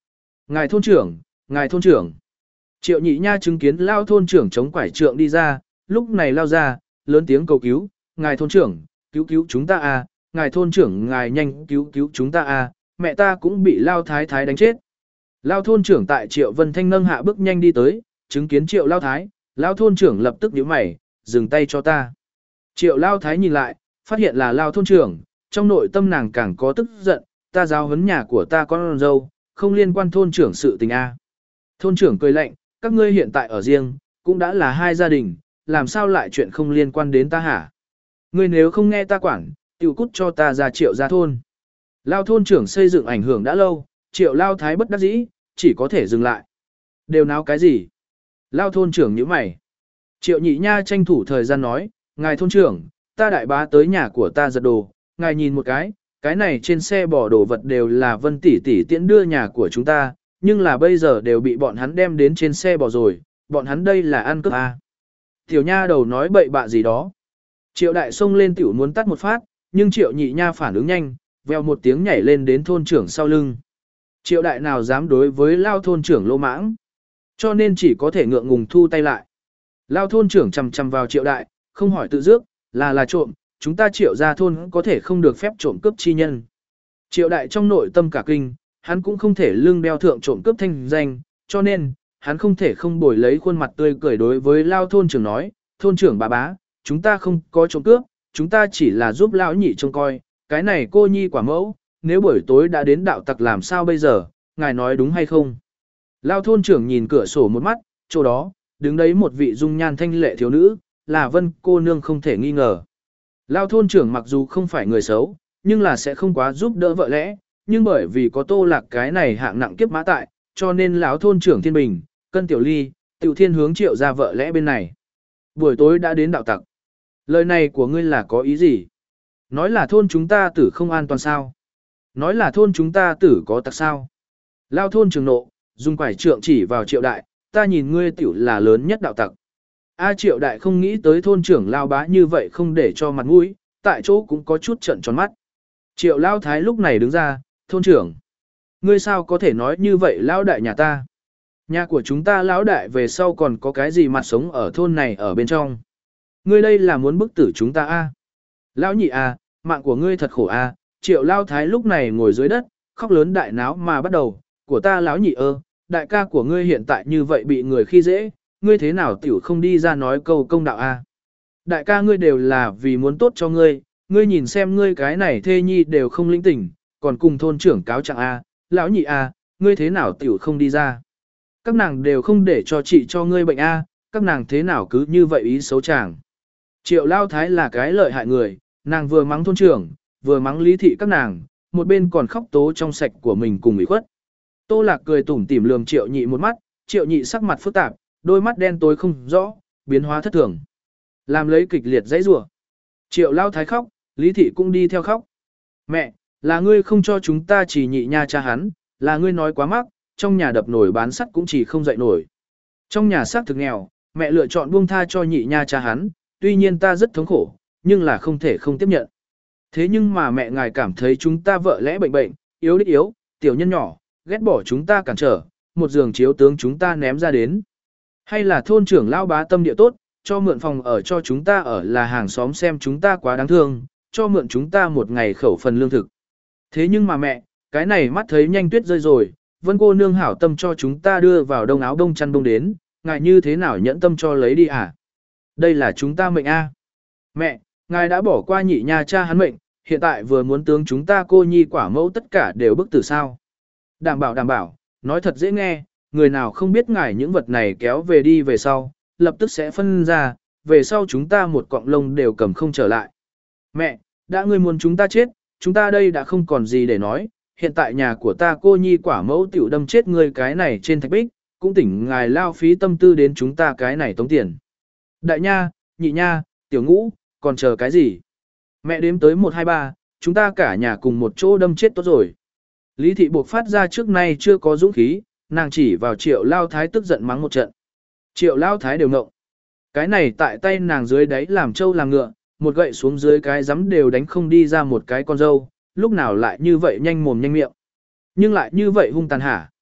Ngài thôn trưởng, ngài thôn trưởng. Triệu nhị nha chứng kiến lao thôn trưởng chống quải trượng đi ra, lúc này lao ra, lớn tiếng cầu cứu, ngài thôn trưởng, cứu cứu chúng ta à, ngài thôn trưởng ngài nhanh cứu cứu chúng ta à, mẹ ta cũng bị lao thái thái đánh chết. Lao thôn trưởng tại Triệu Vân Thanh nâng hạ bước nhanh đi tới, chứng kiến Triệu lao thái, lao thôn trưởng lập tức nhíu mày, dừng tay cho ta. Triệu lao thái nhìn lại, phát hiện là lao thôn trưởng, trong nội tâm nàng càng có tức giận, ta giáo huấn nhà của ta con dâu, không liên quan thôn trưởng sự tình a. Thôn trưởng cười lạnh, các ngươi hiện tại ở riêng, cũng đã là hai gia đình, làm sao lại chuyện không liên quan đến ta hả? Ngươi nếu không nghe ta quản, tiểu cút cho ta ra Triệu ra thôn. Lao thôn trưởng xây dựng ảnh hưởng đã lâu, Triệu lao thái bất đắc dĩ, chỉ có thể dừng lại. Đều náo cái gì? Lao thôn trưởng nhíu mày. Triệu nhị nha tranh thủ thời gian nói, ngài thôn trưởng, ta đại bá tới nhà của ta giật đồ, ngài nhìn một cái, cái này trên xe bỏ đồ vật đều là Vân tỷ tỷ tiễn đưa nhà của chúng ta, nhưng là bây giờ đều bị bọn hắn đem đến trên xe bỏ rồi, bọn hắn đây là ăn cướp à. Tiểu nha đầu nói bậy bạ gì đó. Triệu đại xông lên tiểu muốn tắt một phát, nhưng triệu nhị nha phản ứng nhanh, veo một tiếng nhảy lên đến thôn trưởng sau lưng. Triệu đại nào dám đối với lao thôn trưởng lô mãng, cho nên chỉ có thể ngượng ngùng thu tay lại. Lao thôn trưởng chầm chầm vào triệu đại, không hỏi tự dước, là là trộm, chúng ta triệu ra thôn có thể không được phép trộm cướp chi nhân. Triệu đại trong nội tâm cả kinh, hắn cũng không thể lưng đeo thượng trộm cướp thanh danh, cho nên, hắn không thể không bồi lấy khuôn mặt tươi cười đối với lao thôn trưởng nói, thôn trưởng bà bá, chúng ta không có trộm cướp, chúng ta chỉ là giúp lão nhị trông coi, cái này cô nhi quả mẫu, nếu buổi tối đã đến đạo tặc làm sao bây giờ, ngài nói đúng hay không? Lao thôn trưởng nhìn cửa sổ một mắt, chỗ đó, đứng đấy một vị dung nhan thanh lệ thiếu nữ, là Vân cô nương không thể nghi ngờ. Lao thôn trưởng mặc dù không phải người xấu, nhưng là sẽ không quá giúp đỡ vợ lẽ, nhưng bởi vì có Tô Lạc cái này hạng nặng kiếp mã tại, cho nên lão thôn trưởng Thiên Bình, Cân Tiểu Ly, Tiểu Thiên hướng Triệu ra vợ lẽ bên này. Buổi tối đã đến đạo tặc. Lời này của ngươi là có ý gì? Nói là thôn chúng ta tử không an toàn sao? Nói là thôn chúng ta tử có tặc sao? Lao thôn trưởng nộ, dùng quải trượng chỉ vào Triệu đại, ta nhìn ngươi tiểu là lớn nhất đạo tặc. A Triệu đại không nghĩ tới thôn trưởng Lao bá như vậy không để cho mặt mũi, tại chỗ cũng có chút trận tròn mắt. Triệu Lao thái lúc này đứng ra, thôn trưởng. Ngươi sao có thể nói như vậy Lão đại nhà ta? Nhà của chúng ta Lão đại về sau còn có cái gì mặt sống ở thôn này ở bên trong? Ngươi đây là muốn bức tử chúng ta a? À? Lão nhị a, à, mạng của ngươi thật khổ a. À? Triệu Lao thái lúc này ngồi dưới đất, khóc lớn đại náo mà bắt đầu, của ta Lão nhị ơ, đại ca của ngươi hiện tại như vậy bị người khi dễ, ngươi thế nào tiểu không đi ra nói câu công đạo a? Đại ca ngươi đều là vì muốn tốt cho ngươi, ngươi nhìn xem ngươi cái này thê nhi đều không linh tỉnh, còn cùng thôn trưởng cáo trạng a, lão nhị a, ngươi thế nào tiểu không đi ra? Các nàng đều không để cho chị cho ngươi bệnh a, các nàng thế nào cứ như vậy ý xấu chàng. Triệu Lao thái là cái lợi hại người, nàng vừa mắng thôn trưởng, vừa mắng lý thị các nàng, một bên còn khóc tố trong sạch của mình cùng ủy khuất. Tô Lạc cười tủm tỉm lườm Triệu nhị một mắt, Triệu nhị sắc mặt phức tạp, đôi mắt đen tối không rõ, biến hóa thất thường. Làm lấy kịch liệt dãy rủa. Triệu Lao thái khóc, Lý thị cũng đi theo khóc. Mẹ, là ngươi không cho chúng ta chỉ nhị nha cha hắn, là ngươi nói quá mắc, trong nhà đập nổi bán sắt cũng chỉ không dậy nổi. Trong nhà xác thực nghèo, mẹ lựa chọn buông tha cho nhị nha cha hắn, tuy nhiên ta rất thống khổ, nhưng là không thể không tiếp nhận. Thế nhưng mà mẹ ngài cảm thấy chúng ta vợ lẽ bệnh bệnh, yếu đích yếu, tiểu nhân nhỏ, ghét bỏ chúng ta cản trở, một giường chiếu tướng chúng ta ném ra đến. Hay là thôn trưởng Lao bá tâm địa tốt, cho mượn phòng ở cho chúng ta ở là hàng xóm xem chúng ta quá đáng thương, cho mượn chúng ta một ngày khẩu phần lương thực. Thế nhưng mà mẹ, cái này mắt thấy nhanh tuyết rơi rồi, Vân cô nương hảo tâm cho chúng ta đưa vào đông áo đông chăn đông đến, ngài như thế nào nhẫn tâm cho lấy đi à? Đây là chúng ta mệnh a. Mẹ, ngài đã bỏ qua nhị nha cha hắn mệnh, hiện tại vừa muốn tướng chúng ta cô nhi quả mẫu tất cả đều bức tử sao. Đảm bảo đảm bảo, nói thật dễ nghe, người nào không biết ngài những vật này kéo về đi về sau, lập tức sẽ phân ra, về sau chúng ta một cọng lông đều cầm không trở lại. Mẹ, đã ngươi muốn chúng ta chết, chúng ta đây đã không còn gì để nói, hiện tại nhà của ta cô nhi quả mẫu tiểu đâm chết ngươi cái này trên thạch bích, cũng tỉnh ngài lao phí tâm tư đến chúng ta cái này tống tiền. Đại nha, nhị nha, tiểu ngũ, còn chờ cái gì? Mẹ đếm tới một hai ba, chúng ta cả nhà cùng một chỗ đâm chết tốt rồi. Lý thị buộc phát ra trước nay chưa có dũng khí, nàng chỉ vào Triệu Lao thái tức giận mắng một trận. Triệu Lao thái đều ngộng. Cái này tại tay nàng dưới đáy làm trâu làm ngựa, một gậy xuống dưới cái rắm đều đánh không đi ra một cái con dâu, lúc nào lại như vậy nhanh mồm nhanh miệng. Nhưng lại như vậy hung tàn hả?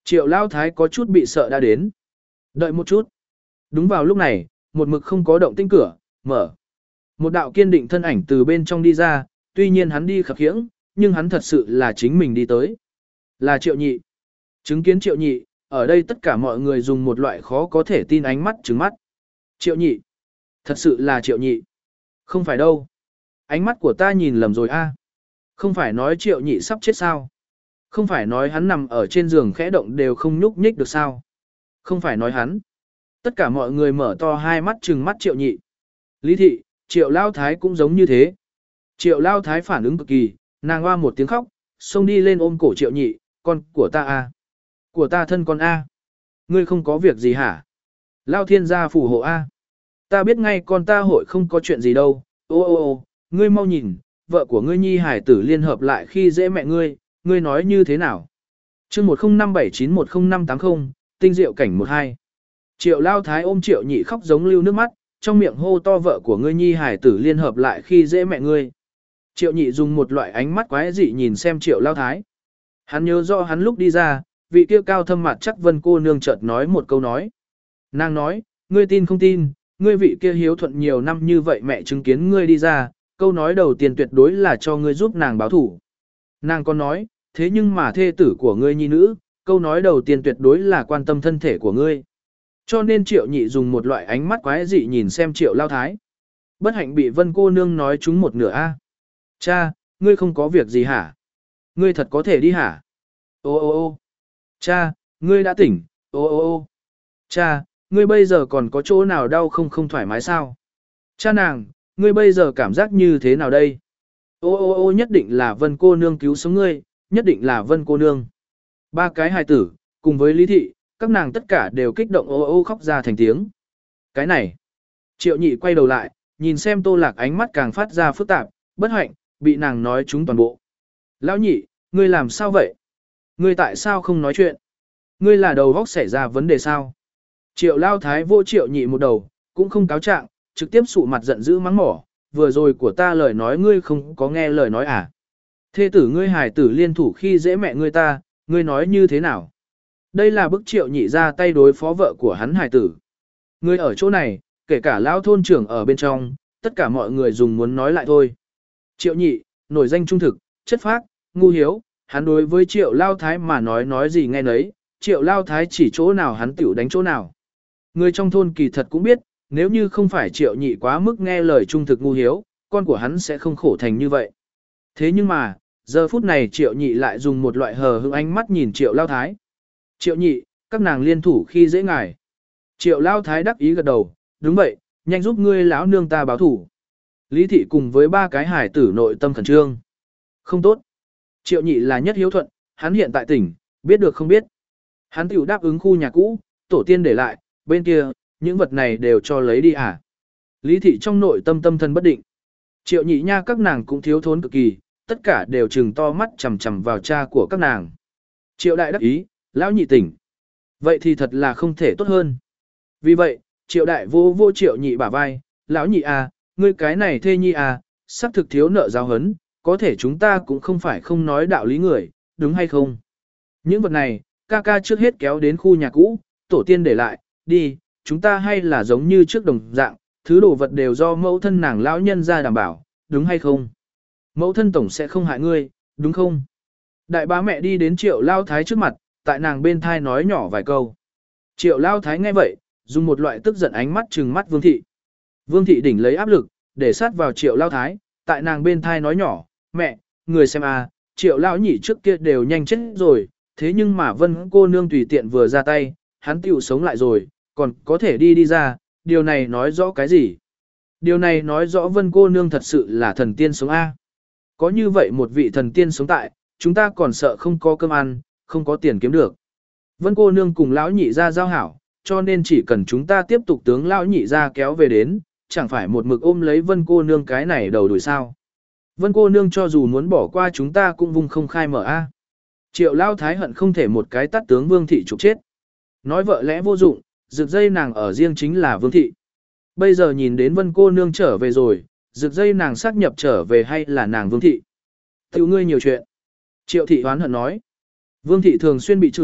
Triệu Lao Thái có chút bị sợ đã đến. Đợi một chút. Đúng vào lúc này, một mực không có động tĩnh cửa, mở. Một đạo kiên định thân ảnh từ bên trong đi ra, tuy nhiên hắn đi khập khiễng, nhưng hắn thật sự là chính mình đi tới. Là Triệu Nhị. Chứng kiến Triệu Nhị, ở đây tất cả mọi người dùng một loại khó có thể tin ánh mắt trừng mắt. Triệu Nhị. Thật sự là Triệu Nhị. Không phải đâu. Ánh mắt của ta nhìn lầm rồi a. Không phải nói Triệu Nhị sắp chết sao? Không phải nói hắn nằm ở trên giường khẽ động đều không nhúc nhích được sao? Không phải nói hắn. Tất cả mọi người mở to hai mắt trừng mắt Triệu Nhị. Lý thị, Triệu Lao Thái cũng giống như thế. Triệu Lao Thái phản ứng cực kỳ, nàng hoa một tiếng khóc, xông đi lên ôm cổ Triệu Nhị, con của ta a, của ta thân con a, ngươi không có việc gì hả? Lao thiên gia phù hộ a, ta biết ngay con ta hội không có chuyện gì đâu. Ô ô ô, ngươi mau nhìn, vợ của ngươi nhi hải tử liên hợp lại khi dễ mẹ ngươi, ngươi nói như thế nào? Chương một không năm bảy chín một không năm tám không, tinh diệu cảnh một hai. Triệu Lao Thái ôm Triệu Nhị khóc giống lưu nước mắt, trong miệng hô to vợ của ngươi nhi hải tử liên hợp lại khi dễ mẹ ngươi. Triệu Nhị dùng một loại ánh mắt quái dị nhìn xem Triệu Lao Thái. Hắn nhớ rõ hắn lúc đi ra, vị kia cao thâm mặt chắc Vân cô nương chợt nói một câu nói. Nàng nói, ngươi tin không tin, ngươi vị kia hiếu thuận nhiều năm như vậy mẹ chứng kiến ngươi đi ra, câu nói đầu tiên tuyệt đối là cho ngươi giúp nàng báo thủ. Nàng còn nói, thế nhưng mà thê tử của ngươi nhi nữ, câu nói đầu tiên tuyệt đối là quan tâm thân thể của ngươi. Cho nên Triệu Nhị dùng một loại ánh mắt quái dị nhìn xem Triệu Lao Thái. Bất hạnh bị Vân cô nương nói trúng một nửa a. Cha, ngươi không có việc gì hả? Ngươi thật có thể đi hả? Ô ô ô. Cha, ngươi đã tỉnh. Ô ô ô. Cha, ngươi bây giờ còn có chỗ nào đau không không thoải mái sao? Cha nàng, ngươi bây giờ cảm giác như thế nào đây? Ô ô ô, nhất định là Vân cô nương cứu sống ngươi, nhất định là Vân cô nương. Ba cái hài tử, cùng với Lý thị, các nàng tất cả đều kích động ô ô khóc ra thành tiếng. Cái này. Triệu Nhị quay đầu lại, nhìn xem Tô Lạc ánh mắt càng phát ra phức tạp, bất hạnh, bị nàng nói chúng toàn bộ. Lão Nhị, ngươi làm sao vậy? Ngươi tại sao không nói chuyện? Ngươi là đầu góc xảy ra vấn đề sao? Triệu Lao Thái vô Triệu Nhị một đầu, cũng không cáo trạng, trực tiếp sụ mặt giận dữ mắng mỏ, vừa rồi của ta lời nói ngươi không có nghe lời nói à? Thê tử ngươi hài tử liên thủ khi dễ mẹ ngươi ta, ngươi nói như thế nào? Đây là bức Triệu Nhị ra tay đối phó vợ của hắn hài tử. Ngươi ở chỗ này, kể cả lão thôn trưởng ở bên trong, tất cả mọi người dùng muốn nói lại thôi. Triệu Nhị, nổi danh trung thực, chất phác, ngu hiếu, hắn đối với Triệu Lao Thái mà nói nói gì nghe nấy, Triệu Lao Thái chỉ chỗ nào hắn tiểu đánh chỗ nào. Người trong thôn kỳ thật cũng biết, nếu như không phải Triệu Nhị quá mức nghe lời trung thực ngu hiếu, con của hắn sẽ không khổ thành như vậy. Thế nhưng mà, giờ phút này Triệu Nhị lại dùng một loại hờ hững ánh mắt nhìn Triệu Lao Thái. Triệu Nhị, các nàng liên thủ khi dễ ngài. Triệu Lao Thái đắc ý gật đầu, đúng vậy, nhanh giúp ngươi lão nương ta báo thủ. Lý thị cùng với ba cái hải tử nội tâm khẩn trương. Không tốt. Triệu Nhị là nhất hiếu thuận, hắn hiện tại tỉnh, biết được không biết. Hắn tiểu đáp ứng khu nhà cũ, tổ tiên để lại, bên kia, những vật này đều cho lấy đi à. Lý thị trong nội tâm tâm thần bất định. Triệu Nhị nha các nàng cũng thiếu thốn cực kỳ, tất cả đều trừng to mắt chằm chằm vào cha của các nàng. Triệu đại đắc ý, lão Nhị tỉnh. Vậy thì thật là không thể tốt hơn. Vì vậy, Triệu đại vô vô Triệu Nhị bả vai, lão Nhị à, ngươi cái này thê nhi à, sắp thực thiếu nợ giáo hấn, có thể chúng ta cũng không phải không nói đạo lý người, đúng hay không? Những vật này, ca ca trước hết kéo đến khu nhà cũ, tổ tiên để lại, đi, chúng ta hay là giống như trước đồng dạng, thứ đồ vật đều do mẫu thân nàng lão nhân ra đảm bảo, đúng hay không? Mẫu thân tổng sẽ không hại ngươi, đúng không? Đại bá mẹ đi đến Triệu Lao Thái trước mặt, tại nàng bên thai nói nhỏ vài câu. Triệu Lao Thái nghe vậy, dùng một loại tức giận ánh mắt trừng mắt Vương Thị. Vương Thị đỉnh lấy áp lực, để sát vào Triệu Lao Thái, tại nàng bên thai nói nhỏ, mẹ, người xem à, Triệu Lão Nhị trước kia đều nhanh chết rồi, thế nhưng mà Vân cô nương tùy tiện vừa ra tay, hắn tiểu sống lại rồi, còn có thể đi đi ra, điều này nói rõ cái gì? Điều này nói rõ Vân cô nương thật sự là thần tiên sống A. Có như vậy một vị thần tiên sống tại, chúng ta còn sợ không có cơm ăn, không có tiền kiếm được. Vân cô nương cùng Lão Nhị ra giao hảo, cho nên chỉ cần chúng ta tiếp tục tướng Lão Nhị ra kéo về đến, chẳng phải một mực ôm lấy Vân cô nương cái này đầu đuổi sao. Vân cô nương cho dù muốn bỏ qua chúng ta cũng vung không khai mở A. Triệu Lao Thái hận không thể một cái tắt tướng Vương Thị trục chết. Nói vợ lẽ vô dụng, rực dây nàng ở riêng chính là Vương Thị. Bây giờ nhìn đến Vân cô nương trở về rồi, rực dây nàng xác nhập trở về hay là nàng Vương Thị. Tiểu ngươi nhiều chuyện. Triệu Thị hoán hận nói. Vương Thị thường xuyên bị chửi,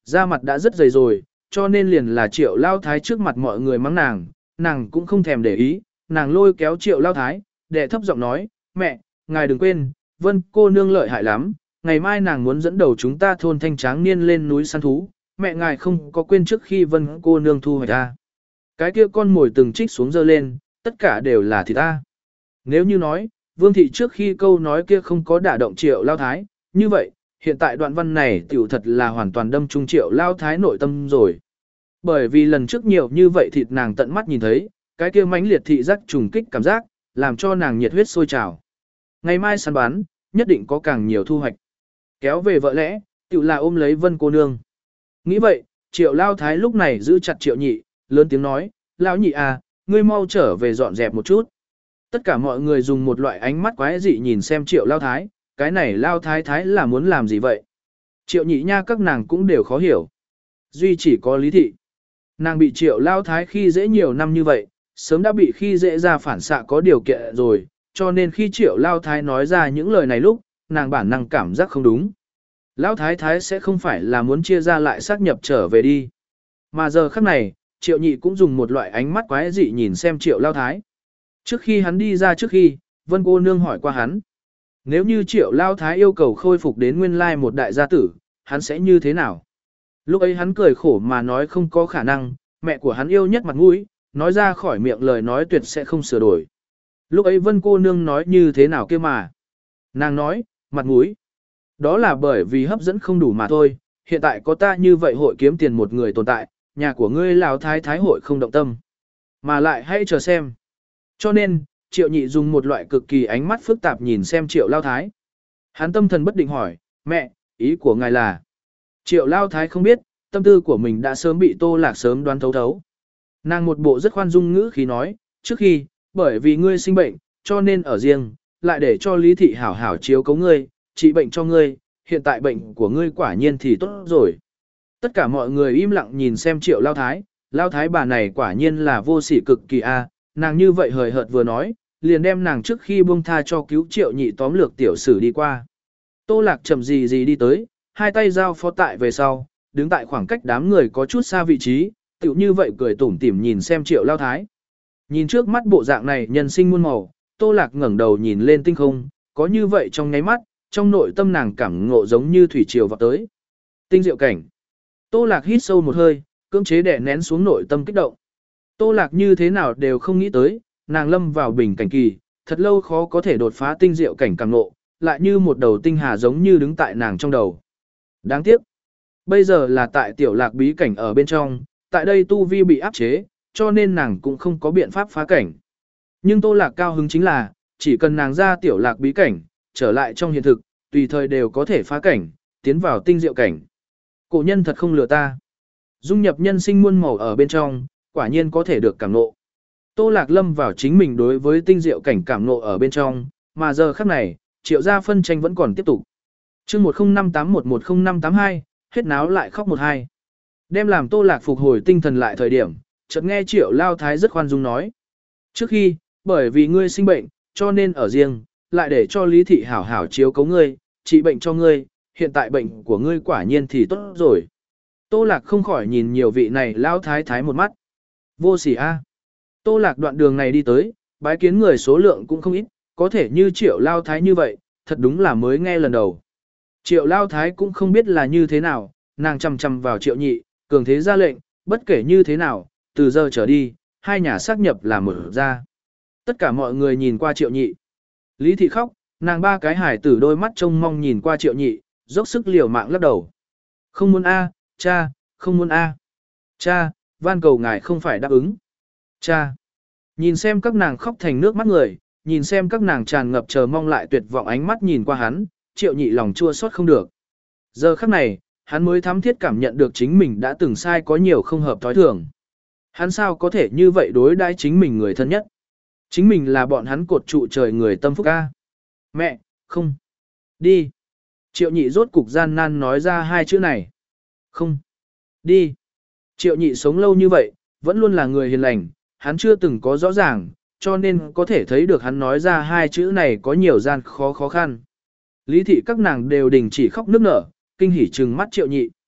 da mặt đã rất dày rồi, cho nên liền là Triệu Lao Thái trước mặt mọi người mắng nàng, nàng cũng không thèm để ý, nàng lôi kéo Triệu Lao Thái, đệ thấp giọng nói, mẹ, ngài đừng quên, Vân cô nương lợi hại lắm, ngày mai nàng muốn dẫn đầu chúng ta thôn thanh tráng niên lên núi săn thú, mẹ ngài không có quên trước khi Vân cô nương thu hoạch ta. Cái kia con mồi từng trích xuống dơ lên, tất cả đều là thịt ta. Nếu như nói, Vương thị trước khi câu nói kia không có đả động Triệu Lao Thái, như vậy, hiện tại đoạn văn này tiểu thật là hoàn toàn đâm trung Triệu Lao Thái nội tâm rồi. Bởi vì lần trước nhiều như vậy thịt nàng tận mắt nhìn thấy, cái kia mãnh liệt thị giác trùng kích cảm giác, làm cho nàng nhiệt huyết sôi trào. Ngày mai săn bán, nhất định có càng nhiều thu hoạch. Kéo về vợ lẽ, tiểu là ôm lấy Vân cô nương. Nghĩ vậy, Triệu Lao Thái lúc này giữ chặt Triệu Nhị, lớn tiếng nói, Lão Nhị à, ngươi mau trở về dọn dẹp một chút. Tất cả mọi người dùng một loại ánh mắt quái dị nhìn xem Triệu Lao Thái, cái này Lao Thái Thái là muốn làm gì vậy? Triệu Nhị nha các nàng cũng đều khó hiểu. Duy chỉ có Lý Thị. Nàng bị Triệu Lao Thái khi dễ nhiều năm như vậy, sớm đã bị khi dễ ra phản xạ có điều kiện rồi, cho nên khi Triệu Lao Thái nói ra những lời này lúc, nàng bản năng cảm giác không đúng. Lao Thái Thái sẽ không phải là muốn chia ra lại xác nhập trở về đi. Mà giờ khắc này, Triệu Nhị cũng dùng một loại ánh mắt quái dị nhìn xem Triệu Lao Thái. Trước khi hắn đi ra trước khi, Vân cô nương hỏi qua hắn. Nếu như Triệu Lao Thái yêu cầu khôi phục đến nguyên lai một đại gia tử, hắn sẽ như thế nào? Lúc ấy hắn cười khổ mà nói không có khả năng, mẹ của hắn yêu nhất mặt mũi, nói ra khỏi miệng lời nói tuyệt sẽ không sửa đổi. Lúc ấy Vân cô nương nói như thế nào kia mà? Nàng nói, mặt mũi. Đó là bởi vì hấp dẫn không đủ mà thôi, hiện tại có ta như vậy hội kiếm tiền một người tồn tại, nhà của ngươi Lão Thái Thái hội không động tâm. Mà lại hãy chờ xem. Cho nên, Triệu Nhị dùng một loại cực kỳ ánh mắt phức tạp nhìn xem Triệu Lao Thái. Hắn tâm thần bất định hỏi, mẹ, ý của ngài là. Triệu Lao Thái không biết, tâm tư của mình đã sớm bị Tô Lạc sớm đoán thấu thấu. Nàng một bộ rất khoan dung ngữ khí nói, trước khi, bởi vì ngươi sinh bệnh, cho nên ở riêng, lại để cho Lý Thị hảo hảo chiếu cấu ngươi, trị bệnh cho ngươi, hiện tại bệnh của ngươi quả nhiên thì tốt rồi. Tất cả mọi người im lặng nhìn xem Triệu Lao Thái, Lao Thái bà này quả nhiên là vô sỉ cực kỳ a, nàng như vậy hời hợt vừa nói, liền đem nàng trước khi buông tha cho cứu Triệu Nhị tóm lược tiểu sử đi qua. Tô Lạc chậm gì gì đi tới, hai tay giao phó tại về sau, đứng tại khoảng cách đám người có chút xa vị trí, tiểu như vậy cười tủm tỉm nhìn xem Triệu Lao Thái. Nhìn trước mắt bộ dạng này nhân sinh muôn màu, Tô Lạc ngẩng đầu nhìn lên tinh không, có như vậy trong nháy mắt, trong nội tâm nàng cảm ngộ giống như thủy triều vào tới. Tinh diệu cảnh. Tô Lạc hít sâu một hơi, cưỡng chế đè nén xuống nội tâm kích động. Tô Lạc như thế nào đều không nghĩ tới, nàng lâm vào bình cảnh kỳ, thật lâu khó có thể đột phá tinh diệu cảnh cảm ngộ, lại như một đầu tinh hà giống như đứng tại nàng trong đầu. Đáng tiếc. Bây giờ là tại tiểu Lạc bí cảnh ở bên trong, tại đây tu vi bị áp chế, cho nên nàng cũng không có biện pháp phá cảnh. Nhưng Tô Lạc cao hứng chính là, chỉ cần nàng ra tiểu Lạc bí cảnh, trở lại trong hiện thực, tùy thời đều có thể phá cảnh, tiến vào tinh diệu cảnh. Cổ nhân thật không lừa ta. Dung nhập nhân sinh muôn màu ở bên trong, quả nhiên có thể được cảm ngộ. Tô Lạc lâm vào chính mình đối với tinh diệu cảnh cảm ngộ ở bên trong, mà giờ khắc này, Triệu gia phân tranh vẫn còn tiếp tục. Chương một không năm tám một một không năm tám hai, hết náo lại khóc một hai. Đem làm Tô Lạc phục hồi tinh thần lại thời điểm, chợt nghe Triệu Lao Thái rất khoan dung nói. Trước khi, bởi vì ngươi sinh bệnh, cho nên ở riêng, lại để cho Lý Thị hảo hảo chiếu cấu ngươi, trị bệnh cho ngươi, hiện tại bệnh của ngươi quả nhiên thì tốt rồi. Tô Lạc không khỏi nhìn nhiều vị này Lao Thái Thái một mắt. Vô sỉ a. Tô Lạc đoạn đường này đi tới, bái kiến người số lượng cũng không ít, có thể như Triệu Lao Thái như vậy, thật đúng là mới nghe lần đầu. Triệu Lao Thái cũng không biết là như thế nào, nàng chằm chằm vào Triệu Nhị, cường thế ra lệnh, bất kể như thế nào, từ giờ trở đi, hai nhà xác nhập là mở ra. Tất cả mọi người nhìn qua Triệu Nhị. Lý Thị khóc, nàng ba cái hải tử đôi mắt trông mong nhìn qua Triệu Nhị, dốc sức liều mạng lắc đầu. Không muốn a, cha, không muốn a. Cha, van cầu ngài không phải đáp ứng. Cha. Nhìn xem các nàng khóc thành nước mắt người, nhìn xem các nàng tràn ngập chờ mong lại tuyệt vọng ánh mắt nhìn qua hắn, Triệu Nhị lòng chua xót không được. Giờ khắc này, hắn mới thắm thiết cảm nhận được chính mình đã từng sai có nhiều không hợp thói thường. Hắn sao có thể như vậy đối đãi chính mình người thân nhất? Chính mình là bọn hắn cột trụ trời người tâm phúc ca. Mẹ, không. Đi. Triệu Nhị rốt cục gian nan nói ra hai chữ này. Không. Đi. Triệu Nhị sống lâu như vậy, vẫn luôn là người hiền lành, hắn chưa từng có rõ ràng, cho nên có thể thấy được hắn nói ra hai chữ này có nhiều gian khó khó khăn. Lý Thị các nàng đều đình chỉ khóc nức nở, kinh hỉ trừng mắt Triệu Nhị.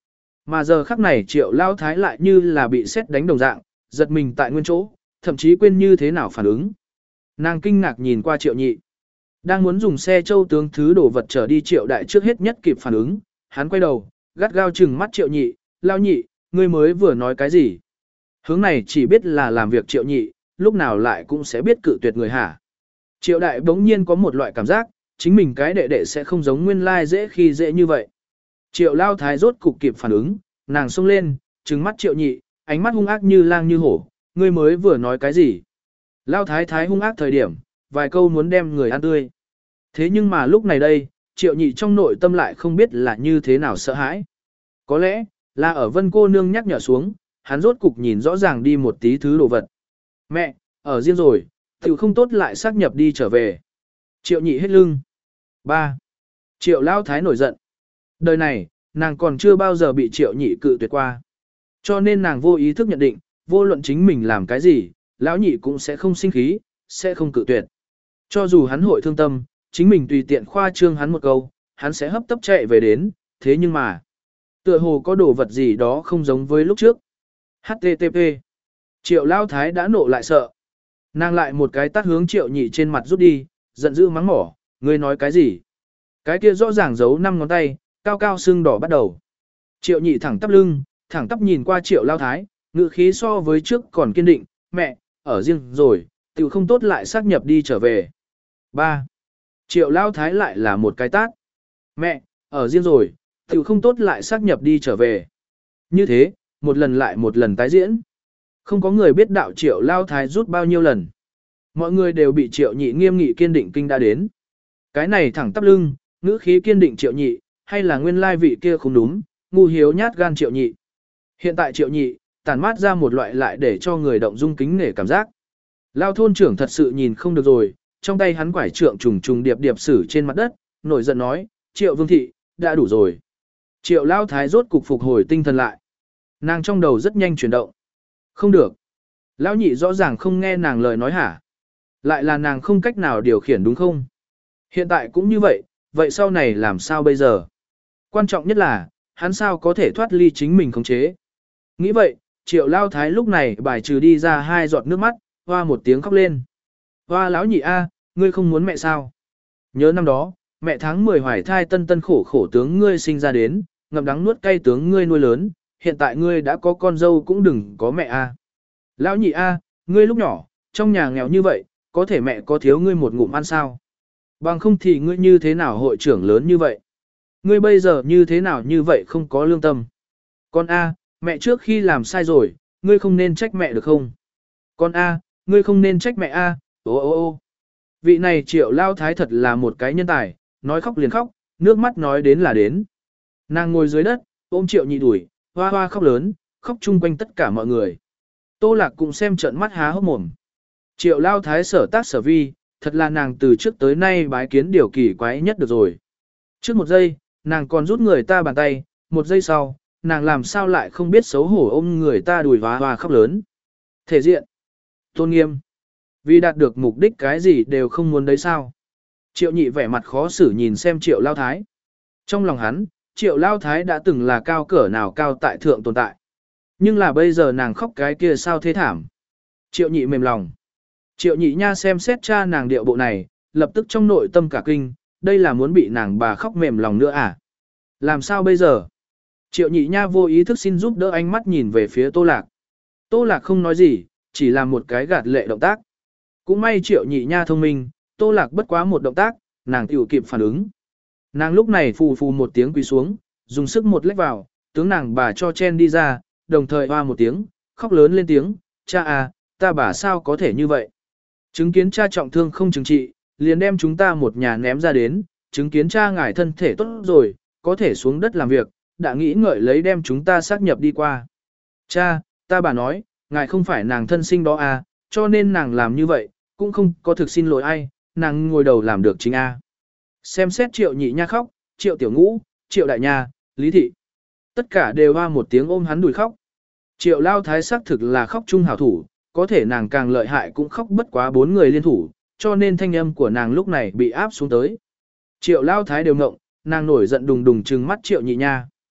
Mà giờ khắc này triệu lao thái lại như là bị sét đánh đồng dạng, giật mình tại nguyên chỗ, thậm chí quên như thế nào phản ứng. Nàng kinh ngạc nhìn qua triệu nhị. Đang muốn dùng xe châu tướng thứ đồ vật trở đi triệu đại trước hết nhất kịp phản ứng, hắn quay đầu, gắt gao chừng mắt triệu nhị, lao nhị, ngươi mới vừa nói cái gì? Hướng này chỉ biết là làm việc triệu nhị, lúc nào lại cũng sẽ biết cự tuyệt người hả. Triệu đại bỗng nhiên có một loại cảm giác, chính mình cái đệ đệ sẽ không giống nguyên lai dễ khi dễ như vậy. Triệu lao thái rốt cục kịp phản ứng, nàng xông lên, trừng mắt triệu nhị, ánh mắt hung ác như lang như hổ, ngươi mới vừa nói cái gì? Lao thái thái hung ác thời điểm, vài câu muốn đem người ăn tươi. Thế nhưng mà lúc này đây, triệu nhị trong nội tâm lại không biết là như thế nào sợ hãi. Có lẽ, là ở vân cô nương nhắc nhở xuống, hắn rốt cục nhìn rõ ràng đi một tí thứ đồ vật. Mẹ, ở riêng rồi, tiểu không tốt lại xác nhập đi trở về. Triệu nhị hết lưng. ba. Triệu lao thái nổi giận. Đời này, nàng còn chưa bao giờ bị triệu nhị cự tuyệt qua. Cho nên nàng vô ý thức nhận định, vô luận chính mình làm cái gì, lão nhị cũng sẽ không sinh khí, sẽ không cự tuyệt. Cho dù hắn hội thương tâm, chính mình tùy tiện khoa trương hắn một câu, hắn sẽ hấp tấp chạy về đến, thế nhưng mà, tựa hồ có đồ vật gì đó không giống với lúc trước. hát tê tê pê. Triệu lao thái đã nộ lại sợ. Nàng lại một cái tát hướng triệu nhị trên mặt rút đi, giận dữ mắng mỏ, ngươi nói cái gì? Cái kia rõ ràng giấu năm ngón tay, cao cao sưng đỏ bắt đầu. Triệu nhị thẳng tắp lưng, thẳng tắp nhìn qua triệu lao thái, ngữ khí so với trước còn kiên định, mẹ, ở riêng rồi, tiểu không tốt lại xác nhập đi trở về. ba. Triệu lao thái lại là một cái tát. Mẹ, ở riêng rồi, tiểu không tốt lại xác nhập đi trở về. Như thế, một lần lại một lần tái diễn. Không có người biết đạo triệu lao thái rút bao nhiêu lần. Mọi người đều bị triệu nhị nghiêm nghị kiên định kinh đã đến. Cái này thẳng tắp lưng, ngữ khí kiên định triệu nhị, hay là nguyên lai vị kia không đúng, ngu hiếu nhát gan triệu nhị. Hiện tại triệu nhị, tản mát ra một loại lại để cho người động dung kính nể cảm giác. Lao thôn trưởng thật sự nhìn không được rồi, trong tay hắn quải trượng trùng trùng điệp điệp xử trên mặt đất, nổi giận nói, triệu vương thị, đã đủ rồi. Triệu lao thái rốt cục phục hồi tinh thần lại. Nàng trong đầu rất nhanh chuyển động. Không được. Lão nhị rõ ràng không nghe nàng lời nói hả. Lại là nàng không cách nào điều khiển đúng không? Hiện tại cũng như vậy, vậy sau này làm sao bây giờ? Quan trọng nhất là, hắn sao có thể thoát ly chính mình khống chế. Nghĩ vậy, triệu lao thái lúc này bài trừ đi ra hai giọt nước mắt, hoa một tiếng khóc lên. Hoa lão nhị a, ngươi không muốn mẹ sao? Nhớ năm đó, mẹ tháng mười hoài thai tân tân khổ khổ tướng ngươi sinh ra đến, ngậm đắng nuốt cay tướng ngươi nuôi lớn, hiện tại ngươi đã có con dâu cũng đừng có mẹ a. Lão nhị a, ngươi lúc nhỏ, trong nhà nghèo như vậy, có thể mẹ có thiếu ngươi một ngụm ăn sao? Bằng không thì ngươi như thế nào hội trưởng lớn như vậy? Ngươi bây giờ như thế nào như vậy không có lương tâm? Con a, mẹ trước khi làm sai rồi, ngươi không nên trách mẹ được không? Con a, ngươi không nên trách mẹ a. Ô ô ô. Vị này triệu lao thái thật là một cái nhân tài, nói khóc liền khóc, nước mắt nói đến là đến. Nàng ngồi dưới đất, ôm triệu nhị đuổi, hoa hoa khóc lớn, khóc chung quanh tất cả mọi người. Tô Lạc cũng xem trợn mắt há hốc mồm. Triệu lao thái sở tác sở vi, thật là nàng từ trước tới nay bái kiến điều kỳ quái nhất được rồi. Trước một giây, nàng còn rút người ta bàn tay, một giây sau, nàng làm sao lại không biết xấu hổ ôm người ta đùi hoa hoa khóc lớn. Thể diện, tôn nghiêm, vì đạt được mục đích cái gì đều không muốn đấy sao. Triệu nhị vẻ mặt khó xử nhìn xem triệu lao thái. Trong lòng hắn, triệu lao thái đã từng là cao cỡ nào cao tại thượng tồn tại. Nhưng là bây giờ nàng khóc cái kia sao thế thảm. Triệu nhị mềm lòng. Triệu nhị nha xem xét cha nàng điệu bộ này, lập tức trong nội tâm cả kinh, đây là muốn bị nàng bà khóc mềm lòng nữa à? Làm sao bây giờ? Triệu nhị nha vô ý thức xin giúp đỡ ánh mắt nhìn về phía Tô Lạc. Tô Lạc không nói gì, chỉ làm một cái gạt lệ động tác. Cũng may triệu nhị nha thông minh, Tô Lạc bất quá một động tác, nàng tiểu kịp phản ứng. Nàng lúc này phù phù một tiếng quỳ xuống, dùng sức một lách vào, tướng nàng bà cho chen đi ra, đồng thời hoa một tiếng, khóc lớn lên tiếng, cha à, ta bà sao có thể như vậy? Chứng kiến cha trọng thương không chứng trị, liền đem chúng ta một nhà ném ra đến, chứng kiến cha ngài thân thể tốt rồi, có thể xuống đất làm việc, đã nghĩ ngợi lấy đem chúng ta xác nhập đi qua. Cha, ta bà nói, ngài không phải nàng thân sinh đó à, cho nên nàng làm như vậy, cũng không có thực xin lỗi ai, nàng ngồi đầu làm được chính a. À. Xem xét triệu nhị nha khóc, triệu tiểu ngũ, triệu đại nha, lý thị. Tất cả đều hoa một tiếng ôm hắn đùi khóc. Triệu lao thái sắc thực là khóc chung hảo thủ, có thể nàng càng lợi hại cũng khóc bất quá bốn người liên thủ, cho nên thanh âm của nàng lúc này bị áp xuống tới. Triệu lao thái đều ngộng, nàng nổi giận đùng đùng trừng mắt triệu nhị nha.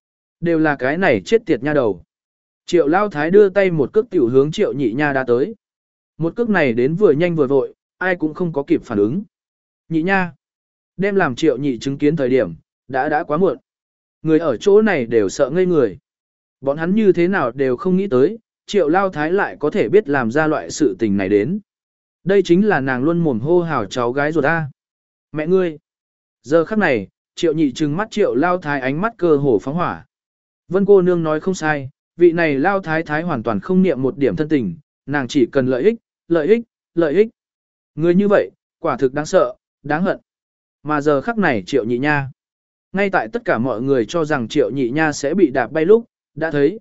Đều là cái này chết tiệt nha đầu. Triệu lao thái đưa tay một cước tiểu hướng triệu nhị nha đã tới. Một cước này đến vừa nhanh vừa vội, ai cũng không có kịp phản ứng. Nhị nha. Đem làm triệu nhị chứng kiến thời điểm, đã đã quá muộn. Người ở chỗ này đều sợ ngây người. Bọn hắn như thế nào đều không nghĩ tới, triệu lao thái lại có thể biết làm ra loại sự tình này đến. Đây chính là nàng luôn mồm hô hào cháu gái rồi ta. Mẹ ngươi. Giờ khắc này, triệu nhị trừng mắt triệu lao thái ánh mắt cơ hồ phóng hỏa. Vân cô nương nói không sai, vị này lao thái thái hoàn toàn không niệm một điểm thân tình, nàng chỉ cần lợi ích, lợi ích, lợi ích. Người như vậy, quả thực đáng sợ, đáng hận. Mà giờ khắc này triệu nhị nha. Ngay tại tất cả mọi người cho rằng triệu nhị nha sẽ bị đạp bay lúc, đã thấy.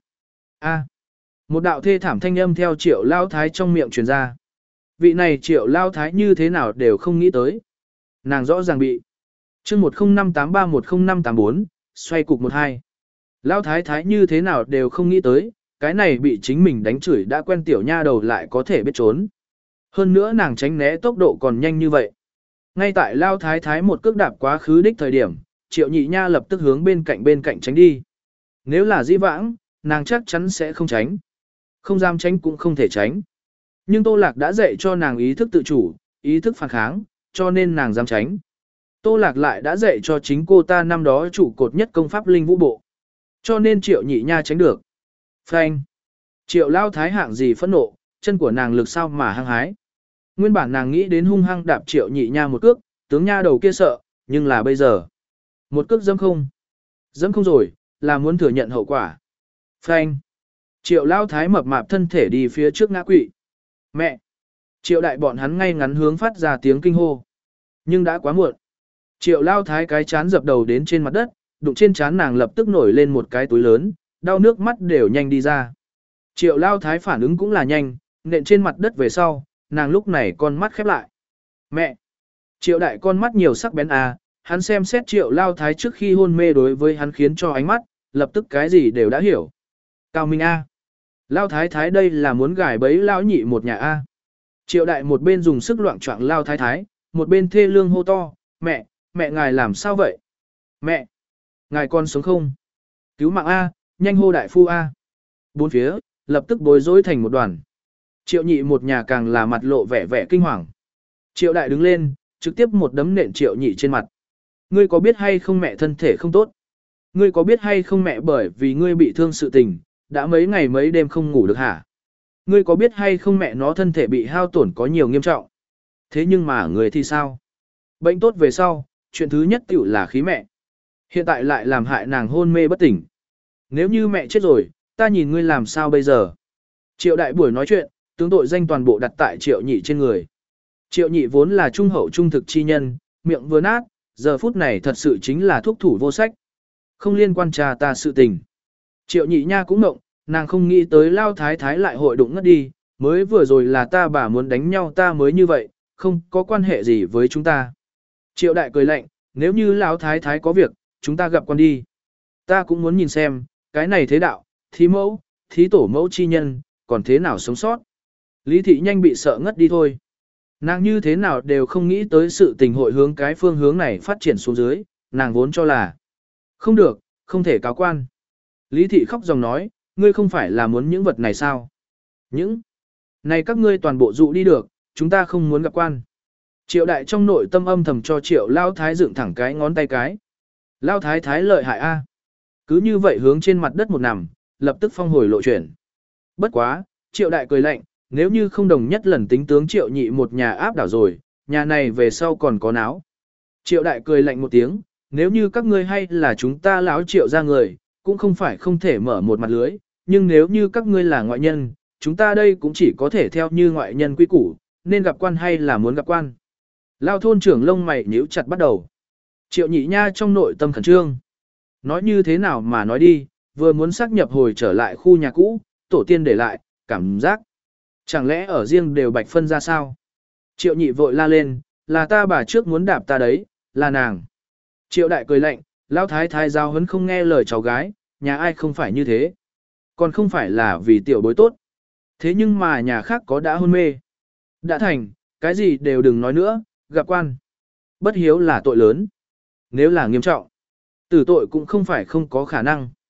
a Một đạo thê thảm thanh âm theo triệu lao thái trong miệng truyền ra. Vị này triệu lao thái như thế nào đều không nghĩ tới. Nàng rõ ràng bị. chương một không năm tám ba một không năm tám bốn, xoay cục một hai. Lao thái thái như thế nào đều không nghĩ tới, cái này bị chính mình đánh chửi đã quen tiểu nha đầu lại có thể biết trốn. Hơn nữa nàng tránh né tốc độ còn nhanh như vậy. Ngay tại Lao thái thái một cước đạp quá khứ đích thời điểm, triệu nhị nha lập tức hướng bên cạnh bên cạnh tránh đi. Nếu là dĩ vãng, nàng chắc chắn sẽ không tránh. Không dám tránh cũng không thể tránh. Nhưng Tô Lạc đã dạy cho nàng ý thức tự chủ, ý thức phản kháng, cho nên nàng dám tránh. Tô Lạc lại đã dạy cho chính cô ta năm đó trụ cột nhất công pháp linh vũ bộ. Cho nên triệu nhị nha tránh được. Phanh. Triệu lao thái hạng gì phẫn nộ, chân của nàng lực sao mà hăng hái. Nguyên bản nàng nghĩ đến hung hăng đạp triệu nhị nha một cước, tướng nha đầu kia sợ, nhưng là bây giờ. Một cước dẫm không. Dẫm không rồi, là muốn thừa nhận hậu quả. Phanh. Triệu lao thái mập mạp thân thể đi phía trước ngã quỵ. Mẹ. Triệu đại bọn hắn ngay ngắn hướng phát ra tiếng kinh hô. Nhưng đã quá muộn. Triệu lao thái cái chán dập đầu đến trên mặt đất, đụng trên chán nàng lập tức nổi lên một cái túi lớn, đau nước mắt đều nhanh đi ra. Triệu lao thái phản ứng cũng là nhanh, nện trên mặt đất về sau, nàng lúc này con mắt khép lại. Mẹ! Triệu đại con mắt nhiều sắc bén à, hắn xem xét triệu lao thái trước khi hôn mê đối với hắn khiến cho ánh mắt, lập tức cái gì đều đã hiểu. Cao Minh A! Lao thái thái đây là muốn gài bẫy lao nhị một nhà A. Triệu đại một bên dùng sức loạn choạng lao thái thái, một bên thê lương hô to, mẹ, mẹ ngài làm sao vậy? Mẹ! Ngài còn sống không? Cứu mạng A, nhanh hô đại phu A. Bốn phía, lập tức bối rối thành một đoàn. Triệu nhị một nhà càng là mặt lộ vẻ vẻ kinh hoàng. Triệu đại đứng lên, trực tiếp một đấm nện triệu nhị trên mặt. Ngươi có biết hay không mẹ thân thể không tốt? Ngươi có biết hay không mẹ bởi vì ngươi bị thương sự tình, đã mấy ngày mấy đêm không ngủ được hả? Ngươi có biết hay không mẹ nó thân thể bị hao tổn có nhiều nghiêm trọng? Thế nhưng mà người thì sao? Bệnh tốt về sau, chuyện thứ nhất tiểu là khí mẹ. Hiện tại lại làm hại nàng hôn mê bất tỉnh. Nếu như mẹ chết rồi, ta nhìn ngươi làm sao bây giờ? Triệu đại buổi nói chuyện, tướng tội danh toàn bộ đặt tại triệu nhị trên người. Triệu nhị vốn là trung hậu trung thực chi nhân, miệng vừa nát, giờ phút này thật sự chính là thuốc thủ vô sách. Không liên quan trà ta sự tình. Triệu nhị nha cũng động, nàng không nghĩ tới lao thái thái lại hội đụng ngất đi, mới vừa rồi là ta bà muốn đánh nhau ta mới như vậy, không có quan hệ gì với chúng ta. Triệu đại cười lạnh, nếu như lão thái thái có việc, chúng ta gặp con đi. Ta cũng muốn nhìn xem, cái này thế đạo, thí mẫu, thí tổ mẫu chi nhân, còn thế nào sống sót. Lý thị nhanh bị sợ ngất đi thôi. Nàng như thế nào đều không nghĩ tới sự tình hội hướng cái phương hướng này phát triển xuống dưới, nàng vốn cho là không được, không thể cáo quan. Lý thị khóc dòng nói, ngươi không phải là muốn những vật này sao? Những này các ngươi toàn bộ dụ đi được, chúng ta không muốn gặp quan. Triệu đại trong nội tâm âm thầm cho triệu lao thái dựng thẳng cái ngón tay cái. Lao thái thái lợi hại a. Cứ như vậy hướng trên mặt đất một nằm, lập tức phong hồi lộ chuyển. Bất quá, triệu đại cười lạnh, nếu như không đồng nhất lần tính tướng triệu nhị một nhà áp đảo rồi, nhà này về sau còn có náo. Triệu đại cười lạnh một tiếng, nếu như các ngươi hay là chúng ta lão triệu ra người, cũng không phải không thể mở một mặt lưới, nhưng nếu như các ngươi là ngoại nhân, chúng ta đây cũng chỉ có thể theo như ngoại nhân quy củ, nên gặp quan hay là muốn gặp quan. Lao thôn trưởng lông mày nhíu chặt bắt đầu. Triệu nhị nha trong nội tâm khẩn trương. Nói như thế nào mà nói đi, vừa muốn xác nhập hồi trở lại khu nhà cũ, tổ tiên để lại, cảm giác. Chẳng lẽ ở riêng đều bạch phân ra sao? Triệu nhị vội la lên, là ta bà trước muốn đạp ta đấy, là nàng. Triệu đại cười lạnh, lão thái thái giao hấn không nghe lời cháu gái, nhà ai không phải như thế. Còn không phải là vì tiểu bối tốt. Thế nhưng mà nhà khác có đã hôn mê. Đã thành, cái gì đều đừng nói nữa, gặp quan. Bất hiếu là tội lớn. Nếu là nghiêm trọng, tử tội cũng không phải không có khả năng.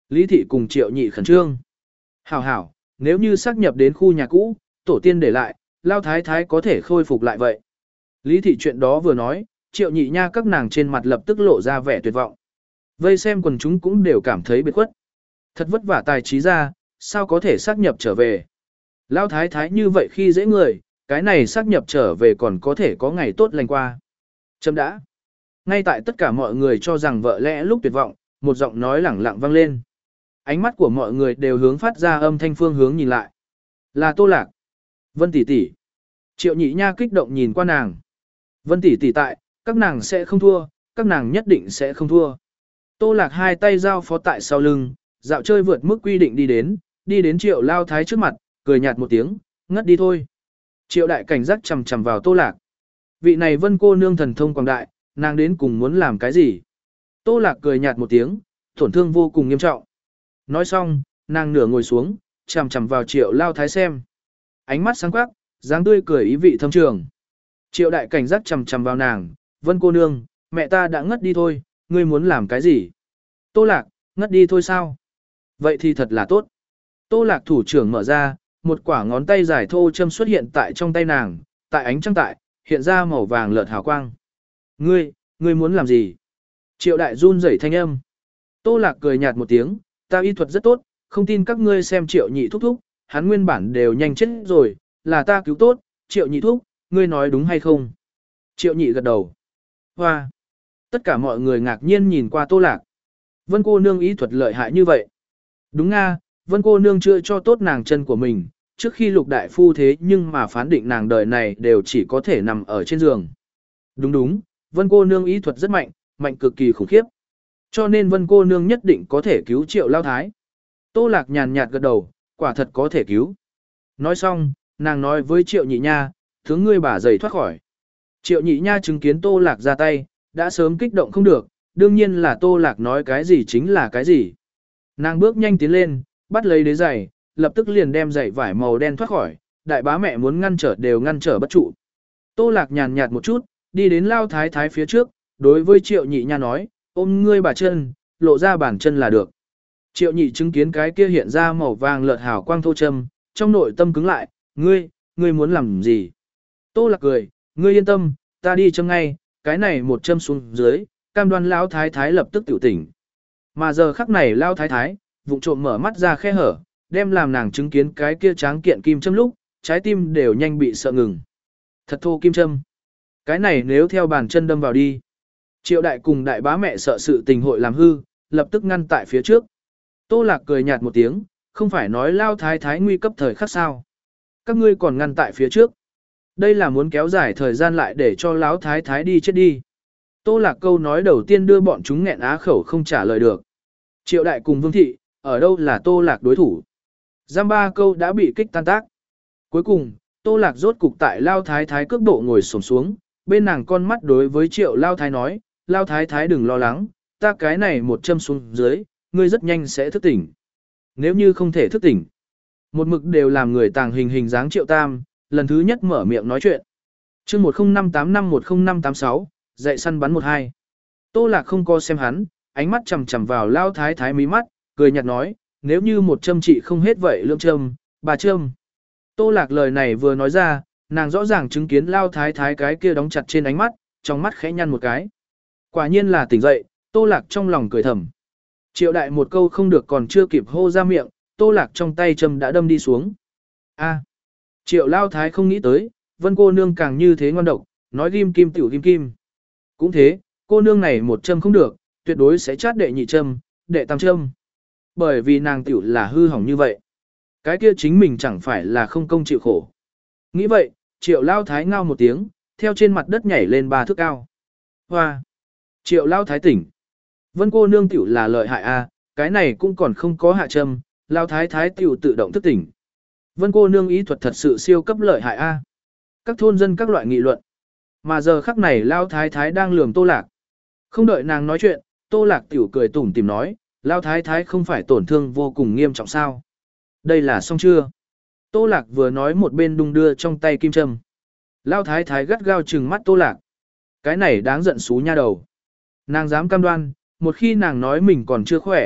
Lý thị cùng Triệu Nhị khẩn trương. Hảo hảo, nếu như xác nhập đến khu nhà cũ, tổ tiên để lại, lao thái thái có thể khôi phục lại vậy. Lý thị chuyện đó vừa nói, Triệu Nhị nha các nàng trên mặt lập tức lộ ra vẻ tuyệt vọng. Vây xem quần chúng cũng đều cảm thấy biệt khuất. Thật vất vả tài trí ra, sao có thể xác nhập trở về. Lao thái thái như vậy khi dễ người, cái này xác nhập trở về còn có thể có ngày tốt lành qua. Chấm đã. Ngay tại tất cả mọi người cho rằng vợ lẽ lúc tuyệt vọng, một giọng nói lẳng lặng vang lên. Ánh mắt của mọi người đều hướng phát ra âm thanh phương hướng nhìn lại. Là Tô Lạc. Vân tỷ tỷ. Triệu Nhị nha kích động nhìn qua nàng. Vân tỷ tỷ tại, các nàng sẽ không thua, các nàng nhất định sẽ không thua. Tô Lạc hai tay giao phó tại sau lưng, dạo chơi vượt mức quy định đi đến, đi đến Triệu Lao Thái trước mặt, cười nhạt một tiếng, ngất đi thôi. Triệu đại cảnh giác chầm chầm vào Tô Lạc. Vị này Vân cô nương thần thông quảng đại, nàng đến cùng muốn làm cái gì? Tô Lạc cười nhạt một tiếng, tổn thương vô cùng nghiêm trọng. Nói xong, nàng nửa ngồi xuống, chầm chầm vào Triệu Lao Thái xem. Ánh mắt sáng quắc, dáng tươi cười ý vị thâm trường. Triệu đại cảnh giác chầm chầm vào nàng, Vân cô nương, mẹ ta đã ngất đi thôi, ngươi muốn làm cái gì? Tô Lạc, ngất đi thôi sao? Vậy thì thật là tốt. Tô Lạc thủ trưởng mở ra, một quả ngón tay dài thô châm xuất hiện tại trong tay nàng, tại ánh trăng tại, hiện ra màu vàng lợt hào quang. Ngươi, ngươi muốn làm gì? Triệu đại run rẩy thanh âm. Tô Lạc cười nhạt một tiếng, ta y thuật rất tốt, không tin các ngươi xem Triệu Nhị thúc thúc, hắn nguyên bản đều nhanh chết rồi, là ta cứu tốt, Triệu Nhị thúc, ngươi nói đúng hay không? Triệu Nhị gật đầu. Hoa! Tất cả mọi người ngạc nhiên nhìn qua Tô Lạc. Vân cô nương y thuật lợi hại như vậy. Đúng nga, Vân cô nương chưa cho tốt nàng chân của mình, trước khi lục đại phu thế nhưng mà phán định nàng đời này đều chỉ có thể nằm ở trên giường. Đúng đúng, Vân cô nương y thuật rất mạnh, mạnh cực kỳ khủng khiếp. Cho nên Vân cô nương nhất định có thể cứu Triệu Lao Thái. Tô Lạc nhàn nhạt gật đầu, quả thật có thể cứu. Nói xong, nàng nói với Triệu Nhị nha, tướng ngươi bà giày thoát khỏi. Triệu Nhị nha chứng kiến Tô Lạc ra tay, đã sớm kích động không được, đương nhiên là Tô Lạc nói cái gì chính là cái gì. Nàng bước nhanh tiến lên, bắt lấy đế giày, lập tức liền đem giày vải màu đen thoát khỏi, đại bá mẹ muốn ngăn trở đều ngăn trở bất trụ. Tô Lạc nhàn nhạt một chút, đi đến Lao Thái Thái phía trước, đối với Triệu Nhị nha nói, ôm ngươi bà chân, lộ ra bàn chân là được. Triệu Nhị chứng kiến cái kia hiện ra màu vàng lợt hào quang thô châm, trong nội tâm cứng lại, ngươi, ngươi muốn làm gì? Tô Lạc cười, ngươi yên tâm, ta đi châm ngay, cái này một châm xuống dưới, cam đoan Lão Thái Thái lập tức tiểu tỉnh. Mà giờ khắc này Lão Thái Thái, vụng trộm mở mắt ra khe hở, đem làm nàng chứng kiến cái kia tráng kiện kim châm lúc, trái tim đều nhanh bị sợ ngừng. Thật thô kim châm. Cái này nếu theo bàn chân đâm vào đi. Triệu đại cùng đại bá mẹ sợ sự tình hội làm hư, lập tức ngăn tại phía trước. Tô Lạc cười nhạt một tiếng, không phải nói Lão Thái Thái nguy cấp thời khắc sao. Các ngươi còn ngăn tại phía trước. Đây là muốn kéo dài thời gian lại để cho Lão Thái Thái đi chết đi. Tô Lạc câu nói đầu tiên đưa bọn chúng nghẹn á khẩu không trả lời được. Triệu đại cùng Vương Thị, ở đâu là Tô Lạc đối thủ. Giam ba câu đã bị kích tan tác. Cuối cùng, Tô Lạc rốt cục tại Lao Thái Thái cước bộ ngồi xổm xuống, bên nàng con mắt đối với Triệu Lao Thái nói, Lao Thái Thái đừng lo lắng, ta cái này một châm xuống dưới, ngươi rất nhanh sẽ thức tỉnh. Nếu như không thể thức tỉnh, một mực đều làm người tàng hình hình dáng Triệu Tam, lần thứ nhất mở miệng nói chuyện. chương một không năm tám năm một không năm tám sáu, dạy săn bắn một hai. Tô Lạc không co xem hắn, ánh mắt chằm chằm vào Lao Thái Thái mí mắt, cười nhạt nói, nếu như một châm trị không hết vậy lượng châm, ba châm. Tô Lạc lời này vừa nói ra, nàng rõ ràng chứng kiến Lao Thái Thái cái kia đóng chặt trên ánh mắt, trong mắt khẽ nhăn một cái. Quả nhiên là tỉnh dậy, Tô Lạc trong lòng cười thầm. Triệu đại một câu không được còn chưa kịp hô ra miệng, Tô Lạc trong tay châm đã đâm đi xuống. A. Triệu Lao Thái không nghĩ tới, Vân cô nương càng như thế ngoan độc, nói ghim kim tiểu ghim kim. Cũng thế, cô nương này một châm không được, tuyệt đối sẽ chát đệ nhị châm, đệ tam châm. Bởi vì nàng tiểu là hư hỏng như vậy. Cái kia chính mình chẳng phải là không công chịu khổ. Nghĩ vậy, Triệu Lao Thái ngao một tiếng, theo trên mặt đất nhảy lên ba thước cao. Hoa! Triệu Lao Thái tỉnh. Vân cô nương tiểu là lợi hại a, cái này cũng còn không có hạ châm, Lao Thái Thái tiểu tự động thức tỉnh. Vân cô nương ý thuật thật sự siêu cấp lợi hại a. Các thôn dân các loại nghị luận. Mà giờ khắc này Lao Thái Thái đang lườm Tô Lạc. Không đợi nàng nói chuyện, Tô Lạc tiểu cười tủm tìm nói, Lao Thái Thái không phải tổn thương vô cùng nghiêm trọng sao. Đây là xong chưa? Tô Lạc vừa nói một bên đung đưa trong tay kim châm. Lao Thái Thái gắt gao trừng mắt Tô Lạc. Cái này đáng giận xú nha đầu. Nàng dám cam đoan, một khi nàng nói mình còn chưa khỏe,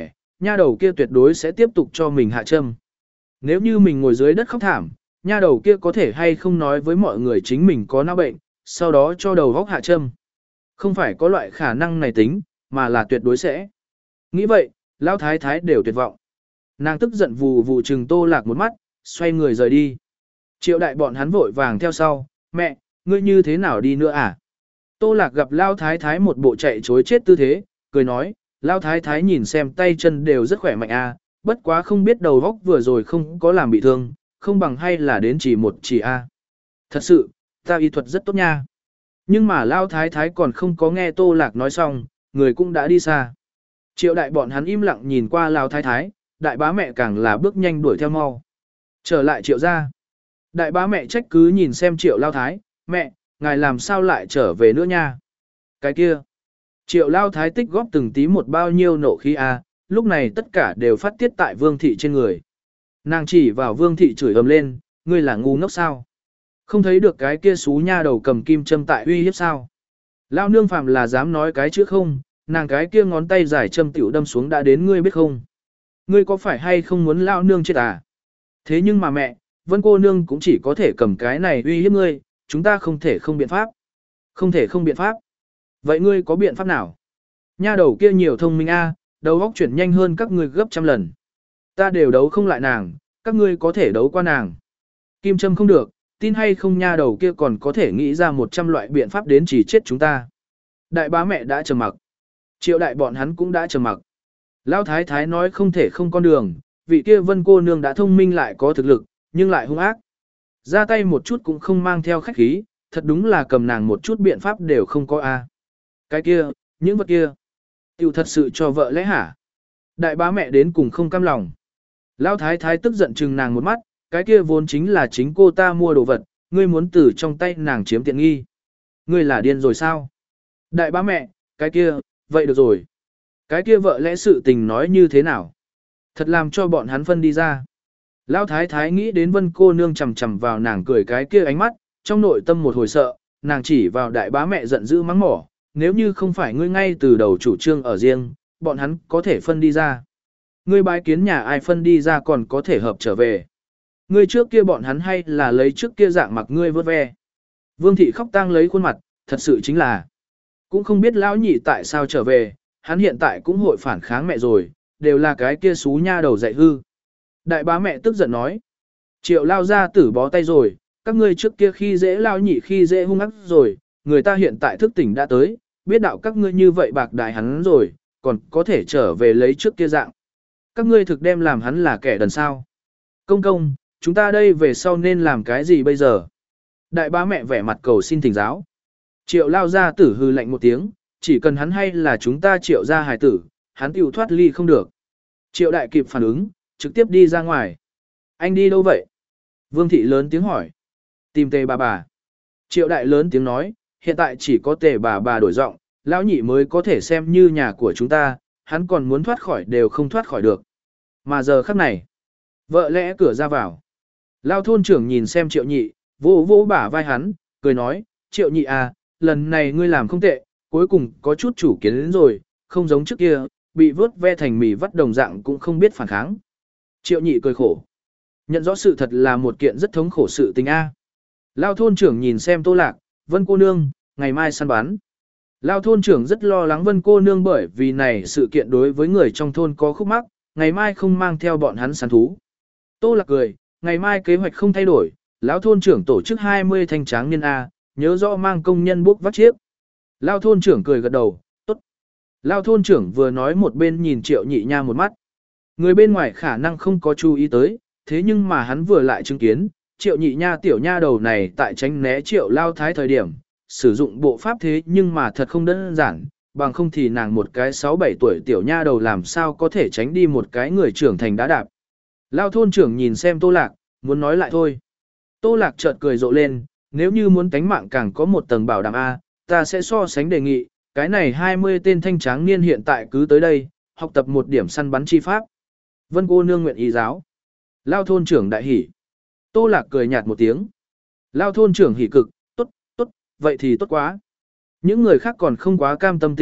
nha đầu kia tuyệt đối sẽ tiếp tục cho mình hạ châm. Nếu như mình ngồi dưới đất khóc thảm, nha đầu kia có thể hay không nói với mọi người chính mình có não bệnh, sau đó cho đầu góc hạ châm. Không phải có loại khả năng này tính, mà là tuyệt đối sẽ. Nghĩ vậy, lão thái thái đều tuyệt vọng. Nàng tức giận vù vù trừng Tô Lạc một mắt, xoay người rời đi. Triệu đại bọn hắn vội vàng theo sau, mẹ, ngươi như thế nào đi nữa à? Tô Lạc gặp Lao Thái Thái một bộ chạy chối chết tư thế, cười nói, Lao Thái Thái nhìn xem tay chân đều rất khỏe mạnh à, bất quá không biết đầu góc vừa rồi không có làm bị thương, không bằng hay là đến chỉ một chỉ a. À. Thật sự, ta y thuật rất tốt nha. Nhưng mà Lao Thái Thái còn không có nghe Tô Lạc nói xong, người cũng đã đi xa. Triệu đại bọn hắn im lặng nhìn qua Lao Thái Thái, đại bá mẹ càng là bước nhanh đuổi theo mau. Trở lại Triệu ra. Đại bá mẹ trách cứ nhìn xem Triệu Lao Thái, mẹ, ngài làm sao lại trở về nữa nha? Cái kia. Triệu Lao Thái tích góp từng tí một bao nhiêu nộ khí a, lúc này tất cả đều phát tiết tại Vương thị trên người. Nàng chỉ vào Vương thị chửi ầm lên, ngươi là ngu ngốc sao? Không thấy được cái kia xú nha đầu cầm kim châm tại uy hiếp sao? Lao nương phàm là dám nói cái chữ không, nàng cái kia ngón tay dài châm tiểu đâm xuống đã đến ngươi biết không? Ngươi có phải hay không muốn lao nương chết à? Thế nhưng mà mẹ, Vân cô nương cũng chỉ có thể cầm cái này uy hiếp ngươi, chúng ta không thể không biện pháp. Không thể không biện pháp. Vậy ngươi có biện pháp nào? Nha đầu kia nhiều thông minh a, đầu óc chuyển nhanh hơn các ngươi gấp trăm lần. Ta đều đấu không lại nàng, các ngươi có thể đấu qua nàng. Kim châm không được, tin hay không nha đầu kia còn có thể nghĩ ra một trăm loại biện pháp đến chỉ chết chúng ta. Đại bá mẹ đã trầm mặc. Triệu đại bọn hắn cũng đã trầm mặc. Lão thái thái nói không thể không con đường, vị kia Vân cô nương đã thông minh lại có thực lực, nhưng lại hung ác. Ra tay một chút cũng không mang theo khách khí, thật đúng là cầm nàng một chút biện pháp đều không có a. Cái kia, những vật kia, tiêu thật sự cho vợ lẽ hả? Đại bá mẹ đến cùng không cam lòng. Lão thái thái tức giận chừng nàng một mắt, cái kia vốn chính là chính cô ta mua đồ vật, ngươi muốn từ trong tay nàng chiếm tiện nghi. Ngươi là điên rồi sao? Đại bá mẹ, cái kia, vậy được rồi. Cái kia vợ lẽ sự tình nói như thế nào? Thật làm cho bọn hắn phân đi ra. Lão thái thái nghĩ đến Vân cô nương chằm chằm vào nàng cười cái kia ánh mắt, trong nội tâm một hồi sợ, nàng chỉ vào đại bá mẹ giận dữ mắng mỏ, nếu như không phải ngươi ngay từ đầu chủ trương ở riêng, bọn hắn có thể phân đi ra. Ngươi bái kiến nhà ai phân đi ra còn có thể hợp trở về. Ngươi trước kia bọn hắn hay là lấy trước kia dạng mặc ngươi vớt ve. Vương thị khóc tang lấy khuôn mặt, thật sự chính là. Cũng không biết lão nhị tại sao trở về, hắn hiện tại cũng hội phản kháng mẹ rồi, đều là cái kia xú nha đầu dạy hư. Đại bá mẹ tức giận nói. Triệu lao ra tử bó tay rồi, các ngươi trước kia khi dễ lao nhị khi dễ hung ác rồi, người ta hiện tại thức tỉnh đã tới, biết đạo các ngươi như vậy bạc đại hắn rồi, còn có thể trở về lấy trước kia dạng. Các ngươi thực đem làm hắn là kẻ đần sao. Công công, chúng ta đây về sau nên làm cái gì bây giờ? Đại bá mẹ vẻ mặt cầu xin thỉnh giáo. Triệu lao ra tử hư lạnh một tiếng, chỉ cần hắn hay là chúng ta triệu ra hài tử, hắn tiểu thoát ly không được. Triệu đại kịp phản ứng, trực tiếp đi ra ngoài. Anh đi đâu vậy? Vương thị lớn tiếng hỏi. Tìm tề bà bà. Triệu đại lớn tiếng nói, hiện tại chỉ có tề bà bà đổi giọng, lão nhị mới có thể xem như nhà của chúng ta, hắn còn muốn thoát khỏi đều không thoát khỏi được. Mà giờ khắc này, vợ lẽ cửa ra vào. Lao thôn trưởng nhìn xem triệu nhị, vô vô bả vai hắn, cười nói, triệu nhị à, lần này ngươi làm không tệ, cuối cùng có chút chủ kiến đến rồi, không giống trước kia, bị vớt ve thành mì vắt đồng dạng cũng không biết phản kháng. Triệu nhị cười khổ. Nhận rõ sự thật là một kiện rất thống khổ sự tình a. Lao thôn trưởng nhìn xem Tô Lạc, Vân cô nương, ngày mai săn bắn. Lao thôn trưởng rất lo lắng Vân cô nương bởi vì này sự kiện đối với người trong thôn có khúc mắc, ngày mai không mang theo bọn hắn săn thú. Tô Lạc cười, ngày mai kế hoạch không thay đổi, lão thôn trưởng tổ chức hai mươi thanh tráng niên A, nhớ rõ mang công nhân bốc vác chiếc. Lao thôn trưởng cười gật đầu, tốt. Lao thôn trưởng vừa nói một bên nhìn triệu nhị nha một mắt. Người bên ngoài khả năng không có chú ý tới, thế nhưng mà hắn vừa lại chứng kiến, triệu nhị nha tiểu nha đầu này tại tránh né triệu lao thái thời điểm, sử dụng bộ pháp thế nhưng mà thật không đơn giản, bằng không thì nàng một cái sáu bảy tuổi tiểu nha đầu làm sao có thể tránh đi một cái người trưởng thành đá đạp. Lao thôn trưởng nhìn xem Tô Lạc, muốn nói lại thôi. Tô Lạc chợt cười rộ lên, nếu như muốn tánh mạng càng có một tầng bảo đảm A, ta sẽ so sánh đề nghị, cái này hai mươi tên thanh tráng niên hiện tại cứ tới đây, học tập một điểm săn bắn chi pháp. Vân cô nương nguyện ý giáo. Lao thôn trưởng đại hỉ. Tô Lạc cười nhạt một tiếng. Lao thôn trưởng hỉ cực, tốt, tốt, vậy thì tốt quá. Những người khác còn không quá cam tâm tình nguyện,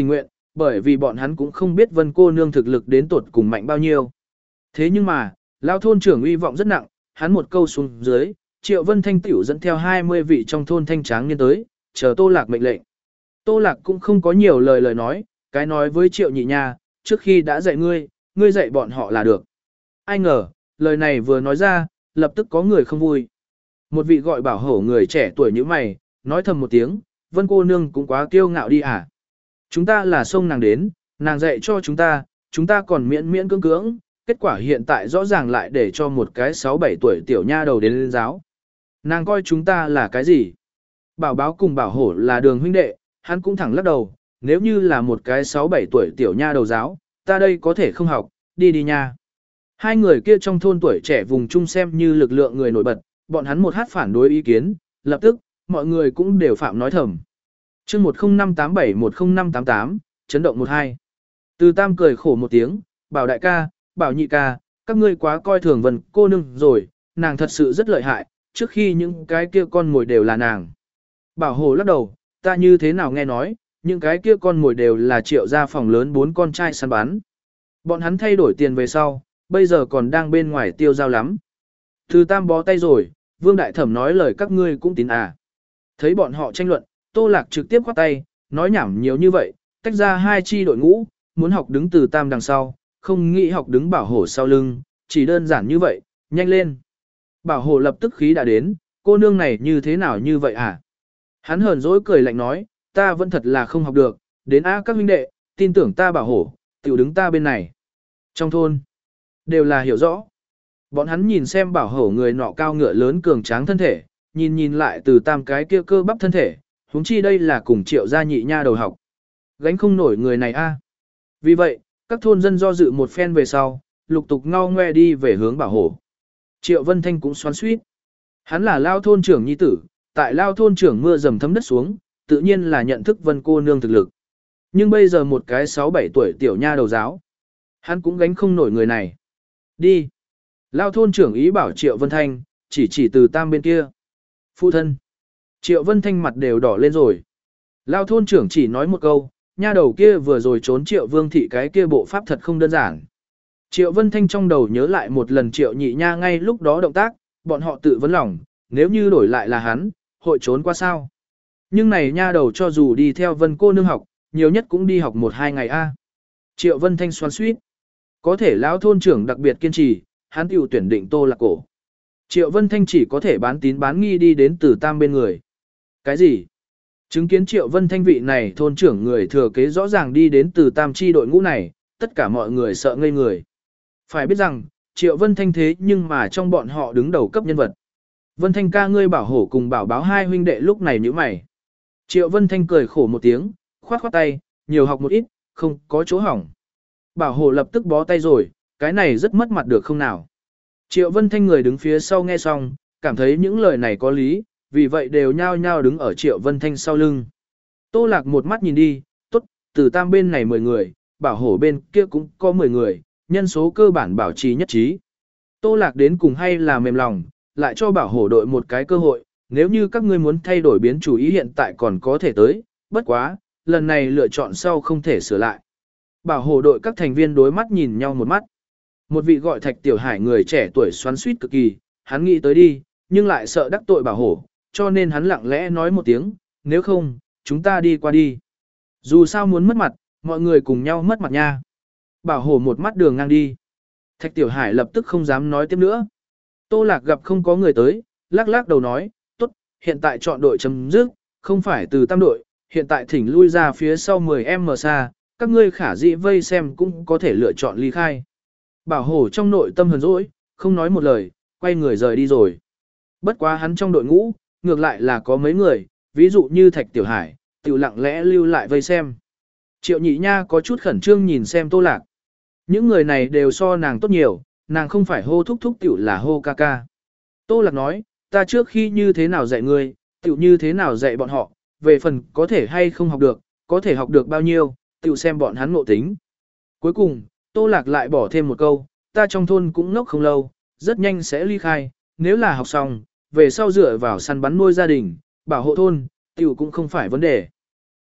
bởi vì bọn hắn cũng không biết Vân cô nương thực lực đến tột cùng mạnh bao nhiêu. Thế nhưng mà, lao thôn trưởng uy vọng rất nặng, hắn một câu xuống dưới, Triệu Vân Thanh tiểu dẫn theo hai mươi vị trong thôn thanh tráng niên tới, chờ Tô Lạc mệnh lệnh. Tô Lạc cũng không có nhiều lời lời nói, cái nói với Triệu Nhị Nha, trước khi đã dạy ngươi, ngươi dạy bọn họ là được. Ai ngờ, lời này vừa nói ra, lập tức có người không vui. Một vị gọi bảo hổ người trẻ tuổi như mày, nói thầm một tiếng, Vân cô nương cũng quá kiêu ngạo đi à. Chúng ta là sông nàng đến, nàng dạy cho chúng ta, chúng ta còn miễn miễn cưỡng cưỡng, kết quả hiện tại rõ ràng lại để cho một cái sáu bảy tuổi tiểu nha đầu đến lên giáo. Nàng coi chúng ta là cái gì? Bảo báo cùng bảo hổ là đường huynh đệ, hắn cũng thẳng lắc đầu, nếu như là một cái sáu bảy tuổi tiểu nha đầu giáo, ta đây có thể không học, đi đi nha. Hai người kia trong thôn tuổi trẻ vùng chung xem như lực lượng người nổi bật, bọn hắn một hát phản đối ý kiến, lập tức, mọi người cũng đều phạm nói thầm. chương một không năm tám bảy một không năm tám tám, chấn động một hai. Từ Tam cười khổ một tiếng, bảo đại ca, bảo nhị ca, các ngươi quá coi thường Vân cô nương rồi, nàng thật sự rất lợi hại, trước khi những cái kia con mồi đều là nàng. Bảo hồ lắc đầu, ta như thế nào nghe nói, những cái kia con mồi đều là Triệu gia phòng lớn bốn con trai săn bắn. Bọn hắn thay đổi tiền về sau, bây giờ còn đang bên ngoài tiêu giao lắm. Từ Tam bó tay rồi, Vương Đại Thẩm nói lời các ngươi cũng tín à. Thấy bọn họ tranh luận, Tô Lạc trực tiếp khoát tay, nói nhảm nhiều như vậy, tách ra hai chi đội ngũ, muốn học đứng Từ Tam đằng sau, không nghĩ học đứng bảo hổ sau lưng, chỉ đơn giản như vậy, nhanh lên. Bảo hổ lập tức khí đã đến, cô nương này như thế nào như vậy à? Hắn hờn dỗi cười lạnh nói, ta vẫn thật là không học được, đến á các huynh đệ, tin tưởng ta bảo hổ, tiểu đứng ta bên này. Trong thôn, đều là hiểu rõ. Bọn hắn nhìn xem bảo hổ người nọ cao ngựa lớn cường tráng thân thể, nhìn nhìn lại Từ Tam cái kia cơ bắp thân thể, huống chi đây là cùng Triệu gia nhị nha đầu học. Gánh không nổi người này a. Vì vậy, các thôn dân do dự một phen về sau, lục tục ngao ngoe đi về hướng bảo hổ. Triệu Vân Thanh cũng xoắn xuýt. Hắn là lao thôn trưởng nhi tử, tại lao thôn trưởng mưa dầm thấm đất xuống, tự nhiên là nhận thức Vân cô nương thực lực. Nhưng bây giờ một cái sáu bảy tuổi tiểu nha đầu giáo, hắn cũng gánh không nổi người này. Đi. Lao thôn trưởng ý bảo Triệu Vân Thanh, chỉ chỉ Từ Tam bên kia. Phụ thân. Triệu Vân Thanh mặt đều đỏ lên rồi. Lao thôn trưởng chỉ nói một câu, nha đầu kia vừa rồi trốn Triệu Vương thị cái kia bộ pháp thật không đơn giản. Triệu Vân Thanh trong đầu nhớ lại một lần Triệu Nhị Nha ngay lúc đó động tác, bọn họ tự vấn lòng, nếu như đổi lại là hắn, hội trốn qua sao. Nhưng này nha đầu cho dù đi theo Vân cô nương học, nhiều nhất cũng đi học một hai ngày a. Triệu Vân Thanh xoắn xuýt. Có thể lão thôn trưởng đặc biệt kiên trì, hắn tiểu tuyển định Tô Lạc cổ. Triệu Vân Thanh chỉ có thể bán tín bán nghi đi đến Từ Tam bên người. Cái gì? Chứng kiến Triệu Vân Thanh vị này thôn trưởng người thừa kế rõ ràng đi đến Từ Tam chi đội ngũ này, tất cả mọi người sợ ngây người. Phải biết rằng, Triệu Vân Thanh thế nhưng mà trong bọn họ đứng đầu cấp nhân vật. Vân Thanh ca ngươi bảo hổ cùng bảo báo hai huynh đệ lúc này nhíu mày. Triệu Vân Thanh cười khổ một tiếng, khoát khoát tay, nhiều học một ít, không có chỗ hỏng. Bảo hổ lập tức bó tay rồi, cái này rất mất mặt được không nào. Triệu Vân Thanh người đứng phía sau nghe xong, cảm thấy những lời này có lý, vì vậy đều nhao nhao đứng ở Triệu Vân Thanh sau lưng. Tô Lạc một mắt nhìn đi, tốt, Từ Tam bên này mười người, bảo hổ bên kia cũng có mười người, nhân số cơ bản bảo trì nhất trí. Tô Lạc đến cùng hay là mềm lòng, lại cho bảo hổ đội một cái cơ hội, nếu như các ngươi muốn thay đổi biến chủ ý hiện tại còn có thể tới, bất quá, lần này lựa chọn sau không thể sửa lại. Bảo hổ đội các thành viên đối mắt nhìn nhau một mắt. Một vị gọi Thạch Tiểu Hải người trẻ tuổi xoắn xuýt cực kỳ, hắn nghĩ tới đi, nhưng lại sợ đắc tội bảo hổ, cho nên hắn lặng lẽ nói một tiếng, nếu không, chúng ta đi qua đi. Dù sao muốn mất mặt, mọi người cùng nhau mất mặt nha. Bảo hổ một mắt đường ngang đi. Thạch Tiểu Hải lập tức không dám nói tiếp nữa. Tô Lạc gặp không có người tới, lắc lắc đầu nói, tốt, hiện tại chọn đội chấm dứt, không phải Từ Tam đội, hiện tại thỉnh lui ra phía sau mười em xa, các ngươi khả dĩ vây xem cũng có thể lựa chọn ly khai. Bảo hổ trong nội tâm hờn dỗi, không nói một lời, quay người rời đi rồi. Bất quá hắn trong đội ngũ, ngược lại là có mấy người, ví dụ như Thạch Tiểu Hải, tiểu lặng lẽ lưu lại vây xem. Triệu Nhị Nha có chút khẩn trương nhìn xem Tô Lạc. Những người này đều so nàng tốt nhiều, nàng không phải hô thúc thúc tiểu là hô ca ca. Tô Lạc nói, ta trước khi như thế nào dạy ngươi, tiểu như thế nào dạy bọn họ, về phần có thể hay không học được, có thể học được bao nhiêu, tiểu xem bọn hắn ngộ tính. Cuối cùng, Tô Lạc lại bỏ thêm một câu, ta trong thôn cũng ngốc không lâu, rất nhanh sẽ ly khai, nếu là học xong, về sau dựa vào săn bắn nuôi gia đình, bảo hộ thôn, tiểu cũng không phải vấn đề.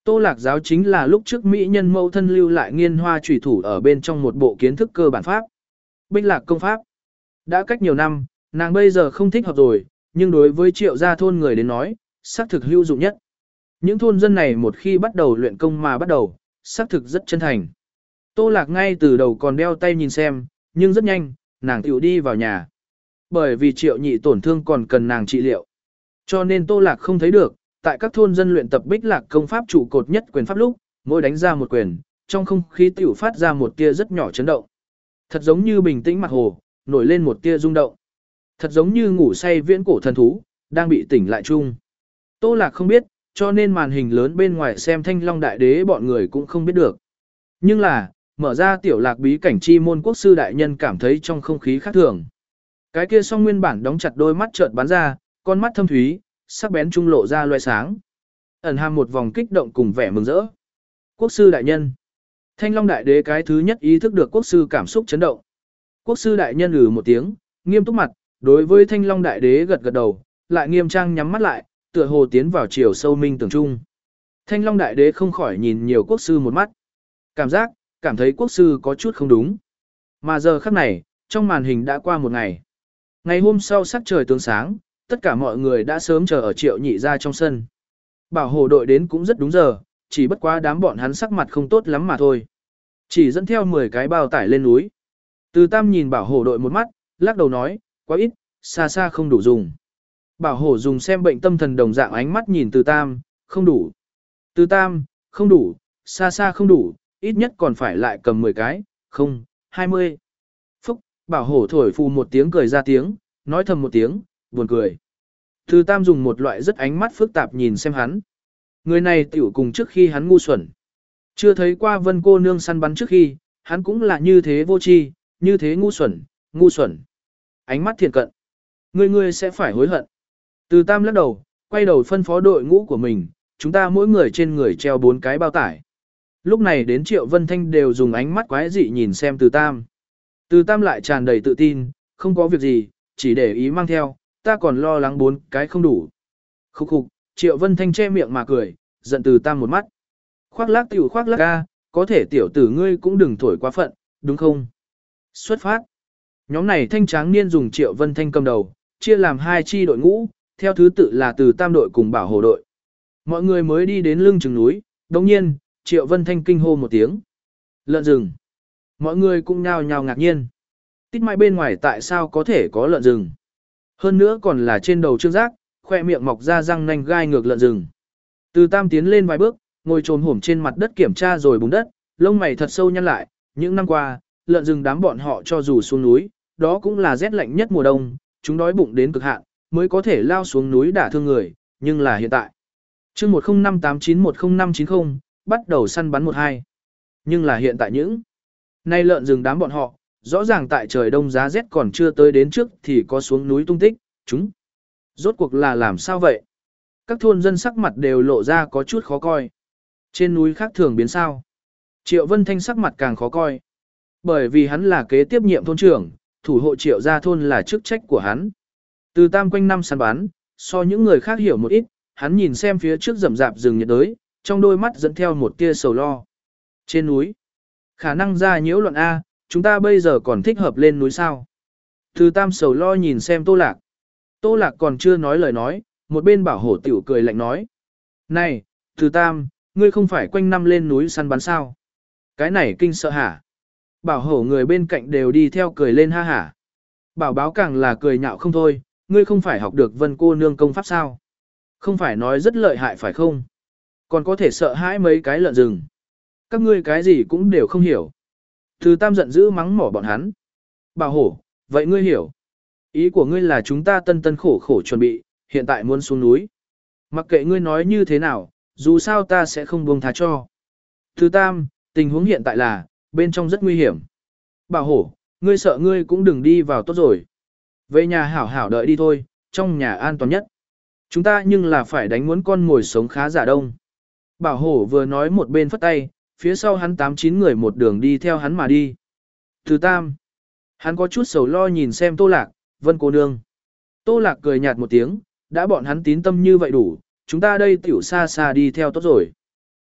Tô Lạc giáo chính là lúc trước Mỹ nhân mẫu thân lưu lại nghiên hoa trùy thủ ở bên trong một bộ kiến thức cơ bản pháp. Bích Lạc công pháp. Đã cách nhiều năm, nàng bây giờ không thích hợp rồi, nhưng đối với triệu gia thôn người đến nói, xác thực hữu dụng nhất. Những thôn dân này một khi bắt đầu luyện công mà bắt đầu, xác thực rất chân thành. Tô Lạc ngay từ đầu còn đeo tay nhìn xem, nhưng rất nhanh, nàng tiểu đi vào nhà. Bởi vì triệu nhị tổn thương còn cần nàng trị liệu. Cho nên Tô Lạc không thấy được, tại các thôn dân luyện tập Bích Lạc công pháp trụ cột nhất quyền pháp lúc, mỗi đánh ra một quyền, trong không khí tiểu phát ra một tia rất nhỏ chấn động. Thật giống như bình tĩnh mặt hồ, nổi lên một tia rung động. Thật giống như ngủ say viễn cổ thần thú, đang bị tỉnh lại chung. Tô Lạc không biết, cho nên màn hình lớn bên ngoài xem Thanh Long Đại Đế bọn người cũng không biết được. Nhưng là, mở ra tiểu lạc bí cảnh chi môn quốc sư đại nhân cảm thấy trong không khí khác thường. Cái kia song nguyên bản đóng chặt đôi mắt chợt bắn ra, con mắt thâm thúy, sắc bén trung lộ ra loe sáng. Ẩn hàm một vòng kích động cùng vẻ mừng rỡ. Quốc sư đại nhân. Thanh Long Đại Đế cái thứ nhất ý thức được quốc sư cảm xúc chấn động. Quốc sư đại nhân ừ một tiếng, nghiêm túc mặt, đối với Thanh Long Đại Đế gật gật đầu, lại nghiêm trang nhắm mắt lại, tựa hồ tiến vào chiều sâu minh tưởng trung. Thanh Long Đại Đế không khỏi nhìn nhiều quốc sư một mắt. Cảm giác, cảm thấy quốc sư có chút không đúng. Mà giờ khắc này, trong màn hình đã qua một ngày. Ngày hôm sau sắc trời tướng sáng, tất cả mọi người đã sớm chờ ở triệu nhị ra trong sân. Bảo hộ đội đến cũng rất đúng giờ, chỉ bất quá đám bọn hắn sắc mặt không tốt lắm mà thôi. Chỉ dẫn theo mười cái bao tải lên núi. Từ Tam nhìn bảo hộ đội một mắt, lắc đầu nói, quá ít, xa xa không đủ dùng. Bảo hộ dùng xem bệnh tâm thần đồng dạng ánh mắt nhìn Từ Tam, không đủ. Từ Tam, không đủ, xa xa không đủ, ít nhất còn phải lại cầm mười cái, không, hai mươi. Phúc, bảo hộ thổi phù một tiếng cười ra tiếng, nói thầm một tiếng, buồn cười. Từ Tam dùng một loại rất ánh mắt phức tạp nhìn xem hắn. Người này tiểu cùng trước khi hắn ngu xuẩn. Chưa thấy qua Vân cô nương săn bắn trước khi, hắn cũng là như thế vô tri, như thế ngu xuẩn, ngu xuẩn. Ánh mắt thiện cận. Ngươi ngươi sẽ phải hối hận. Từ Tam lắc đầu, quay đầu phân phó đội ngũ của mình, chúng ta mỗi người trên người treo bốn cái bao tải. Lúc này đến Triệu Vân Thanh đều dùng ánh mắt quái dị nhìn xem Từ Tam. Từ Tam lại tràn đầy tự tin, không có việc gì, chỉ để ý mang theo, ta còn lo lắng bốn cái không đủ. Khúc khục, Triệu Vân Thanh che miệng mà cười, giận Từ Tam một mắt. Khoác lác tiểu khoác lác ca, có thể tiểu tử ngươi cũng đừng thổi quá phận, đúng không? Xuất phát. Nhóm này thanh tráng niên dùng Triệu Vân Thanh cầm đầu, chia làm hai chi đội ngũ, theo thứ tự là Từ Tam đội cùng bảo hộ đội. Mọi người mới đi đến lưng chừng núi, đồng nhiên, Triệu Vân Thanh kinh hô một tiếng. Lợn rừng. Mọi người cũng nhao nhao ngạc nhiên. Tít mãi bên ngoài tại sao có thể có lợn rừng? Hơn nữa còn là trên đầu trương giác, khoe miệng mọc ra răng nanh gai ngược lợn rừng. Từ Tam tiến lên vài bước, ngồi trồm hổm trên mặt đất kiểm tra rồi bùn đất, lông mày thật sâu nhăn lại. Những năm qua, lợn rừng đám bọn họ cho dù xuống núi, đó cũng là rét lạnh nhất mùa đông, chúng đói bụng đến cực hạn, mới có thể lao xuống núi đả thương người, nhưng là hiện tại. Chương một không năm tám chín một không năm chín không, bắt đầu săn bắn một hai. Nhưng là hiện tại những nay lợn rừng đám bọn họ, rõ ràng tại trời đông giá rét còn chưa tới đến trước thì có xuống núi tung tích, chúng. Rốt cuộc là làm sao vậy? Các thôn dân sắc mặt đều lộ ra có chút khó coi. Trên núi khác thường biến sao? Triệu Vân Thanh sắc mặt càng khó coi. Bởi vì hắn là kế tiếp nhiệm thôn trưởng, thủ hộ Triệu gia thôn là chức trách của hắn. Từ Tam quanh năm săn bắn, so những người khác hiểu một ít, hắn nhìn xem phía trước rậm rạp rừng nhiệt đới, trong đôi mắt dẫn theo một tia sầu lo. Trên núi, khả năng ra nhiễu loạn A, chúng ta bây giờ còn thích hợp lên núi sao? Từ Tam sầu lo nhìn xem Tô Lạc. Tô Lạc còn chưa nói lời nói, một bên bảo hổ tiểu cười lạnh nói. Này, Từ Tam, ngươi không phải quanh năm lên núi săn bắn sao? Cái này kinh sợ hả? Bảo hổ người bên cạnh đều đi theo cười lên ha hả. Bảo báo càng là cười nhạo không thôi, ngươi không phải học được Vân cô nương công pháp sao? Không phải nói rất lợi hại phải không? Còn có thể sợ hãi mấy cái lợn rừng. Các ngươi cái gì cũng đều không hiểu. Từ Tam giận dữ mắng mỏ bọn hắn. Bảo hổ, vậy ngươi hiểu. Ý của ngươi là chúng ta tân tân khổ khổ chuẩn bị, hiện tại muốn xuống núi. Mặc kệ ngươi nói như thế nào, dù sao ta sẽ không buông tha cho. Từ Tam, tình huống hiện tại là, bên trong rất nguy hiểm. Bảo hổ, ngươi sợ ngươi cũng đừng đi vào tốt rồi. Về nhà hảo hảo đợi đi thôi, trong nhà an toàn nhất. Chúng ta nhưng là phải đánh muốn con ngồi sống khá giả đông. Bảo hổ vừa nói một bên phất tay, phía sau hắn tám chín người một đường đi theo hắn mà đi. Từ Tam, hắn có chút sầu lo nhìn xem Tô Lạc, Vân cô nương. Tô Lạc cười nhạt một tiếng, đã bọn hắn tín tâm như vậy đủ, chúng ta đây tiểu xa xa đi theo tốt rồi.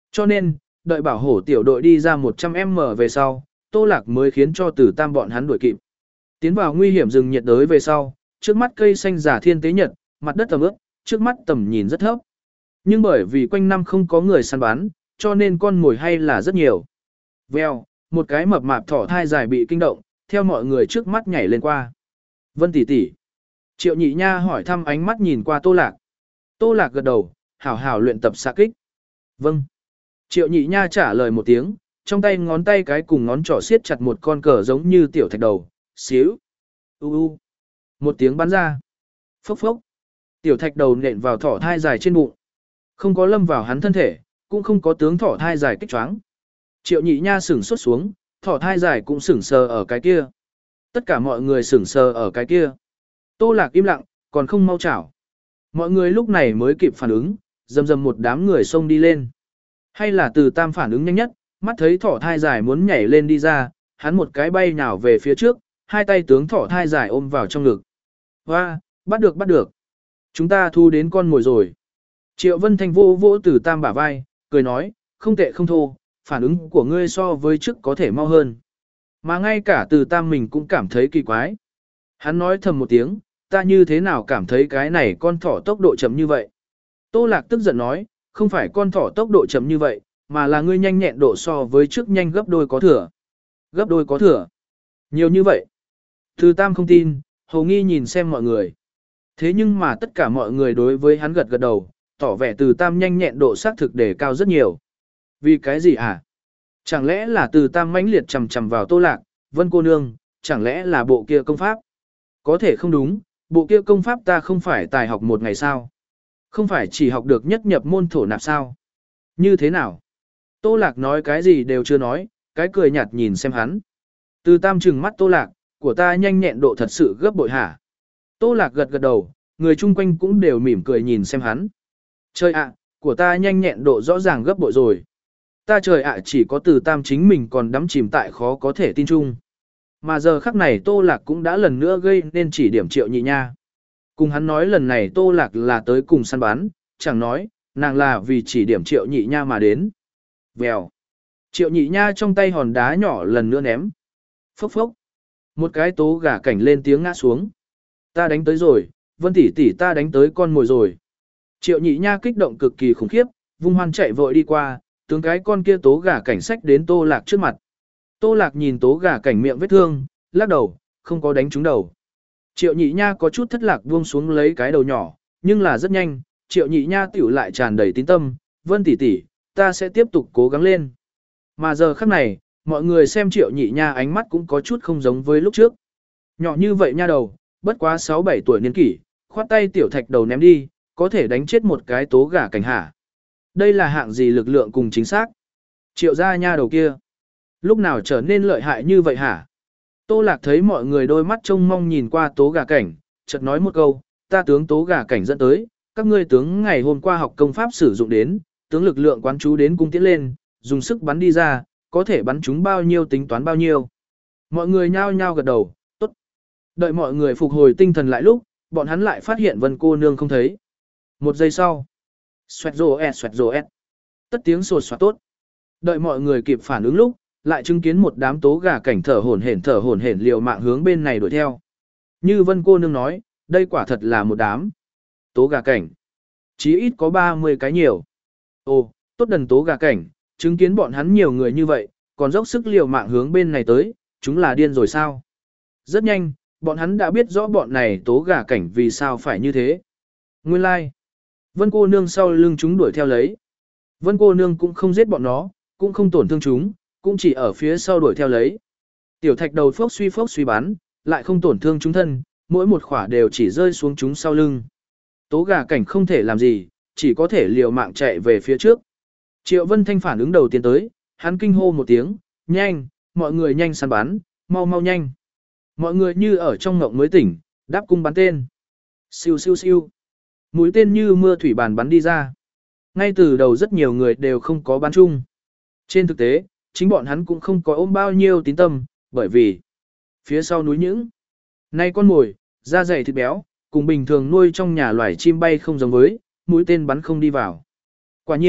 Cho nên, đợi bảo hổ tiểu đội đi ra một trăm mét về sau, Tô Lạc mới khiến cho Từ Tam bọn hắn đuổi kịp. Tiến vào nguy hiểm rừng nhiệt đới về sau, trước mắt cây xanh giả thiên tế nhật, mặt đất tầm ướt, trước mắt tầm nhìn rất thấp. Nhưng bởi vì quanh năm không có người săn bắn, cho nên con mồi hay là rất nhiều. Vèo, một cái mập mạp thỏ thai dài bị kinh động, theo mọi người trước mắt nhảy lên qua. Vân tỷ tỷ. Triệu Nhị Nha hỏi thăm, ánh mắt nhìn qua Tô Lạc. Tô Lạc gật đầu, hảo hảo luyện tập xạ kích. Vâng. Triệu Nhị Nha trả lời một tiếng, trong tay ngón tay cái cùng ngón trỏ siết chặt một con cờ giống như tiểu thạch đầu, xíu. U u. Một tiếng bắn ra. Phốc phốc. Tiểu thạch đầu nện vào thỏ thai dài trên bụng. Không có lâm vào hắn thân thể, cũng không có tướng thỏ thai dài kích choáng. Triệu Nhị Nha sửng xuất xuống, thỏ thai dài cũng sửng sờ ở cái kia. Tất cả mọi người sửng sờ ở cái kia. Tô Lạc im lặng, còn không mau chảo. Mọi người lúc này mới kịp phản ứng, dầm dầm một đám người xông đi lên. Hay là Từ Tam phản ứng nhanh nhất, mắt thấy thỏ thai dài muốn nhảy lên đi ra, hắn một cái bay nhào về phía trước, hai tay tướng thỏ thai dài ôm vào trong ngực. Hoa, bắt được bắt được. Chúng ta thu đến con mồi rồi. Triệu Vân Thanh vô vỗ Từ Tam bả vai, cười nói, không tệ không thô, phản ứng của ngươi so với trước có thể mau hơn. Mà ngay cả Từ Tam mình cũng cảm thấy kỳ quái. Hắn nói thầm một tiếng, ta như thế nào cảm thấy cái này con thỏ tốc độ chậm như vậy. Tô Lạc tức giận nói, không phải con thỏ tốc độ chậm như vậy, mà là ngươi nhanh nhẹn độ so với trước nhanh gấp đôi có thừa. Gấp đôi có thừa. Nhiều như vậy. Từ Tam không tin, hầu nghi nhìn xem mọi người. Thế nhưng mà tất cả mọi người đối với hắn gật gật đầu, tỏ vẻ Từ Tam nhanh nhẹn độ xác thực đề cao rất nhiều. Vì cái gì hả? Chẳng lẽ là Từ Tam mãnh liệt chầm chầm vào Tô Lạc, Vân cô nương, chẳng lẽ là bộ kia công pháp? Có thể không đúng, bộ kia công pháp ta không phải tài học một ngày sao? Không phải chỉ học được nhất nhập môn thổ nạp sao? Như thế nào? Tô Lạc nói cái gì đều chưa nói, cái cười nhạt nhìn xem hắn. Từ Tam trừng mắt Tô Lạc, của ta nhanh nhẹn độ thật sự gấp bội hả? Tô Lạc gật gật đầu, người chung quanh cũng đều mỉm cười nhìn xem hắn. Trời ạ, của ta nhanh nhẹn độ rõ ràng gấp bội rồi. Ta trời ạ, chỉ có Từ Tam chính mình còn đắm chìm tại khó có thể tin chung. Mà giờ khắc này Tô Lạc cũng đã lần nữa gây nên chỉ điểm Triệu Nhị Nha. Cùng hắn nói lần này Tô Lạc là tới cùng săn bắn, chẳng nói, nàng là vì chỉ điểm Triệu Nhị Nha mà đến. Vèo. Triệu Nhị Nha trong tay hòn đá nhỏ lần nữa ném. Phốc phốc. Một cái tố gà cảnh lên tiếng ngã xuống. Ta đánh tới rồi, Vân tỷ tỷ ta đánh tới con mồi rồi. Triệu Nhị Nha kích động cực kỳ khủng khiếp, vung hoan chạy vội đi qua, tướng cái con kia tố gà cảnh sách đến Tô Lạc trước mặt. Tô Lạc nhìn tố gà cảnh miệng vết thương, lắc đầu, không có đánh trúng đầu. Triệu Nhị Nha có chút thất lạc buông xuống lấy cái đầu nhỏ, nhưng là rất nhanh, Triệu Nhị Nha tiểu lại tràn đầy tín tâm, Vân tỷ tỷ, ta sẽ tiếp tục cố gắng lên. Mà giờ khắc này, mọi người xem Triệu Nhị Nha ánh mắt cũng có chút không giống với lúc trước. Nhỏ như vậy nha đầu, bất quá sáu bảy tuổi niên kỷ, khoát tay tiểu thạch đầu ném đi, có thể đánh chết một cái tố gà cảnh hả. Đây là hạng gì lực lượng cùng chính xác? Triệu gia nha đầu kia. Lúc nào trở nên lợi hại như vậy hả? Tô Lạc thấy mọi người đôi mắt trông mong nhìn qua tố gà cảnh, chợt nói một câu, ta tướng tố gà cảnh dẫn tới, các ngươi tướng ngày hôm qua học công pháp sử dụng đến, tướng lực lượng quán chú đến cung tiễn lên, dùng sức bắn đi ra, có thể bắn chúng bao nhiêu tính toán bao nhiêu. Mọi người nhao nhao gật đầu, tốt. Đợi mọi người phục hồi tinh thần lại lúc, bọn hắn lại phát hiện Vân cô nương không thấy. Một giây sau, xoẹt rồ ẹt xoẹt rồ ẹt, tất tiếng sột soạt tốt. Đợi mọi người kịp phản ứng lúc, lại chứng kiến một đám tố gà cảnh thở hổn hển thở hổn hển liều mạng hướng bên này đuổi theo. Như Vân cô nương nói, đây quả thật là một đám tố gà cảnh. Chí ít có ba mươi cái nhiều. Ồ, tốt đần tố gà cảnh, chứng kiến bọn hắn nhiều người như vậy, còn dốc sức liều mạng hướng bên này tới, chúng là điên rồi sao? Rất nhanh, bọn hắn đã biết rõ bọn này tố gà cảnh vì sao phải như thế. Nguyên lai, like. Vân cô nương sau lưng chúng đuổi theo lấy. Vân cô nương cũng không giết bọn nó, cũng không tổn thương chúng, cũng chỉ ở phía sau đuổi theo lấy. Tiểu thạch đầu phốc suy phốc suy bắn, lại không tổn thương chúng thân, mỗi một khỏa đều chỉ rơi xuống chúng sau lưng. Tố gà cảnh không thể làm gì, chỉ có thể liều mạng chạy về phía trước. Triệu Vân Thanh phản ứng đầu tiên tới, hắn kinh hô một tiếng, nhanh, mọi người nhanh săn bắn, mau mau nhanh. Mọi người như ở trong ngộng mới tỉnh, đáp cung bắn tên. Siêu siêu siêu. Mũi tên như mưa thủy bàn bắn đi ra. Ngay từ đầu rất nhiều người đều không có bắn chung. Trên thực tế, chính bọn hắn cũng không có ôm bao nhiêu tín tâm, bởi vì phía sau núi những nay con mồi, da dày thịt béo, cùng bình thường nuôi trong nhà loài chim bay không giống với, mũi tên bắn không đi vào. Quả nhiên,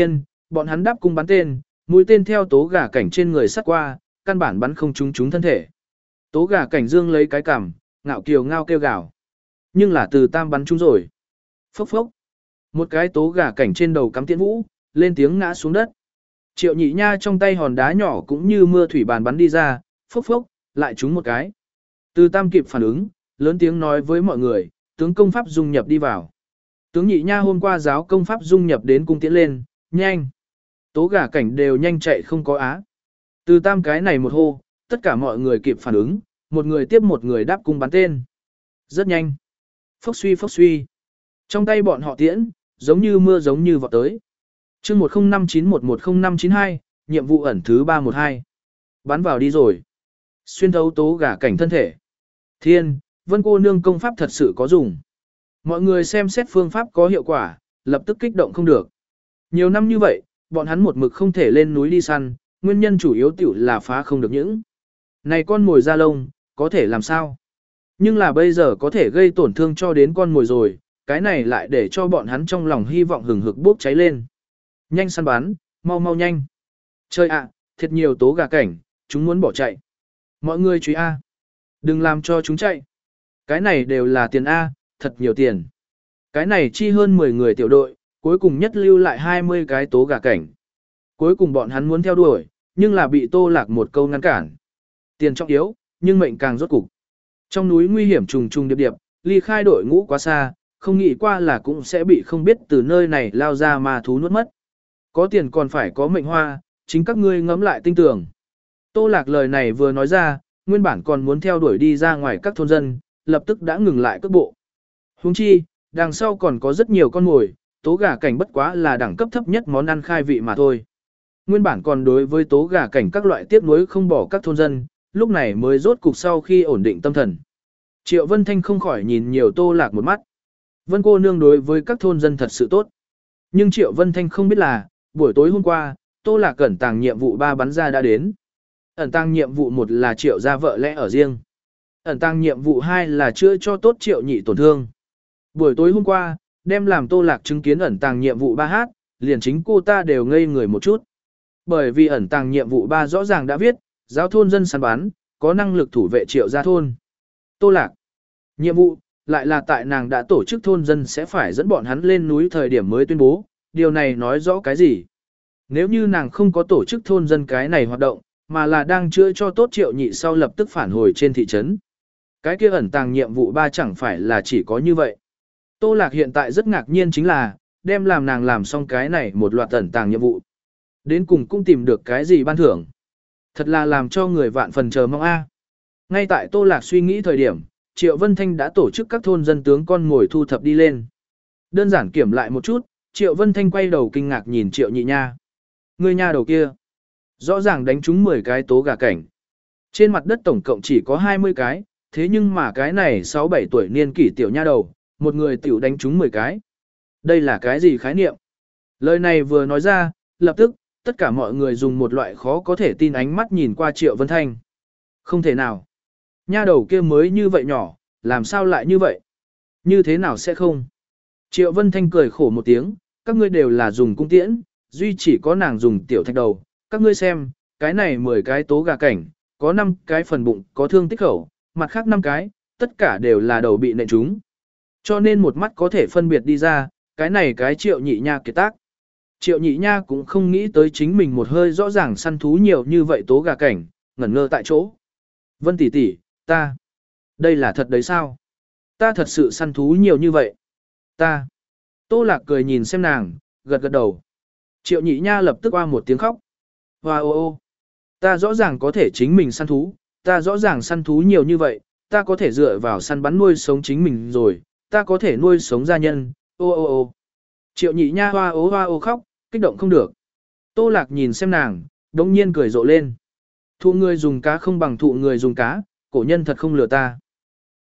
Bọn hắn đáp cung bắn tên, mũi tên theo tố gà cảnh trên người sắt qua, căn bản bắn không trúng trúng thân thể. Tố gà cảnh dương lấy cái cằm, ngạo kiều ngao kêu gào. Nhưng là từ tam bắn trúng rồi. Phốc phốc. Một cái tố gà cảnh trên đầu cắm tiễn vũ, lên tiếng ngã xuống đất. Triệu nhị nha trong tay hòn đá nhỏ cũng như mưa thủy bàn bắn đi ra, phốc phốc, lại trúng một cái. Từ tam kịp phản ứng, lớn tiếng nói với mọi người, tướng công pháp dung nhập đi vào. Tướng nhị nha hôm qua giáo công pháp dung nhập đến cung tiễn lên, nhanh. Tố gà cảnh đều nhanh chạy không có á. Từ tam cái này một hô, tất cả mọi người kịp phản ứng, một người tiếp một người đáp cung bắn tên. Rất nhanh. Phốc suy phốc suy. Trong tay bọn họ tiễn, giống như mưa giống như vọt tới. chương một không năm chín một một không năm chín hai, nhiệm vụ ẩn thứ ba một hai. Bắn vào đi rồi. Xuyên thấu tố gà cảnh thân thể. Thiên, Vân cô nương công pháp thật sự có dùng. Mọi người xem xét phương pháp có hiệu quả, lập tức kích động không được. Nhiều năm như vậy, bọn hắn một mực không thể lên núi đi săn, nguyên nhân chủ yếu tiểu là phá không được những. Này con mồi da lông, có thể làm sao? Nhưng là bây giờ có thể gây tổn thương cho đến con mồi rồi, cái này lại để cho bọn hắn trong lòng hy vọng hừng hực bốc cháy lên. Nhanh săn bắn, mau mau nhanh. Chơi ạ, thiệt nhiều tố gà cảnh, chúng muốn bỏ chạy. Mọi người chú A. Đừng làm cho chúng chạy. Cái này đều là tiền A, thật nhiều tiền. Cái này chi hơn mười người tiểu đội, cuối cùng nhất lưu lại hai mươi cái tố gà cảnh. Cuối cùng bọn hắn muốn theo đuổi, nhưng là bị Tô Lạc một câu ngăn cản. Tiền trọng yếu, nhưng mệnh càng rốt cục. Trong núi nguy hiểm trùng trùng điệp điệp, ly khai đội ngũ quá xa, không nghĩ qua là cũng sẽ bị không biết từ nơi này lao ra mà thú nuốt mất. Có tiền còn phải có mệnh hoa, chính các ngươi ngẫm lại tinh tưởng. Tô Lạc lời này vừa nói ra, nguyên bản còn muốn theo đuổi đi ra ngoài các thôn dân, lập tức đã ngừng lại cước bộ. Huống chi, đằng sau còn có rất nhiều con mồi, tố gà cảnh bất quá là đẳng cấp thấp nhất món ăn khai vị mà thôi. Nguyên bản còn đối với tố gà cảnh các loại tiếp nối không bỏ các thôn dân, lúc này mới rốt cục sau khi ổn định tâm thần. Triệu Vân Thanh không khỏi nhìn nhiều Tô Lạc một mắt. Vân cô nương đối với các thôn dân thật sự tốt. Nhưng Triệu Vân Thanh không biết là, buổi tối hôm qua, Tô Lạc ẩn tàng nhiệm vụ ba bắn ra đã đến. Ẩn tàng nhiệm vụ một là Triệu gia vợ lẽ ở riêng. Ẩn tàng nhiệm vụ hai là chữa cho tốt Triệu nhị tổn thương. Buổi tối hôm qua, đem làm Tô Lạc chứng kiến ẩn tàng nhiệm vụ ba hát, liền chính cô ta đều ngây người một chút. Bởi vì ẩn tàng nhiệm vụ ba rõ ràng đã viết, giáo thôn dân săn bắn, có năng lực thủ vệ Triệu gia thôn. Tô Lạc. Nhiệm vụ, lại là tại nàng đã tổ chức thôn dân sẽ phải dẫn bọn hắn lên núi thời điểm mới tuyên bố, điều này nói rõ cái gì? Nếu như nàng không có tổ chức thôn dân cái này hoạt động, mà là đang chữa cho tốt Triệu nhị sau lập tức phản hồi trên thị trấn. Cái kia ẩn tàng nhiệm vụ ba chẳng phải là chỉ có như vậy. Tô Lạc hiện tại rất ngạc nhiên chính là, đem làm nàng làm xong cái này một loạt ẩn tàng nhiệm vụ. Đến cùng cũng tìm được cái gì ban thưởng. Thật là làm cho người vạn phần chờ mong a. Ngay tại Tô Lạc suy nghĩ thời điểm, Triệu Vân Thanh đã tổ chức các thôn dân tướng con ngồi thu thập đi lên. Đơn giản kiểm lại một chút, Triệu Vân Thanh quay đầu kinh ngạc nhìn Triệu nhị nha. Người nha đầu kia. Rõ ràng đánh trúng mười cái tố gà cảnh. Trên mặt đất tổng cộng chỉ có hai mươi cái, thế nhưng mà cái này sáu bảy tuổi niên kỷ tiểu nha đầu, một người tiểu đánh trúng mười cái. Đây là cái gì khái niệm? Lời này vừa nói ra, lập tức, tất cả mọi người dùng một loại khó có thể tin ánh mắt nhìn qua Triệu Vân Thanh. Không thể nào. Nha đầu kia mới như vậy nhỏ, làm sao lại như vậy? Như thế nào sẽ không? Triệu Vân Thanh cười khổ một tiếng, các ngươi đều là dùng cung tiễn, duy chỉ có nàng dùng tiểu thạch đầu. Các ngươi xem, cái này mười cái tố gà cảnh, có năm cái phần bụng có thương tích khẩu, mặt khác năm cái, tất cả đều là đầu bị nện trúng. Cho nên một mắt có thể phân biệt đi ra, cái này cái Triệu nhị nha kiệt tác. Triệu nhị nha cũng không nghĩ tới chính mình một hơi rõ ràng săn thú nhiều như vậy tố gà cảnh, ngẩn ngơ tại chỗ. Vân tỷ tỷ, ta, đây là thật đấy sao? Ta thật sự săn thú nhiều như vậy. Ta, Tô Lạc cười nhìn xem nàng, gật gật đầu. Triệu nhị nha lập tức qua một tiếng khóc. Hoa ô ô, ta rõ ràng có thể chính mình săn thú, ta rõ ràng săn thú nhiều như vậy, ta có thể dựa vào săn bắn nuôi sống chính mình rồi, ta có thể nuôi sống gia nhân, ô ô ô. Triệu nhị nha hoa ô hoa ô khóc, kích động không được. Tô Lạc nhìn xem nàng, đống nhiên cười rộ lên. Thụ người dùng cá không bằng thụ người dùng cá, cổ nhân thật không lừa ta.